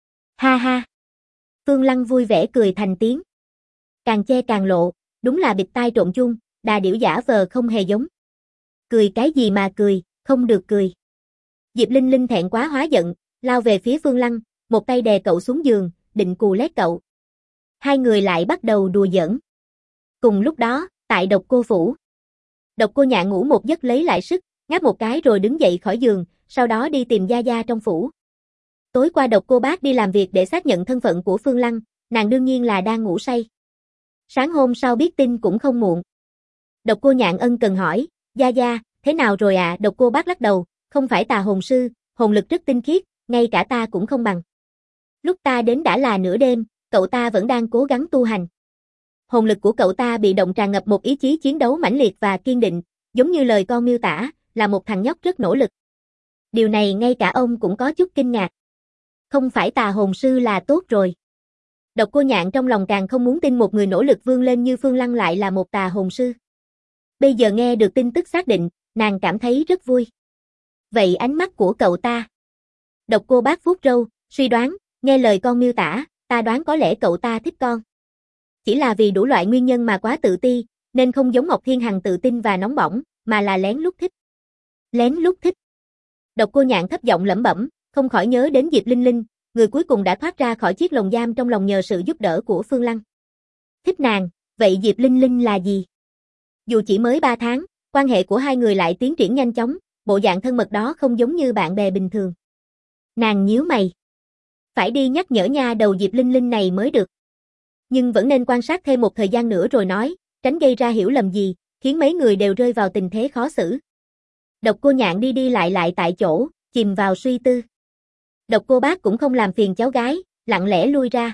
Ha ha. Phương Lăng vui vẻ cười thành tiếng. Càng che càng lộ, đúng là bịt tai trộn chung, đà điểu giả vờ không hề giống. Cười cái gì mà cười, không được cười. Diệp Linh Linh thẹn quá hóa giận, lao về phía Phương Lăng, một tay đè cậu xuống giường, định cù lét cậu. Hai người lại bắt đầu đùa giỡn. Cùng lúc đó, tại Độc Cô phủ. Độc Cô Nhạn ngủ một giấc lấy lại sức, ngáp một cái rồi đứng dậy khỏi giường, sau đó đi tìm Gia Gia trong phủ. Tối qua Độc Cô Bác đi làm việc để xác nhận thân phận của Phương Lăng, nàng đương nhiên là đang ngủ say. Sáng hôm sau biết tin cũng không muộn. Độc Cô Nhạn ân cần hỏi, Gia Gia, thế nào rồi ạ? Độc Cô Bác lắc đầu, không phải tà hồn sư, hồn lực rất tinh khiết, ngay cả ta cũng không bằng. Lúc ta đến đã là nửa đêm, cậu ta vẫn đang cố gắng tu hành. Hồn lực của cậu ta bị động tràn ngập một ý chí chiến đấu mãnh liệt và kiên định, giống như lời con miêu tả, là một thằng nhóc rất nỗ lực. Điều này ngay cả ông cũng có chút kinh ngạc. Không phải tà hồn sư là tốt rồi. Độc Cô Nhạn trong lòng càng không muốn tin một người nỗ lực vươn lên như Phương Lăng lại là một tà hồn sư. Bây giờ nghe được tin tức xác định, nàng cảm thấy rất vui. Vậy ánh mắt của cậu ta? Độc Cô Bác vuốt râu, suy đoán, nghe lời con miêu tả, ta đoán có lẽ cậu ta thích con. Chỉ là vì đủ loại nguyên nhân mà quá tự ti, nên không giống Ngọc Thiên Hằng tự tin và nóng bỏng, mà là lén lút thích. Lén lút thích. Độc Cô Nhạn thấp giọng lẩm bẩm, không khỏi nhớ đến Diệp Linh Linh, người cuối cùng đã thoát ra khỏi chiếc lồng giam trong lòng nhờ sự giúp đỡ của Phương Lăng. Thích nàng, vậy Diệp Linh Linh là gì? Dù chỉ mới 3 tháng, quan hệ của hai người lại tiến triển nhanh chóng, bộ dạng thân mật đó không giống như bạn bè bình thường. Nàng nhíu mày. Phải đi nhắc nhở nha đầu Diệp Linh Linh này mới được. Nhưng vẫn nên quan sát thêm một thời gian nữa rồi nói, tránh gây ra hiểu lầm gì, khiến mấy người đều rơi vào tình thế khó xử. Độc Cô Nhạn đi đi lại tại chỗ, chìm vào suy tư. Độc Cô Bác cũng không làm phiền cháu gái, lặng lẽ lui ra.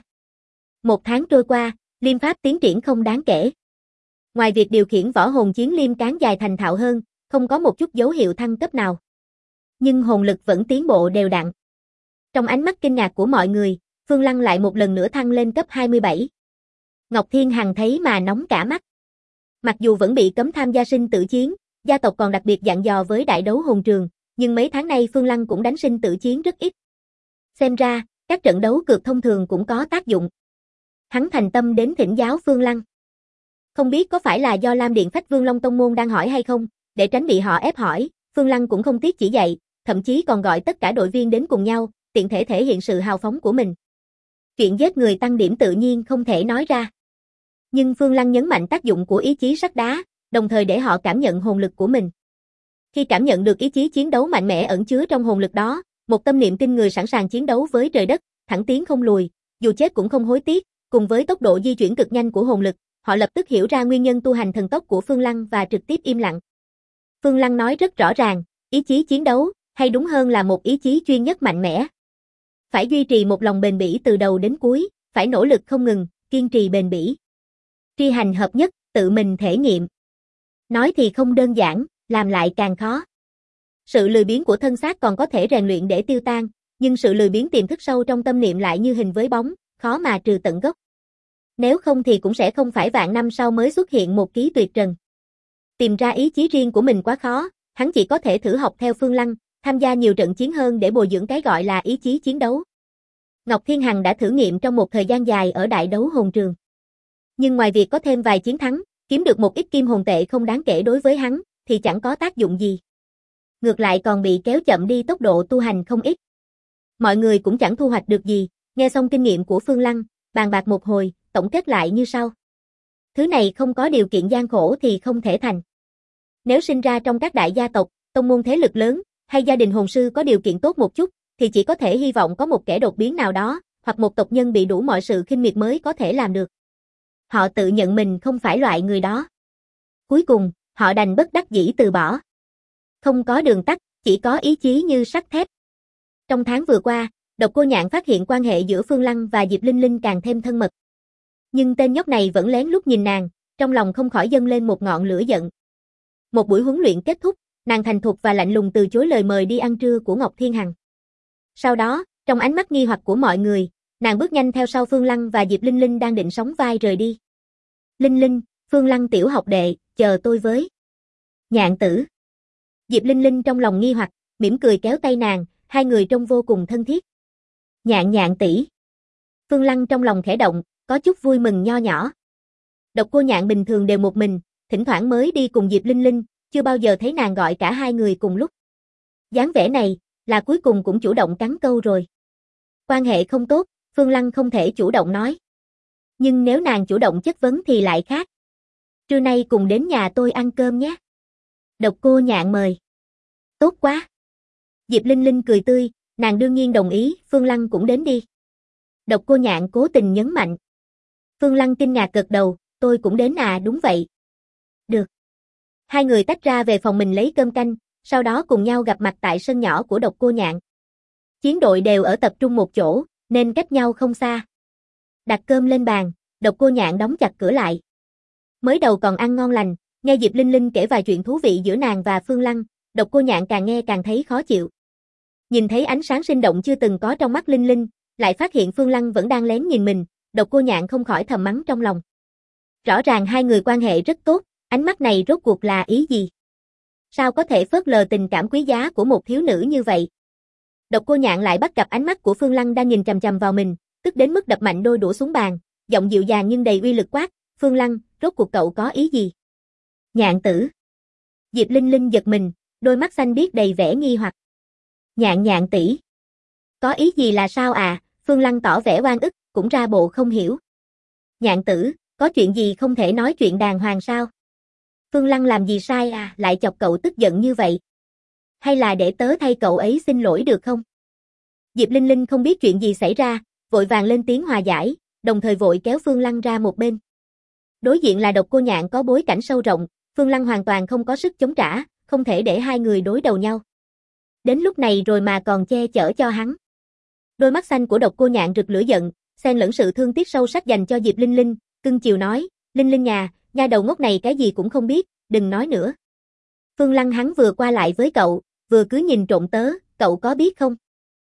1 tháng trôi qua, liêm pháp tiến triển không đáng kể. Ngoài việc điều khiển võ hồn chiến liêm cán dài thành thạo hơn, không có một chút dấu hiệu thăng cấp nào. Nhưng hồn lực vẫn tiến bộ đều đặn. Trong ánh mắt kinh ngạc của mọi người, Phương Lăng lại một lần nữa thăng lên cấp 27. Ngọc Thiên Hằng thấy mà nóng cả mắt. Mặc dù vẫn bị cấm tham gia sinh tử chiến, gia tộc còn đặc biệt dặn dò với đại đấu hồn trường, nhưng mấy tháng nay Phương Lăng cũng đánh sinh tử chiến rất ít. Xem ra, các trận đấu cược thông thường cũng có tác dụng. Hắn thành tâm đến thỉnh giáo Phương Lăng. Không biết có phải là do Lam Điện Phách Vương Long Tông Môn đang hỏi hay không, để tránh bị họ ép hỏi, Phương Lăng cũng không tiếc chỉ dạy, thậm chí còn gọi tất cả đội viên đến cùng nhau, tiện thể hiện sự hào phóng của mình. Chuyện giết người tăng điểm tự nhiên không thể nói ra. Nhưng Phương Lăng nhấn mạnh tác dụng của ý chí sắt đá, đồng thời để họ cảm nhận hồn lực của mình. Khi cảm nhận được ý chí chiến đấu mạnh mẽ ẩn chứa trong hồn lực đó, một tâm niệm kinh người sẵn sàng chiến đấu với trời đất, thẳng tiến không lùi, dù chết cũng không hối tiếc, cùng với tốc độ di chuyển cực nhanh của hồn lực, họ lập tức hiểu ra nguyên nhân tu hành thần tốc của Phương Lăng và trực tiếp im lặng. Phương Lăng nói rất rõ ràng, ý chí chiến đấu, hay đúng hơn là một ý chí chuyên nhất mạnh mẽ. Phải duy trì một lòng bền bỉ từ đầu đến cuối, phải nỗ lực không ngừng, kiên trì bền bỉ. Tri hành hợp nhất, tự mình thể nghiệm. Nói thì không đơn giản, làm lại càng khó. Sự lười biếng của thân xác còn có thể rèn luyện để tiêu tan, nhưng sự lười biếng tiềm thức sâu trong tâm niệm lại như hình với bóng, khó mà trừ tận gốc. Nếu không thì cũng sẽ không phải vạn năm sau mới xuất hiện một ký tuyệt trần. Tìm ra ý chí riêng của mình quá khó, hắn chỉ có thể thử học theo Phương Lăng, tham gia nhiều trận chiến hơn để bồi dưỡng cái gọi là ý chí chiến đấu. Ngọc Thiên Hằng đã thử nghiệm trong một thời gian dài ở đại đấu hồn trường. Nhưng ngoài việc có thêm vài chiến thắng, kiếm được một ít kim hồn tệ không đáng kể đối với hắn, thì chẳng có tác dụng gì. Ngược lại còn bị kéo chậm đi tốc độ tu hành không ít. Mọi người cũng chẳng thu hoạch được gì, nghe xong kinh nghiệm của Phương Lăng, bàn bạc một hồi, tổng kết lại như sau. Thứ này không có điều kiện gian khổ thì không thể thành. Nếu sinh ra trong các đại gia tộc, tông môn thế lực lớn, hay gia đình hồn sư có điều kiện tốt một chút, thì chỉ có thể hy vọng có một kẻ đột biến nào đó, hoặc một tộc nhân bị đủ mọi sự khinh miệt mới có thể làm được. Họ tự nhận mình không phải loại người đó. Cuối cùng, họ đành bất đắc dĩ từ bỏ. Không có đường tắt, chỉ có ý chí như sắt thép. Trong tháng vừa qua, Độc Cô Nhạn phát hiện quan hệ giữa Phương Lăng và Diệp Linh Linh càng thêm thân mật. Nhưng tên nhóc này vẫn lén lút nhìn nàng, trong lòng không khỏi dâng lên một ngọn lửa giận. Một buổi huấn luyện kết thúc, nàng thành thục và lạnh lùng từ chối lời mời đi ăn trưa của Ngọc Thiên Hằng. Sau đó, trong ánh mắt nghi hoặc của mọi người, nàng bước nhanh theo sau Phương Lăng và Diệp Linh Linh đang định sóng vai rời đi. Linh Linh, Phương Lăng tiểu học đệ, chờ tôi với. Nhạn tử. Diệp Linh Linh trong lòng nghi hoặc, mỉm cười kéo tay nàng, hai người trông vô cùng thân thiết. Nhạn tỷ. Phương Lăng trong lòng khẽ động, có chút vui mừng nho nhỏ. Độc Cô Nhạn bình thường đều một mình, thỉnh thoảng mới đi cùng Diệp Linh Linh, chưa bao giờ thấy nàng gọi cả hai người cùng lúc. Dáng vẻ này, là cuối cùng cũng chủ động cắn câu rồi. Quan hệ không tốt, Phương Lăng không thể chủ động nói. Nhưng nếu nàng chủ động chất vấn thì lại khác. Trưa nay cùng đến nhà tôi ăn cơm nhé. Độc Cô Nhạn mời. Tốt quá. Diệp Linh Linh cười tươi, nàng đương nhiên đồng ý, Phương Lăng cũng đến đi. Độc Cô Nhạn cố tình nhấn mạnh. Phương Lăng kinh ngạc gật đầu, tôi cũng đến à, đúng vậy. Được. Hai người tách ra về phòng mình lấy cơm canh, sau đó cùng nhau gặp mặt tại sân nhỏ của Độc Cô Nhạn. Chiến đội đều ở tập trung một chỗ, nên cách nhau không xa. Đặt cơm lên bàn, Độc Cô Nhạn đóng chặt cửa lại. Mới đầu còn ăn ngon lành, nghe Diệp Linh Linh kể vài chuyện thú vị giữa nàng và Phương Lăng, Độc Cô Nhạn càng nghe càng thấy khó chịu. Nhìn thấy ánh sáng sinh động chưa từng có trong mắt Linh Linh, lại phát hiện Phương Lăng vẫn đang lén nhìn mình, Độc Cô Nhạn không khỏi thầm mắng trong lòng. Rõ ràng hai người quan hệ rất tốt, ánh mắt này rốt cuộc là ý gì? Sao có thể phớt lờ tình cảm quý giá của một thiếu nữ như vậy? Độc Cô Nhạn lại bắt gặp ánh mắt của Phương Lăng đang nhìn chằm chằm vào mình, tức đến mức đập mạnh đôi đũa xuống bàn, giọng dịu dàng nhưng đầy uy lực quát, Phương Lăng, rốt cuộc cậu có ý gì? Nhạn tử. Diệp Linh Linh giật mình, đôi mắt xanh biếc đầy vẻ nghi hoặc. Nhạn tỷ. Có ý gì là sao à? Phương Lăng tỏ vẻ oan ức, cũng ra bộ không hiểu. Nhạn tử, có chuyện gì không thể nói chuyện đàng hoàng sao? Phương Lăng làm gì sai à, lại chọc cậu tức giận như vậy? Hay là để tớ thay cậu ấy xin lỗi được không? Diệp Linh Linh không biết chuyện gì xảy ra, vội vàng lên tiếng hòa giải, đồng thời vội kéo Phương Lăng ra một bên. Đối diện là Độc Cô Nhạn có bối cảnh sâu rộng, Phương Lăng hoàn toàn không có sức chống trả, không thể để hai người đối đầu nhau. Đến lúc này rồi mà còn che chở cho hắn. Đôi mắt xanh của Độc Cô Nhạn rực lửa giận, xen lẫn sự thương tiếc sâu sắc dành cho Diệp Linh Linh, cưng chiều nói, Linh Linh nha đầu ngốc này cái gì cũng không biết, đừng nói nữa. Phương Lăng hắn vừa qua lại với cậu, vừa cứ nhìn trộm tớ, cậu có biết không?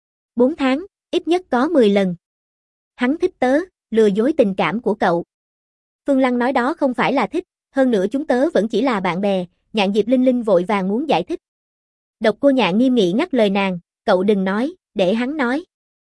4 tháng, ít nhất có 10 lần. Hắn thích tớ, lừa dối tình cảm của cậu. Phương Lăng nói đó không phải là thích, hơn nữa chúng tớ vẫn chỉ là bạn bè, Nhạn Diệp Linh Linh vội vàng muốn giải thích. Độc Cô Nhạn nghiêm nghị ngắt lời nàng, cậu đừng nói, để hắn nói.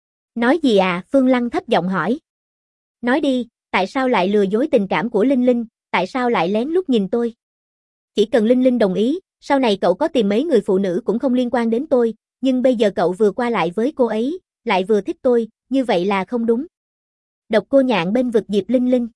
Nói gì à? Phương Lăng thấp giọng hỏi. Nói đi, tại sao lại lừa dối tình cảm của Linh Linh, tại sao lại lén lút nhìn tôi? Chỉ cần Linh Linh đồng ý, sau này cậu có tìm mấy người phụ nữ cũng không liên quan đến tôi, nhưng bây giờ cậu vừa qua lại với cô ấy, lại vừa thích tôi, như vậy là không đúng. Độc Cô Nhạn bên vực Diệp Linh Linh.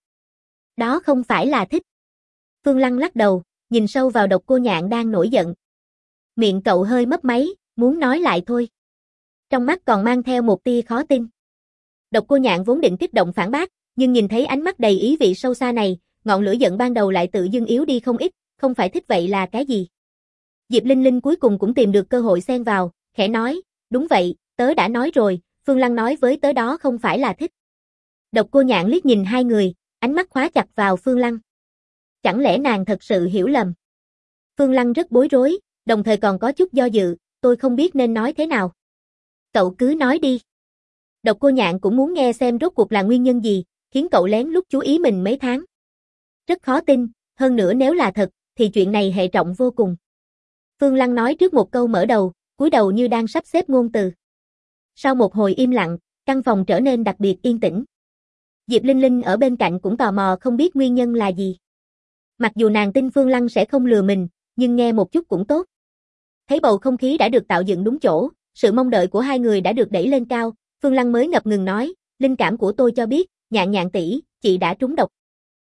Đó không phải là thích. Phương Lăng lắc đầu, nhìn sâu vào Độc Cô Nhạn đang nổi giận. Miệng cậu hơi mấp máy, muốn nói lại thôi. Trong mắt còn mang theo một tia khó tin. Độc Cô Nhạn vốn định kích động phản bác, nhưng nhìn thấy ánh mắt đầy ý vị sâu xa này, ngọn lửa giận ban đầu lại tự dưng yếu đi không ít, không phải thích vậy là cái gì? Diệp Linh Linh cuối cùng cũng tìm được cơ hội xen vào, khẽ nói, đúng vậy, tớ đã nói rồi, Phương Lăng nói với tớ đó không phải là thích. Độc Cô Nhạn liếc nhìn hai người, ánh mắt khóa chặt vào Phương Lăng. Chẳng lẽ nàng thật sự hiểu lầm? Phương Lăng rất bối rối, đồng thời còn có chút do dự, tôi không biết nên nói thế nào. Cậu cứ nói đi. Độc Cô Nhạn cũng muốn nghe xem rốt cuộc là nguyên nhân gì, khiến cậu lén lút chú ý mình mấy tháng. Rất khó tin, hơn nữa nếu là thật, thì chuyện này hệ trọng vô cùng. Phương Lăng nói trước một câu mở đầu, cúi đầu như đang sắp xếp ngôn từ. Sau một hồi im lặng, căn phòng trở nên đặc biệt yên tĩnh. Diệp Linh Linh ở bên cạnh cũng tò mò không biết nguyên nhân là gì. Mặc dù nàng tin Phương Lăng sẽ không lừa mình, nhưng nghe một chút cũng tốt. Thấy bầu không khí đã được tạo dựng đúng chỗ, sự mong đợi của hai người đã được đẩy lên cao, Phương Lăng mới ngập ngừng nói, linh cảm của tôi cho biết, Nhạn Nhạn tỷ, chị đã trúng độc.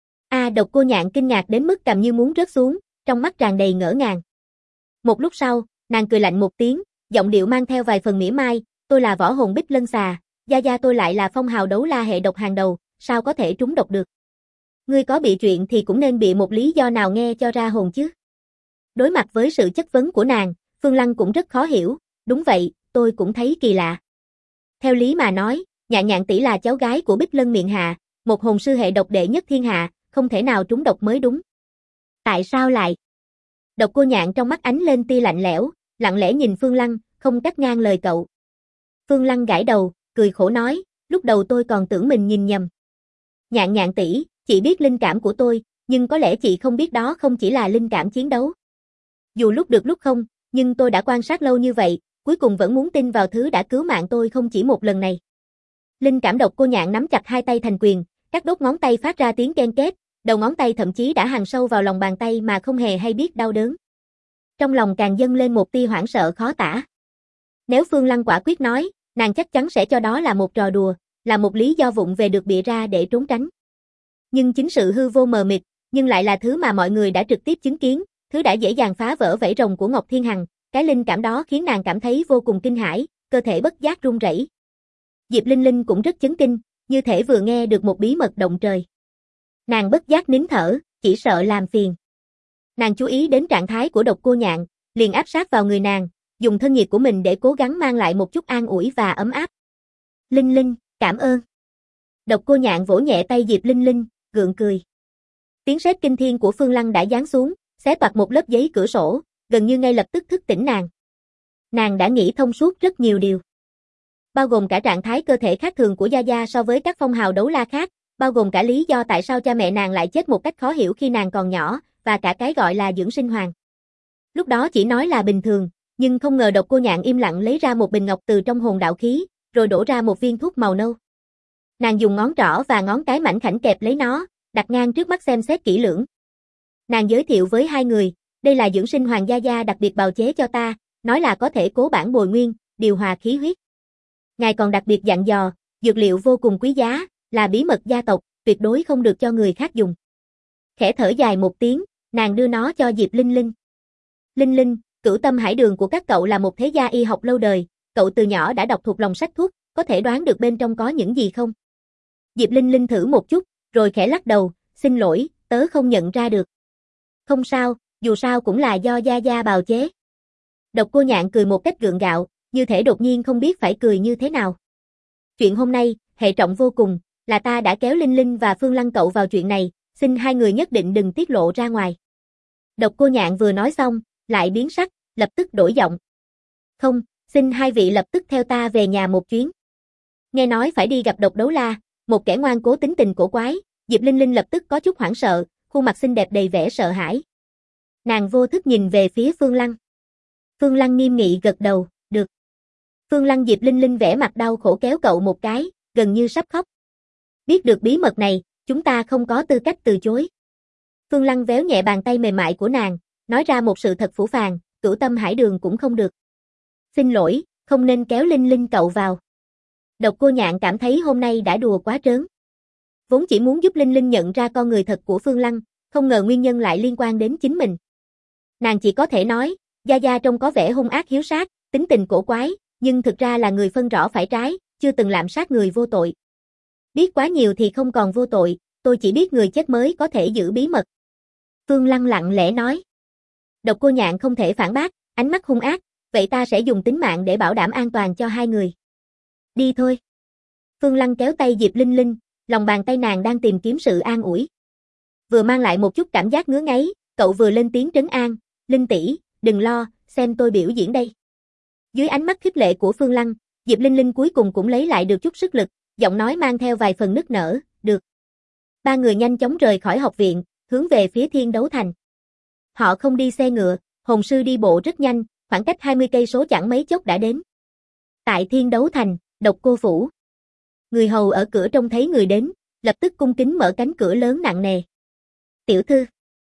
Độc Cô Nhạn kinh ngạc đến mức cầm như muốn rớt xuống, trong mắt tràn đầy ngỡ ngàng. Một lúc sau, nàng cười lạnh một tiếng, giọng điệu mang theo vài phần mỉa mai, tôi là võ hồn Bích Lân Xà, gia gia tôi lại là phong hào đấu la hệ độc hàng đầu, sao có thể trúng độc được? Ngươi có bị chuyện thì cũng nên bị một lý do nào nghe cho ra hồn chứ. Đối mặt với sự chất vấn của nàng, Phương Lăng cũng rất khó hiểu, đúng vậy, tôi cũng thấy kỳ lạ. Theo lý mà nói, Nhạn Nhạn tỷ là cháu gái của Bích Lân Miện Hạ, một hồn sư hệ độc đệ nhất thiên hạ, không thể nào trúng độc mới đúng. Tại sao lại? Độc Cô Nhạn trong mắt ánh lên tia lạnh lẽo, lặng lẽ nhìn Phương Lăng, không cắt ngang lời cậu. Phương Lăng gãi đầu, cười khổ nói, lúc đầu tôi còn tưởng mình nhìn nhầm. Nhạn Nhạn tỷ, chị biết linh cảm của tôi, nhưng có lẽ chị không biết đó không chỉ là linh cảm chiến đấu. Dù lúc được lúc không, nhưng tôi đã quan sát lâu như vậy, cuối cùng vẫn muốn tin vào thứ đã cứu mạng tôi không chỉ một lần này. Linh cảm. Độc Cô Nhạn nắm chặt hai tay thành quyền, các đốt ngón tay phát ra tiếng ken két, đầu ngón tay thậm chí đã hằn sâu vào lòng bàn tay mà không hề hay biết đau đớn. Trong lòng càng dâng lên một tia hoảng sợ khó tả. Nếu Phương Lăng quả quyết nói, nàng chắc chắn sẽ cho đó là một trò đùa, là một lý do vụng về được bịa ra để trốn tránh. Nhưng chính sự hư vô mờ mịt, nhưng lại là thứ mà mọi người đã trực tiếp chứng kiến, thứ đã dễ dàng phá vỡ vảy rồng của Ngọc Thiên Hằng, cái linh cảm đó khiến nàng cảm thấy vô cùng kinh hãi, cơ thể bất giác run rẩy. Diệp Linh Linh cũng rất chấn kinh, như thể vừa nghe được một bí mật động trời. Nàng bất giác nín thở, chỉ sợ làm phiền. Nàng chú ý đến trạng thái của Độc Cô Nhạn, liền áp sát vào người nàng, dùng thân nhiệt của mình để cố gắng mang lại một chút an ủi và ấm áp. Linh Linh, cảm ơn. Độc Cô Nhạn vỗ nhẹ tay Diệp Linh Linh, gượng cười. Tiếng sét kinh thiên của Phương Lăng đã giáng xuống, xé toạc một lớp giấy cửa sổ, gần như ngay lập tức thức tỉnh nàng. Nàng đã nghĩ thông suốt rất nhiều điều. Bao gồm cả trạng thái cơ thể khác thường của Gia Gia so với các phong hào đấu la khác, bao gồm cả lý do tại sao cha mẹ nàng lại chết một cách khó hiểu khi nàng còn nhỏ, và cả cái gọi là dưỡng sinh hoàng. Lúc đó chỉ nói là bình thường, nhưng không ngờ Độc Cô Nhạn im lặng lấy ra một bình ngọc từ trong hồn đạo khí, rồi đổ ra một viên thuốc màu nâu. Nàng dùng ngón trỏ và ngón cái mảnh khảnh kẹp lấy nó, đặt ngang trước mắt xem xét kỹ lưỡng. Nàng giới thiệu với hai người, đây là dưỡng sinh hoàng Gia Gia đặc biệt bào chế cho ta, nói là có thể cố bản bồi nguyên, điều hòa khí huyết. Ngài còn đặc biệt dặn dò, dược liệu vô cùng quý giá, là bí mật gia tộc, tuyệt đối không được cho người khác dùng. Khẽ thở dài một tiếng, nàng đưa nó cho Diệp Linh Linh. Linh Linh, Cửu Tâm Hải Đường của các cậu là một thế gia y học lâu đời, cậu từ nhỏ đã đọc thuộc lòng sách thuốc, có thể đoán được bên trong có những gì không? Diệp Linh Linh thử một chút, rồi khẽ lắc đầu, xin lỗi, tớ không nhận ra được. Không sao, dù sao cũng là do Gia Gia bào chế. Độc Cô Nhạn cười một cách gượng gạo, như thể đột nhiên không biết phải cười như thế nào. Chuyện hôm nay, hệ trọng vô cùng, là ta đã kéo Linh Linh và Phương Lăng cậu vào chuyện này, xin hai người nhất định đừng tiết lộ ra ngoài. Độc Cô Nhạn vừa nói xong, lại biến sắc, lập tức đổi giọng. Không, xin hai vị lập tức theo ta về nhà một chuyến. Nghe nói phải đi gặp Độc Đấu La, một kẻ ngoan cố tính tình cổ quái, Diệp Linh Linh lập tức có chút hoảng sợ, khuôn mặt xinh đẹp đầy vẻ sợ hãi. Nàng vô thức nhìn về phía Phương Lăng. Phương Lăng nghiêm nghị gật đầu, được. Phương Lăng Diệp Linh Linh vẻ mặt đau khổ kéo cậu một cái, gần như sắp khóc. Biết được bí mật này, chúng ta không có tư cách từ chối. Phương Lăng véo nhẹ bàn tay mềm mại của nàng, nói ra một sự thật phũ phàng, Cửu Tâm Hải Đường cũng không được. Xin lỗi, không nên kéo Linh Linh cậu vào. Độc Cô Nhạn cảm thấy hôm nay đã đùa quá trớn. Vốn chỉ muốn giúp Linh Linh nhận ra con người thật của Phương Lăng, không ngờ nguyên nhân lại liên quan đến chính mình. Nàng chỉ có thể nói, Gia Gia trông có vẻ hung ác hiếu sát, tính tình cổ quái, nhưng thực ra là người phân rõ phải trái, chưa từng lạm sát người vô tội. Biết quá nhiều thì không còn vô tội, tôi chỉ biết người chết mới có thể giữ bí mật. Phương Lăng lặng lẽ nói. Độc Cô Nhạn không thể phản bác, ánh mắt hung ác, vậy ta sẽ dùng tính mạng để bảo đảm an toàn cho hai người. Đi thôi. Phương Lăng kéo tay Diệp Linh Linh, lòng bàn tay nàng đang tìm kiếm sự an ủi. Vừa mang lại một chút cảm giác ngứa ngáy, cậu vừa lên tiếng trấn an, Linh tỷ, đừng lo, xem tôi biểu diễn đây. Dưới ánh mắt khích lệ của Phương Lăng, Diệp Linh Linh cuối cùng cũng lấy lại được chút sức lực, giọng nói mang theo vài phần nức nở, được. Ba người nhanh chóng rời khỏi học viện, hướng về phía Thiên Đấu Thành. Họ không đi xe ngựa, hồn sư đi bộ rất nhanh, khoảng cách 20 cây số chẳng mấy chốc đã đến. Tại Thiên Đấu Thành, Độc Cô phủ. Người hầu ở cửa trông thấy người đến, lập tức cung kính mở cánh cửa lớn nặng nề. Tiểu thư.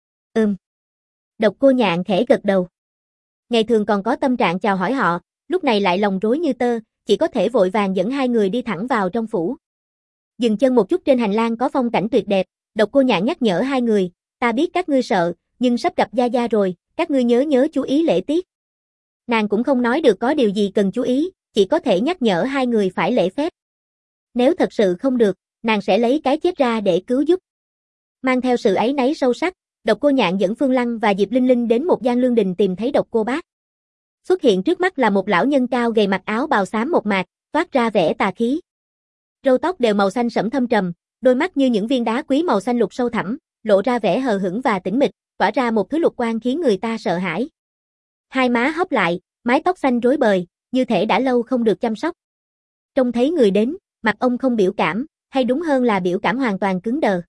Độc Cô Nhạn khẽ gật đầu. Ngày thường còn có tâm trạng chào hỏi họ, lúc này lại lòng rối như tơ, chỉ có thể vội vàng dẫn hai người đi thẳng vào trong phủ. Dừng chân một chút trên hành lang có phong cảnh tuyệt đẹp, Độc Cô Nhạn nhắc nhở hai người, ta biết các ngươi sợ, nhưng sắp gặp Gia Gia rồi, các ngươi nhớ chú ý lễ tiết. Nàng cũng không nói được có điều gì cần chú ý, chỉ có thể nhắc nhở hai người phải lễ phép. Nếu thật sự không được, nàng sẽ lấy cái chết ra để cứu giúp. Mang theo sự áy náy sâu sắc, Độc Cô Nhạn dẫn Phương Lăng và Diệp Linh Linh đến một gian lương đình tìm thấy Độc Cô Bác. Xuất hiện trước mắt là một lão nhân cao gầy mặc áo bào xám một mạc, toát ra vẻ tà khí. Râu tóc đều màu xanh sẫm thâm trầm, đôi mắt như những viên đá quý màu xanh lục sâu thẳm, lộ ra vẻ hờ hững và tĩnh mịch, tỏa ra một thứ lục quang khiến người ta sợ hãi. Hai má hốc lại, mái tóc xanh rối bời, như thể đã lâu không được chăm sóc. Trông thấy người đến, mặt ông không biểu cảm, hay đúng hơn là biểu cảm hoàn toàn cứng đờ.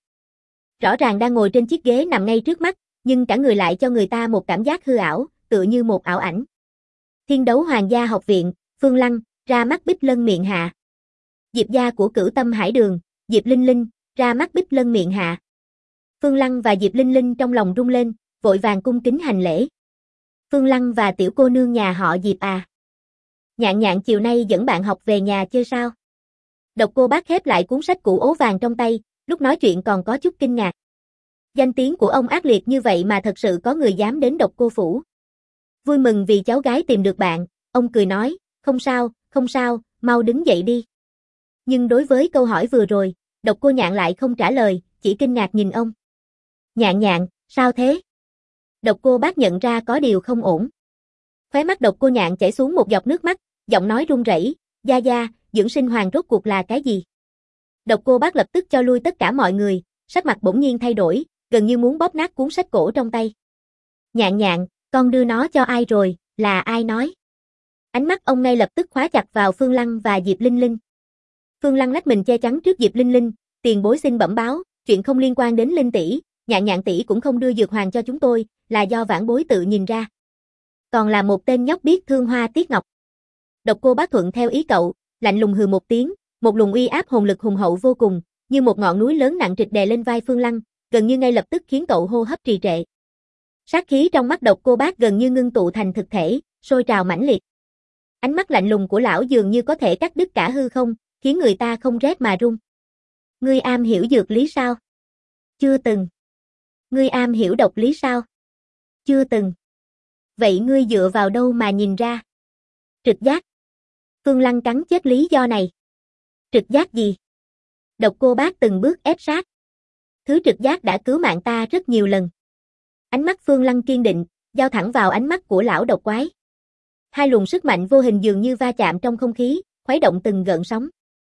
Rõ ràng đang ngồi trên chiếc ghế nằm ngay trước mắt, nhưng cả người lại cho người ta một cảm giác hư ảo, tựa như một ảo ảnh. Thiên Đấu Hoàng gia học viện, Phương Lăng, ra mắt Bích Lân miệng hạ. Diệp gia của Cửu Tâm Hải Đường, Diệp Linh Linh, ra mắt Bích Lân miệng hạ. Phương Lăng và Diệp Linh Linh trong lòng rung lên, vội vàng cung kính hành lễ. Phương Lăng và tiểu cô nương nhà họ Diệp à. Nhạn Nhạn chiều nay dẫn bạn học về nhà chơi sao? Độc Cô Bác khép lại cuốn sách cũ ố vàng trong tay, lúc nói chuyện còn có chút kinh ngạc. Danh tiếng của ông ác liệt như vậy mà thật sự có người dám đến Độc Cô phủ. Vui mừng vì cháu gái tìm được bạn, ông cười nói, không sao, mau đứng dậy đi. Nhưng đối với câu hỏi vừa rồi, Độc Cô Nhạn lại không trả lời, chỉ kinh ngạc nhìn ông. Nhạn Nhạn, sao thế? Độc Cô Bác nhận ra có điều không ổn. Khóe mắt Độc Cô Nhạn chảy xuống một giọt nước mắt, giọng nói run rẩy, Gia Gia, dưỡng sinh hoàng rốt cuộc là cái gì? Độc Cô Bác lập tức cho lui tất cả mọi người, sắc mặt bỗng nhiên thay đổi, gần như muốn bóp nát cuốn sách cổ trong tay. Nhạn Nhạn, con đưa nó cho ai rồi, là ai nói? Ánh mắt ông ngay lập tức khóa chặt vào Phương Lăng và Diệp Linh Linh. Phương Lăng lách mình che chắn trước Diệp Linh Linh, tiền bối xin bẩm báo, chuyện không liên quan đến Linh tỷ, Nhạn Nhạn tỷ cũng không đưa dược hoàng cho chúng tôi, là do vãn bối tự nhìn ra. Còn là một tên nhóc biết thương hoa tiếc ngọc. Độc Cô Bác thuận theo ý cậu, lạnh lùng hừ một tiếng, một luồng uy áp hồn lực hùng hậu vô cùng, như một ngọn núi lớn nặng trịch đè lên vai Phương Lăng, gần như ngay lập tức khiến cậu hô hấp trì trệ. Sát khí trong mắt Độc Cô Bác gần như ngưng tụ thành thực thể, sôi trào mãnh liệt. Ánh mắt lạnh lùng của lão dường như có thể cắt đứt cả hư không, khiến người ta không rét mà run. Ngươi am hiểu dược lý sao? Chưa từng. Ngươi am hiểu độc lý sao? Chưa từng. Vậy ngươi dựa vào đâu mà nhìn ra? Trực giác. Phương Lăng cắn chết lý do này. Trực giác gì? Độc Cô Bác từng bước ép sát. Thứ trực giác đã cứu mạng ta rất nhiều lần. Ánh mắt Phương Lăng kiên định, giao thẳng vào ánh mắt của lão độc quái. Hai luồng sức mạnh vô hình dường như va chạm trong không khí, khuấy động từng gợn sóng.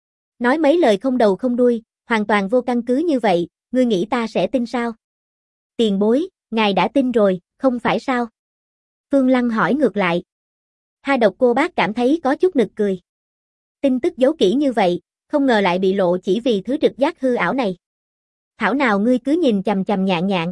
Nói mấy lời không đầu không đuôi, hoàn toàn vô căn cứ như vậy, ngươi nghĩ ta sẽ tin sao? Tiền bối, ngài đã tin rồi, không phải sao? Phương Lăng hỏi ngược lại. Độc Cô Bác cảm thấy có chút nực cười. Tin tức giấu kỹ như vậy, không ngờ lại bị lộ chỉ vì thứ trực giác hư ảo này. Thảo nào ngươi cứ nhìn chằm chằm nhạn nhạn.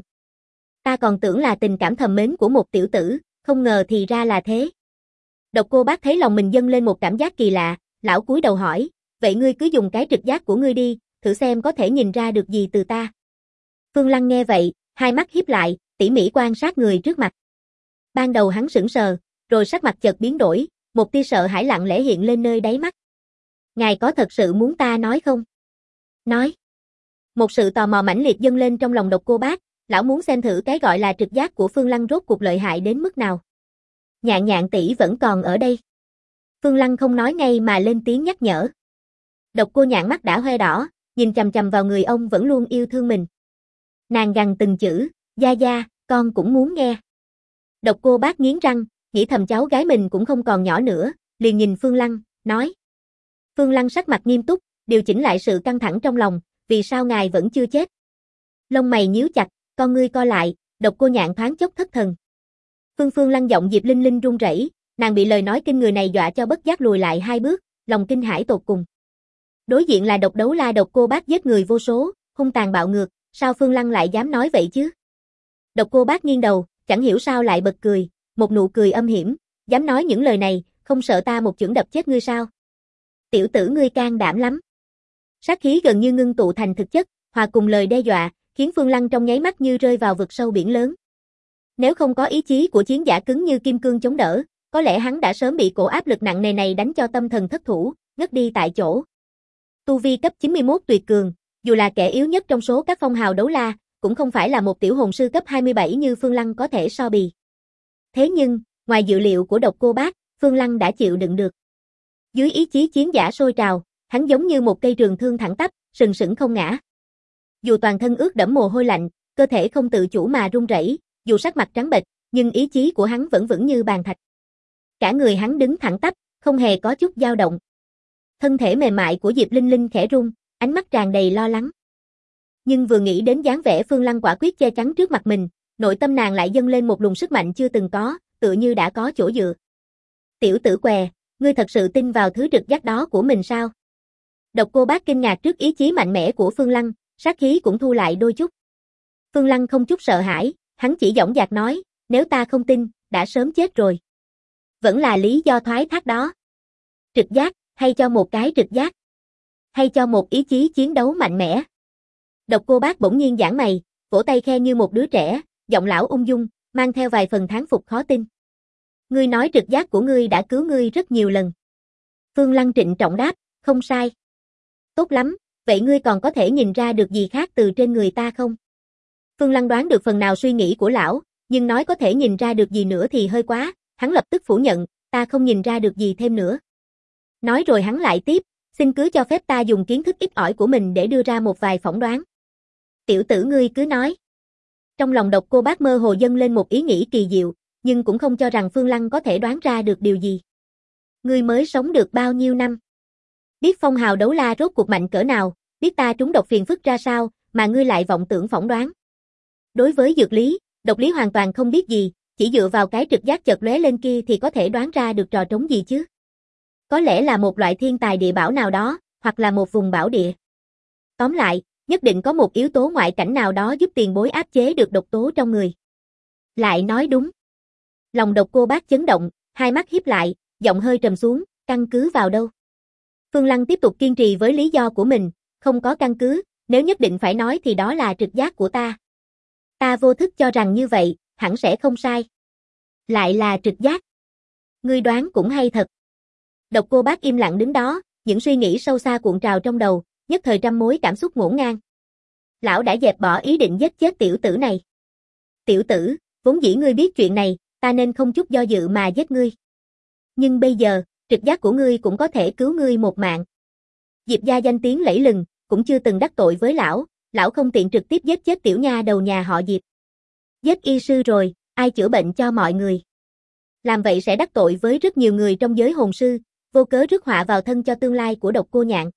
Ta còn tưởng là tình cảm thầm mến của một tiểu tử, không ngờ thì ra là thế. Độc Cô Bác thấy lòng mình dâng lên một cảm giác kỳ lạ, lão cúi đầu hỏi, vậy ngươi cứ dùng cái trực giác của ngươi đi, thử xem có thể nhìn ra được gì từ ta. Phương Lăng nghe vậy, hai mắt híp lại, tỉ mỉ quan sát người trước mặt. Ban đầu hắn sững sờ, rồi sắc mặt chợt biến đổi, một tia sợ hãi lặng lẽ hiện lên nơi đáy mắt. Ngài có thật sự muốn ta nói không? Nói. Một sự tò mò mãnh liệt dâng lên trong lòng Độc Cô Bác, lão muốn xem thử cái gọi là trực giác của Phương Lăng rốt cuộc lợi hại đến mức nào. Nhạn nhạn tỷ vẫn còn ở đây. Phương Lăng không nói ngay mà lên tiếng nhắc nhở. Độc Cô Nhạn mắt đã hoe đỏ, nhìn chằm chằm vào người ông vẫn luôn yêu thương mình. Nàng gằn từng chữ, gia gia, con cũng muốn nghe. Độc Cô Bác nghiến răng, nghĩ thầm cháu gái mình cũng không còn nhỏ nữa, liền nhìn Phương Lăng, nói. Phương Lăng sắc mặt nghiêm túc, điều chỉnh lại sự căng thẳng trong lòng, vì sao ngài vẫn chưa chết? Lông mày nhíu chặt, con ngươi co lại, Độc Cô Nhạn thoáng chốc thất thần. Phương Lăng giọng Diệp Linh Linh run rẩy, nàng bị lời nói kinh người này dọa cho bất giác lùi lại hai bước, lòng kinh hãi tột cùng. Đối diện là độc đấu la Độc Cô Bác giết người vô số, hung tàn bạo ngược, sao Phương Lăng lại dám nói vậy chứ? Độc Cô Bác nghiêng đầu, chẳng hiểu sao lại bật cười, một nụ cười âm hiểm, dám nói những lời này, không sợ ta một chưởng đập chết ngươi sao? Tiểu tử ngươi can đảm lắm. Sát khí gần như ngưng tụ thành thực chất, hòa cùng lời đe dọa, khiến Phương Lăng trong nháy mắt như rơi vào vực sâu biển lớn. Nếu không có ý chí của chiến giả cứng như kim cương chống đỡ, có lẽ hắn đã sớm bị cổ áp lực nặng nề này đánh cho tâm thần thất thủ, ngất đi tại chỗ. Tu vi cấp 91 tuyệt cường, dù là kẻ yếu nhất trong số các phong hào đấu la, cũng không phải là một tiểu hồn sư cấp 27 như Phương Lăng có thể so bì. Thế nhưng, ngoài dự liệu của Độc Cô Bác, Phương Lăng đã chịu đựng được. Dưới ý chí chiến giả sôi trào, hắn giống như một cây trường thương thẳng tắp, sừng sững không ngã. Dù toàn thân ướt đẫm mồ hôi lạnh, cơ thể không tự chủ mà run rẩy, dù sắc mặt trắng bệch, nhưng ý chí của hắn vẫn vững như bàn thạch. Cả người hắn đứng thẳng tắp, không hề có chút dao động. Thân thể mềm mại của Diệp Linh Linh khẽ rung, ánh mắt tràn đầy lo lắng. Nhưng vừa nghĩ đến dáng vẻ Phương Lăng quả quyết che chắn trước mặt mình, nội tâm nàng lại dâng lên một luồng sức mạnh chưa từng có, tựa như đã có chỗ dựa. Tiểu tử què, ngươi thật sự tin vào thứ trực giác đó của mình sao? Độc Cô Bác kinh ngạc trước ý chí mạnh mẽ của Phương Lăng, sát khí cũng thu lại đôi chút. Phương Lăng không chút sợ hãi, hắn chỉ dõng dạc nói, nếu ta không tin, đã sớm chết rồi. Vẫn là lý do thoái thác đó. Trực giác, hay cho một cái trực giác? Hay cho một ý chí chiến đấu mạnh mẽ? Độc Cô Bác bỗng nhiên giãn mày, vỗ tay khe như một đứa trẻ, giọng lão ung dung, mang theo vài phần thán phục khó tin. Ngươi nói trực giác của ngươi đã cứu ngươi rất nhiều lần. Phương Lăng trịnh trọng đáp, không sai. Tốt lắm, vậy ngươi còn có thể nhìn ra được gì khác từ trên người ta không? Phương Lăng đoán được phần nào suy nghĩ của lão, nhưng nói có thể nhìn ra được gì nữa thì hơi quá, hắn lập tức phủ nhận, ta không nhìn ra được gì thêm nữa. Nói rồi hắn lại tiếp, xin cứ cho phép ta dùng kiến thức ít ỏi của mình để đưa ra một vài phỏng đoán. Tiểu tử ngươi cứ nói. Trong lòng Độc Cô Bác mơ hồ dâng lên một ý nghĩ kỳ diệu, nhưng cũng không cho rằng Phương Lăng có thể đoán ra được điều gì. Ngươi mới sống được bao nhiêu năm? Biết phong hào đấu la rốt cuộc mạnh cỡ nào, biết ta trúng độc phiền phức ra sao, mà ngươi lại vọng tưởng phỏng đoán. Đối với dược lý, độc lý hoàn toàn không biết gì, chỉ dựa vào cái trực giác chợt lóe lên kia thì có thể đoán ra được trò trống gì chứ. Có lẽ là một loại thiên tài địa bảo nào đó, hoặc là một vùng bảo địa. Tóm lại, nhất định có một yếu tố ngoại cảnh nào đó giúp tiền bối áp chế được độc tố trong người. Lại nói đúng. Lòng Độc Cô Bác chấn động, hai mắt híp lại, giọng hơi trầm xuống, căn cứ vào đâu? Phương Lăng tiếp tục kiên trì với lý do của mình, không có căn cứ, nếu nhất định phải nói thì đó là trực giác của ta. Ta vô thức cho rằng như vậy, hẳn sẽ không sai. Lại là trực giác. Ngươi đoán cũng hay thật. Độc Cô Bác im lặng đứng đó, những suy nghĩ sâu xa cuộn trào trong đầu, nhất thời trăm mối cảm xúc ngổn ngang. Lão đã dẹp bỏ ý định giết chết tiểu tử này. Tiểu tử, vốn dĩ ngươi biết chuyện này, ta nên không chút do dự mà giết ngươi. Nhưng bây giờ, trực giác của ngươi cũng có thể cứu ngươi một mạng. Diệp gia danh tiếng lẫy lừng, cũng chưa từng đắc tội với lão, lão không tiện trực tiếp giết chết tiểu nha đầu nhà họ Diệp. Giết y sư rồi, ai chữa bệnh cho mọi người. Làm vậy sẽ đắc tội với rất nhiều người trong giới hồn sư, vô cớ rước họa vào thân cho tương lai của Độc Cô Nhạn.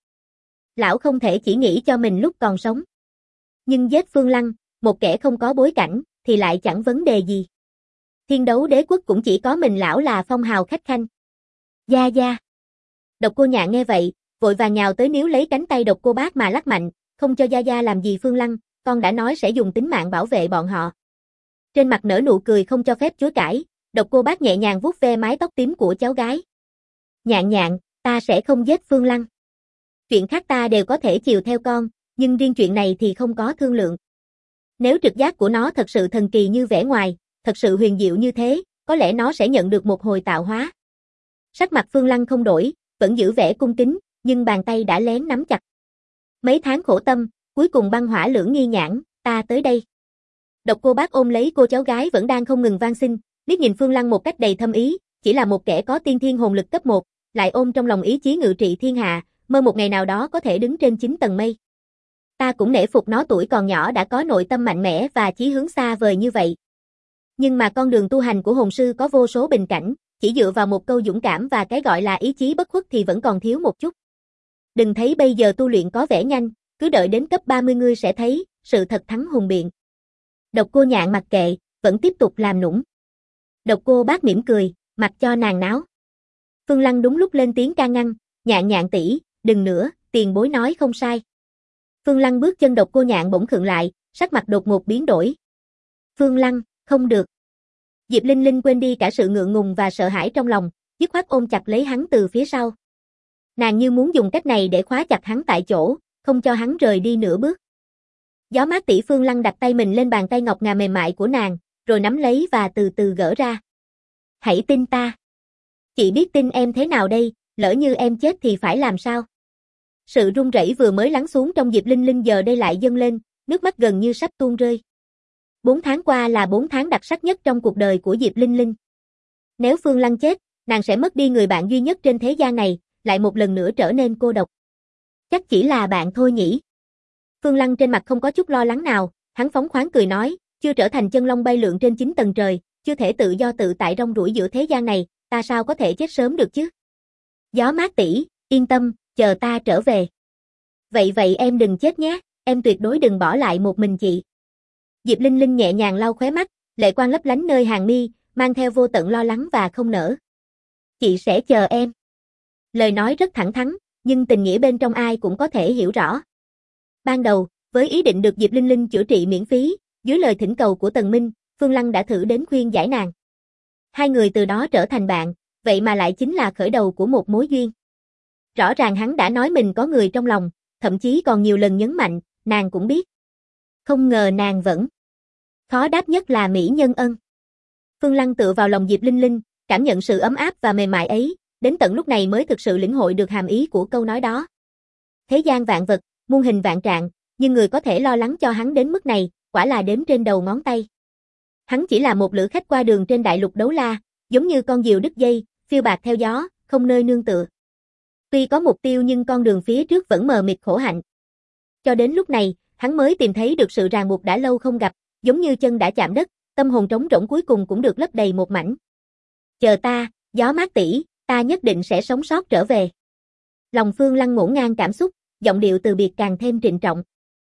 Lão không thể chỉ nghĩ cho mình lúc còn sống. Nhưng giết Phương Lăng, một kẻ không có bối cảnh, thì lại chẳng vấn đề gì. Thiên Đấu Đế quốc cũng chỉ có mình lão là phong hào khách khanh. Gia Gia. Độc Cô Nhạn nghe vậy, vội vàng nhào tới níu lấy cánh tay Độc Cô Bác mà lắc mạnh, không cho Gia Gia làm gì Phương Lăng, con đã nói sẽ dùng tính mạng bảo vệ bọn họ. Trên mặt nở nụ cười không cho phép chối cãi, Độc Cô Bác nhẹ nhàng vuốt ve mái tóc tím của cháu gái. Nhạn Nhạn, ta sẽ không giết Phương Lăng. Chuyện khác ta đều có thể chiều theo con, nhưng riêng chuyện này thì không có thương lượng. Nếu trực giác của nó thật sự thần kỳ như vẻ ngoài, thật sự huyền diệu như thế, có lẽ nó sẽ nhận được một hồi tạo hóa. Sắc mặt Phương Lăng không đổi, vẫn giữ vẻ cung kính, nhưng bàn tay đã lén nắm chặt. Mấy tháng khổ tâm, cuối cùng băng hỏa lưỡng nghi nhãn, ta tới đây. Độc Cô Bác ôm lấy cô cháu gái vẫn đang không ngừng van xin, liếc nhìn Phương Lăng một cách đầy thâm ý, chỉ là một kẻ có tiên thiên hồn lực cấp 1, lại ôm trong lòng ý chí ngự trị thiên hạ, mơ một ngày nào đó có thể đứng trên 9 tầng mây. Ta cũng nể phục nó tuổi còn nhỏ đã có nội tâm mạnh mẽ và chí hướng xa vời như vậy. Nhưng mà con đường tu hành của hồn sư có vô số bình cảnh, chỉ dựa vào một câu dũng cảm và cái gọi là ý chí bất khuất thì vẫn còn thiếu một chút. Đừng thấy bây giờ tu luyện có vẻ nhanh, cứ đợi đến cấp 30 ngươi sẽ thấy, sự thật thắng hùng biện. Độc Cô Nhạn mặc kệ, vẫn tiếp tục làm nũng. Độc Cô Bác mỉm cười, mặc cho nàng náo. Phương Lăng đúng lúc lên tiếng can ngăn, Nhạn Nhạn tỷ, đừng nữa, tiền bối nói không sai. Phương Lăng bước chân Độc Cô Nhạn bỗng khựng lại, sắc mặt đột ngột biến đổi. Phương Lăng, không được. Diệp Linh Linh quên đi cả sự ngượng ngùng và sợ hãi trong lòng, dứt khoát ôm chặt lấy hắn từ phía sau. Nàng như muốn dùng cách này để khóa chặt hắn tại chỗ, không cho hắn rời đi nửa bước. Gió mát tỷ. Phương Lăng đặt tay mình lên bàn tay ngọc ngà mềm mại của nàng, rồi nắm lấy và từ từ gỡ ra. Hãy tin ta. Chị biết tin em thế nào đây, lỡ như em chết thì phải làm sao? Sự run rẩy vừa mới lắng xuống trong Diệp Linh Linh giờ đây lại dâng lên, nước mắt gần như sắp tuôn rơi. 4 tháng qua là 4 tháng đặc sắc nhất trong cuộc đời của Diệp Linh Linh. Nếu Phương Lăng chết, nàng sẽ mất đi người bạn duy nhất trên thế gian này, lại một lần nữa trở nên cô độc. Chắc chỉ là bạn thôi nhỉ. Phương Lăng trên mặt không có chút lo lắng nào, hắn phóng khoáng cười nói, chưa trở thành chân long bay lượn trên 9 tầng trời, chưa thể tự do tự tại rong ruổi giữa thế gian này, ta sao có thể chết sớm được chứ? Gió mát tỷ, yên tâm, chờ ta trở về. Vậy em đừng chết nhé, em tuyệt đối đừng bỏ lại một mình chị. Diệp Linh Linh nhẹ nhàng lau khóe mắt, lệ quang lấp lánh nơi hàng mi, mang theo vô tận lo lắng và không nỡ. Chị sẽ chờ em. Lời nói rất thẳng thắn, nhưng tình nghĩa bên trong ai cũng có thể hiểu rõ. Ban đầu, với ý định được Diệp Linh Linh chữa trị miễn phí, dưới lời thỉnh cầu của Tần Minh, Phương Lăng đã thử đến khuyên giải nàng. Hai người từ đó trở thành bạn, vậy mà lại chính là khởi đầu của một mối duyên. Rõ ràng hắn đã nói mình có người trong lòng, thậm chí còn nhiều lần nhấn mạnh, nàng cũng biết. Không ngờ nàng vẫn. Khó đáp nhất là Mỹ Nhân Ân. Phương Lăng tựa vào lòng Diệp Linh Linh, cảm nhận sự ấm áp và mềm mại ấy, đến tận lúc này mới thực sự lĩnh hội được hàm ý của câu nói đó. Thế gian vạn vật, muôn hình vạn trạng, nhưng người có thể lo lắng cho hắn đến mức này, quả là đếm trên đầu ngón tay. Hắn chỉ là một lữ khách qua đường trên đại lục đấu la, giống như con diều đứt dây, phiêu bạt theo gió, không nơi nương tựa. Tuy có mục tiêu nhưng con đường phía trước vẫn mờ mịt khổ hạnh. Cho đến lúc này, hắn mới tìm thấy được sự ràng buộc đã lâu không gặp, giống như chân đã chạm đất, tâm hồn trống rỗng cuối cùng cũng được lấp đầy một mảnh. Chờ ta, gió mát tỷ, ta nhất định sẽ sống sót trở về. Lòng Phương Lăng ngổn ngang cảm xúc, giọng điệu từ biệt càng thêm trịnh trọng.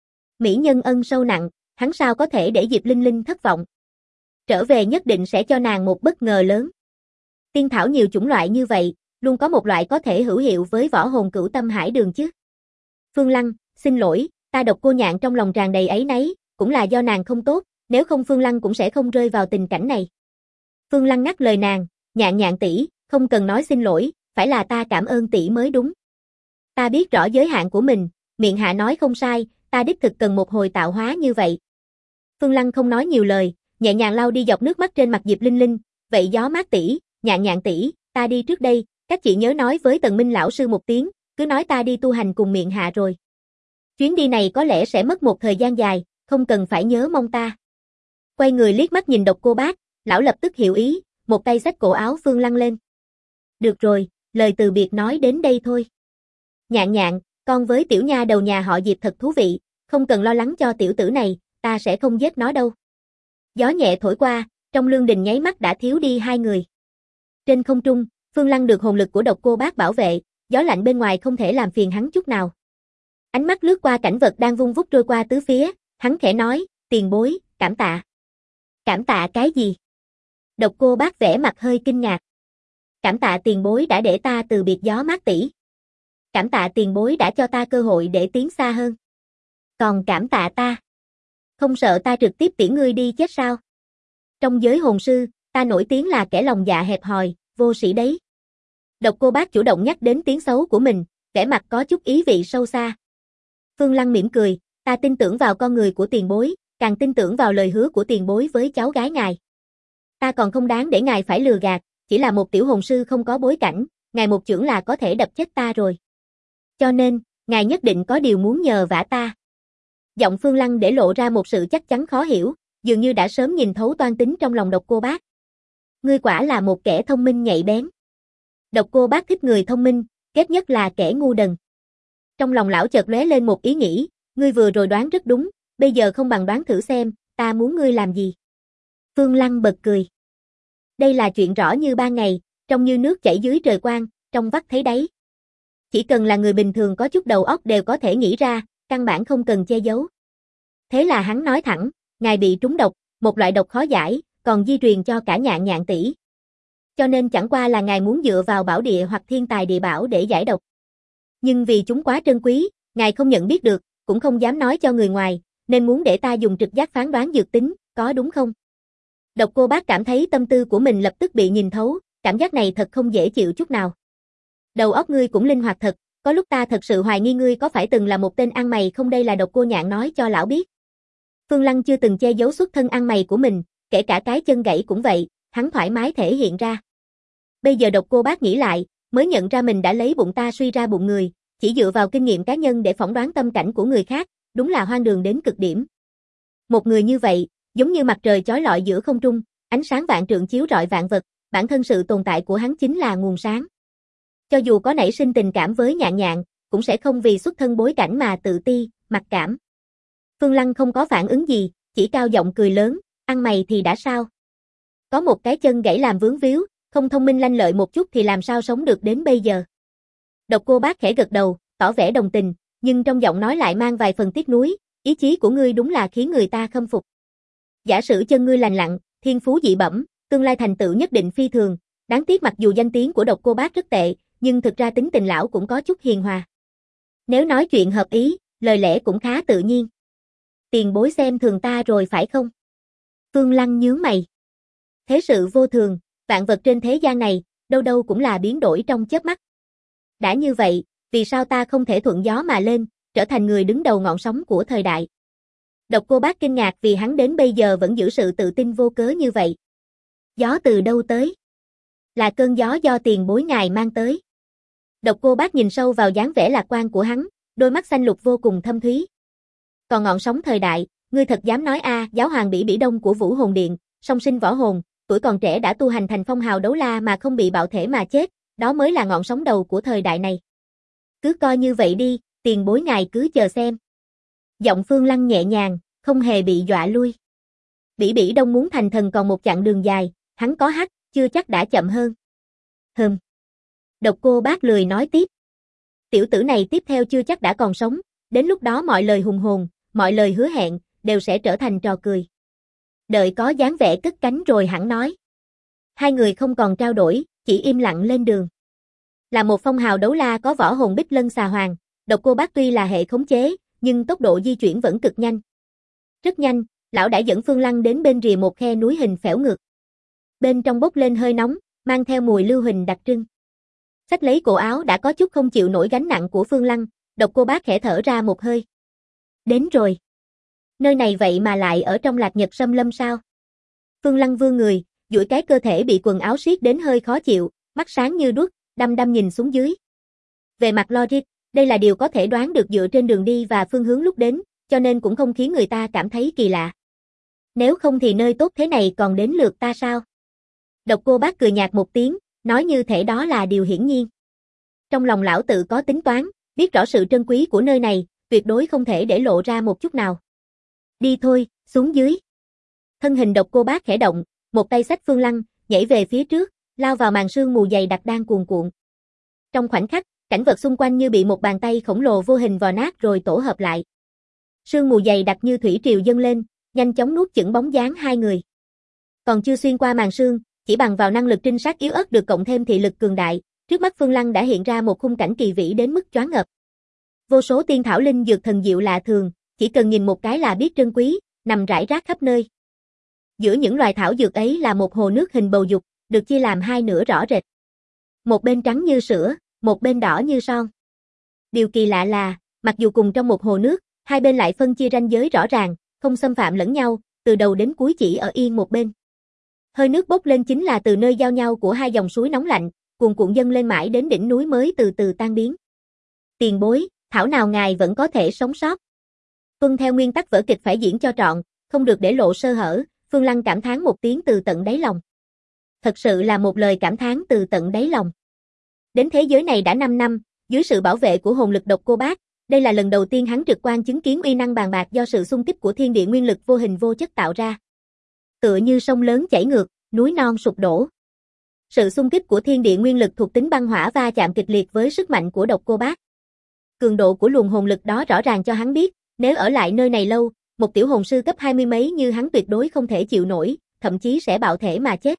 Mỹ Nhân Ân sâu nặng, hắn sao có thể để Diệp Linh Linh thất vọng. Trở về nhất định sẽ cho nàng một bất ngờ lớn. Tiên thảo nhiều chủng loại như vậy, luôn có một loại có thể hữu hiệu với võ hồn cửu tâm hải đường chứ. Phương Lăng, xin lỗi, ta Độc Cô Nhạn trong lòng tràn đầy áy náy, cũng là do nàng không tốt, nếu không Phương Lăng cũng sẽ không rơi vào tình cảnh này. Phương Lăng ngắt lời nàng, Nhạn Nhạn tỷ, không cần nói xin lỗi, phải là ta cảm ơn tỷ mới đúng. Ta biết rõ giới hạn của mình, miệng hạ nói không sai, ta đích thực cần một hồi tạo hóa như vậy. Phương Lăng không nói nhiều lời, nhẹ nhàng lau đi giọt nước mắt trên mặt Diệp Linh Linh, vậy gió mát tỷ, Nhạn Nhạn tỷ, ta đi trước đây, các chị nhớ nói với Tần Minh lão sư một tiếng, cứ nói ta đi tu hành cùng miệng hạ rồi. Chuyến đi này có lẽ sẽ mất một thời gian dài, không cần phải nhớ mong ta. Quay người liếc mắt nhìn Độc Cô Bác, lão lập tức hiểu ý, một tay xách cổ áo Phương Lăng lên. Được rồi, lời từ biệt nói đến đây thôi. Nhạn Nhạn, con với tiểu nha đầu nhà họ Diệp thật thú vị, không cần lo lắng cho tiểu tử này, ta sẽ không giết nó đâu. Gió nhẹ thổi qua, trong lương đình nháy mắt đã thiếu đi hai người. Trên không trung, Phương Lăng được hồn lực của Độc Cô Bác bảo vệ, gió lạnh bên ngoài không thể làm phiền hắn chút nào. Ánh mắt lướt qua cảnh vật đang vung vút trôi qua tứ phía, hắn khẽ nói, tiền bối, cảm tạ. Cảm tạ cái gì? Độc Cô Bác vẻ mặt hơi kinh ngạc. Cảm tạ tiền bối đã để ta từ biệt gió mát tỷ. Cảm tạ tiền bối đã cho ta cơ hội để tiến xa hơn. Còn cảm tạ ta. Không sợ ta trực tiếp tiễn ngươi đi chết sao? Trong giới hồn sư, ta nổi tiếng là kẻ lòng dạ hẹp hòi, vô sĩ đấy. Độc Cô Bác chủ động nhắc đến tiếng xấu của mình, vẻ mặt có chút ý vị sâu xa. Phương Lăng mỉm cười, ta tin tưởng vào con người của tiền bối, càng tin tưởng vào lời hứa của tiền bối với cháu gái ngài. Ta còn không đáng để ngài phải lừa gạt, chỉ là một tiểu hồn sư không có bối cảnh, ngài một chưởng là có thể đập chết ta rồi. Cho nên, ngài nhất định có điều muốn nhờ vả ta. Giọng Phương Lăng để lộ ra một sự chắc chắn khó hiểu, dường như đã sớm nhìn thấu toan tính trong lòng Độc Cô Bác. Ngươi quả là một kẻ thông minh nhạy bén. Độc Cô Bác thích người thông minh, ghét nhất là kẻ ngu đần. Trong lòng lão chợt lóe lên một ý nghĩ, ngươi vừa rồi đoán rất đúng, bây giờ không bằng đoán thử xem, ta muốn ngươi làm gì. Phương Lăng bật cười. Đây là chuyện rõ như ban ngày, trông như nước chảy dưới trời quang, trong vắt thấy đáy. Chỉ cần là người bình thường có chút đầu óc đều có thể nghĩ ra, căn bản không cần che giấu. Thế là hắn nói thẳng, ngài bị trúng độc, một loại độc khó giải, còn di truyền cho cả Nhạn Nhạn tỷ. Cho nên chẳng qua là ngài muốn dựa vào bảo địa hoặc thiên tài địa bảo để giải độc. Nhưng vì chúng quá trân quý, ngài không nhận biết được, cũng không dám nói cho người ngoài, nên muốn để ta dùng trực giác phán đoán dược tính, có đúng không? Độc Cô Bác cảm thấy tâm tư của mình lập tức bị nhìn thấu, cảm giác này thật không dễ chịu chút nào. Đầu óc ngươi cũng linh hoạt thật, có lúc ta thật sự hoài nghi ngươi có phải từng là một tên ăn mày không, đây là Độc Cô Nhạn nói cho lão biết. Phương Lăng chưa từng che giấu xuất thân ăn mày của mình, kể cả cái chân gãy cũng vậy, hắn thoải mái thể hiện ra. Bây giờ Độc Cô Bác nghĩ lại, mới nhận ra mình đã lấy bụng ta suy ra bụng người, chỉ dựa vào kinh nghiệm cá nhân để phỏng đoán tâm cảnh của người khác, đúng là hoang đường đến cực điểm. Một người như vậy, giống như mặt trời chói lọi giữa không trung, ánh sáng vạn trượng chiếu rọi vạn vật, bản thân sự tồn tại của hắn chính là nguồn sáng. Cho dù có nảy sinh tình cảm với Nhạn Nhạn, cũng sẽ không vì xuất thân bối cảnh mà tự ti, mặc cảm. Phương Lăng không có phản ứng gì, chỉ cao giọng cười lớn, ăn mày thì đã sao? Có một cái chân gãy làm vướng víu, không thông minh lanh lợi một chút thì làm sao sống được đến bây giờ. Độc Cô Bác khẽ gật đầu, tỏ vẻ đồng tình, nhưng trong giọng nói lại mang vài phần tiếc nuối, ý chí của ngươi đúng là khiến người ta khâm phục. Giả sử chân ngươi lành lặn, thiên phú dị bẩm, tương lai thành tựu nhất định phi thường, đáng tiếc mặc dù danh tiếng của Độc Cô Bác rất tệ, nhưng thực ra tính tình lão cũng có chút hiền hòa. Nếu nói chuyện hợp ý, lời lẽ cũng khá tự nhiên. Tiền bối xem thường ta rồi phải không? Phương Lăng nhướng mày. Thế sự vô thường, vạn vật trên thế gian này, đâu đâu cũng là biến đổi trong chớp mắt. Đã như vậy, vì sao ta không thể thuận gió mà lên, trở thành người đứng đầu ngọn sóng của thời đại? Độc Cô Bác kinh ngạc vì hắn đến bây giờ vẫn giữ sự tự tin vô cớ như vậy. Gió từ đâu tới? Là cơn gió do tiền bối ngài mang tới. Độc Cô Bác nhìn sâu vào dáng vẻ lạc quan của hắn, đôi mắt xanh lục vô cùng thâm thúy. Còn ngọn sóng thời đại, ngươi thật dám nói a? Giáo hoàng Bỉ Bỉ Đông của Vũ Hồn Điện, song sinh võ hồn, tuổi còn trẻ đã tu hành thành phong hào đấu la mà không bị bạo thể mà chết, đó mới là ngọn sóng đầu của thời đại này. Cứ coi như vậy đi, tiền bối ngài cứ chờ xem. Giọng Phương Lăng nhẹ nhàng, không hề bị dọa lui. Bỉ Bỉ Đông muốn thành thần còn một chặng đường dài, hắn có hắc, chưa chắc đã chậm hơn. Độc Cô Bác lười nói tiếp. Tiểu tử này tiếp theo chưa chắc đã còn sống, đến lúc đó mọi lời hùng hồn, mọi lời hứa hẹn, đều sẽ trở thành trò cười. Đợi có dáng vẻ cất cánh rồi hẳn nói. Hai người không còn trao đổi, chỉ im lặng lên đường. Là một phong hào đấu la có võ hồn Bích Lân Xà Hoàng, Độc Cô Bác tuy là hệ khống chế, nhưng tốc độ di chuyển vẫn cực nhanh. Rất nhanh, lão đã dẫn Phương Lăng đến bên rìa một khe núi hình phễu ngược. Bên trong bốc lên hơi nóng, mang theo mùi lưu huỳnh đặc trưng. Xách lấy cổ áo đã có chút không chịu nổi gánh nặng của Phương Lăng, Độc Cô Bác khẽ thở ra một hơi. Đến rồi. Nơi này vậy mà lại ở trong Lạc Nhật Sâm Lâm sao? Phương Lăng vươn người, duỗi cái cơ thể bị quần áo siết đến hơi khó chịu, mắt sáng như đuốc, đăm đăm nhìn xuống dưới. Về mặt logic, đây là điều có thể đoán được dựa trên đường đi và phương hướng lúc đến, cho nên cũng không khiến người ta cảm thấy kỳ lạ. Nếu không thì nơi tốt thế này còn đến lượt ta sao? Độc Cô Bác cười nhạt một tiếng, nói như thể đó là điều hiển nhiên. Trong lòng lão tự có tính toán, biết rõ sự trân quý của nơi này, tuyệt đối không thể để lộ ra một chút nào. Đi thôi, xuống dưới. Thân hình Độc Cô Bác khẽ động, một tay xách Phương Lăng, nhảy về phía trước, lao vào màn sương mù dày đặc đang cuồn cuộn. Trong khoảnh khắc, cảnh vật xung quanh như bị một bàn tay khổng lồ vô hình vò nát rồi tổ hợp lại. Sương mù dày đặc như thủy triều dâng lên, nhanh chóng nuốt chửng bóng dáng hai người. Còn chưa xuyên qua màn sương, chỉ bằng vào năng lực trinh sát yếu ớt được cộng thêm thị lực cường đại, trước mắt Phương Lăng đã hiện ra một khung cảnh kỳ vĩ đến mức choáng ngợp. Vô số tiên thảo linh dược thần diệu lạ thường, chỉ cần nhìn một cái là biết trân quý, nằm rải rác khắp nơi. Giữa những loài thảo dược ấy là một hồ nước hình bầu dục, được chia làm hai nửa rõ rệt. Một bên trắng như sữa, một bên đỏ như son. Điều kỳ lạ là, mặc dù cùng trong một hồ nước, hai bên lại phân chia ranh giới rõ ràng, không xâm phạm lẫn nhau, từ đầu đến cuối chỉ ở yên một bên. Hơi nước bốc lên chính là từ nơi giao nhau của hai dòng suối nóng lạnh, cuồn cuộn dâng lên mãi đến đỉnh núi mới từ từ tan biến. Tiền bối, thảo nào ngài vẫn có thể sống sót. Tuân theo nguyên tắc vở kịch phải diễn cho trọn, không được để lộ sơ hở, Phương Lăng cảm thán một tiếng từ tận đáy lòng. Thật sự là một lời cảm thán từ tận đáy lòng. Đến thế giới này đã 5 năm, dưới sự bảo vệ của hồn lực độc cô bác, đây là lần đầu tiên hắn trực quan chứng kiến uy năng bàn bạc do sự xung kích của thiên địa nguyên lực vô hình vô chất tạo ra. Tựa như sông lớn chảy ngược, núi non sụp đổ. Sự xung kích của thiên địa nguyên lực thuộc tính băng hỏa va chạm kịch liệt với sức mạnh của độc cô bác. Cường độ của luồng hồn lực đó rõ ràng cho hắn biết, nếu ở lại nơi này lâu, một tiểu hồn sư cấp 20 mấy như hắn tuyệt đối không thể chịu nổi, thậm chí sẽ bạo thể mà chết.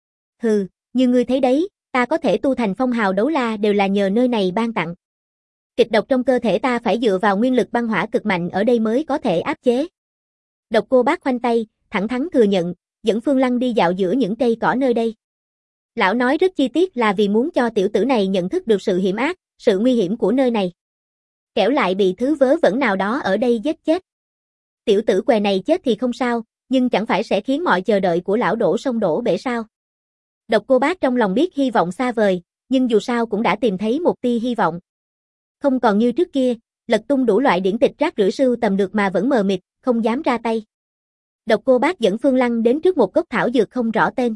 Hừ, như ngươi thấy đấy, ta có thể tu thành phong hào đấu la đều là nhờ nơi này ban tặng. Kịch độc trong cơ thể ta phải dựa vào nguyên lực băng hỏa cực mạnh ở đây mới có thể áp chế. Độc cô bác khoanh tay, thẳng thắn thừa nhận, dẫn Phương Lăng đi dạo giữa những cây cỏ nơi đây. Lão nói rất chi tiết là vì muốn cho tiểu tử này nhận thức được sự hiểm ác, sự nguy hiểm của nơi này. Kẻo lại bị thứ vớ vẩn nào đó ở đây giết chết. Tiểu tử què này chết thì không sao, nhưng chẳng phải sẽ khiến mọi chờ đợi của lão đổ sông đổ bể sao. Độc cô bác trong lòng biết hy vọng xa vời, nhưng dù sao cũng đã tìm thấy một tia hy vọng. Không còn như trước kia, lật tung đủ loại điển tịch rác rưởi sưu tầm được mà vẫn mờ mịt, không dám ra tay. Độc cô bác dẫn Phương Lăng đến trước một gốc thảo dược không rõ tên.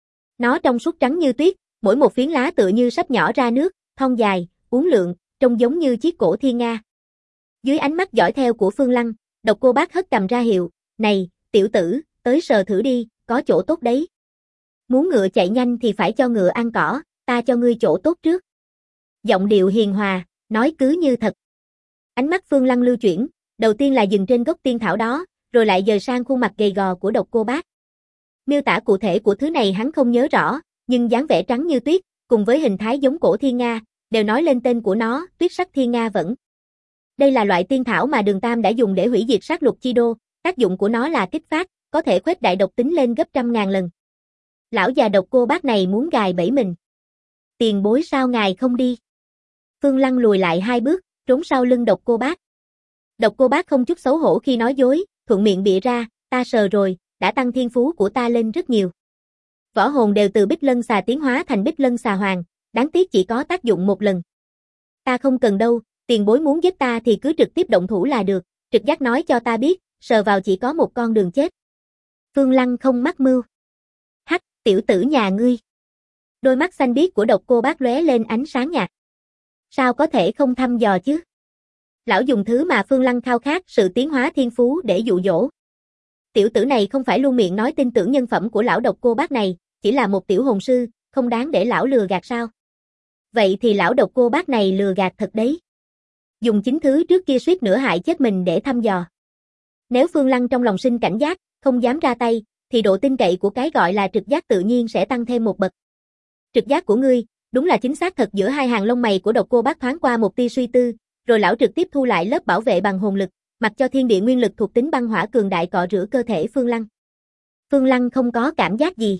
Nó trong suốt trắng như tuyết, mỗi một phiến lá tựa như sắp nhỏ ra nước, thon dài, uốn lượn, trông giống như chiếc cổ thiên nga. Dưới ánh mắt dõi theo của Phương Lăng, độc cô bác hất cầm ra hiệu, này, tiểu tử, tới sờ thử đi, có chỗ tốt đấy. Muốn ngựa chạy nhanh thì phải cho ngựa ăn cỏ, ta cho ngươi chỗ tốt trước. Giọng điệu hiền hòa, nói cứ như thật. Ánh mắt Phương Lăng lưu chuyển, đầu tiên là dừng trên gốc tiên thảo đó, rồi lại dời sang khuôn mặt gầy gò của độc cô bác. Miêu tả cụ thể của thứ này hắn không nhớ rõ, nhưng dáng vẻ trắng như tuyết, cùng với hình thái giống cổ thiên nga, đều nói lên tên của nó, Tuyết Sắc Thiên Nga Vẫn. Đây là loại tiên thảo mà Đường Tam đã dùng để hủy diệt sát lục chi đô, tác dụng của nó là kích phát, có thể khuếch đại độc tính lên gấp 100.000 lần. Lão già độc cô bác này muốn gài bẫy mình. Tiền bối sao ngài không đi? Phương Lăng lùi lại 2 bước, trốn sau lưng độc cô bác. Độc cô bác không chút xấu hổ khi nói dối, thuận miệng bịa ra, ta sờ rồi, đã tăng thiên phú của ta lên rất nhiều. Võ hồn đều từ Bích Lân xà tiến hóa thành Bích Lân xà hoàng, đáng tiếc chỉ có tác dụng một lần. Ta không cần đâu, tiền bối muốn giết ta thì cứ trực tiếp động thủ là được, trực giác nói cho ta biết, sờ vào chỉ có một con đường chết. Phương Lăng không mắc mưu. Hắc, tiểu tử nhà ngươi. Đôi mắt xanh biếc của độc cô bác lóe lên ánh sáng nhạt. Sao có thể không thăm dò chứ? Lão dùng thứ mà Phương Lăng khao khát, sự tiến hóa thiên phú để dụ dỗ. Tiểu tử này không phải luôn miệng nói tin tưởng nhân phẩm của lão độc cô bác này, chỉ là một tiểu hồn sư, không đáng để lão lừa gạt sao? Vậy thì lão độc cô bác này lừa gạt thật đấy. Dùng chính thứ trước kia suýt nữa hại chết mình để thăm dò. Nếu Phương Lăng trong lòng sinh cảnh giác, không dám ra tay, thì độ tin cậy của cái gọi là trực giác tự nhiên sẽ tăng thêm một bậc. Trực giác của ngươi, đúng là chính xác thật. Giữa hai hàng lông mày của độc cô bác thoáng qua một tia suy tư, rồi lão trực tiếp thu lại lớp bảo vệ bằng hồn lực, mặc cho thiên địa nguyên lực thuộc tính băng hỏa cường đại cọ rửa cơ thể Phương Lăng. Phương Lăng không có cảm giác gì.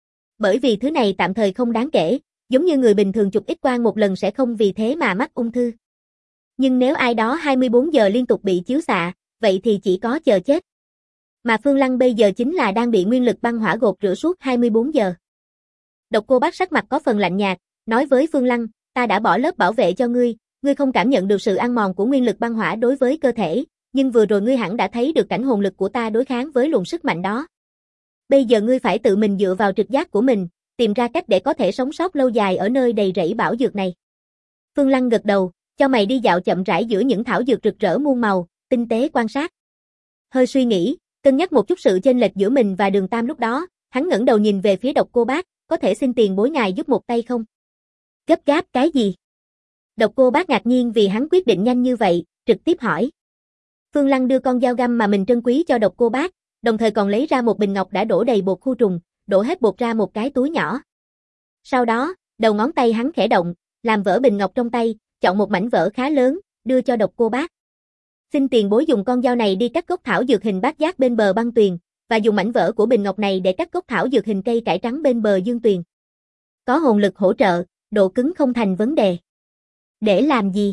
Bởi vì thứ này tạm thời không đáng kể, giống như người bình thường chụp X-quang một lần sẽ không vì thế mà mắc ung thư. Nhưng nếu ai đó 24 giờ liên tục bị chiếu xạ, vậy thì chỉ có chờ chết. Mà Phương Lăng bây giờ chính là đang bị nguyên lực băng hỏa gột rửa suốt 24 giờ. Độc cô bác sắc mặt có phần lạnh nhạt, nói với Phương Lăng, ta đã bỏ lớp bảo vệ cho ngươi, ngươi không cảm nhận được sự ăn mòn của nguyên lực băng hỏa đối với cơ thể, nhưng vừa rồi ngươi hẳn đã thấy được cảnh hồn lực của ta đối kháng với luồng sức mạnh đó. Bây giờ ngươi phải tự mình dựa vào trực giác của mình, tìm ra cách để có thể sống sót lâu dài ở nơi đầy rẫy bảo dược này. Phương Lăng gật đầu, cho mày đi dạo chậm rãi giữa những thảo dược rực rỡ muôn màu, tinh tế quan sát. Hơi suy nghĩ, cân nhắc một chút sự chênh lệch giữa mình và Đường Tam lúc đó, hắn ngẩng đầu nhìn về phía độc cô bác, có thể xin tiền bối ngài giúp một tay không? Gấp gáp cái gì? Độc cô bác ngạc nhiên vì hắn quyết định nhanh như vậy, trực tiếp hỏi. Phương Lăng đưa con dao găm mà mình trân quý cho độc cô bác, đồng thời còn lấy ra một bình ngọc đã đổ đầy bột khô trùng, đổ hết bột ra một cái túi nhỏ. Sau đó, đầu ngón tay hắn khẽ động, làm vỡ bình ngọc trong tay, chọn một mảnh vỡ khá lớn, đưa cho Độc Cô Bác. Xin tiền bối dùng con dao này đi cắt gốc thảo dược hình bát giác bên bờ băng tuyền, và dùng mảnh vỡ của bình ngọc này để cắt gốc thảo dược hình cây cải trắng bên bờ dương tuyền. Có hồn lực hỗ trợ, độ cứng không thành vấn đề. Để làm gì?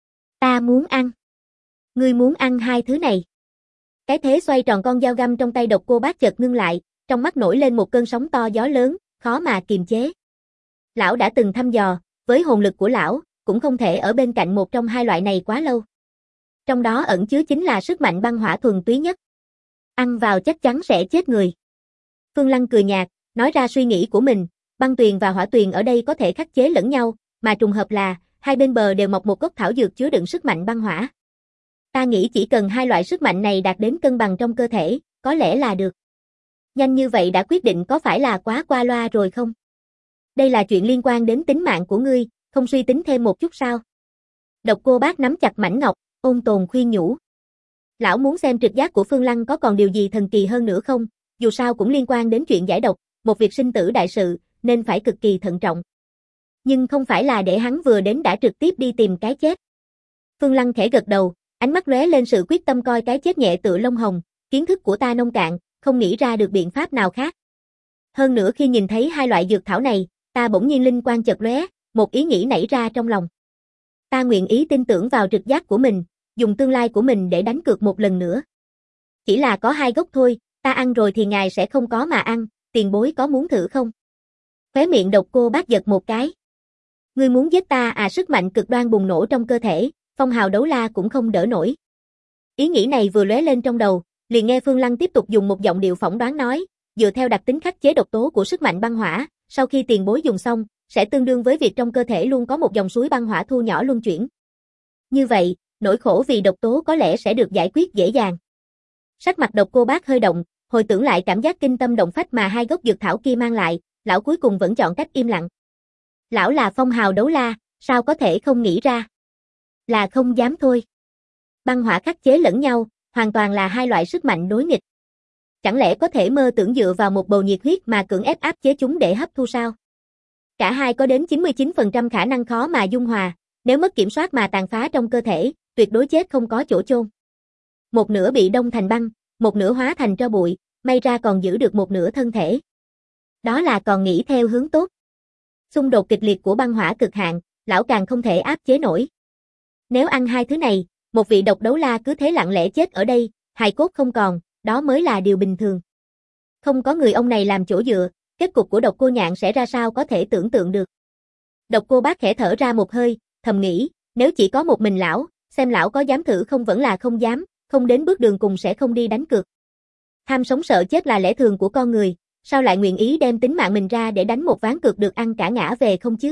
Ta muốn ăn. Ngươi muốn ăn hai thứ này. Cái thế xoay tròn con dao găm trong tay Độc Cô Bác chợt ngưng lại, trong mắt nổi lên một cơn sóng to gió lớn, khó mà kiềm chế. Lão đã từng thăm dò, với hồn lực của lão, cũng không thể ở bên cạnh một trong hai loại này quá lâu. Trong đó ẩn chứa chính là sức mạnh băng hỏa thuần túy nhất. Ăn vào chắc chắn sẽ chết người. Phương Lăng cười nhạt, nói ra suy nghĩ của mình, băng tuyền và hỏa tuyền ở đây có thể khắc chế lẫn nhau, mà trùng hợp là, hai bên bờ đều mọc một gốc thảo dược chứa đựng sức mạnh băng hỏa. Ta nghĩ chỉ cần hai loại sức mạnh này đạt đến cân bằng trong cơ thể, có lẽ là được. Nhanh như vậy đã quyết định có phải là quá qua loa rồi không? Đây là chuyện liên quan đến tính mạng của ngươi, không suy tính thêm một chút sao? Độc Cô Bác nắm chặt mảnh ngọc, ôn tồn khuyên nhủ. Lão muốn xem trực giác của Phương Lăng có còn điều gì thần kỳ hơn nữa không, dù sao cũng liên quan đến chuyện giải độc, một việc sinh tử đại sự, nên phải cực kỳ thận trọng. Nhưng không phải là để hắn vừa đến đã trực tiếp đi tìm cái chết. Phương Lăng khẽ gật đầu, ánh mắt lóe lên sự quyết tâm coi cái chết nhẹ tựa lông hồng, kiến thức của ta nông cạn, không nghĩ ra được biện pháp nào khác. Hơn nữa khi nhìn thấy hai loại dược thảo này, ta bỗng nhiên linh quang chợt lóe, một ý nghĩ nảy ra trong lòng. Ta nguyện ý tin tưởng vào trực giác của mình, dùng tương lai của mình để đánh cược một lần nữa. Chỉ là có hai gốc thôi, ta ăn rồi thì ngài sẽ không có mà ăn, tiền bối có muốn thử không? Khóe miệng Độc Cô Bác giật một cái. Ngươi muốn giết ta à? Sức mạnh cực đoan bùng nổ trong cơ thể, phong hào đấu la cũng không đỡ nổi. Ý nghĩ này vừa lóe lên trong đầu, liền nghe Phương Lăng tiếp tục dùng một giọng điệu phỏng đoán nói, dựa theo đặc tính khắc chế độc tố của sức mạnh băng hỏa, sau khi tiền bối dùng xong, sẽ tương đương với việc trong cơ thể luôn có một dòng suối băng hỏa thu nhỏ luân chuyển. Như vậy, nỗi khổ vì độc tố có lẽ sẽ được giải quyết dễ dàng. Sắc mặt Độc Cô Bác hơi động, hồi tưởng lại cảm giác kinh tâm động phách mà hai gốc dược thảo kia mang lại, lão cuối cùng vẫn chọn cách im lặng. Lão là phong hào đấu la, sao có thể không nghĩ ra? Là không dám thôi. Băng hỏa khắc chế lẫn nhau, hoàn toàn là hai loại sức mạnh đối nghịch. Chẳng lẽ có thể mơ tưởng dựa vào một bầu nhiệt huyết mà cưỡng ép áp chế chúng để hấp thu sao? Cả hai có đến 99% khả năng khó mà dung hòa, nếu mất kiểm soát mà tàn phá trong cơ thể, tuyệt đối chết không có chỗ chôn. Một nửa bị đông thành băng, một nửa hóa thành tro bụi, may ra còn giữ được một nửa thân thể. Đó là còn nghĩ theo hướng tốt. Xung đột kịch liệt của băng hỏa cực hạn, lão càng không thể áp chế nổi. Nếu ăn hai thứ này, một vị độc đấu la cứ thế lặng lẽ chết ở đây, hài cốt không còn, đó mới là điều bình thường. Không có người ông này làm chỗ dựa, kết cục của Độc Cô Nhạn sẽ ra sao có thể tưởng tượng được. Độc Cô Bác khẽ thở ra một hơi, thầm nghĩ, nếu chỉ có một mình lão, xem lão có dám thử không vẫn là không dám, không đến bước đường cùng sẽ không đi đánh cược. Ham sống sợ chết là lẽ thường của con người, sao lại nguyện ý đem tính mạng mình ra để đánh một ván cược được ăn cả ngã về không chứ?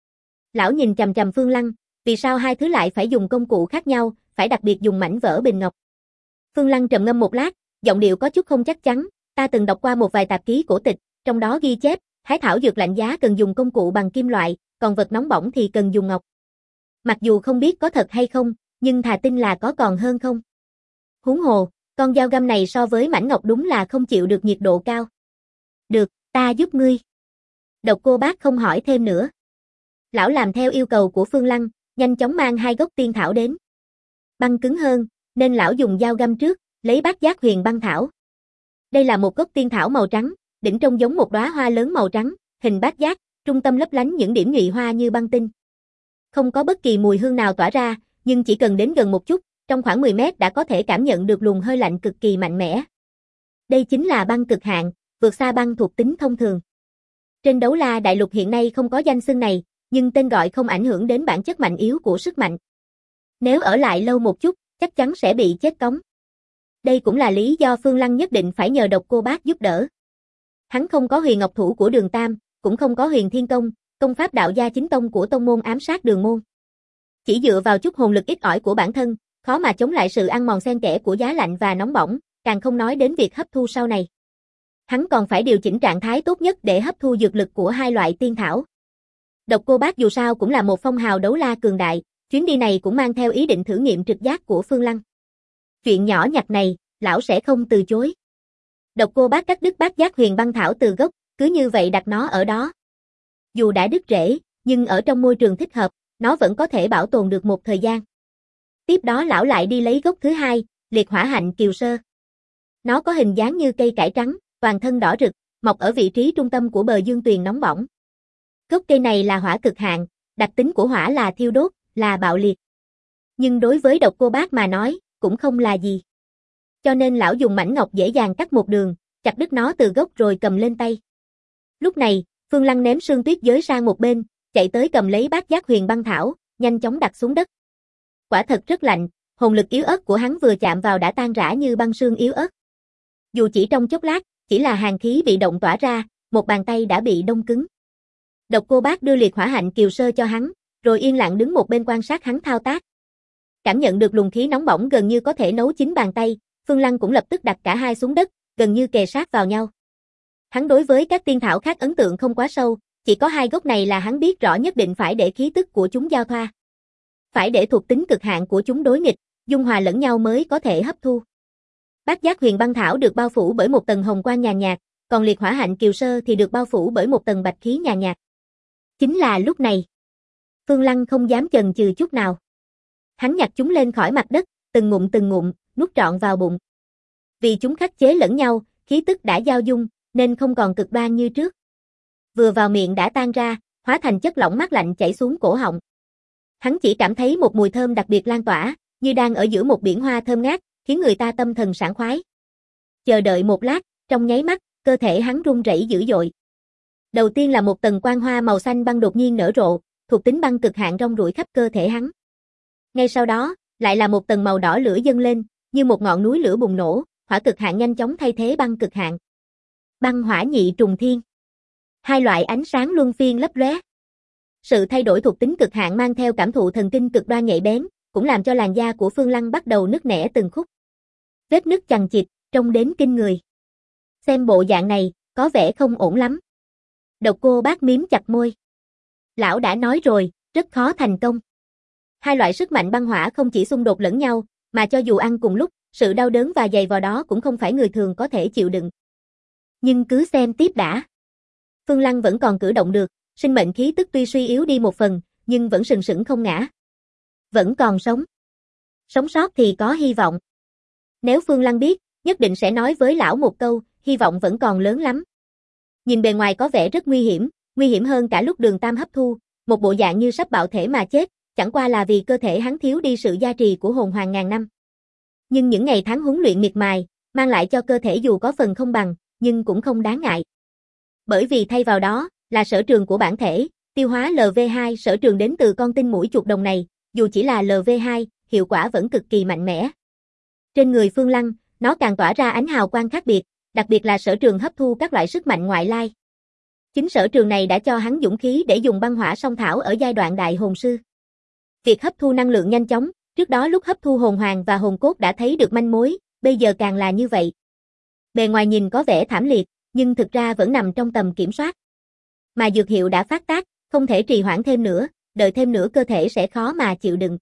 Lão nhìn chằm chằm Phương Lăng, vì sao hai thứ lại phải dùng công cụ khác nhau, phải đặc biệt dùng mảnh vỡ bình ngọc? Phương Lăng trầm ngâm một lát, giọng điệu có chút không chắc chắn, ta từng đọc qua một vài tạp ký cổ tịch, trong đó ghi chép, hái thảo dược lạnh giá cần dùng công cụ bằng kim loại, còn vật nóng bỏng thì cần dùng ngọc. Mặc dù không biết có thật hay không, nhưng thà tin là có còn hơn không. Huống hồ, con dao găm này so với mảnh ngọc đúng là không chịu được nhiệt độ cao. Được, ta giúp ngươi. Độc Cô Bác không hỏi thêm nữa. Lão làm theo yêu cầu của Phương Lăng, nhanh chóng mang hai gốc tiên thảo đến. Băng cứng hơn, nên lão dùng dao găm trước, lấy bát giác huyền băng thảo. Đây là một gốc tiên thảo màu trắng, đỉnh trông giống một đóa hoa lớn màu trắng, hình bát giác, trung tâm lấp lánh những điểm nhụy hoa như băng tinh. Không có bất kỳ mùi hương nào tỏa ra, nhưng chỉ cần đến gần một chút, trong khoảng 10 mét đã có thể cảm nhận được luồng hơi lạnh cực kỳ mạnh mẽ. Đây chính là băng cực hạn, vượt xa băng thuộc tính thông thường. Trên đấu la đại lục hiện nay không có danh xưng này, nhưng tên gọi không ảnh hưởng đến bản chất mạnh yếu của sức mạnh. Nếu ở lại lâu một chút, chắc chắn sẽ bị chết cóng. Đây cũng là lý do Phương Lăng nhất định phải nhờ Độc Cô Bác giúp đỡ. Hắn không có huyền ngọc thủ của Đường Tam, cũng không có huyền thiên công, công pháp đạo gia chính tông của tông môn ám sát Đường môn. Chỉ dựa vào chút hồn lực ít ỏi của bản thân, khó mà chống lại sự ăn mòn xen kẽ của giá lạnh và nóng bỏng, càng không nói đến việc hấp thu sau này. Hắn còn phải điều chỉnh trạng thái tốt nhất để hấp thu dược lực của hai loại tiên thảo. Độc Cô Bác dù sao cũng là một phong hào đấu la cường đại, chuyến đi này cũng mang theo ý định thử nghiệm trực giác của Phương Lăng. Chuyện nhỏ nhặt này, lão sẽ không từ chối. Độc Cô Bác cắt đứt bát giác huyền băng thảo từ gốc, cứ như vậy đặt nó ở đó. Dù đã đứt rễ, nhưng ở trong môi trường thích hợp, nó vẫn có thể bảo tồn được một thời gian. Tiếp đó lão lại đi lấy gốc thứ hai, liệt hỏa hạnh kiều sơ. Nó có hình dáng như cây cải trắng, toàn thân đỏ rực, mọc ở vị trí trung tâm của bờ dương tuyền nóng bỏng. Gốc cây này là hỏa cực hạn, đặc tính của hỏa là thiêu đốt, là bạo liệt. Nhưng đối với Độc Cô Bác mà nói, cũng không là gì. Cho nên lão dùng mảnh ngọc dễ dàng cắt một đường, chặt đứt nó từ gốc rồi cầm lên tay. Lúc này, Phương Lăng ném Sương Tuyết Giới sang một bên, chạy tới cầm lấy Bát Giác Huyền Băng Thảo, nhanh chóng đặt xuống đất. Quả thật rất lạnh, hồn lực yếu ớt của hắn vừa chạm vào đã tan rã như băng sương yếu ớt. Dù chỉ trong chốc lát, chỉ là hàn khí bị động tỏa ra, một bàn tay đã bị đông cứng. Độc Cô Bác đưa liệt hỏa hạnh kiều sơ cho hắn, rồi yên lặng đứng một bên quan sát hắn thao tác. Cảm nhận được luồng khí nóng bỏng gần như có thể nấu chín bàn tay, Phương Lăng cũng lập tức đặt cả hai xuống đất, gần như kề sát vào nhau. Hắn đối với các tiên thảo khác ấn tượng không quá sâu, chỉ có hai gốc này là hắn biết rõ nhất định phải để khí tức của chúng giao thoa. Phải để thuộc tính cực hạn của chúng đối nghịch, dung hòa lẫn nhau mới có thể hấp thu. Bát Giác Huyền Băng Thảo được bao phủ bởi một tầng hồng quang nhàn nhạt, còn liệt hỏa hạnh kiều sơ thì được bao phủ bởi một tầng bạch khí nhàn nhạt. Chính là lúc này, Phương Lăng không dám chần chừ chút nào. Hắn nhặt chúng lên khỏi mặt đất, từng ngụm, nuốt trọn vào bụng. Vì chúng khắc chế lẫn nhau, khí tức đã giao dung, nên không còn cực đoan như trước. Vừa vào miệng đã tan ra, hóa thành chất lỏng mát lạnh chảy xuống cổ họng. Hắn chỉ cảm thấy một mùi thơm đặc biệt lan tỏa, như đang ở giữa một biển hoa thơm ngát, khiến người ta tâm thần sảng khoái. Chờ đợi một lát, trong nháy mắt, cơ thể hắn run rẩy dữ dội. Đầu tiên là một tầng quang hoa màu xanh băng đột nhiên nở rộ, thuộc tính băng cực hạn rong ruổi khắp cơ thể hắn. Ngay sau đó, lại là một tầng màu đỏ lửa dâng lên, như một ngọn núi lửa bùng nổ, hỏa cực hạn nhanh chóng thay thế băng cực hạn. Băng hỏa nhị trùng thiên. Hai loại ánh sáng luân phiên lấp lóe. Sự thay đổi thuộc tính cực hạn mang theo cảm thụ thần kinh cực đoan nhạy bén, cũng làm cho làn da của Phương Lăng bắt đầu nứt nẻ từng khúc. Vết nứt chằng chịt, trông đến kinh người. Xem bộ dạng này, có vẻ không ổn lắm. Độc Cô Bác miếm chặt môi. Lão đã nói rồi, rất khó thành công. Hai loại sức mạnh băng hỏa không chỉ xung đột lẫn nhau, mà cho dù ăn cùng lúc, sự đau đớn và dày vò đó cũng không phải người thường có thể chịu đựng. Nhưng cứ xem tiếp đã. Phương Lăng vẫn còn cử động được, sinh mệnh khí tức tuy suy yếu đi một phần, nhưng vẫn sừng sững không ngã. Vẫn còn sống. Sống sót thì có hy vọng. Nếu Phương Lăng biết, nhất định sẽ nói với lão một câu, hy vọng vẫn còn lớn lắm. Nhìn bề ngoài có vẻ rất nguy hiểm hơn cả lúc Đường Tam hấp thu, một bộ dạng như sắp bạo thể mà chết, chẳng qua là vì cơ thể hắn thiếu đi sự gia trì của hồn hoàng ngàn năm. Nhưng những ngày tháng huấn luyện miệt mài, mang lại cho cơ thể dù có phần không bằng, nhưng cũng không đáng ngại. Bởi vì thay vào đó, là sở trường của bản thể, tiêu hóa LV2 sở trường đến từ con tinh mũi chuột đồng này, dù chỉ là LV2, hiệu quả vẫn cực kỳ mạnh mẽ. Trên người Phương Lăng, nó càng tỏa ra ánh hào quang khác biệt, đặc biệt là sở trường hấp thu các loại sức mạnh ngoại lai. Chính sở trường này đã cho hắn dũng khí để dùng băng hỏa song thảo ở giai đoạn đại hồn sư. Việc hấp thu năng lượng nhanh chóng, trước đó lúc hấp thu hồn hoàng và hồn cốt đã thấy được manh mối, bây giờ càng là như vậy. Bề ngoài nhìn có vẻ thảm liệt, nhưng thực ra vẫn nằm trong tầm kiểm soát. Mà dược hiệu đã phát tác, không thể trì hoãn thêm nữa, đợi thêm nữa cơ thể sẽ khó mà chịu đựng.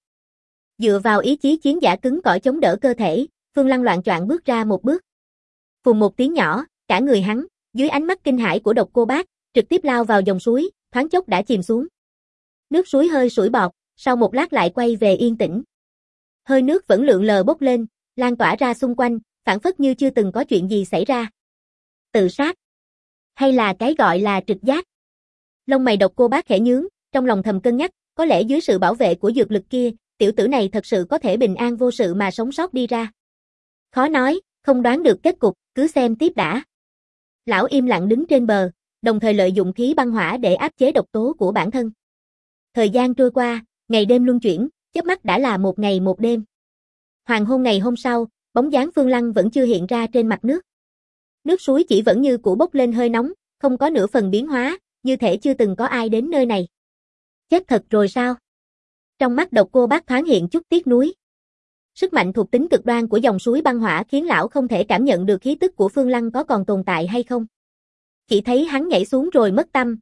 Dựa vào ý chí chiến giả cứng cỏi chống đỡ cơ thể, Phương Lăng loạng choạng bước ra một bước. Phùng một tiếng nhỏ, cả người hắn, dưới ánh mắt kinh hãi của Độc Cô Bác, trực tiếp lao vào dòng suối, thoáng chốc đã chìm xuống. Nước suối hơi sủi bọt, sau một lát lại quay về yên tĩnh. Hơi nước vẫn lượn lờ bốc lên, lan tỏa ra xung quanh, phảng phất như chưa từng có chuyện gì xảy ra. Tự sát? Hay là cái gọi là trực giác? Lông mày Độc Cô Bác khẽ nhướng, trong lòng thầm cân nhắc, có lẽ dưới sự bảo vệ của dược lực kia, tiểu tử này thật sự có thể bình an vô sự mà sống sót đi ra. Khó nói, không đoán được kết cục, cứ xem tiếp đã. Lão im lặng đứng trên bờ, đồng thời lợi dụng khí băng hỏa để áp chế độc tố của bản thân. Thời gian trôi qua, ngày đêm luân chuyển, chớp mắt đã là một ngày một đêm. Hoàng hôn ngày hôm sau, bóng dáng Phương Lăng vẫn chưa hiện ra trên mặt nước. Nước suối chỉ vẫn như cũ bốc lên hơi nóng, không có nửa phần biến hóa, như thể chưa từng có ai đến nơi này. Chết thật rồi sao? Trong mắt Độc Cô Bác thoáng hiện chút tiếc nuối. Sức mạnh thuộc tính cực đoan của dòng suối băng hỏa khiến lão không thể cảm nhận được khí tức của Phương Lăng có còn tồn tại hay không. Chỉ thấy hắn nhảy xuống rồi mất tâm,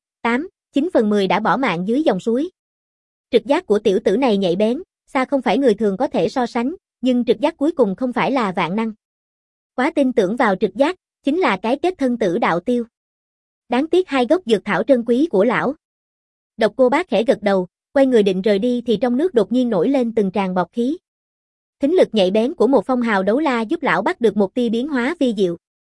9/10 đã bỏ mạng dưới dòng suối. Trực giác của tiểu tử này nhạy bén, xa không phải người thường có thể so sánh, nhưng trực giác cuối cùng không phải là vạn năng. Quá tin tưởng vào trực giác, chính là cái kết thân tử đạo tiêu. Đáng tiếc hai gốc dược thảo trân quý của lão. Độc Cô Bác khẽ gật đầu, quay người định rời đi thì trong nước đột nhiên nổi lên từng tràng bọt khí. Thính lực nhạy bén của một phong hào đấu la giúp lão bắt được một tia biến hóa vi diệu.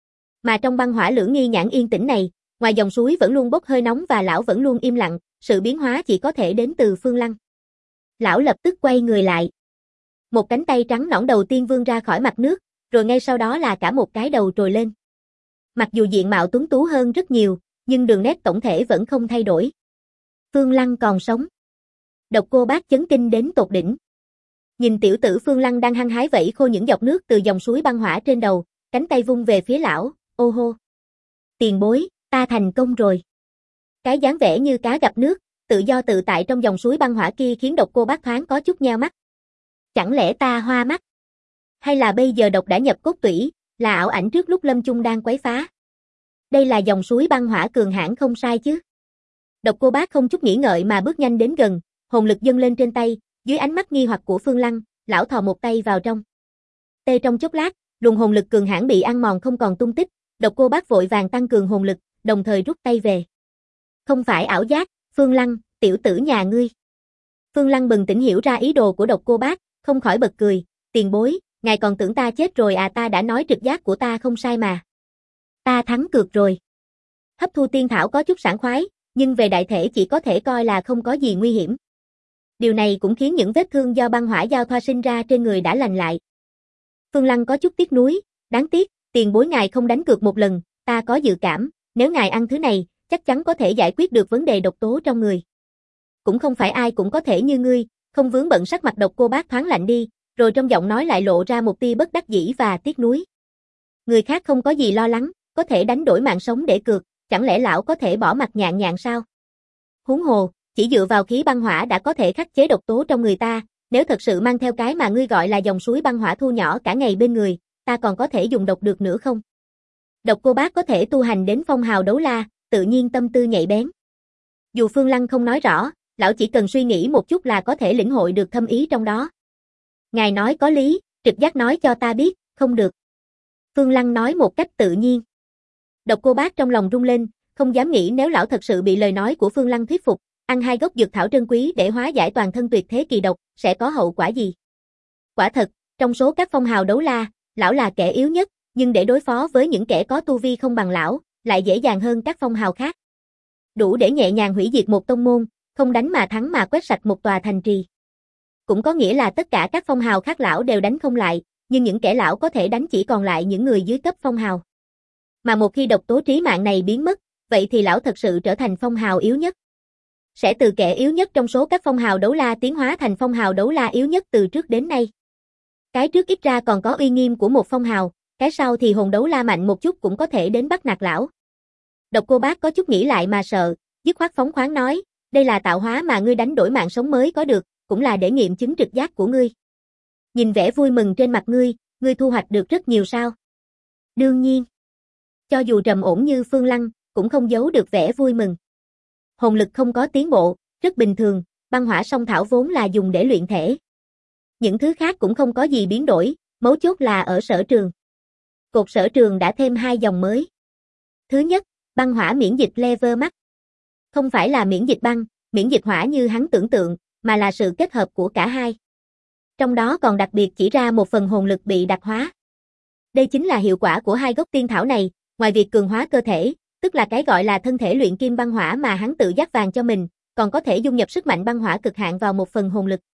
Mà trong băng hỏa lưỡng nghi nhãn yên tĩnh này, ngoài dòng suối vẫn luôn bốc hơi nóng và lão vẫn luôn im lặng, sự biến hóa chỉ có thể đến từ Phương Lăng. Lão lập tức quay người lại. Một cánh tay trắng nõn đầu tiên vươn ra khỏi mặt nước, rồi ngay sau đó là cả một cái đầu trồi lên. Mặc dù diện mạo tuấn tú hơn rất nhiều, nhưng đường nét tổng thể vẫn không thay đổi. Phương Lăng còn sống. Độc Cô Bác chấn kinh đến tột đỉnh. Nhìn tiểu tử Phương Lăng đang hăng hái vẫy khô những giọt nước từ dòng suối băng hỏa trên đầu, cánh tay vung về phía lão, ô hô. Tiền bối, ta thành công rồi. Cái dáng vẻ như cá gặp nước, tự do tự tại trong dòng suối băng hỏa kia khiến Độc Cô Bác thoáng có chút nheo mắt. Chẳng lẽ ta hoa mắt? Hay là bây giờ độc đã nhập cốt tủy, là ảo ảnh trước lúc lâm chung đang quấy phá? Đây là dòng suối băng hỏa cường hãn không sai chứ? Độc Cô Bác không chút nghĩ ngợi mà bước nhanh đến gần, hồn lực dâng lên trên tay, dưới ánh mắt nghi hoặc của Phương Lăng, lão thò một tay vào trong. Tê trong chốc lát, luồng hồn lực cường hãn bị ăn mòn không còn tung tích, Độc Cô Bác vội vàng tăng cường hồn lực, đồng thời rút tay về. Không phải ảo giác, Phương Lăng, tiểu tử nhà ngươi. Phương Lăng bừng tỉnh hiểu ra ý đồ của Độc Cô Bác, không khỏi bật cười, tiền bối, ngài còn tưởng ta chết rồi à, ta đã nói trực giác của ta không sai mà. Ta thắng cược rồi. Hấp thu tiên thảo có chút sảng khoái, nhưng về đại thể chỉ có thể coi là không có gì nguy hiểm. Điều này cũng khiến những vết thương do băng hỏa giao thoa sinh ra trên người đã lành lại. Phương Lăng có chút tiếc nuối, đáng tiếc, tiền bối ngài không đánh cược một lần, ta có dự cảm, nếu ngài ăn thứ này, chắc chắn có thể giải quyết được vấn đề độc tố trong người. Cũng không phải ai cũng có thể như ngươi, không vướng bận. Sắc mặt Độc Cô Bác thoáng lạnh đi, rồi trong giọng nói lại lộ ra một tia bất đắc dĩ và tiếc nuối. Người khác không có gì lo lắng, có thể đánh đổi mạng sống để cược, chẳng lẽ lão có thể bỏ mặt nhạn nhạn sao? Huống hồ, chỉ dựa vào khí băng hỏa đã có thể khắc chế độc tố trong người ta, nếu thật sự mang theo cái mà ngươi gọi là dòng suối băng hỏa thu nhỏ cả ngày bên người, ta còn có thể dùng độc được nữa không? Độc Cô Bác có thể tu hành đến phong hào đấu la, tự nhiên tâm tư nhạy bén. Dù Phương Lăng không nói rõ, lão chỉ cần suy nghĩ một chút là có thể lĩnh hội được thâm ý trong đó. Ngài nói có lý, trực giác nói cho ta biết, không được. Phương Lăng nói một cách tự nhiên. Độc Cô Bác trong lòng rung lên, không dám nghĩ nếu lão thật sự bị lời nói của Phương Lăng thuyết phục, ăn hai gốc dược thảo trân quý để hóa giải toàn thân tuyệt thế kỳ độc, sẽ có hậu quả gì. Quả thật, trong số các phong hào đấu la, lão là kẻ yếu nhất, nhưng để đối phó với những kẻ có tu vi không bằng lão, lại dễ dàng hơn các phong hào khác. Đủ để nhẹ nhàng hủy diệt một tông môn, không đánh mà thắng mà quét sạch một tòa thành trì. Cũng có nghĩa là tất cả các phong hào khác lão đều đánh không lại, nhưng những kẻ lão có thể đánh chỉ còn lại những người dưới cấp phong hào. Mà một khi độc tố trí mạng này biến mất, vậy thì lão thật sự trở thành phong hào yếu nhất. Sẽ từ kẻ yếu nhất trong số các phong hào đấu la tiến hóa thành phong hào đấu la yếu nhất từ trước đến nay. Cái trước ít ra còn có uy nghiêm của một phong hào, cái sau thì hồn đấu la mạnh một chút cũng có thể đến bắt nạt lão. Độc Cô Bác có chút nghĩ lại mà sợ, dứt khoát phóng khoáng nói, đây là tạo hóa mà ngươi đánh đổi mạng sống mới có được, cũng là để nghiệm chứng trực giác của ngươi. Nhìn vẻ vui mừng trên mặt ngươi thu hoạch được rất nhiều sao? Đương nhiên. Cho dù trầm ổn như Phương Lăng, cũng không giấu được vẻ vui mừng. Hồn lực không có tiến bộ, rất bình thường, băng hỏa song thảo vốn là dùng để luyện thể. Những thứ khác cũng không có gì biến đổi, mấu chốt là ở sở trường. Cột sở trường đã thêm 2 dòng mới. Thứ nhất, băng hỏa miễn dịch level max. Không phải là miễn dịch băng, miễn dịch hỏa như hắn tưởng tượng, mà là sự kết hợp của cả hai. Trong đó còn đặc biệt chỉ ra một phần hồn lực bị đặc hóa. Đây chính là hiệu quả của 2 gốc tiên thảo này, ngoài việc cường hóa cơ thể, tức là cái gọi là thân thể luyện kim băng hỏa mà hắn tự dắt vàng cho mình, còn có thể dung nhập sức mạnh băng hỏa cực hạn vào một phần hồn lực.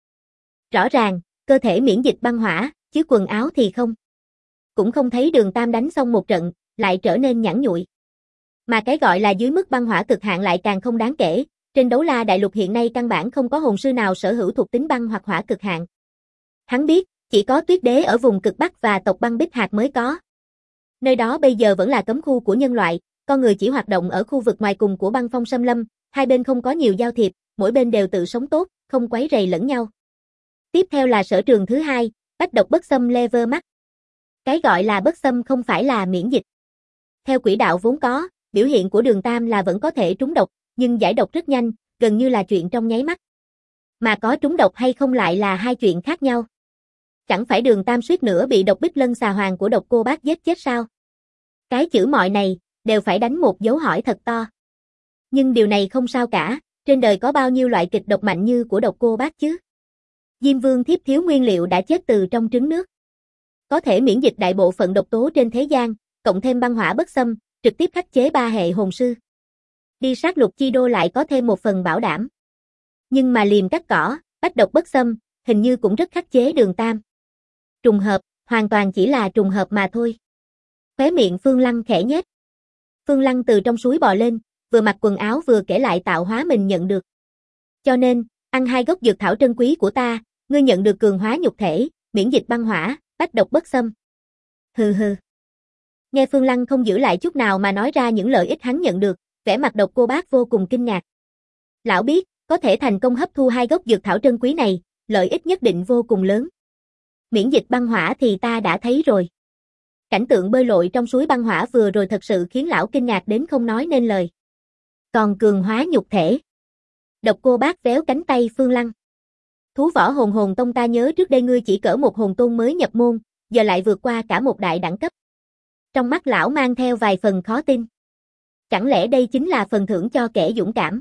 Rõ ràng, cơ thể miễn dịch băng hỏa, chứ quần áo thì không. Cũng không thấy Đường Tam đánh xong một trận, lại trở nên nhẵn nhụi. Mà cái gọi là dưới mức băng hỏa cực hạn lại càng không đáng kể, trên đấu la đại lục hiện nay căn bản không có hồn sư nào sở hữu thuộc tính băng hoặc hỏa cực hạn. Hắn biết, chỉ có Tuyết Đế ở vùng cực Bắc và tộc băng Bích Hạc mới có. Nơi đó bây giờ vẫn là cấm khu của nhân loại, con người chỉ hoạt động ở khu vực ngoài cùng của băng phong xâm lâm, hai bên không có nhiều giao thiệp, mỗi bên đều tự sống tốt, không quấy rầy lẫn nhau. Tiếp theo là sở trường thứ hai, bách độc bất xâm level max. Cái gọi là bất xâm không phải là miễn dịch. Theo quỹ đạo vốn có, biểu hiện của Đường Tam là vẫn có thể trúng độc, nhưng giải độc rất nhanh, gần như là chuyện trong nháy mắt. Mà có trúng độc hay không lại là hai chuyện khác nhau. Chẳng phải Đường Tam suýt nữa bị độc Bích Lân xà hoàng của Độc Cô Bác giết chết sao? Cái chữ mọi này, đều phải đánh một dấu hỏi thật to. Nhưng điều này không sao cả, trên đời có bao nhiêu loại kịch độc mạnh như của độc cô bác chứ. Diêm Vương thiếp thiếu nguyên liệu đã chết từ trong trứng nước. Có thể miễn dịch đại bộ phận độc tố trên thế gian, cộng thêm băng hỏa bất xâm, trực tiếp khắc chế 3 hệ hồn sư. Đi sát lục chi đô lại có thêm một phần bảo đảm. Nhưng mà liềm cắt cỏ, bách độc bất xâm, hình như cũng rất khắc chế Đường Tam. Trùng hợp, hoàn toàn chỉ là trùng hợp mà thôi. Khóe miệng Phương Lăng khẽ nhếch. Phương Lăng từ trong suối bò lên, vừa mặc quần áo vừa kể lại tạo hóa mình nhận được. Cho nên, ăn 2 gốc dược thảo trân quý của ta, ngươi nhận được cường hóa nhục thể, miễn dịch băng hỏa, bách độc bất xâm. Hừ hừ. Nghe Phương Lăng không giữ lại chút nào mà nói ra những lợi ích hắn nhận được, vẻ mặt độc cô bác vô cùng kinh ngạc. Lão biết, có thể thành công hấp thu 2 gốc dược thảo trân quý này, lợi ích nhất định vô cùng lớn. Miễn dịch băng hỏa thì ta đã thấy rồi. Cảnh tượng bơi lội trong suối băng hỏa vừa rồi thật sự khiến lão kinh ngạc đến không nói nên lời. Còn cường hóa nhục thể. Độc cô bác véo cánh tay Phương Lăng. Thú võ hồn hồn tông ta nhớ trước đây ngươi chỉ cỡ một hồn tôn mới nhập môn, giờ lại vượt qua cả một đại đẳng cấp. Trong mắt lão mang theo vài phần khó tin. Chẳng lẽ đây chính là phần thưởng cho kẻ dũng cảm?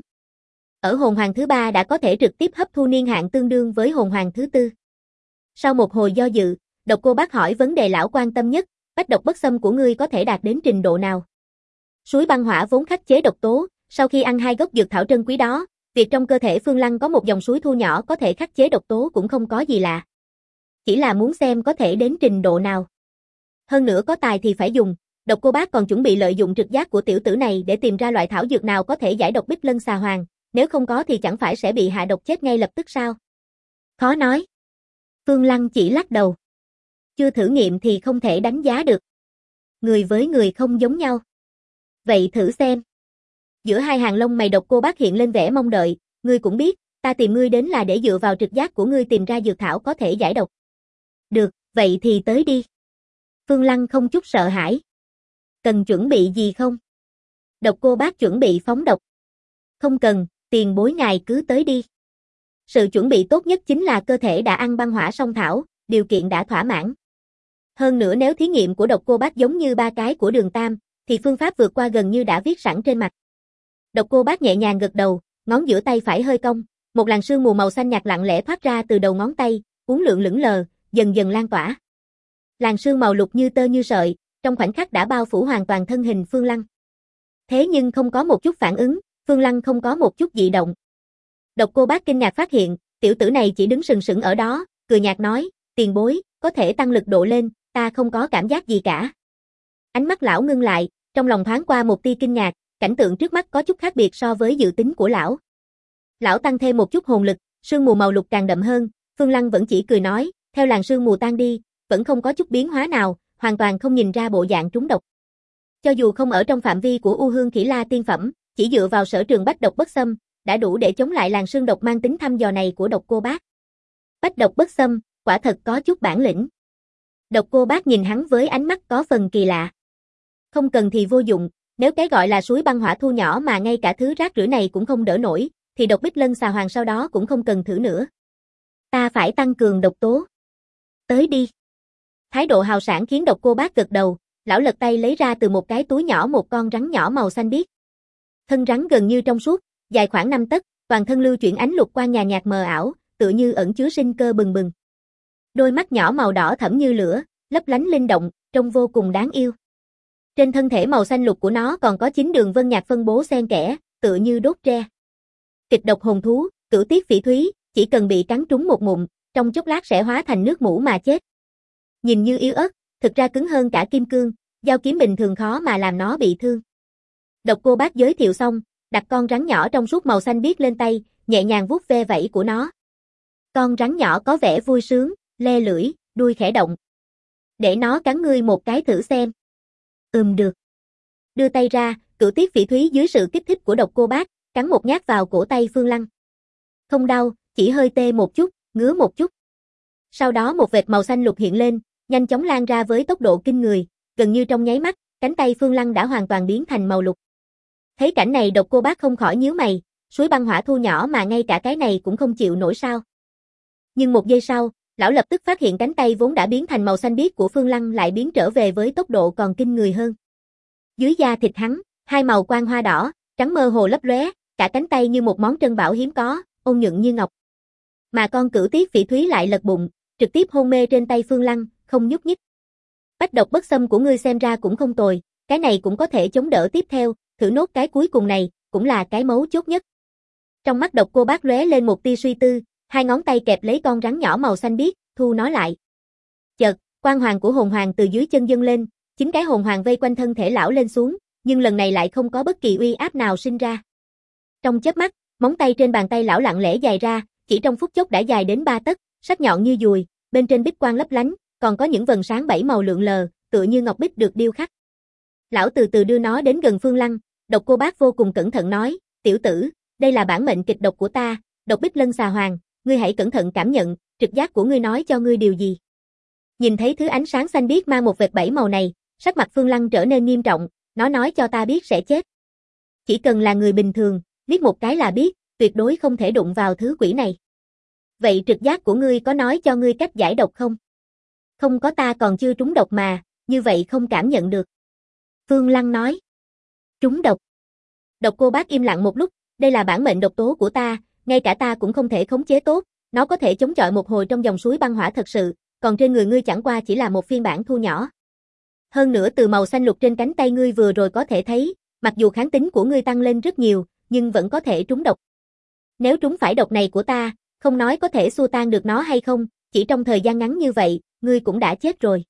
Ở hồn hoàng thứ 3 đã có thể trực tiếp hấp thu niên hạn tương đương với hồn hoàng thứ 4. Sau một hồi do dự, độc cô bác hỏi vấn đề lão quan tâm nhất, bách độc bất xâm của ngươi có thể đạt đến trình độ nào? Suối băng hỏa vốn khắc chế độc tố, sau khi ăn 2 gốc dược thảo trân quý đó, việc trong cơ thể Phương Lăng có một dòng suối thu nhỏ có thể khắc chế độc tố cũng không có gì lạ. Chỉ là muốn xem có thể đến trình độ nào. Hơn nữa có tài thì phải dùng, độc cô bác còn chuẩn bị lợi dụng trực giác của tiểu tử này để tìm ra loại thảo dược nào có thể giải độc Bích Lân Xà Hoàng, nếu không có thì chẳng phải sẽ bị hạ độc chết ngay lập tức sao? Khó nói. Phương Lăng chỉ lắc đầu. Chưa thử nghiệm thì không thể đánh giá được. Người với người không giống nhau. Vậy thử xem. Giữa hai hàng lông mày độc cô bác hiện lên vẻ mong đợi, ngươi cũng biết, ta tìm ngươi đến là để dựa vào trực giác của ngươi tìm ra dược thảo có thể giải độc. Được, vậy thì tới đi. Phương Lăng không chút sợ hãi. Cần chuẩn bị gì không? Độc cô bác chuẩn bị phóng độc. Không cần, tiền bối ngài cứ tới đi. Sự chuẩn bị tốt nhất chính là cơ thể đã ăn băng hỏa song thảo, điều kiện đã thỏa mãn. Hơn nữa nếu thí nghiệm của độc cô bác giống như 3 cái của Đường Tam, thì phương pháp vượt qua gần như đã viết sẵn trên mặt. Độc cô bác nhẹ nhàng gật đầu, ngón giữa tay phải hơi cong, một làn sương mù màu xanh nhạt lặng lẽ thoát ra từ đầu ngón tay, uốn lượn lững lờ, dần dần lan tỏa. Làn sương màu lục như tơ như sợi, trong khoảnh khắc đã bao phủ hoàn toàn thân hình Phương Lăng. Thế nhưng không có một chút phản ứng, Phương Lăng không có một chút dị động. Độc cô bác kinh ngạc phát hiện, tiểu tử này chỉ đứng sừng sững ở đó, cười nhạt nói, tiền bối, có thể tăng lực độ lên, ta không có cảm giác gì cả. Ánh mắt lão ngưng lại, trong lòng thoáng qua một tia kinh ngạc, cảnh tượng trước mắt có chút khác biệt so với dự tính của lão. Lão tăng thêm một chút hồn lực, sương mù màu lục càng đậm hơn, Phương Lăng vẫn chỉ cười nói, theo làn sương mù tan đi, vẫn không có chút biến hóa nào, hoàn toàn không nhìn ra bộ dạng trúng độc. Cho dù không ở trong phạm vi của U Hương Khỉ La tiên phẩm, chỉ dựa vào sở trường bách độc bất xâm, đã đủ để chống lại làn sương độc mang tính thăm dò này của độc cô bác. Bách độc bất xâm, quả thật có chút bản lĩnh. Độc cô bác nhìn hắn với ánh mắt có phần kỳ lạ. Không cần thì vô dụng, nếu cái gọi là suối băng hỏa thu nhỏ mà ngay cả thứ rác rưởi này cũng không đỡ nổi, thì độc Bích Lân Xà Hoàng sau đó cũng không cần thử nữa. Ta phải tăng cường độc tố. Tới đi. Thái độ hào sảng khiến độc cô bác gật đầu, lão lật tay lấy ra từ một cái túi nhỏ một con rắn nhỏ màu xanh biếc. Thân rắn gần như trong suốt, dài khoảng 5 tấc, toàn thân lưu chuyển ánh lục quang nhạt mờ ảo, tựa như ẩn chứa sinh cơ bừng bừng. Đôi mắt nhỏ màu đỏ thẫm như lửa, lấp lánh linh động, trông vô cùng đáng yêu. Trên thân thể màu xanh lục của nó còn có 9 đường vân nhạt phân bố xen kẽ, tựa như đốt tre. Kịch độc hồn thú, Cửu Tiết Phỉ Thúy, chỉ cần bị cắn trúng một ngụm, trong chốc lát sẽ hóa thành nước mủ mà chết. Nhìn như yếu ớt, thực ra cứng hơn cả kim cương, dao kiếm bình thường khó mà làm nó bị thương. Độc cô bác giới thiệu xong, đặt con rắn nhỏ trong suốt màu xanh biếc lên tay, nhẹ nhàng vuốt ve vảy của nó. Con rắn nhỏ có vẻ vui sướng, le lưỡi, đuôi khẽ động. Để nó cắn ngươi một cái thử xem. Được. Đưa tay ra, Cửu Tiết Phỉ Thúy dưới sự kích thích của độc cô bác, cắn một nhát vào cổ tay Phương Lăng. Không đau, chỉ hơi tê một chút, ngứa một chút. Sau đó một vệt màu xanh lục hiện lên, nhanh chóng lan ra với tốc độ kinh người, gần như trong nháy mắt, cánh tay Phương Lăng đã hoàn toàn biến thành màu lục. Thấy cảnh này độc cô bác không khỏi nhíu mày, suối băng hỏa thu nhỏ mà ngay cả cái này cũng không chịu nổi sao. Nhưng một giây sau, lão lập tức phát hiện cánh tay vốn đã biến thành màu xanh biếc của Phương Lăng lại biến trở về với tốc độ còn kinh người hơn. Dưới da thịt hắn, hai màu quang hoa đỏ, trắng mơ hồ lấp lóe, cả cánh tay như một món trân bảo hiếm có, ôn nhuận như ngọc. Mà con cửu tiết phỉ thúy lại lật bụng, trực tiếp hôn mê trên tay Phương Lăng, không nhúc nhích. Bách độc bất xâm của ngươi xem ra cũng không tồi, cái này cũng có thể chống đỡ tiếp theo, thử nốt cái cuối cùng này, cũng là cái mấu chốt nhất. Trong mắt Độc Cô Bác lóe lên một tia suy tư, hai ngón tay kẹp lấy con rắn nhỏ màu xanh biếc, thu nó lại. Chợt, quang hoàng của hồn hoàng từ dưới chân dâng lên, chính cái hồn hoàng vây quanh thân thể lão lên xuống, nhưng lần này lại không có bất kỳ uy áp nào sinh ra. Trong chớp mắt, móng tay trên bàn tay lão lặng lẽ dài ra, chỉ trong phút chốc đã dài đến 3 tấc, sắc nhọn như dùi, bên trên bích quang lấp lánh, còn có những vầng sáng 7 màu lượn lờ, tựa như ngọc bích được điêu khắc. Lão từ từ đưa nó đến gần Phương Lăng, Độc Cô Bác vô cùng cẩn thận nói, tiểu tử, đây là bản mệnh kịch độc của ta, độc bích lân xà hoàng, ngươi hãy cẩn thận cảm nhận, trực giác của ngươi nói cho ngươi điều gì. Nhìn thấy thứ ánh sáng xanh biếc mang một vệt 7 màu này, sắc mặt Phương Lăng trở nên nghiêm trọng, nó nói cho ta biết sẽ chết. Chỉ cần là người bình thường, liếc một cái là biết, tuyệt đối không thể đụng vào thứ quỷ này. Vậy trực giác của ngươi có nói cho ngươi cách giải độc không? Không có, ta còn chưa trúng độc mà, như vậy không cảm nhận được. Phương Lăng nói. Trúng độc. Độc Cô Bác im lặng một lúc, đây là bản mệnh độc tố của ta, ngay cả ta cũng không thể khống chế tốt, nó có thể chống chọi một hồi trong dòng suối băng hỏa thật sự, còn trên người ngươi chẳng qua chỉ là một phiên bản thu nhỏ. Hơn nữa từ màu xanh lục trên cánh tay ngươi vừa rồi có thể thấy, mặc dù kháng tính của ngươi tăng lên rất nhiều, nhưng vẫn có thể trúng độc. Nếu trúng phải độc này của ta, không nói có thể xua tan được nó hay không, chỉ trong thời gian ngắn như vậy, ngươi cũng đã chết rồi.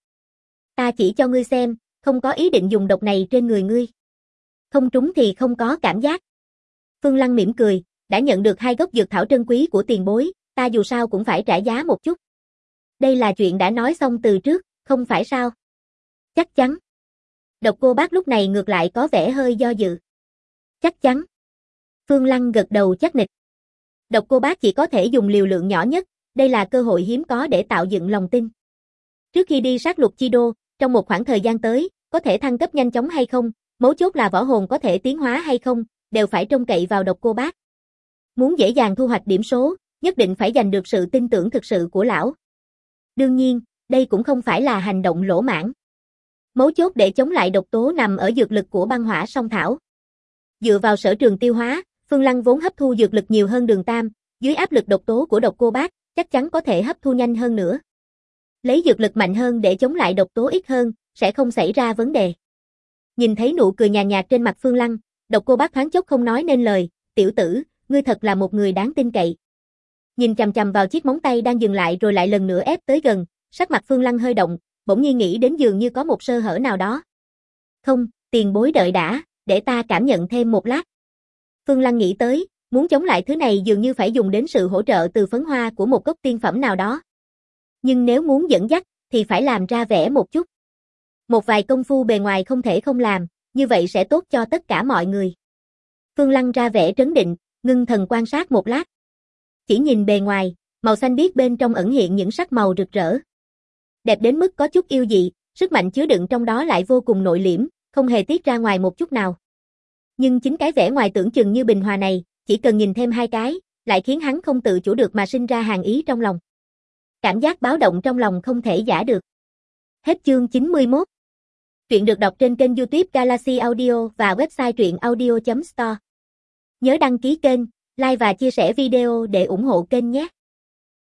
Ta chỉ cho ngươi xem, không có ý định dùng độc này trên người ngươi. Không trúng thì không có cảm giác. Phương Lăng mỉm cười, đã nhận được 2 gốc dược thảo trân quý của tiền bối, ta dù sao cũng phải trả giá một chút. Đây là chuyện đã nói xong từ trước, không phải sao? Chắc chắn. Độc Cô Bác lúc này ngược lại có vẻ hơi do dự. Chắc chắn. Phương Lăng gật đầu chắc nịch. Độc Cô Bác chỉ có thể dùng liều lượng nhỏ nhất, đây là cơ hội hiếm có để tạo dựng lòng tin. Trước khi đi sát lục chi đô, trong một khoảng thời gian tới, có thể thăng cấp nhanh chóng hay không, mấu chốt là võ hồn có thể tiến hóa hay không, đều phải trông cậy vào Độc Cô Bác. Muốn dễ dàng thu hoạch điểm số, nhất định phải giành được sự tin tưởng thực sự của lão. Đương nhiên, đây cũng không phải là hành động lỗ mãng. Mấu chốt để chống lại độc tố nằm ở dược lực của băng hỏa song thảo. Dựa vào sở trường tiêu hóa, Phương Lăng vốn hấp thu dược lực nhiều hơn Đường Tam, dưới áp lực độc tố của Độc Cô Bác, chắc chắn có thể hấp thu nhanh hơn nữa. Lấy dược lực mạnh hơn để chống lại độc tố ít hơn, sẽ không xảy ra vấn đề. Nhìn thấy nụ cười nhàn nhạt trên mặt Phương Lăng, Độc Cô Bác thoáng chốc không nói nên lời, tiểu tử, ngươi thật là một người đáng tin cậy. Nhìn chằm chằm vào chiếc móng tay đang dừng lại rồi lại lần nữa ép tới gần, sắc mặt Phương Lăng hơi động, bỗng nhiên nghĩ đến dường như có một sơ hở nào đó. Không, tiền bối đợi đã, để ta cảm nhận thêm một lát. Phương Lăng nghĩ tới, muốn chống lại thứ này dường như phải dùng đến sự hỗ trợ từ phấn hoa của một cốc tiên phẩm nào đó. Nhưng nếu muốn dẫn dắt, thì phải làm ra vẻ một chút. Một vài công phu bề ngoài không thể không làm, như vậy sẽ tốt cho tất cả mọi người. Phương Lăng ra vẻ trấn định, ngưng thần quan sát một lát. Chỉ nhìn bề ngoài, màu xanh biếc bên trong ẩn hiện những sắc màu rực rỡ. Đẹp đến mức có chút yêu dị, sức mạnh chứa đựng trong đó lại vô cùng nội liễm, không hề tiết ra ngoài một chút nào. Nhưng chính cái vẻ ngoài tưởng chừng như bình hòa này, chỉ cần nhìn thêm 2 cái, lại khiến hắn không tự chủ được mà sinh ra hàn ý trong lòng. Cảm giác báo động trong lòng không thể giả được. Hết chương 91. Truyện được đọc trên kênh YouTube Galaxy Audio và website truyệnaudio.store. Nhớ đăng ký kênh, like và chia sẻ video để ủng hộ kênh nhé.